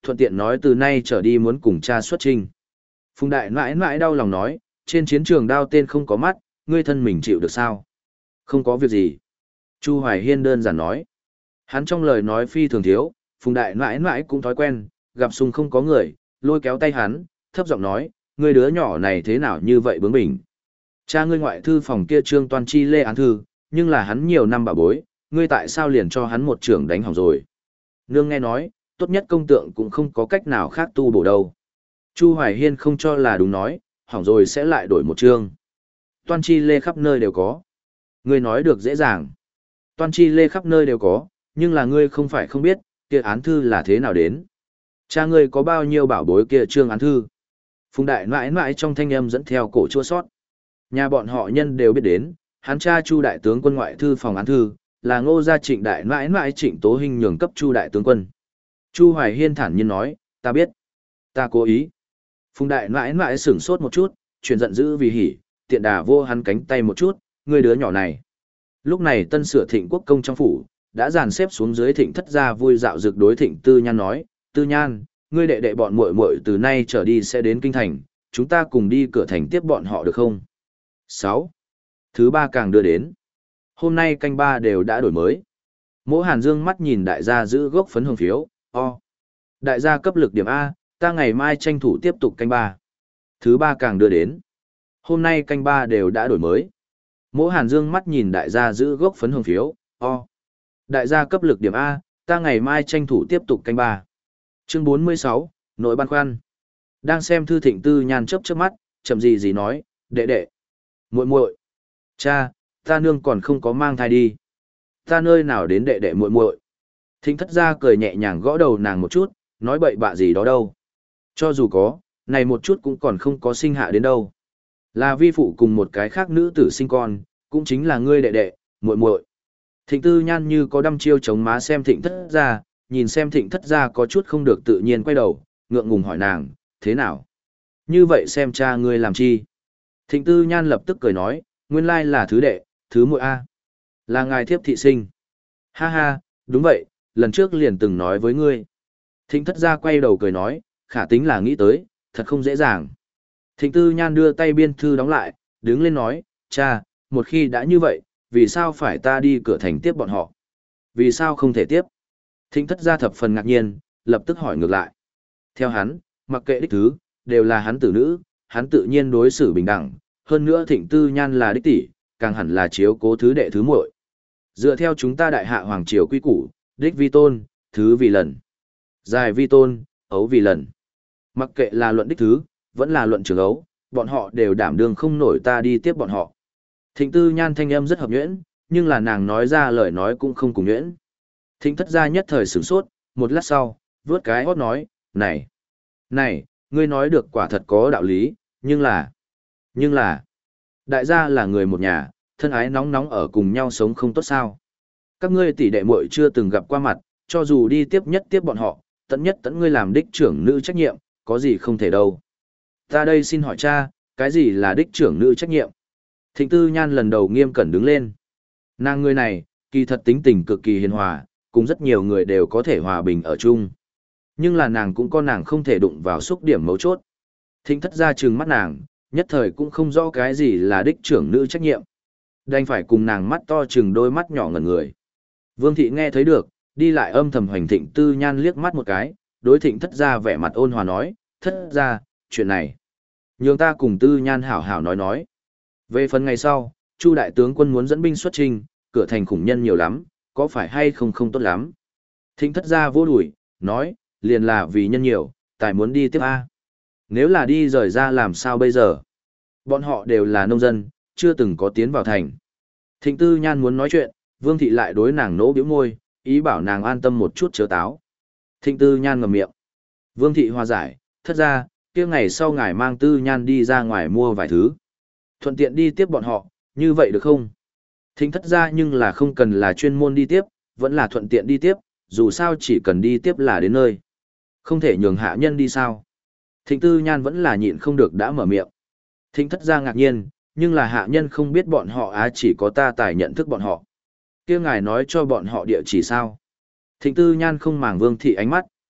thuận tiện nói từ nay trở đi muốn cùng cha xuất trinh. Phùng đại mãi mãi đau lòng nói, trên chiến trường đao tên không có mắt, ngươi thân mình chịu được sao? Không có việc gì. Chu Hoài Hiên đơn giản nói. Hắn trong lời nói phi thường thiếu, Phùng đại mãi mãi cũng thói quen, gặp xung không có người, lôi kéo tay hắn, thấp giọng nói, ngươi đứa nhỏ này thế nào như vậy bướng bỉnh. Cha ngươi ngoại thư phòng kia Trương Toàn Chi lê án thư, nhưng là hắn nhiều năm bà bối, ngươi tại sao liền cho hắn một trưởng đánh hỏng rồi. Nương nghe nói, tốt nhất công tượng cũng không có cách nào khác tu bổ đâu. Chu Hoài Hiên không cho là đúng nói, hỏng rồi sẽ lại đổi một chương. Toan chi lê khắp nơi đều có. Ngươi nói được dễ dàng. Toan chi lê khắp nơi đều có, nhưng là ngươi không phải không biết, kia án thư là thế nào đến. Cha ngươi có bao nhiêu bảo bối kia trương án thư. Phùng đại mãi mãi trong thanh âm dẫn theo cổ chua sót. Nhà bọn họ nhân đều biết đến, hắn cha Chu đại tướng quân ngoại thư phòng án thư, là Ngô gia Trịnh đại mãi mãi Trịnh Tố Hinh nhường cấp Chu đại tướng quân. Chu Hoài Hiên thản nhiên nói, ta biết. Ta cố ý. Phùng đại mãi mãi sửng sốt một chút, chuyển giận dữ vì hỉ, tiện đà vô hắn cánh tay một chút, ngươi đứa nhỏ này. Lúc này tân sửa Thịnh quốc công trong phủ, đã dàn xếp xuống dưới Thịnh thất gia vui dạo dược đối Thịnh Tư Nhan nói, Tư Nhan, ngươi đệ đệ bọn muội muội từ nay trở đi sẽ đến kinh thành, chúng ta cùng đi cửa thành tiếp bọn họ được không? sáu. Thứ ba càng đưa đến. Hôm nay canh ba đều đã đổi mới. Mỗ Hàn Dương mắt nhìn đại gia giữ gốc phấn hồng phiếu, o. Đại gia cấp lực điểm A, ta ngày mai tranh thủ tiếp tục canh ba. Thứ ba càng đưa đến. Hôm nay canh ba đều đã đổi mới. Mỗ Hàn Dương mắt nhìn đại gia giữ gốc phấn hồng phiếu, o. Đại gia cấp lực điểm A, ta ngày mai tranh thủ tiếp tục canh ba. Chương bốn mươi sáu, nội băn khoăn. Đang xem thư Thịnh Tư Nhan chớp chớp mắt, chậm gì gì nói, đệ đệ, muội muội, cha, ta nương còn không có mang thai đi. Ta nơi nào đến đệ đệ muội muội. Thịnh thất gia cười nhẹ nhàng gõ đầu nàng một chút, nói bậy bạ gì đó đâu. Cho dù có, này một chút cũng còn không có sinh hạ đến đâu. Là vi phụ cùng một cái khác nữ tử sinh con, cũng chính là ngươi đệ đệ, muội muội. Thịnh Tư Nhan như có đăm chiêu chống má xem Thịnh thất gia, nhìn xem Thịnh thất gia có chút không được tự nhiên quay đầu, ngượng ngùng hỏi nàng, thế nào? Như vậy xem cha ngươi làm chi? Thịnh Tư Nhan lập tức cười nói, nguyên lai là thứ đệ, thứ muội A. Là ngài thiếp thị sinh. Ha ha, đúng vậy, lần trước liền từng nói với ngươi. Thịnh thất gia quay đầu cười nói, khả tính là nghĩ tới, thật không dễ dàng. Thịnh Tư Nhan đưa tay biên thư đóng lại, đứng lên nói, cha, một khi đã như vậy, vì sao phải ta đi cửa thành tiếp bọn họ? Vì sao không thể tiếp? Thịnh thất gia thập phần ngạc nhiên, lập tức hỏi ngược lại. Theo hắn, mặc kệ đích thứ, đều là hắn tử nữ, hắn tự nhiên đối xử bình đẳng, hơn nữa Thịnh Tư Nhan là đích tỷ, càng hẳn là chiếu cố thứ đệ thứ muội. Dựa theo chúng ta đại hạ hoàng triều quy củ, đích vi tôn, thứ vì lần. Dài vi tôn, ấu vì lần. Mặc kệ là luận đích thứ, vẫn là luận trường ấu, bọn họ đều đảm đương không nổi ta đi tiếp bọn họ. Thịnh Tư Nhan thanh âm rất hợp nhuyễn, nhưng là nàng nói ra lời nói cũng không cùng nhuyễn. Thịnh thất gia nhất thời sửng sốt, một lát sau, vướt cái hót nói, này, này, ngươi nói được quả thật có đạo lý, nhưng là, nhưng là, đại gia là người một nhà, thân ái nóng nóng ở cùng nhau sống không tốt sao. Các ngươi tỷ đệ muội chưa từng gặp qua mặt, cho dù đi tiếp nhất tiếp bọn họ, tận nhất tận ngươi làm đích trưởng nữ trách nhiệm, có gì không thể đâu. Ta đây xin hỏi cha, cái gì là đích trưởng nữ trách nhiệm? Thịnh Tư Nhan lần đầu nghiêm cẩn đứng lên. Nàng người này, kỳ thật tính tình cực kỳ hiền hòa, cùng rất nhiều người đều có thể hòa bình ở chung. Nhưng là nàng cũng có nàng không thể đụng vào xúc điểm mấu chốt. Thịnh thất ra trừng mắt nàng, nhất thời cũng không rõ cái gì là đích trưởng nữ trách nhiệm. Đành phải cùng nàng mắt to trừng đôi mắt nhỏ ngẩn người. Vương thị nghe thấy được, đi lại âm thầm hoành Thịnh Tư Nhan liếc mắt một cái, đối Thịnh thất ra vẻ mặt ôn hòa nói, thất ra, chuyện này. Nhường ta cùng Tư Nhan hảo hảo nói nói. Về phần ngày sau, Chu đại tướng quân muốn dẫn binh xuất chinh, cửa thành khủng nhân nhiều lắm, có phải hay không không tốt lắm. Thịnh thất ra vô đuổi, nói, liền là vì nhân nhiều, tài muốn đi tiếp A. Nếu là đi rời ra làm sao bây giờ? Bọn họ đều là nông dân, chưa từng có tiến vào thành. Thịnh Tư Nhan muốn nói chuyện, Vương thị lại đối nàng nỗ bĩu môi, ý bảo nàng an tâm một chút chớ táo. Thịnh Tư Nhan ngậm miệng. Vương thị hòa giải, thất ra, kia ngày sau ngài mang Tư Nhan đi ra ngoài mua vài thứ. Thuận tiện đi tiếp bọn họ, như vậy được không? Thịnh thất ra nhưng là không cần là chuyên môn đi tiếp, vẫn là thuận tiện đi tiếp, dù sao chỉ cần đi tiếp là đến nơi. Không thể nhường hạ nhân đi sao? Thịnh Tư Nhan vẫn là nhịn không được đã mở miệng. Thịnh thất ra ngạc nhiên, nhưng là hạ nhân không biết bọn họ á chỉ có ta tài nhận thức bọn họ. Kia ngài nói cho bọn họ địa chỉ sao? Thịnh Tư Nhan không màng Vương thị ánh mắt.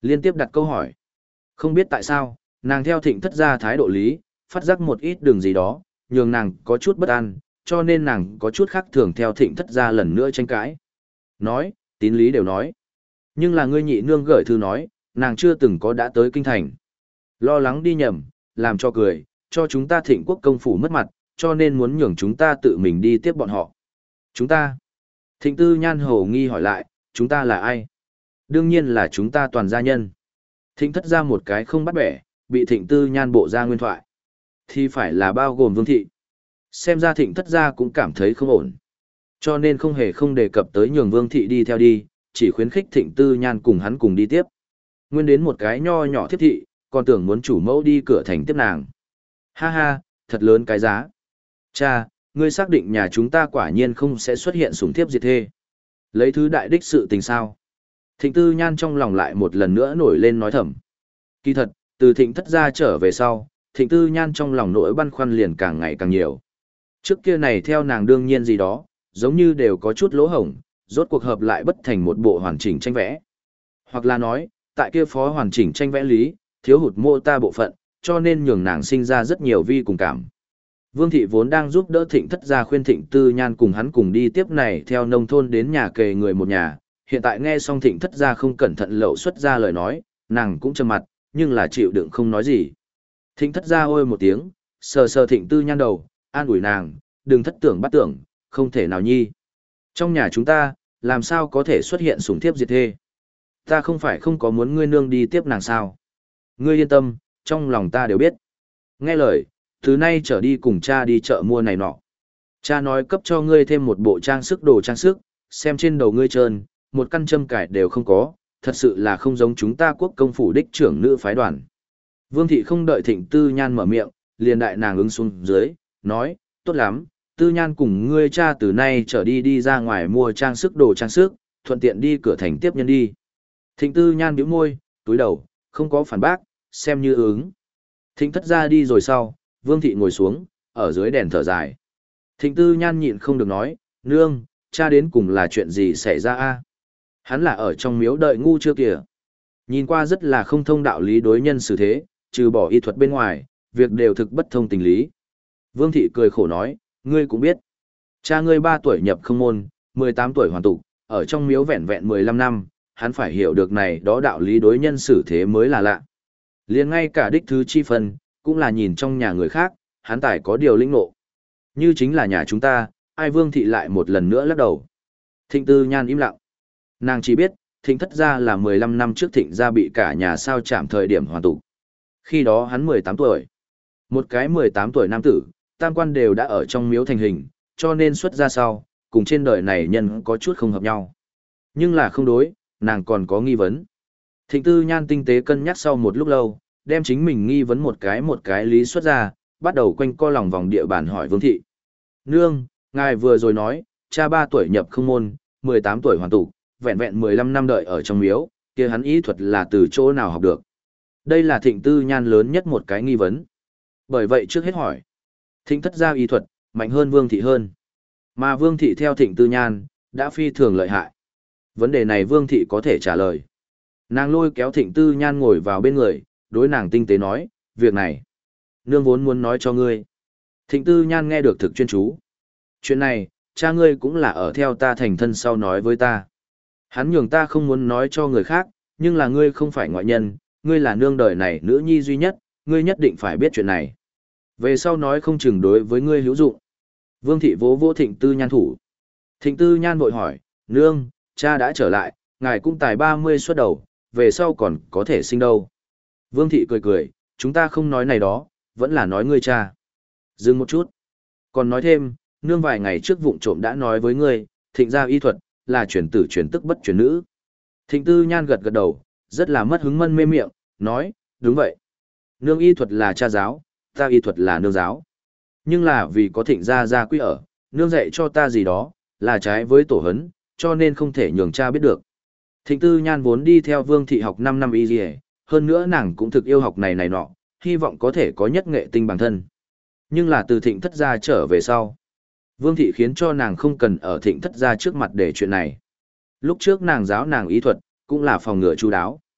Liên tiếp đặt câu hỏi. Không biết tại sao, nàng theo thịnh thất gia thái độ lý, phát giác một ít đường gì đó, nhường nàng có chút bất an, cho nên nàng có chút khác thường theo thịnh thất gia lần nữa tranh cãi. Nói, tín lý đều nói. Nhưng là ngươi nhị nương gửi thư nói, nàng chưa từng có đã tới kinh thành. Lo lắng đi nhầm, làm cho cười, cho chúng ta thịnh quốc công phủ mất mặt, cho nên muốn nhường chúng ta tự mình đi tiếp bọn họ. Chúng ta. Thịnh tư nhan hầu nghi hỏi lại, chúng ta là ai? Đương nhiên là chúng ta toàn gia nhân. Thịnh thất ra một cái không bắt bẻ, bị thịnh tư nhan bộ ra nguyên thoại. Thì phải là bao gồm vương thị. Xem ra thịnh thất gia cũng cảm thấy không ổn. Cho nên không hề không đề cập tới nhường vương thị đi theo đi, chỉ khuyến khích thịnh tư nhan cùng hắn cùng đi tiếp. Nguyên đến một cái nho nhỏ thiếp thị, còn tưởng muốn chủ mẫu đi cửa thành tiếp nàng. Ha ha, thật lớn cái giá. Cha, ngươi xác định nhà chúng ta quả nhiên không sẽ xuất hiện sủng thiếp diệt thê. Lấy thứ đại đích sự tình sao? Thịnh tư nhan trong lòng lại một lần nữa nổi lên nói thầm. Kỳ thật, từ thịnh thất gia trở về sau, thịnh tư nhan trong lòng nỗi băn khoăn liền càng ngày càng nhiều. Trước kia này theo nàng đương nhiên gì đó, giống như đều có chút lỗ hổng, rốt cuộc hợp lại bất thành một bộ hoàn chỉnh tranh vẽ. Hoặc là nói, tại kia phó hoàn chỉnh tranh vẽ lý, thiếu hụt mô ta bộ phận, cho nên nhường nàng sinh ra rất nhiều vi cùng cảm. Vương thị vốn đang giúp đỡ thịnh thất gia khuyên thịnh tư nhan cùng hắn cùng đi tiếp này theo nông thôn đến nhà kề người một nhà, hiện tại nghe xong thịnh thất gia không cẩn thận lậu xuất ra lời nói, nàng cũng trầm mặt, nhưng là chịu đựng không nói gì. Thịnh thất gia ôi một tiếng, sờ sờ thịnh tư nhan đầu, an ủi nàng, đừng thất tưởng bắt tưởng, không thể nào nhi. Trong nhà chúng ta, làm sao có thể xuất hiện sủng thiếp diệt thê? Ta không phải không có muốn ngươi nương đi tiếp nàng sao? Ngươi yên tâm, trong lòng ta đều biết. Nghe lời, từ nay trở đi cùng cha đi chợ mua này nọ. Cha nói cấp cho ngươi thêm một bộ trang sức đồ trang sức, xem trên đầu ngươi trơn, một căn châm cải đều không có, thật sự là không giống chúng ta quốc công phủ đích trưởng nữ phái đoàn. Vương thị không đợi thịnh tư nhan mở miệng, liền đại nàng ứng xuống dưới, nói, tốt lắm, tư nhan cùng ngươi cha từ nay trở đi đi ra ngoài mua trang sức đồ trang sức, thuận tiện đi cửa thành tiếp nhân đi. Thịnh tư nhan bĩu môi, túi đầu, không có phản bác, xem như ứng. Thịnh thất ra đi rồi sau, vương thị ngồi xuống, ở dưới đèn thở dài. Thịnh tư nhan nhịn không được nói, nương, cha đến cùng là chuyện gì xảy ra a? Hắn là ở trong miếu đợi ngu chưa kìa. Nhìn qua rất là không thông đạo lý đối nhân xử thế, trừ bỏ y thuật bên ngoài, việc đều thực bất thông tình lý. Vương thị cười khổ nói, ngươi cũng biết. Cha ngươi ba tuổi nhập không môn, mười tám tuổi hoàn tục, ở trong miếu vẹn vẹn mười lăm năm, hắn phải hiểu được này đó đạo lý đối nhân xử thế mới là lạ. Liền ngay cả đích thứ chi phần, cũng là nhìn trong nhà người khác, hắn tài có điều lĩnh ngộ. Như chính là nhà chúng ta, ai Vương thị lại một lần nữa lắc đầu. Thịnh tư nhan im lặng. Nàng chỉ biết, thịnh thất gia là mười lăm năm trước thịnh gia bị cả nhà sao chạm thời điểm hoàn tục. Khi đó hắn mười tám tuổi. Một cái mười tám tuổi nam tử, tam quan đều đã ở trong miếu thành hình, cho nên xuất ra sau, cùng trên đời này nhân có chút không hợp nhau. Nhưng là không đối, nàng còn có nghi vấn. Thịnh tư nhan tinh tế cân nhắc sau một lúc lâu, đem chính mình nghi vấn một cái một cái lý xuất ra, bắt đầu quanh co lòng vòng địa bàn hỏi Vương thị. Nương, ngài vừa rồi nói, cha ba tuổi nhập không môn, mười tám tuổi hoàn tục, vẹn vẹn mười lăm năm đợi ở trong miếu, kia hắn ý thuật là từ chỗ nào học được. Đây là thịnh tư nhan lớn nhất một cái nghi vấn. Bởi vậy trước hết hỏi, thịnh thất gia y thuật, mạnh hơn Vương thị hơn. Mà Vương thị theo thịnh tư nhan, đã phi thường lợi hại. Vấn đề này Vương thị có thể trả lời. Nàng lôi kéo thịnh tư nhan ngồi vào bên người, đối nàng tinh tế nói, việc này, nương vốn muốn nói cho ngươi. Thịnh tư nhan nghe được thực chuyên chú. Chuyện này, cha ngươi cũng là ở theo ta thành thân sau nói với ta. Hắn nhường ta không muốn nói cho người khác, nhưng là ngươi không phải ngoại nhân, ngươi là nương đời này nữ nhi duy nhất, ngươi nhất định phải biết chuyện này. Về sau nói không chừng đối với ngươi hữu dụng. Vương thị vỗ vỗ thịnh tư nhan thủ. Thịnh tư nhan vội hỏi, nương, cha đã trở lại, ngài cũng tài ba mươi xuất đầu, về sau còn có thể sinh đâu. Vương thị cười cười, chúng ta không nói này đó, vẫn là nói ngươi cha. Dừng một chút. Còn nói thêm, nương vài ngày trước vụng trộm đã nói với ngươi, thịnh gia y thuật, là chuyển tử chuyển tức bất chuyển nữ. Thịnh tư nhan gật gật đầu, rất là mất hứng mân mê miệng, nói, đúng vậy. Nương y thuật là cha giáo, ta y thuật là nương giáo. Nhưng là vì có thịnh gia gia quy ở, nương dạy cho ta gì đó, là trái với tổ hấn, cho nên không thể nhường cha biết được. Thịnh tư nhan vốn đi theo Vương thị học năm năm y dì hơn nữa nàng cũng thực yêu học này này nọ, hy vọng có thể có nhất nghệ tinh bản thân. Nhưng là từ thịnh thất gia trở về sau. Vương thị khiến cho nàng không cần ở thịnh thất gia trước mặt để chuyện này. Lúc trước nàng giáo nàng ý thuật, cũng là phòng ngừa chu đáo.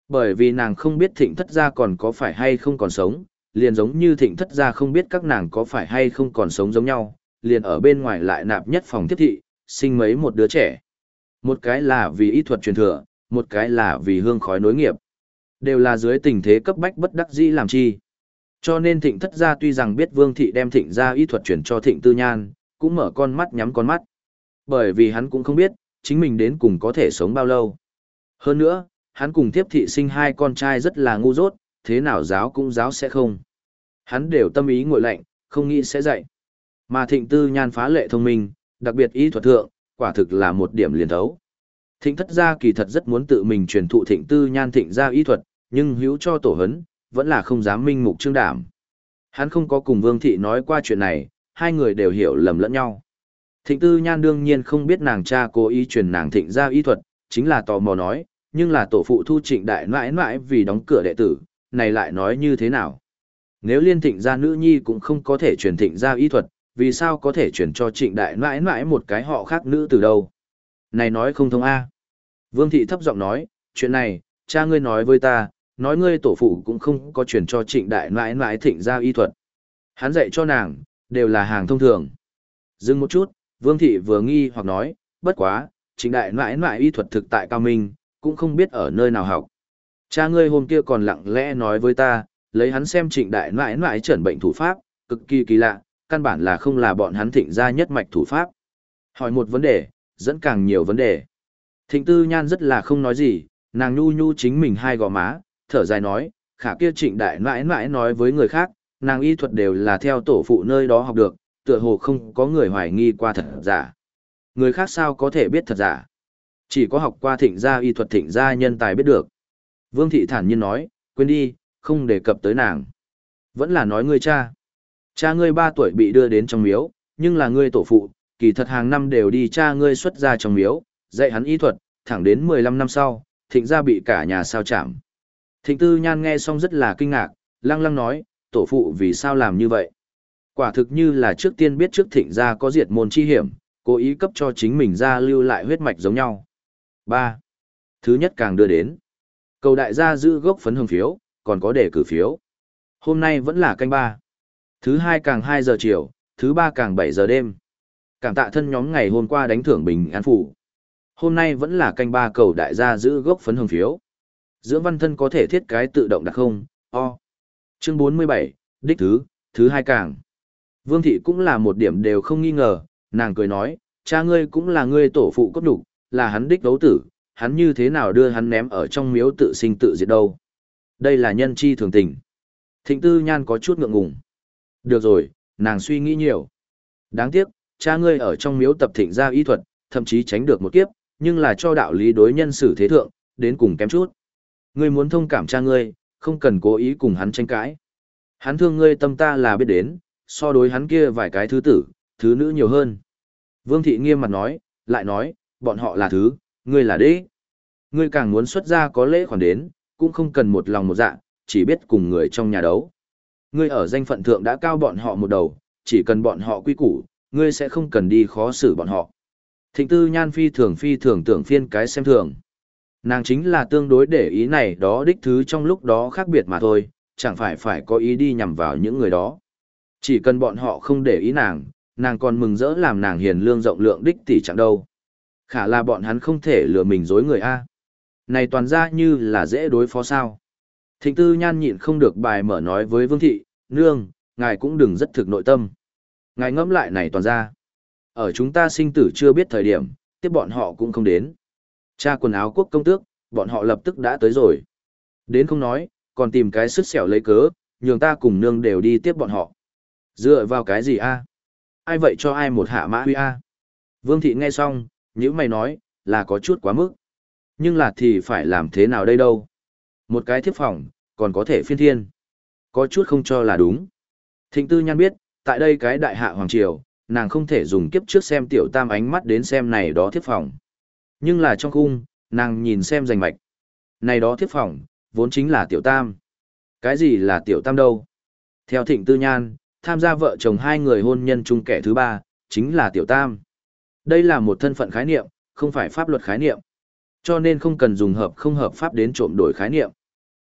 Bởi vì nàng không biết thịnh thất gia còn có phải hay không còn sống, liền giống như thịnh thất gia không biết các nàng có phải hay không còn sống giống nhau, liền ở bên ngoài lại nạp nhất phòng tiếp thị, sinh mấy một đứa trẻ. Một cái là vì y thuật truyền thừa, một cái là vì hương khói nối nghiệp. Đều là dưới tình thế cấp bách bất đắc dĩ làm chi. Cho nên thịnh thất gia tuy rằng biết Vương Thị đem thịnh gia y thuật chuyển cho thịnh tư nhan, cũng mở con mắt nhắm con mắt. Bởi vì hắn cũng không biết, chính mình đến cùng có thể sống bao lâu. Hơn nữa, hắn cùng tiếp thị sinh hai con trai rất là ngu dốt, thế nào giáo cũng giáo sẽ không. Hắn đều tâm ý ngội lạnh, không nghĩ sẽ dạy. Mà thịnh tư nhan phá lệ thông minh, đặc biệt y thuật thượng, quả thực là một điểm liền thấu. Thịnh thất gia kỳ thật rất muốn tự mình truyền thụ thịnh tư nhan thịnh gia y thuật, nhưng hữu cho tổ hấn, vẫn là không dám minh mục trương đảm. Hắn không có cùng Vương Thị nói qua chuyện này, hai người đều hiểu lầm lẫn nhau. Thịnh tư nhan đương nhiên không biết nàng cha cố ý truyền nàng thịnh gia y thuật, chính là tò mò nói, nhưng là tổ phụ thu trịnh đại mãi mãi vì đóng cửa đệ tử, này lại nói như thế nào? Nếu liên thịnh gia nữ nhi cũng không có thể truyền thịnh gia y thuật, vì sao có thể truyền cho trịnh đại mãi mãi một cái họ khác nữ từ đâu? Này nói không thông A. Vương Thị thấp giọng nói, chuyện này, cha ngươi nói với ta, nói ngươi tổ phụ cũng không có truyền cho trịnh đại mãi mãi thịnh gia y thuật. Hắn dạy cho nàng, đều là hàng thông thường. Dừng một chút, Vương Thị vừa nghi hoặc nói, bất quá, trịnh đại mãi mãi y thuật thực tại cao minh, cũng không biết ở nơi nào học. Cha ngươi hôm kia còn lặng lẽ nói với ta, lấy hắn xem trịnh đại mãi mãi chẩn bệnh thủ pháp, cực kỳ kỳ lạ, căn bản là không là bọn hắn thịnh gia nhất mạch thủ pháp. Hỏi một vấn đề, dẫn càng nhiều vấn đề. Thịnh tư nhan rất là không nói gì, nàng nhu nhu chính mình hai gò má, thở dài nói, khả kia trịnh đại mãi mãi nói với người khác, nàng y thuật đều là theo tổ phụ nơi đó học được, tựa hồ không có người hoài nghi qua thật giả. Người khác sao có thể biết thật giả? Chỉ có học qua thịnh gia y thuật thịnh gia nhân tài biết được. Vương Thị thản nhiên nói, quên đi, không đề cập tới nàng. Vẫn là nói ngươi cha. Cha ngươi ba tuổi bị đưa đến trong miếu, nhưng là ngươi tổ phụ, kỳ thật hàng năm đều đi cha ngươi xuất ra trong miếu, dạy hắn y thuật, thẳng đến mười lăm năm sau, thịnh gia bị cả nhà sao chạm. Thịnh tư nhan nghe xong rất là kinh ngạc, lăng lăng nói, tổ phụ vì sao làm như vậy? Quả thực như là trước tiên biết trước thịnh gia có diệt môn chi hiểm, cố ý cấp cho chính mình ra lưu lại huyết mạch giống nhau. ba. Thứ nhất càng đưa đến. Cầu đại gia giữ gốc phấn hồng phiếu, còn có đề cử phiếu. Hôm nay vẫn là canh ba. Thứ hai càng hai giờ chiều, thứ ba càng bảy giờ đêm. Cảm tạ thân nhóm ngày hôm qua đánh thưởng bình an phủ. Hôm nay vẫn là canh ba cầu đại gia giữ gốc phấn hồng phiếu. Dưỡng văn thân có thể thiết cái tự động đặt không, o. Chương bốn mươi bảy, đích thứ, thứ hai càng. Vương Thị cũng là một điểm đều không nghi ngờ, nàng cười nói, cha ngươi cũng là ngươi tổ phụ cốt đủ, là hắn đích đấu tử, hắn như thế nào đưa hắn ném ở trong miếu tự sinh tự diệt đâu. Đây là nhân chi thường tình. Thịnh tư nhan có chút ngượng ngùng. Được rồi, nàng suy nghĩ nhiều. Đáng tiếc, cha ngươi ở trong miếu tập thịnh gia y thuật, thậm chí tránh được một kiếp, nhưng là cho đạo lý đối nhân xử thế thượng, đến cùng kém chút. Ngươi muốn thông cảm cha ngươi, không cần cố ý cùng hắn tranh cãi. Hắn thương ngươi tâm ta là biết đến, so đối hắn kia vài cái thứ tử, thứ nữ nhiều hơn. Vương Thị nghiêm mặt nói, lại nói, bọn họ là thứ, ngươi là đế. Ngươi càng muốn xuất ra có lễ khoản đến, cũng không cần một lòng một dạ, chỉ biết cùng người trong nhà đấu. Ngươi ở danh phận thượng đã cao bọn họ một đầu, chỉ cần bọn họ quy củ, ngươi sẽ không cần đi khó xử bọn họ. Thịnh tư nhan phi thường phi thường tưởng phiên cái xem thường. Nàng chính là tương đối để ý này đó đích thứ trong lúc đó khác biệt mà thôi, chẳng phải phải có ý đi nhằm vào những người đó. Chỉ cần bọn họ không để ý nàng, nàng còn mừng rỡ làm nàng hiền lương rộng lượng đích tỷ chẳng đâu. Khả là bọn hắn không thể lừa mình dối người A. Này toàn ra như là dễ đối phó sao. Thịnh tư nhan nhịn không được bài mở nói với Vương Thị, nương, ngài cũng đừng rất thực nội tâm. Ngài ngẫm lại này toàn ra. Ở chúng ta sinh tử chưa biết thời điểm, tiếp bọn họ cũng không đến. Cha quần áo quốc công tước, bọn họ lập tức đã tới rồi. Đến không nói, còn tìm cái sứt xẻo lấy cớ, nhường ta cùng nương đều đi tiếp bọn họ. Dựa vào cái gì a? Ai vậy cho ai một hạ mã huy a? Vương Thị nghe xong, nhữ mày nói, là có chút quá mức. Nhưng là thì phải làm thế nào đây đâu? Một cái thiếp phòng, còn có thể phiên thiên. Có chút không cho là đúng. Thịnh tư nhan biết, tại đây cái đại hạ hoàng triều, nàng không thể dùng kiếp trước xem tiểu tam ánh mắt đến xem này đó thiếp phòng. Nhưng là trong khung, nàng nhìn xem rành mạch. Này đó thiếp phòng, vốn chính là tiểu tam. Cái gì là tiểu tam đâu? Theo thịnh tư nhan, tham gia vợ chồng hai người hôn nhân chung kẻ thứ ba, chính là tiểu tam. Đây là một thân phận khái niệm, không phải pháp luật khái niệm. Cho nên không cần dùng hợp không hợp pháp đến trộm đổi khái niệm.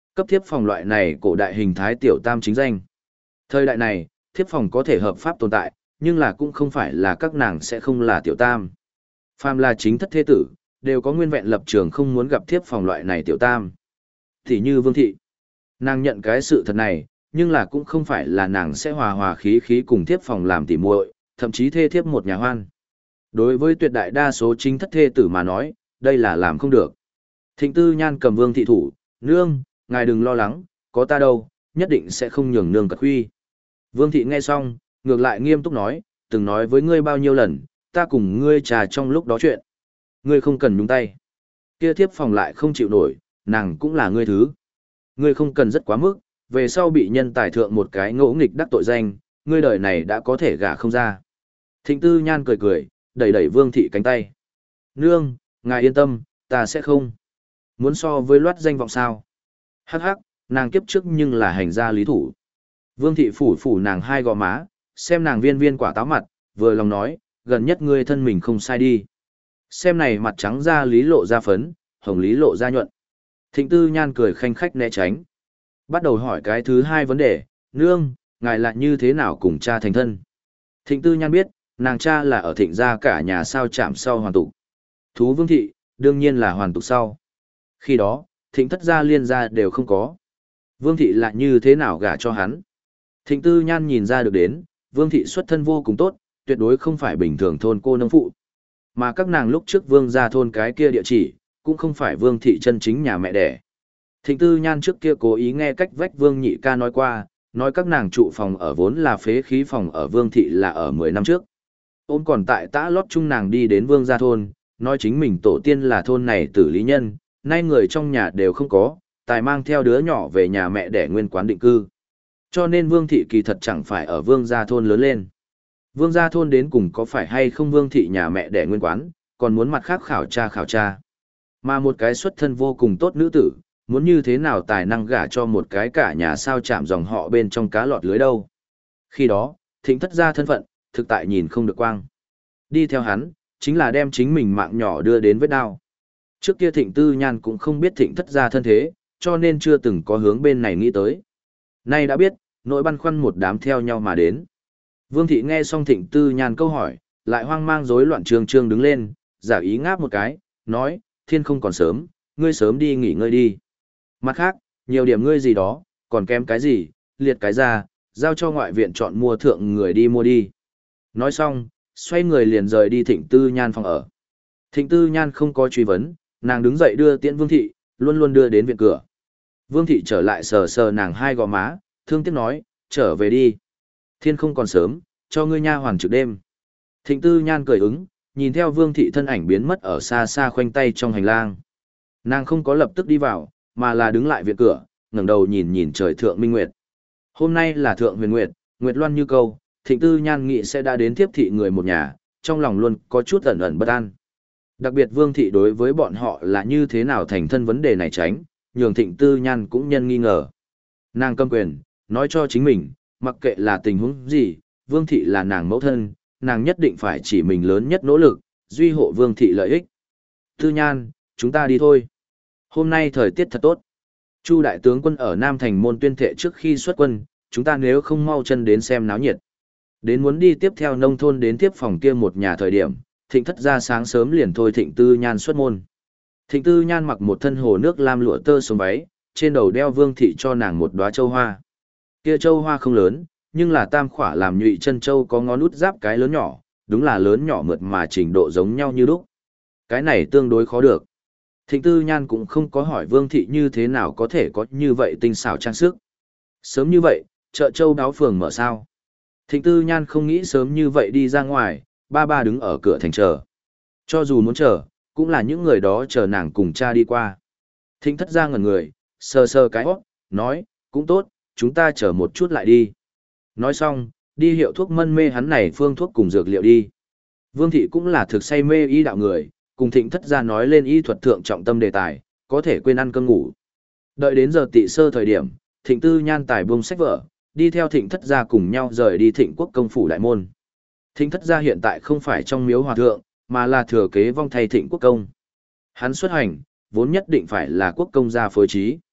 Cấp thiếp phòng loại này cổ đại hình thái tiểu tam chính danh. Thời đại này, thiếp phòng có thể hợp pháp tồn tại, nhưng là cũng không phải là các nàng sẽ không là tiểu tam. Phàm là chính thất thế tử, đều có nguyên vẹn lập trường không muốn gặp thiếp phòng loại này tiểu tam. Thì như Vương Thị. Nàng nhận cái sự thật này, nhưng là cũng không phải là nàng sẽ hòa hòa khí khí cùng thiếp phòng làm tỉ muội, thậm chí thê thiếp một nhà hoan. Đối với tuyệt đại đa số chính thất thê tử mà nói, đây là làm không được. Thịnh Tư Nhan cầm Vương Thị thủ, nương, ngài đừng lo lắng, có ta đâu, nhất định sẽ không nhường nương cật huy. Vương Thị nghe xong, ngược lại nghiêm túc nói, từng nói với ngươi bao nhiêu lần, ta cùng ngươi trà trong lúc đó chuyện. Ngươi không cần nhúng tay. Kia thiếp phòng lại không chịu nổi, nàng cũng là ngươi thứ. Ngươi không cần rất quá mức, về sau bị nhân tài thượng một cái ngỗ nghịch đắc tội danh, ngươi đời này đã có thể gả không ra. Thịnh Tư Nhan cười cười, đẩy đẩy Vương Thị cánh tay. Nương, ngài yên tâm, ta sẽ không. Muốn so với loát danh vọng sao? Hắc hắc, nàng kiếp trước nhưng là hành gia lý thủ. Vương Thị phủ phủ nàng hai gò má, xem nàng viên viên quả táo mặt, vừa lòng nói, gần nhất ngươi thân mình không sai đi. Xem này mặt trắng da lý lộ ra phấn, hồng lý lộ ra nhuận. Thịnh Tư Nhan cười khanh khách né tránh. Bắt đầu hỏi cái thứ hai vấn đề, nương, ngài lại như thế nào cùng cha thành thân? Thịnh Tư Nhan biết, nàng cha là ở thịnh gia cả nhà sao chạm sau hoàn tục. Thú Vương Thị, đương nhiên là hoàn tục sau. Khi đó, thịnh thất gia liên gia đều không có. Vương Thị lại như thế nào gả cho hắn? Thịnh Tư Nhan nhìn ra được đến, Vương Thị xuất thân vô cùng tốt, tuyệt đối không phải bình thường thôn cô nông phụ. Mà các nàng lúc trước Vương gia thôn cái kia địa chỉ, cũng không phải Vương Thị chân chính nhà mẹ đẻ. Thịnh Tư Nhan trước kia cố ý nghe cách vách Vương Nhị ca nói qua, nói các nàng trụ phòng ở vốn là phế khí phòng ở Vương Thị là ở mười năm trước. Ôn còn tại tã lót chung nàng đi đến Vương gia thôn, nói chính mình tổ tiên là thôn này tử lý nhân, nay người trong nhà đều không có, tài mang theo đứa nhỏ về nhà mẹ đẻ nguyên quán định cư. Cho nên Vương Thị kỳ thật chẳng phải ở Vương gia thôn lớn lên. Vương gia thôn đến cùng có phải hay không Vương Thị nhà mẹ đẻ nguyên quán, còn muốn mặt khác khảo tra khảo tra. Mà một cái xuất thân vô cùng tốt nữ tử, muốn như thế nào tài năng gả cho một cái cả nhà sao chạm dòng họ bên trong cá lọt lưới đâu. Khi đó, Thịnh thất gia thân phận, thực tại nhìn không được quang. Đi theo hắn, chính là đem chính mình mạng nhỏ đưa đến vết đao. Trước kia Thịnh Tư Nhan cũng không biết Thịnh thất gia thân thế, cho nên chưa từng có hướng bên này nghĩ tới. Nay đã biết, nỗi băn khoăn một đám theo nhau mà đến. Vương Thị nghe xong Thịnh Tư Nhan câu hỏi, lại hoang mang rối loạn trương trương đứng lên, giả ý ngáp một cái, nói, thiên không còn sớm, ngươi sớm đi nghỉ ngơi đi. Mặt khác, nhiều điểm ngươi gì đó, còn kém cái gì, liệt cái ra, giao cho ngoại viện chọn mua thượng người đi mua đi. Nói xong, xoay người liền rời đi Thịnh Tư Nhan phòng ở. Thịnh Tư Nhan không có truy vấn, nàng đứng dậy đưa tiễn Vương Thị, luôn luôn đưa đến viện cửa. Vương Thị trở lại sờ sờ nàng hai gò má, thương tiếc nói, trở về đi. Thiên không còn sớm, cho ngươi nha hoàn trực đêm. Thịnh Tư Nhan cười ứng, nhìn theo Vương Thị thân ảnh biến mất ở xa xa khoanh tay trong hành lang. Nàng không có lập tức đi vào, mà là đứng lại viện cửa, ngẩng đầu nhìn nhìn trời thượng minh nguyệt. Hôm nay là thượng huyền nguyệt, nguyệt loan như câu, Thịnh Tư Nhan nghĩ sẽ đã đến tiếp thị người một nhà, trong lòng luôn có chút ẩn ẩn bất an. Đặc biệt Vương Thị đối với bọn họ là như thế nào thành thân vấn đề này tránh, nhường Thịnh Tư Nhan cũng nhân nghi ngờ. Nàng câm quyền, nói cho chính mình, mặc kệ là tình huống gì, Vương Thị là nàng mẫu thân, nàng nhất định phải chỉ mình lớn nhất nỗ lực, duy hộ Vương Thị lợi ích. Tư Nhan, chúng ta đi thôi. Hôm nay thời tiết thật tốt. Chu đại tướng quân ở Nam Thành môn tuyên thệ trước khi xuất quân, chúng ta nếu không mau chân đến xem náo nhiệt. Đến muốn đi tiếp theo nông thôn đến tiếp phòng kia một nhà thời điểm, Thịnh thất ra sáng sớm liền thôi Thịnh Tư Nhan xuất môn. Thịnh Tư Nhan mặc một thân hồ nước lam lụa tơ sống váy, trên đầu đeo Vương Thị cho nàng một đóa châu hoa. Kia châu hoa không lớn, nhưng là tam khỏa làm nhụy chân châu có ngón út giáp cái lớn nhỏ, đúng là lớn nhỏ mượt mà trình độ giống nhau như lúc. Cái này tương đối khó được. Thịnh Tư Nhan cũng không có hỏi Vương Thị như thế nào có thể có như vậy tinh xảo trang sức. Sớm như vậy, chợ châu đáo phường mở sao. Thịnh Tư Nhan không nghĩ sớm như vậy đi ra ngoài, ba ba đứng ở cửa thành chờ. Cho dù muốn chờ, cũng là những người đó chờ nàng cùng cha đi qua. Thịnh thất ra ngẩn người, sờ sờ cái hót, nói, cũng tốt, chúng ta chờ một chút lại đi. Nói xong, đi hiệu thuốc mân mê hắn này phương thuốc cùng dược liệu đi. Vương Thị cũng là thực say mê y đạo người, cùng Thịnh thất ra nói lên y thuật thượng trọng tâm đề tài, có thể quên ăn cơm ngủ. Đợi đến giờ tị sơ thời điểm, Thịnh Tư Nhan tài buông sách vở, đi theo Thịnh thất gia cùng nhau rời đi Thịnh quốc công phủ đại môn. Thịnh thất gia hiện tại không phải trong miếu hòa thượng, mà là thừa kế vong thay Thịnh quốc công. Hắn xuất hành, vốn nhất định phải là quốc công gia phối trí.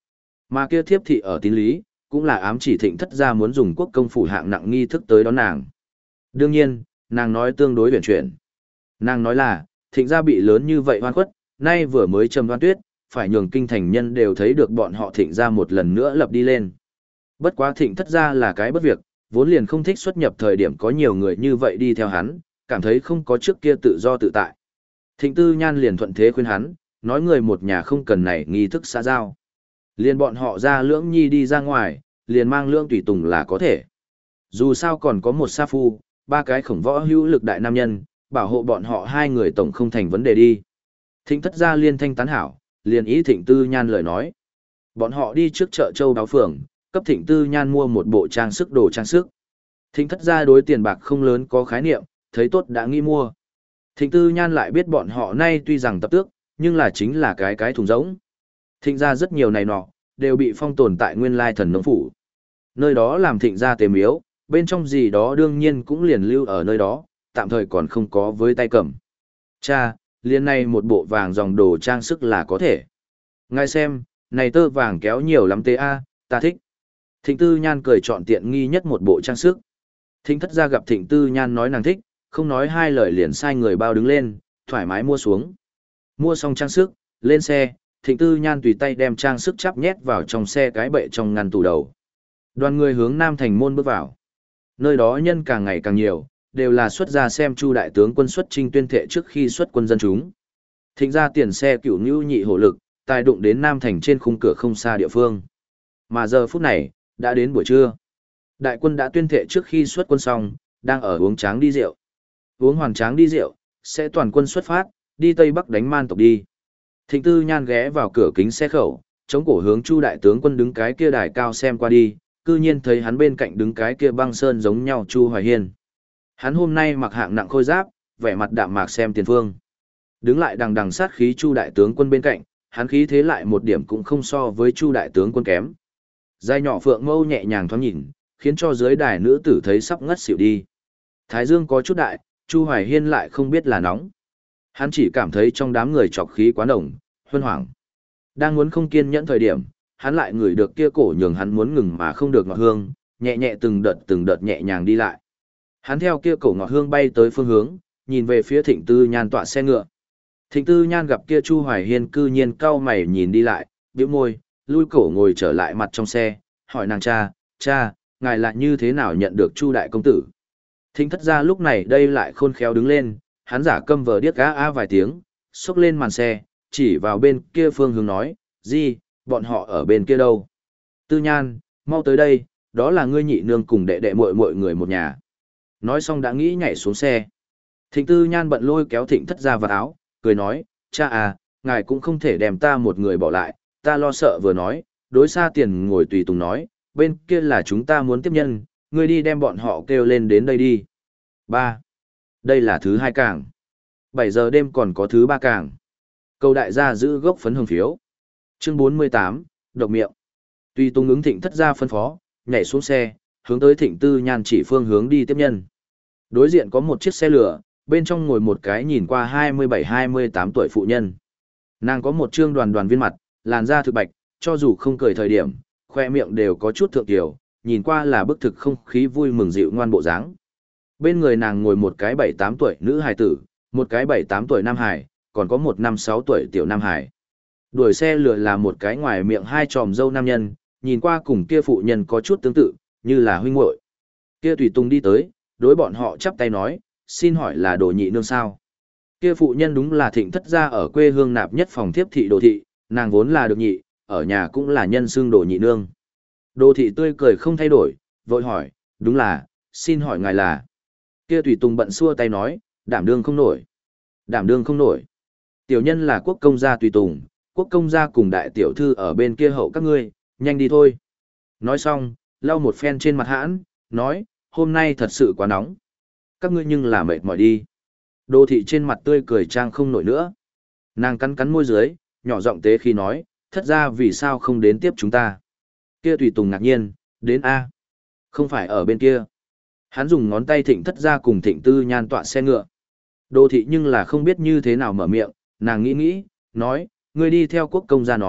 Mà kia thiếp thị ở tín lý, cũng là ám chỉ thịnh thất gia muốn dùng quốc công phủ hạng nặng nghi thức tới đón nàng. Đương nhiên, nàng nói tương đối huyền chuyển. Nàng nói là, thịnh gia bị lớn như vậy hoan khuất, nay vừa mới trầm đoan tuyết, phải nhường kinh thành nhân đều thấy được bọn họ thịnh gia một lần nữa lập đi lên. Bất quá thịnh thất gia là cái bất việc, vốn liền không thích xuất nhập thời điểm có nhiều người như vậy đi theo hắn, cảm thấy không có trước kia tự do tự tại. Thịnh Tư Nhan liền thuận thế khuyên hắn, nói người một nhà không cần này nghi thức xã giao. Liền bọn họ ra lưỡng nhi đi ra ngoài, liền mang lưỡng tùy tùng là có thể. Dù sao còn có một sa phu, ba cái khổng võ hữu lực đại nam nhân, bảo hộ bọn họ hai người tổng không thành vấn đề đi. Thịnh thất gia liên thanh tán hảo, liền ý Thịnh Tư Nhan lời nói. Bọn họ đi trước chợ châu đáo phường, cấp Thịnh Tư Nhan mua một bộ trang sức đồ trang sức. Thịnh thất gia đối tiền bạc không lớn có khái niệm, thấy tốt đã nghĩ mua. Thịnh Tư Nhan lại biết bọn họ nay tuy rằng tập tước, nhưng là chính là cái cái thùng rỗng. Thịnh gia rất nhiều này nọ, đều bị phong tồn tại nguyên lai thần nông phủ. Nơi đó làm thịnh gia tề miếu, bên trong gì đó đương nhiên cũng liền lưu ở nơi đó, tạm thời còn không có với tay cầm. Cha, liền này một bộ vàng dòng đồ trang sức là có thể. Ngài xem, này tơ vàng kéo nhiều lắm tê a, ta thích. Thịnh Tư Nhan cười chọn tiện nghi nhất một bộ trang sức. Thịnh thất gia gặp Thịnh Tư Nhan nói nàng thích, không nói hai lời liền sai người bao đứng lên, thoải mái mua xuống. Mua xong trang sức, lên xe, Thịnh Tư Nhan tùy tay đem trang sức chắp nhét vào trong xe cái bệ trong ngăn tủ đầu. Đoàn người hướng Nam Thành môn bước vào. Nơi đó nhân càng ngày càng nhiều, đều là xuất ra xem Chu đại tướng quân xuất chinh tuyên thệ trước khi xuất quân dân chúng. Thịnh ra tiền xe cửu nhu nhị hổ lực, tài đụng đến Nam Thành trên khung cửa không xa địa phương. Mà giờ phút này, đã đến buổi trưa. Đại quân đã tuyên thệ trước khi xuất quân xong, đang ở uống tráng đi rượu. Uống hoàn tráng đi rượu, sẽ toàn quân xuất phát, đi Tây Bắc đánh man tộc đi. Thịnh Tư Nhan ghé vào cửa kính xe khẩu, chống cổ hướng Chu đại tướng quân đứng cái kia đài cao xem qua đi, cư nhiên thấy hắn bên cạnh đứng cái kia băng sơn giống nhau Chu Hoài Hiên. Hắn hôm nay mặc hạng nặng khôi giáp, vẻ mặt đạm mạc xem tiền phương. Đứng lại đằng đằng sát khí Chu đại tướng quân bên cạnh, hắn khí thế lại một điểm cũng không so với Chu đại tướng quân kém. Dài nhỏ phượng mâu nhẹ nhàng thoáng nhìn, khiến cho dưới đài nữ tử thấy sắp ngất xỉu đi. Thái dương có chút đại, Chu Hoài Hiên lại không biết là nóng. Hắn chỉ cảm thấy trong đám người trọc khí quá nồng, huân hoảng. Đang muốn không kiên nhẫn thời điểm, hắn lại ngửi được kia cổ nhường hắn muốn ngừng mà không được ngọt hương, nhẹ nhẹ từng đợt từng đợt nhẹ nhàng đi lại. Hắn theo kia cổ ngọt hương bay tới phương hướng, nhìn về phía Thịnh Tư Nhan tọa xe ngựa. Thịnh Tư Nhan gặp kia Chu Hoài Hiên cư nhiên cau mày nhìn đi lại, bĩu môi, lui cổ ngồi trở lại mặt trong xe, hỏi nàng cha, cha, ngài lại như thế nào nhận được Chu đại công tử? Thịnh thất gia lúc này đây lại khôn khéo đứng lên, hắn giả câm vờ điếc á á vài tiếng, xốc lên màn xe, chỉ vào bên kia phương hướng nói, gì, bọn họ ở bên kia đâu? Tư Nhan, mau tới đây, đó là ngươi nhị nương cùng đệ đệ muội muội người một nhà. Nói xong đã nghĩ nhảy xuống xe. Thịnh Tư Nhan bận lôi kéo Thịnh thất gia vào áo, cười nói, cha à, ngài cũng không thể đem ta một người bỏ lại, ta lo sợ vừa nói, đối xa tiền ngồi tùy tùng nói, bên kia là chúng ta muốn tiếp nhân, ngươi đi đem bọn họ kêu lên đến đây đi. Ba, đây là thứ hai càng. Bảy giờ đêm còn có thứ ba càng. Cầu đại gia giữ gốc phấn hồng phiếu. Chương bốn mươi tám, độc miệng. Tùy tùng ứng Thịnh thất gia phân phó, nhảy xuống xe, hướng tới Thịnh Tư Nhan chỉ phương hướng đi tiếp nhân. Đối diện có một chiếc xe lửa, bên trong ngồi một cái nhìn qua hai mươi bảy hai mươi tám tuổi phụ nhân. Nàng có một trương đoàn đoàn viên mặt, làn da thực bạch, cho dù không cười thời điểm, khoe miệng đều có chút thượng tiểu, nhìn qua là bức thực không khí vui mừng dịu ngoan bộ dáng. Bên người nàng ngồi một cái bảy tám tuổi nữ hài tử, một cái bảy tám tuổi nam hài, còn có một năm sáu tuổi tiểu nam hài. Đuổi xe lửa là một cái ngoài miệng hai tròm dâu nam nhân, nhìn qua cùng kia phụ nhân có chút tương tự, như là huynh muội. Kia tùy tùng đi tới, đối bọn họ chắp tay nói, xin hỏi là Đồ nhị nương sao? Kia phụ nhân đúng là Thịnh thất gia ở quê hương nạp nhất phòng thiếp thị Đồ thị, nàng vốn là được nhị, ở nhà cũng là nhân xương Đồ nhị nương. Đồ thị tươi cười không thay đổi, vội hỏi, đúng là, xin hỏi ngài là. Kia tùy tùng bận xua tay nói, đảm đương không nổi. Đảm đương không nổi. Tiểu nhân là quốc công gia tùy tùng, quốc công gia cùng đại tiểu thư ở bên kia hậu các ngươi, nhanh đi thôi. Nói xong, lau một phen trên mặt hãn, nói, hôm nay thật sự quá nóng. Các ngươi nhưng là mệt mỏi đi. Đô thị trên mặt tươi cười trang không nổi nữa. Nàng cắn cắn môi dưới, nhỏ giọng tế khi nói, thất ra vì sao không đến tiếp chúng ta. Kia tùy tùng ngạc nhiên, đến A. Không phải ở bên kia. Hắn dùng ngón tay Thịnh thất ra cùng Thịnh Tư Nhan tọa xe ngựa. Đô thị nhưng là không biết như thế nào mở miệng, nàng nghĩ nghĩ, nói, ngươi đi theo quốc công gia nói,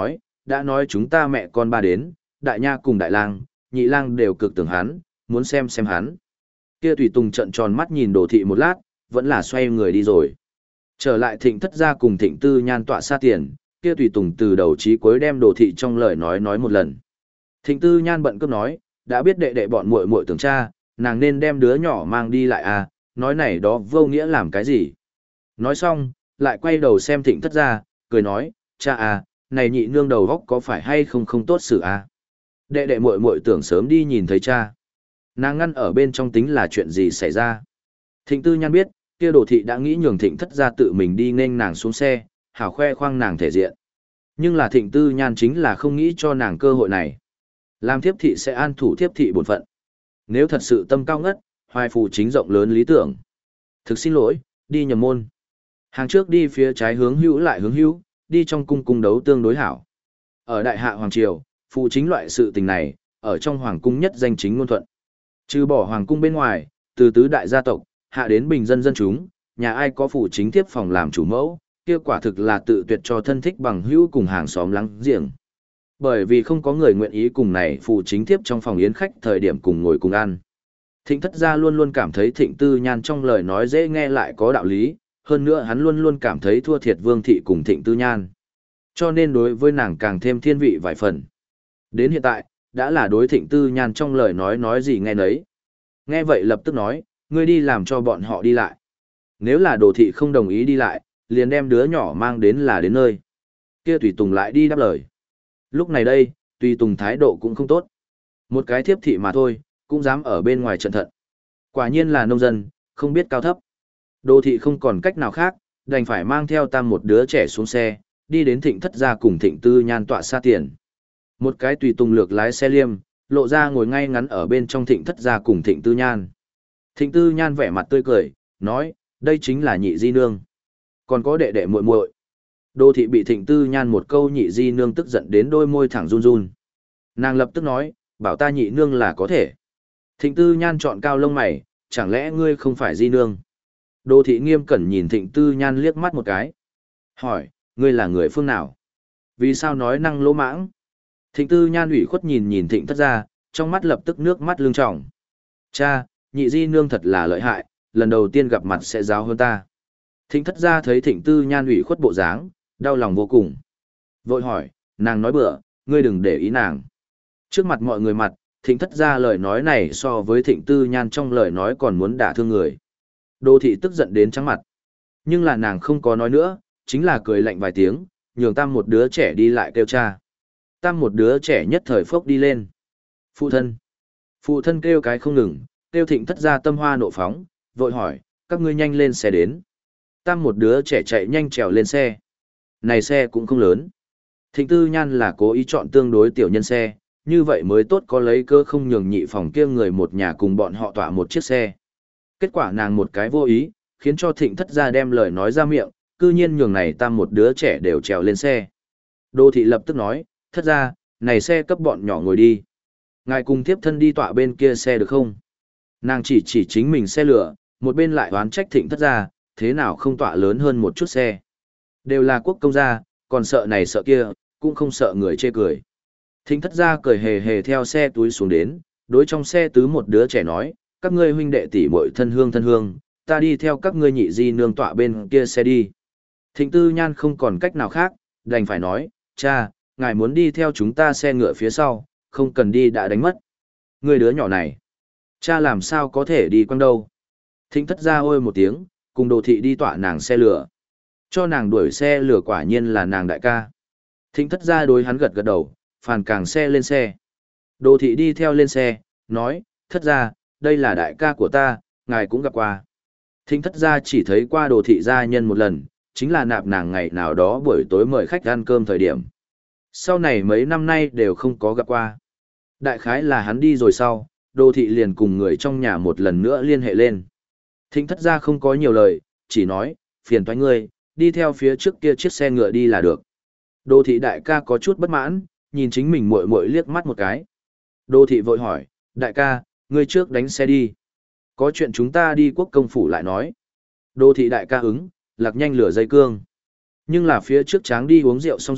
đã nói chúng ta mẹ con ba đến, đại nha cùng đại lang, nhị lang đều cực tưởng hắn, muốn xem xem hắn. Kia tùy tùng trận tròn mắt nhìn đồ thị một lát, vẫn là xoay người đi rồi. Trở lại thịnh thất gia cùng thịnh tư nhan tọa xa tiền, kia tùy tùng từ đầu chí cuối đem đồ thị trong lời nói nói một lần. Thịnh tư nhan bận cướp nói, đã biết đệ đệ bọn muội muội tưởng cha, nàng nên đem đứa nhỏ mang đi lại à, nói này đó vô nghĩa làm cái gì. Nói xong, lại quay đầu xem thịnh thất gia, cười nói, cha à, này nhị nương đầu góc có phải hay không không tốt xử à. Đệ đệ muội muội tưởng sớm đi nhìn thấy cha. Nàng ngăn ở bên trong tính là chuyện gì xảy ra. Thịnh tư nhan biết, kia đồ thị đã nghĩ nhường thịnh thất gia tự mình đi nên nàng xuống xe, hảo khoe khoang nàng thể diện. Nhưng là thịnh tư nhan chính là không nghĩ cho nàng cơ hội này. Làm thiếp thị sẽ an thủ thiếp thị bổn phận. Nếu thật sự tâm cao ngất, hoài phù chính rộng lớn lý tưởng. Thực xin lỗi, đi nhầm môn. Hàng trước đi phía trái hướng hữu lại hướng hữu, đi trong cung cung đấu tương đối hảo. Ở đại hạ hoàng triều, phụ chính loại sự tình này, ở trong hoàng cung nhất danh chính ngôn thuận. Trừ bỏ hoàng cung bên ngoài, từ tứ đại gia tộc, hạ đến bình dân dân chúng, nhà ai có phụ chính tiếp phòng làm chủ mẫu, kia quả thực là tự tuyệt cho thân thích bằng hữu cùng hàng xóm láng giềng. Bởi vì không có người nguyện ý cùng này phụ chính tiếp trong phòng yến khách thời điểm cùng ngồi cùng ăn. Thịnh thất gia luôn luôn cảm thấy thịnh tư nhan trong lời nói dễ nghe lại có đạo lý, hơn nữa hắn luôn luôn cảm thấy thua thiệt vương thị cùng thịnh tư nhan. Cho nên đối với nàng càng thêm thiên vị vài phần. Đến hiện tại, đã là đối thịnh tư nhan trong lời nói nói gì nghe nấy. Nghe vậy lập tức nói, ngươi đi làm cho bọn họ đi lại. Nếu là đồ thị không đồng ý đi lại, liền đem đứa nhỏ mang đến là đến nơi. Kia tùy tùng lại đi đáp lời. Lúc này đây, tùy tùng thái độ cũng không tốt. Một cái thiếp thị mà thôi, cũng dám ở bên ngoài trận thận. Quả nhiên là nông dân, không biết cao thấp. Đồ thị không còn cách nào khác, đành phải mang theo tam một đứa trẻ xuống xe, đi đến thịnh thất gia cùng thịnh tư nhan tọa xa tiền. Một cái tùy tùng lược lái xe liêm, lộ ra ngồi ngay ngắn ở bên trong thịnh thất gia cùng thịnh tư nhan. Thịnh tư nhan vẻ mặt tươi cười, nói, đây chính là nhị di nương. Còn có đệ đệ muội muội. Đô thị bị thịnh tư nhan một câu nhị di nương tức giận đến đôi môi thẳng run run. Nàng lập tức nói, bảo ta nhị nương là có thể. Thịnh tư nhan chọn cao lông mày, chẳng lẽ ngươi không phải di nương? Đô thị nghiêm cẩn nhìn thịnh tư nhan liếc mắt một cái. Hỏi, ngươi là người phương nào? Vì sao nói năng lỗ mãng? Thịnh tư nhan ủy khuất nhìn nhìn thịnh thất gia, trong mắt lập tức nước mắt lưng tròng. Cha, nhị di nương thật là lợi hại, lần đầu tiên gặp mặt sẽ giáo hơn ta. Thịnh thất gia thấy thịnh tư nhan ủy khuất bộ dáng, đau lòng vô cùng. Vội hỏi, nàng nói bừa, ngươi đừng để ý nàng. Trước mặt mọi người mặt, thịnh thất gia lời nói này so với thịnh tư nhan trong lời nói còn muốn đả thương người. Đô thị tức giận đến trắng mặt. Nhưng là nàng không có nói nữa, chính là cười lạnh vài tiếng, nhường tam một đứa trẻ đi lại kêu cha. Tam một đứa trẻ nhất thời phốc đi lên. Phụ thân. Phụ thân kêu cái không ngừng, kêu thịnh thất gia tâm hoa nộ phóng, vội hỏi, các ngươi nhanh lên xe đến. Tam một đứa trẻ chạy nhanh trèo lên xe. Này xe cũng không lớn. Thịnh tư nhan là cố ý chọn tương đối tiểu nhân xe, như vậy mới tốt có lấy cơ không nhường nhị phòng kia người một nhà cùng bọn họ tỏa một chiếc xe. Kết quả nàng một cái vô ý, khiến cho thịnh thất gia đem lời nói ra miệng, cư nhiên nhường này tam một đứa trẻ đều trèo lên xe. Đô thị lập tức nói, thất gia, này xe cấp bọn nhỏ ngồi đi. Ngài cùng tiếp thân đi tọa bên kia xe được không? Nàng chỉ chỉ chính mình xe lửa, một bên lại oán trách thịnh thất gia, thế nào không tọa lớn hơn một chút xe. Đều là quốc công gia, còn sợ này sợ kia, cũng không sợ người chê cười. Thịnh thất gia cười hề hề theo xe túi xuống đến, đối trong xe tứ một đứa trẻ nói, các ngươi huynh đệ tỷ muội thân hương thân hương, ta đi theo các ngươi nhị di nương tọa bên kia xe đi. Thịnh tư nhan không còn cách nào khác, đành phải nói, cha, ngài muốn đi theo chúng ta xe ngựa phía sau, không cần đi đã đánh mất. Người đứa nhỏ này, cha làm sao có thể đi quăng đâu. Thịnh thất gia ôi một tiếng, cùng đồ thị đi tọa nàng xe lửa. Cho nàng đuổi xe lửa quả nhiên là nàng đại ca. Thịnh thất gia đối hắn gật gật đầu, phàn càng xe lên xe. Đồ thị đi theo lên xe, nói, thất gia, đây là đại ca của ta, ngài cũng gặp qua. Thịnh thất gia chỉ thấy qua đồ thị gia nhân một lần, chính là nạp nàng ngày nào đó buổi tối mời khách ăn cơm thời điểm. Sau này mấy năm nay đều không có gặp qua. Đại khái là hắn đi rồi sau, đồ thị liền cùng người trong nhà một lần nữa liên hệ lên. Thịnh thất gia không có nhiều lời, chỉ nói, phiền toái ngươi, đi theo phía trước kia chiếc xe ngựa đi là được. Đồ thị đại ca có chút bất mãn, nhìn chính mình muội muội liếc mắt một cái. Đồ thị vội hỏi, đại ca, ngươi trước đánh xe đi. Có chuyện chúng ta đi quốc công phủ lại nói. Đồ thị đại ca ứng, lạc nhanh lửa dây cương. Nhưng là phía trước tráng đi uống rượu xong rồi,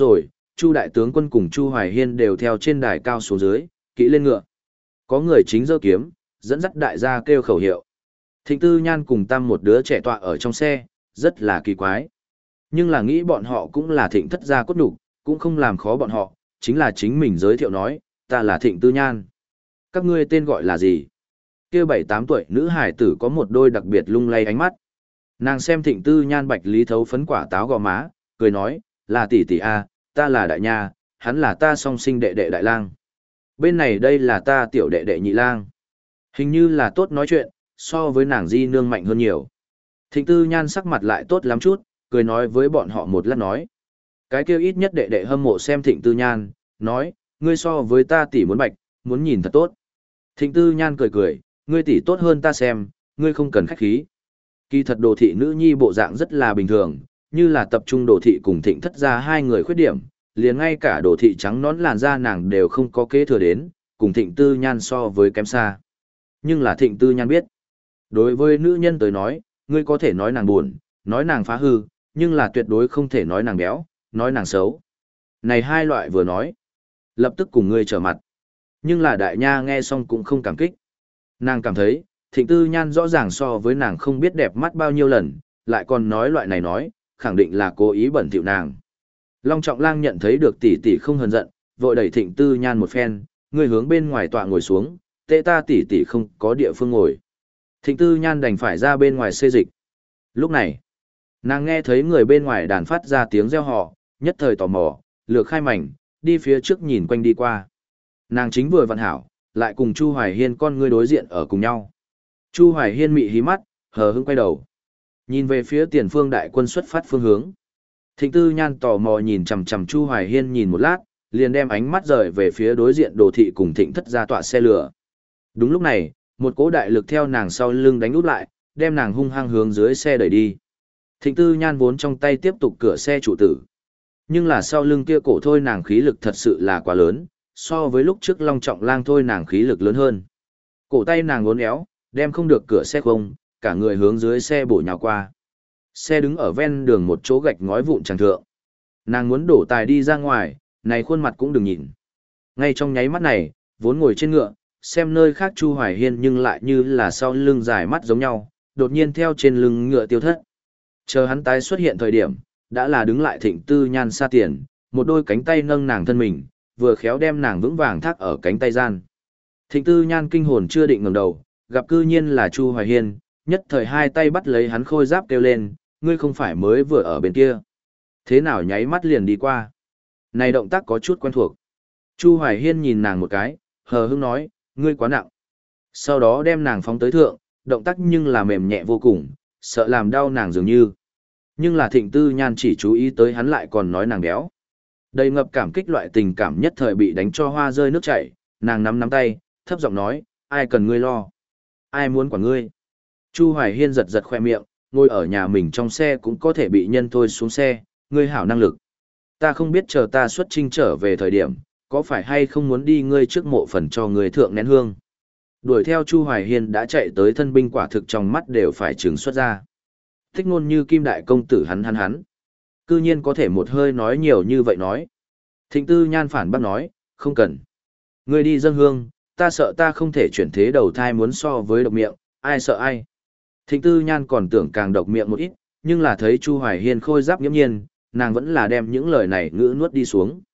Chu đại tướng quân cùng Chu Hoài Hiên đều theo trên đài cao xuống dưới, kỵ lên ngựa. Có người chính giơ kiếm, dẫn dắt đại gia kêu khẩu hiệu. Thịnh Tư Nhan cùng Tam một đứa trẻ tọa ở trong xe, rất là kỳ quái. Nhưng là nghĩ bọn họ cũng là Thịnh thất gia cốt đủ, cũng không làm khó bọn họ, chính là chính mình giới thiệu nói, ta là Thịnh Tư Nhan. Các ngươi tên gọi là gì? Kia bảy tám tuổi nữ hải tử có một đôi đặc biệt lung lay ánh mắt. Nàng xem Thịnh Tư Nhan bạch lý thấu phấn quả táo gò má, cười nói, là tỷ tỷ a, ta là đại nha, hắn là ta song sinh đệ đệ đại lang. Bên này đây là ta tiểu đệ đệ nhị lang. Hình như là tốt nói chuyện, so với nàng di nương mạnh hơn nhiều. Thịnh Tư Nhan sắc mặt lại tốt lắm chút, cười nói với bọn họ một lát nói. Cái kêu ít nhất đệ đệ hâm mộ xem Thịnh Tư Nhan, nói, ngươi so với ta tỷ muốn bạch, muốn nhìn thật tốt. Thịnh Tư Nhan cười cười, ngươi tỷ tốt hơn ta xem, ngươi không cần khách khí. Kỳ thật đồ thị nữ nhi bộ dạng rất là bình thường, như là tập trung đồ thị cùng Thịnh thất ra hai người khuyết điểm, liền ngay cả đồ thị trắng nón làn da nàng đều không có kế thừa đến, cùng Thịnh Tư Nhan so với kém xa. Nhưng là Thịnh Tư Nhan biết, đối với nữ nhân tới nói, ngươi có thể nói nàng buồn, nói nàng phá hư, nhưng là tuyệt đối không thể nói nàng béo, nói nàng xấu. Này hai loại vừa nói, lập tức cùng ngươi trở mặt. Nhưng là đại nha nghe xong cũng không cảm kích. Nàng cảm thấy, Thịnh Tư Nhan rõ ràng so với nàng không biết đẹp mắt bao nhiêu lần, lại còn nói loại này nói, khẳng định là cố ý bẩn thỉu nàng. Long Trọng Lang nhận thấy được tỷ tỷ không hờn giận, vội đẩy Thịnh Tư Nhan một phen, người hướng bên ngoài tọa ngồi xuống, tệ ta tỷ tỷ không có địa phương ngồi. Thịnh Tư Nhan đành phải ra bên ngoài xê dịch. Lúc này, nàng nghe thấy người bên ngoài đàn phát ra tiếng reo hò, nhất thời tò mò, lược khai mảnh, đi phía trước nhìn quanh đi qua. Nàng chính vừa vận hảo, lại cùng Chu Hoài Hiên con ngươi đối diện ở cùng nhau. Chu Hoài Hiên mị hí mắt, hờ hững quay đầu, nhìn về phía tiền phương đại quân xuất phát phương hướng. Thịnh Tư Nhan tò mò nhìn chằm chằm Chu Hoài Hiên nhìn một lát, liền đem ánh mắt rời về phía đối diện đồ thị cùng Thịnh thất gia tọa xe lửa. Đúng lúc này, một cỗ đại lực theo nàng sau lưng đánh úp lại, đem nàng hung hăng hướng dưới xe đẩy đi. Thịnh Tư Nhan vốn trong tay tiếp tục cửa xe trụ tử. Nhưng là sau lưng kia cổ thôi nàng khí lực thật sự là quá lớn, so với lúc trước Long Trọng Lang thôi nàng khí lực lớn hơn. Cổ tay nàng uốn éo, đem không được cửa xe không, cả người hướng dưới xe bổ nhào qua. Xe đứng ở ven đường một chỗ gạch ngói vụn tràng thượng. Nàng muốn đổ tài đi ra ngoài, này khuôn mặt cũng đừng nhìn. Ngay trong nháy mắt này, vốn ngồi trên ngựa, xem nơi khác Chu Hoài Hiên nhưng lại như là sau lưng dài mắt giống nhau, đột nhiên theo trên lưng ngựa tiêu thất. Chờ hắn tái xuất hiện thời điểm, đã là đứng lại Thịnh Tư Nhan xa tiền, một đôi cánh tay nâng nàng thân mình, vừa khéo đem nàng vững vàng thác ở cánh tay gian. Thịnh Tư Nhan kinh hồn chưa định ngẩng đầu, gặp cư nhiên là Chu Hoài Hiên, nhất thời hai tay bắt lấy hắn khôi giáp kêu lên, ngươi không phải mới vừa ở bên kia. Thế nào nháy mắt liền đi qua. Này động tác có chút quen thuộc. Chu Hoài Hiên nhìn nàng một cái, hờ hững nói, ngươi quá nặng. Sau đó đem nàng phóng tới thượng, động tác nhưng là mềm nhẹ vô cùng, sợ làm đau nàng dường như. Nhưng là Thịnh Tư Nhan chỉ chú ý tới hắn lại còn nói nàng béo. Đầy ngập cảm kích loại tình cảm nhất thời bị đánh cho hoa rơi nước chảy, nàng nắm nắm tay, thấp giọng nói, ai cần ngươi lo? Ai muốn quản ngươi? Chu Hoài Hiên giật giật khoe miệng, ngồi ở nhà mình trong xe cũng có thể bị nhân thôi xuống xe, ngươi hảo năng lực. Ta không biết chờ ta xuất trinh trở về thời điểm, có phải hay không muốn đi ngươi trước mộ phần cho ngươi thượng nén hương. Đuổi theo Chu Hoài Hiên đã chạy tới thân binh quả thực trong mắt đều phải trừng xuất ra. Thích ngôn như kim đại công tử hắn hắn hắn. Cư nhiên có thể một hơi nói nhiều như vậy nói. Thịnh Tư Nhan phản bác nói, không cần. Ngươi đi dâng hương, ta sợ ta không thể chuyển thế đầu thai muốn so với độc miệng, ai sợ ai. Thịnh Tư Nhan còn tưởng càng độc miệng một ít, nhưng là thấy Chu Hoài Hiên khôi giáp nghiễm nhiên, nàng vẫn là đem những lời này ngữ nuốt đi xuống.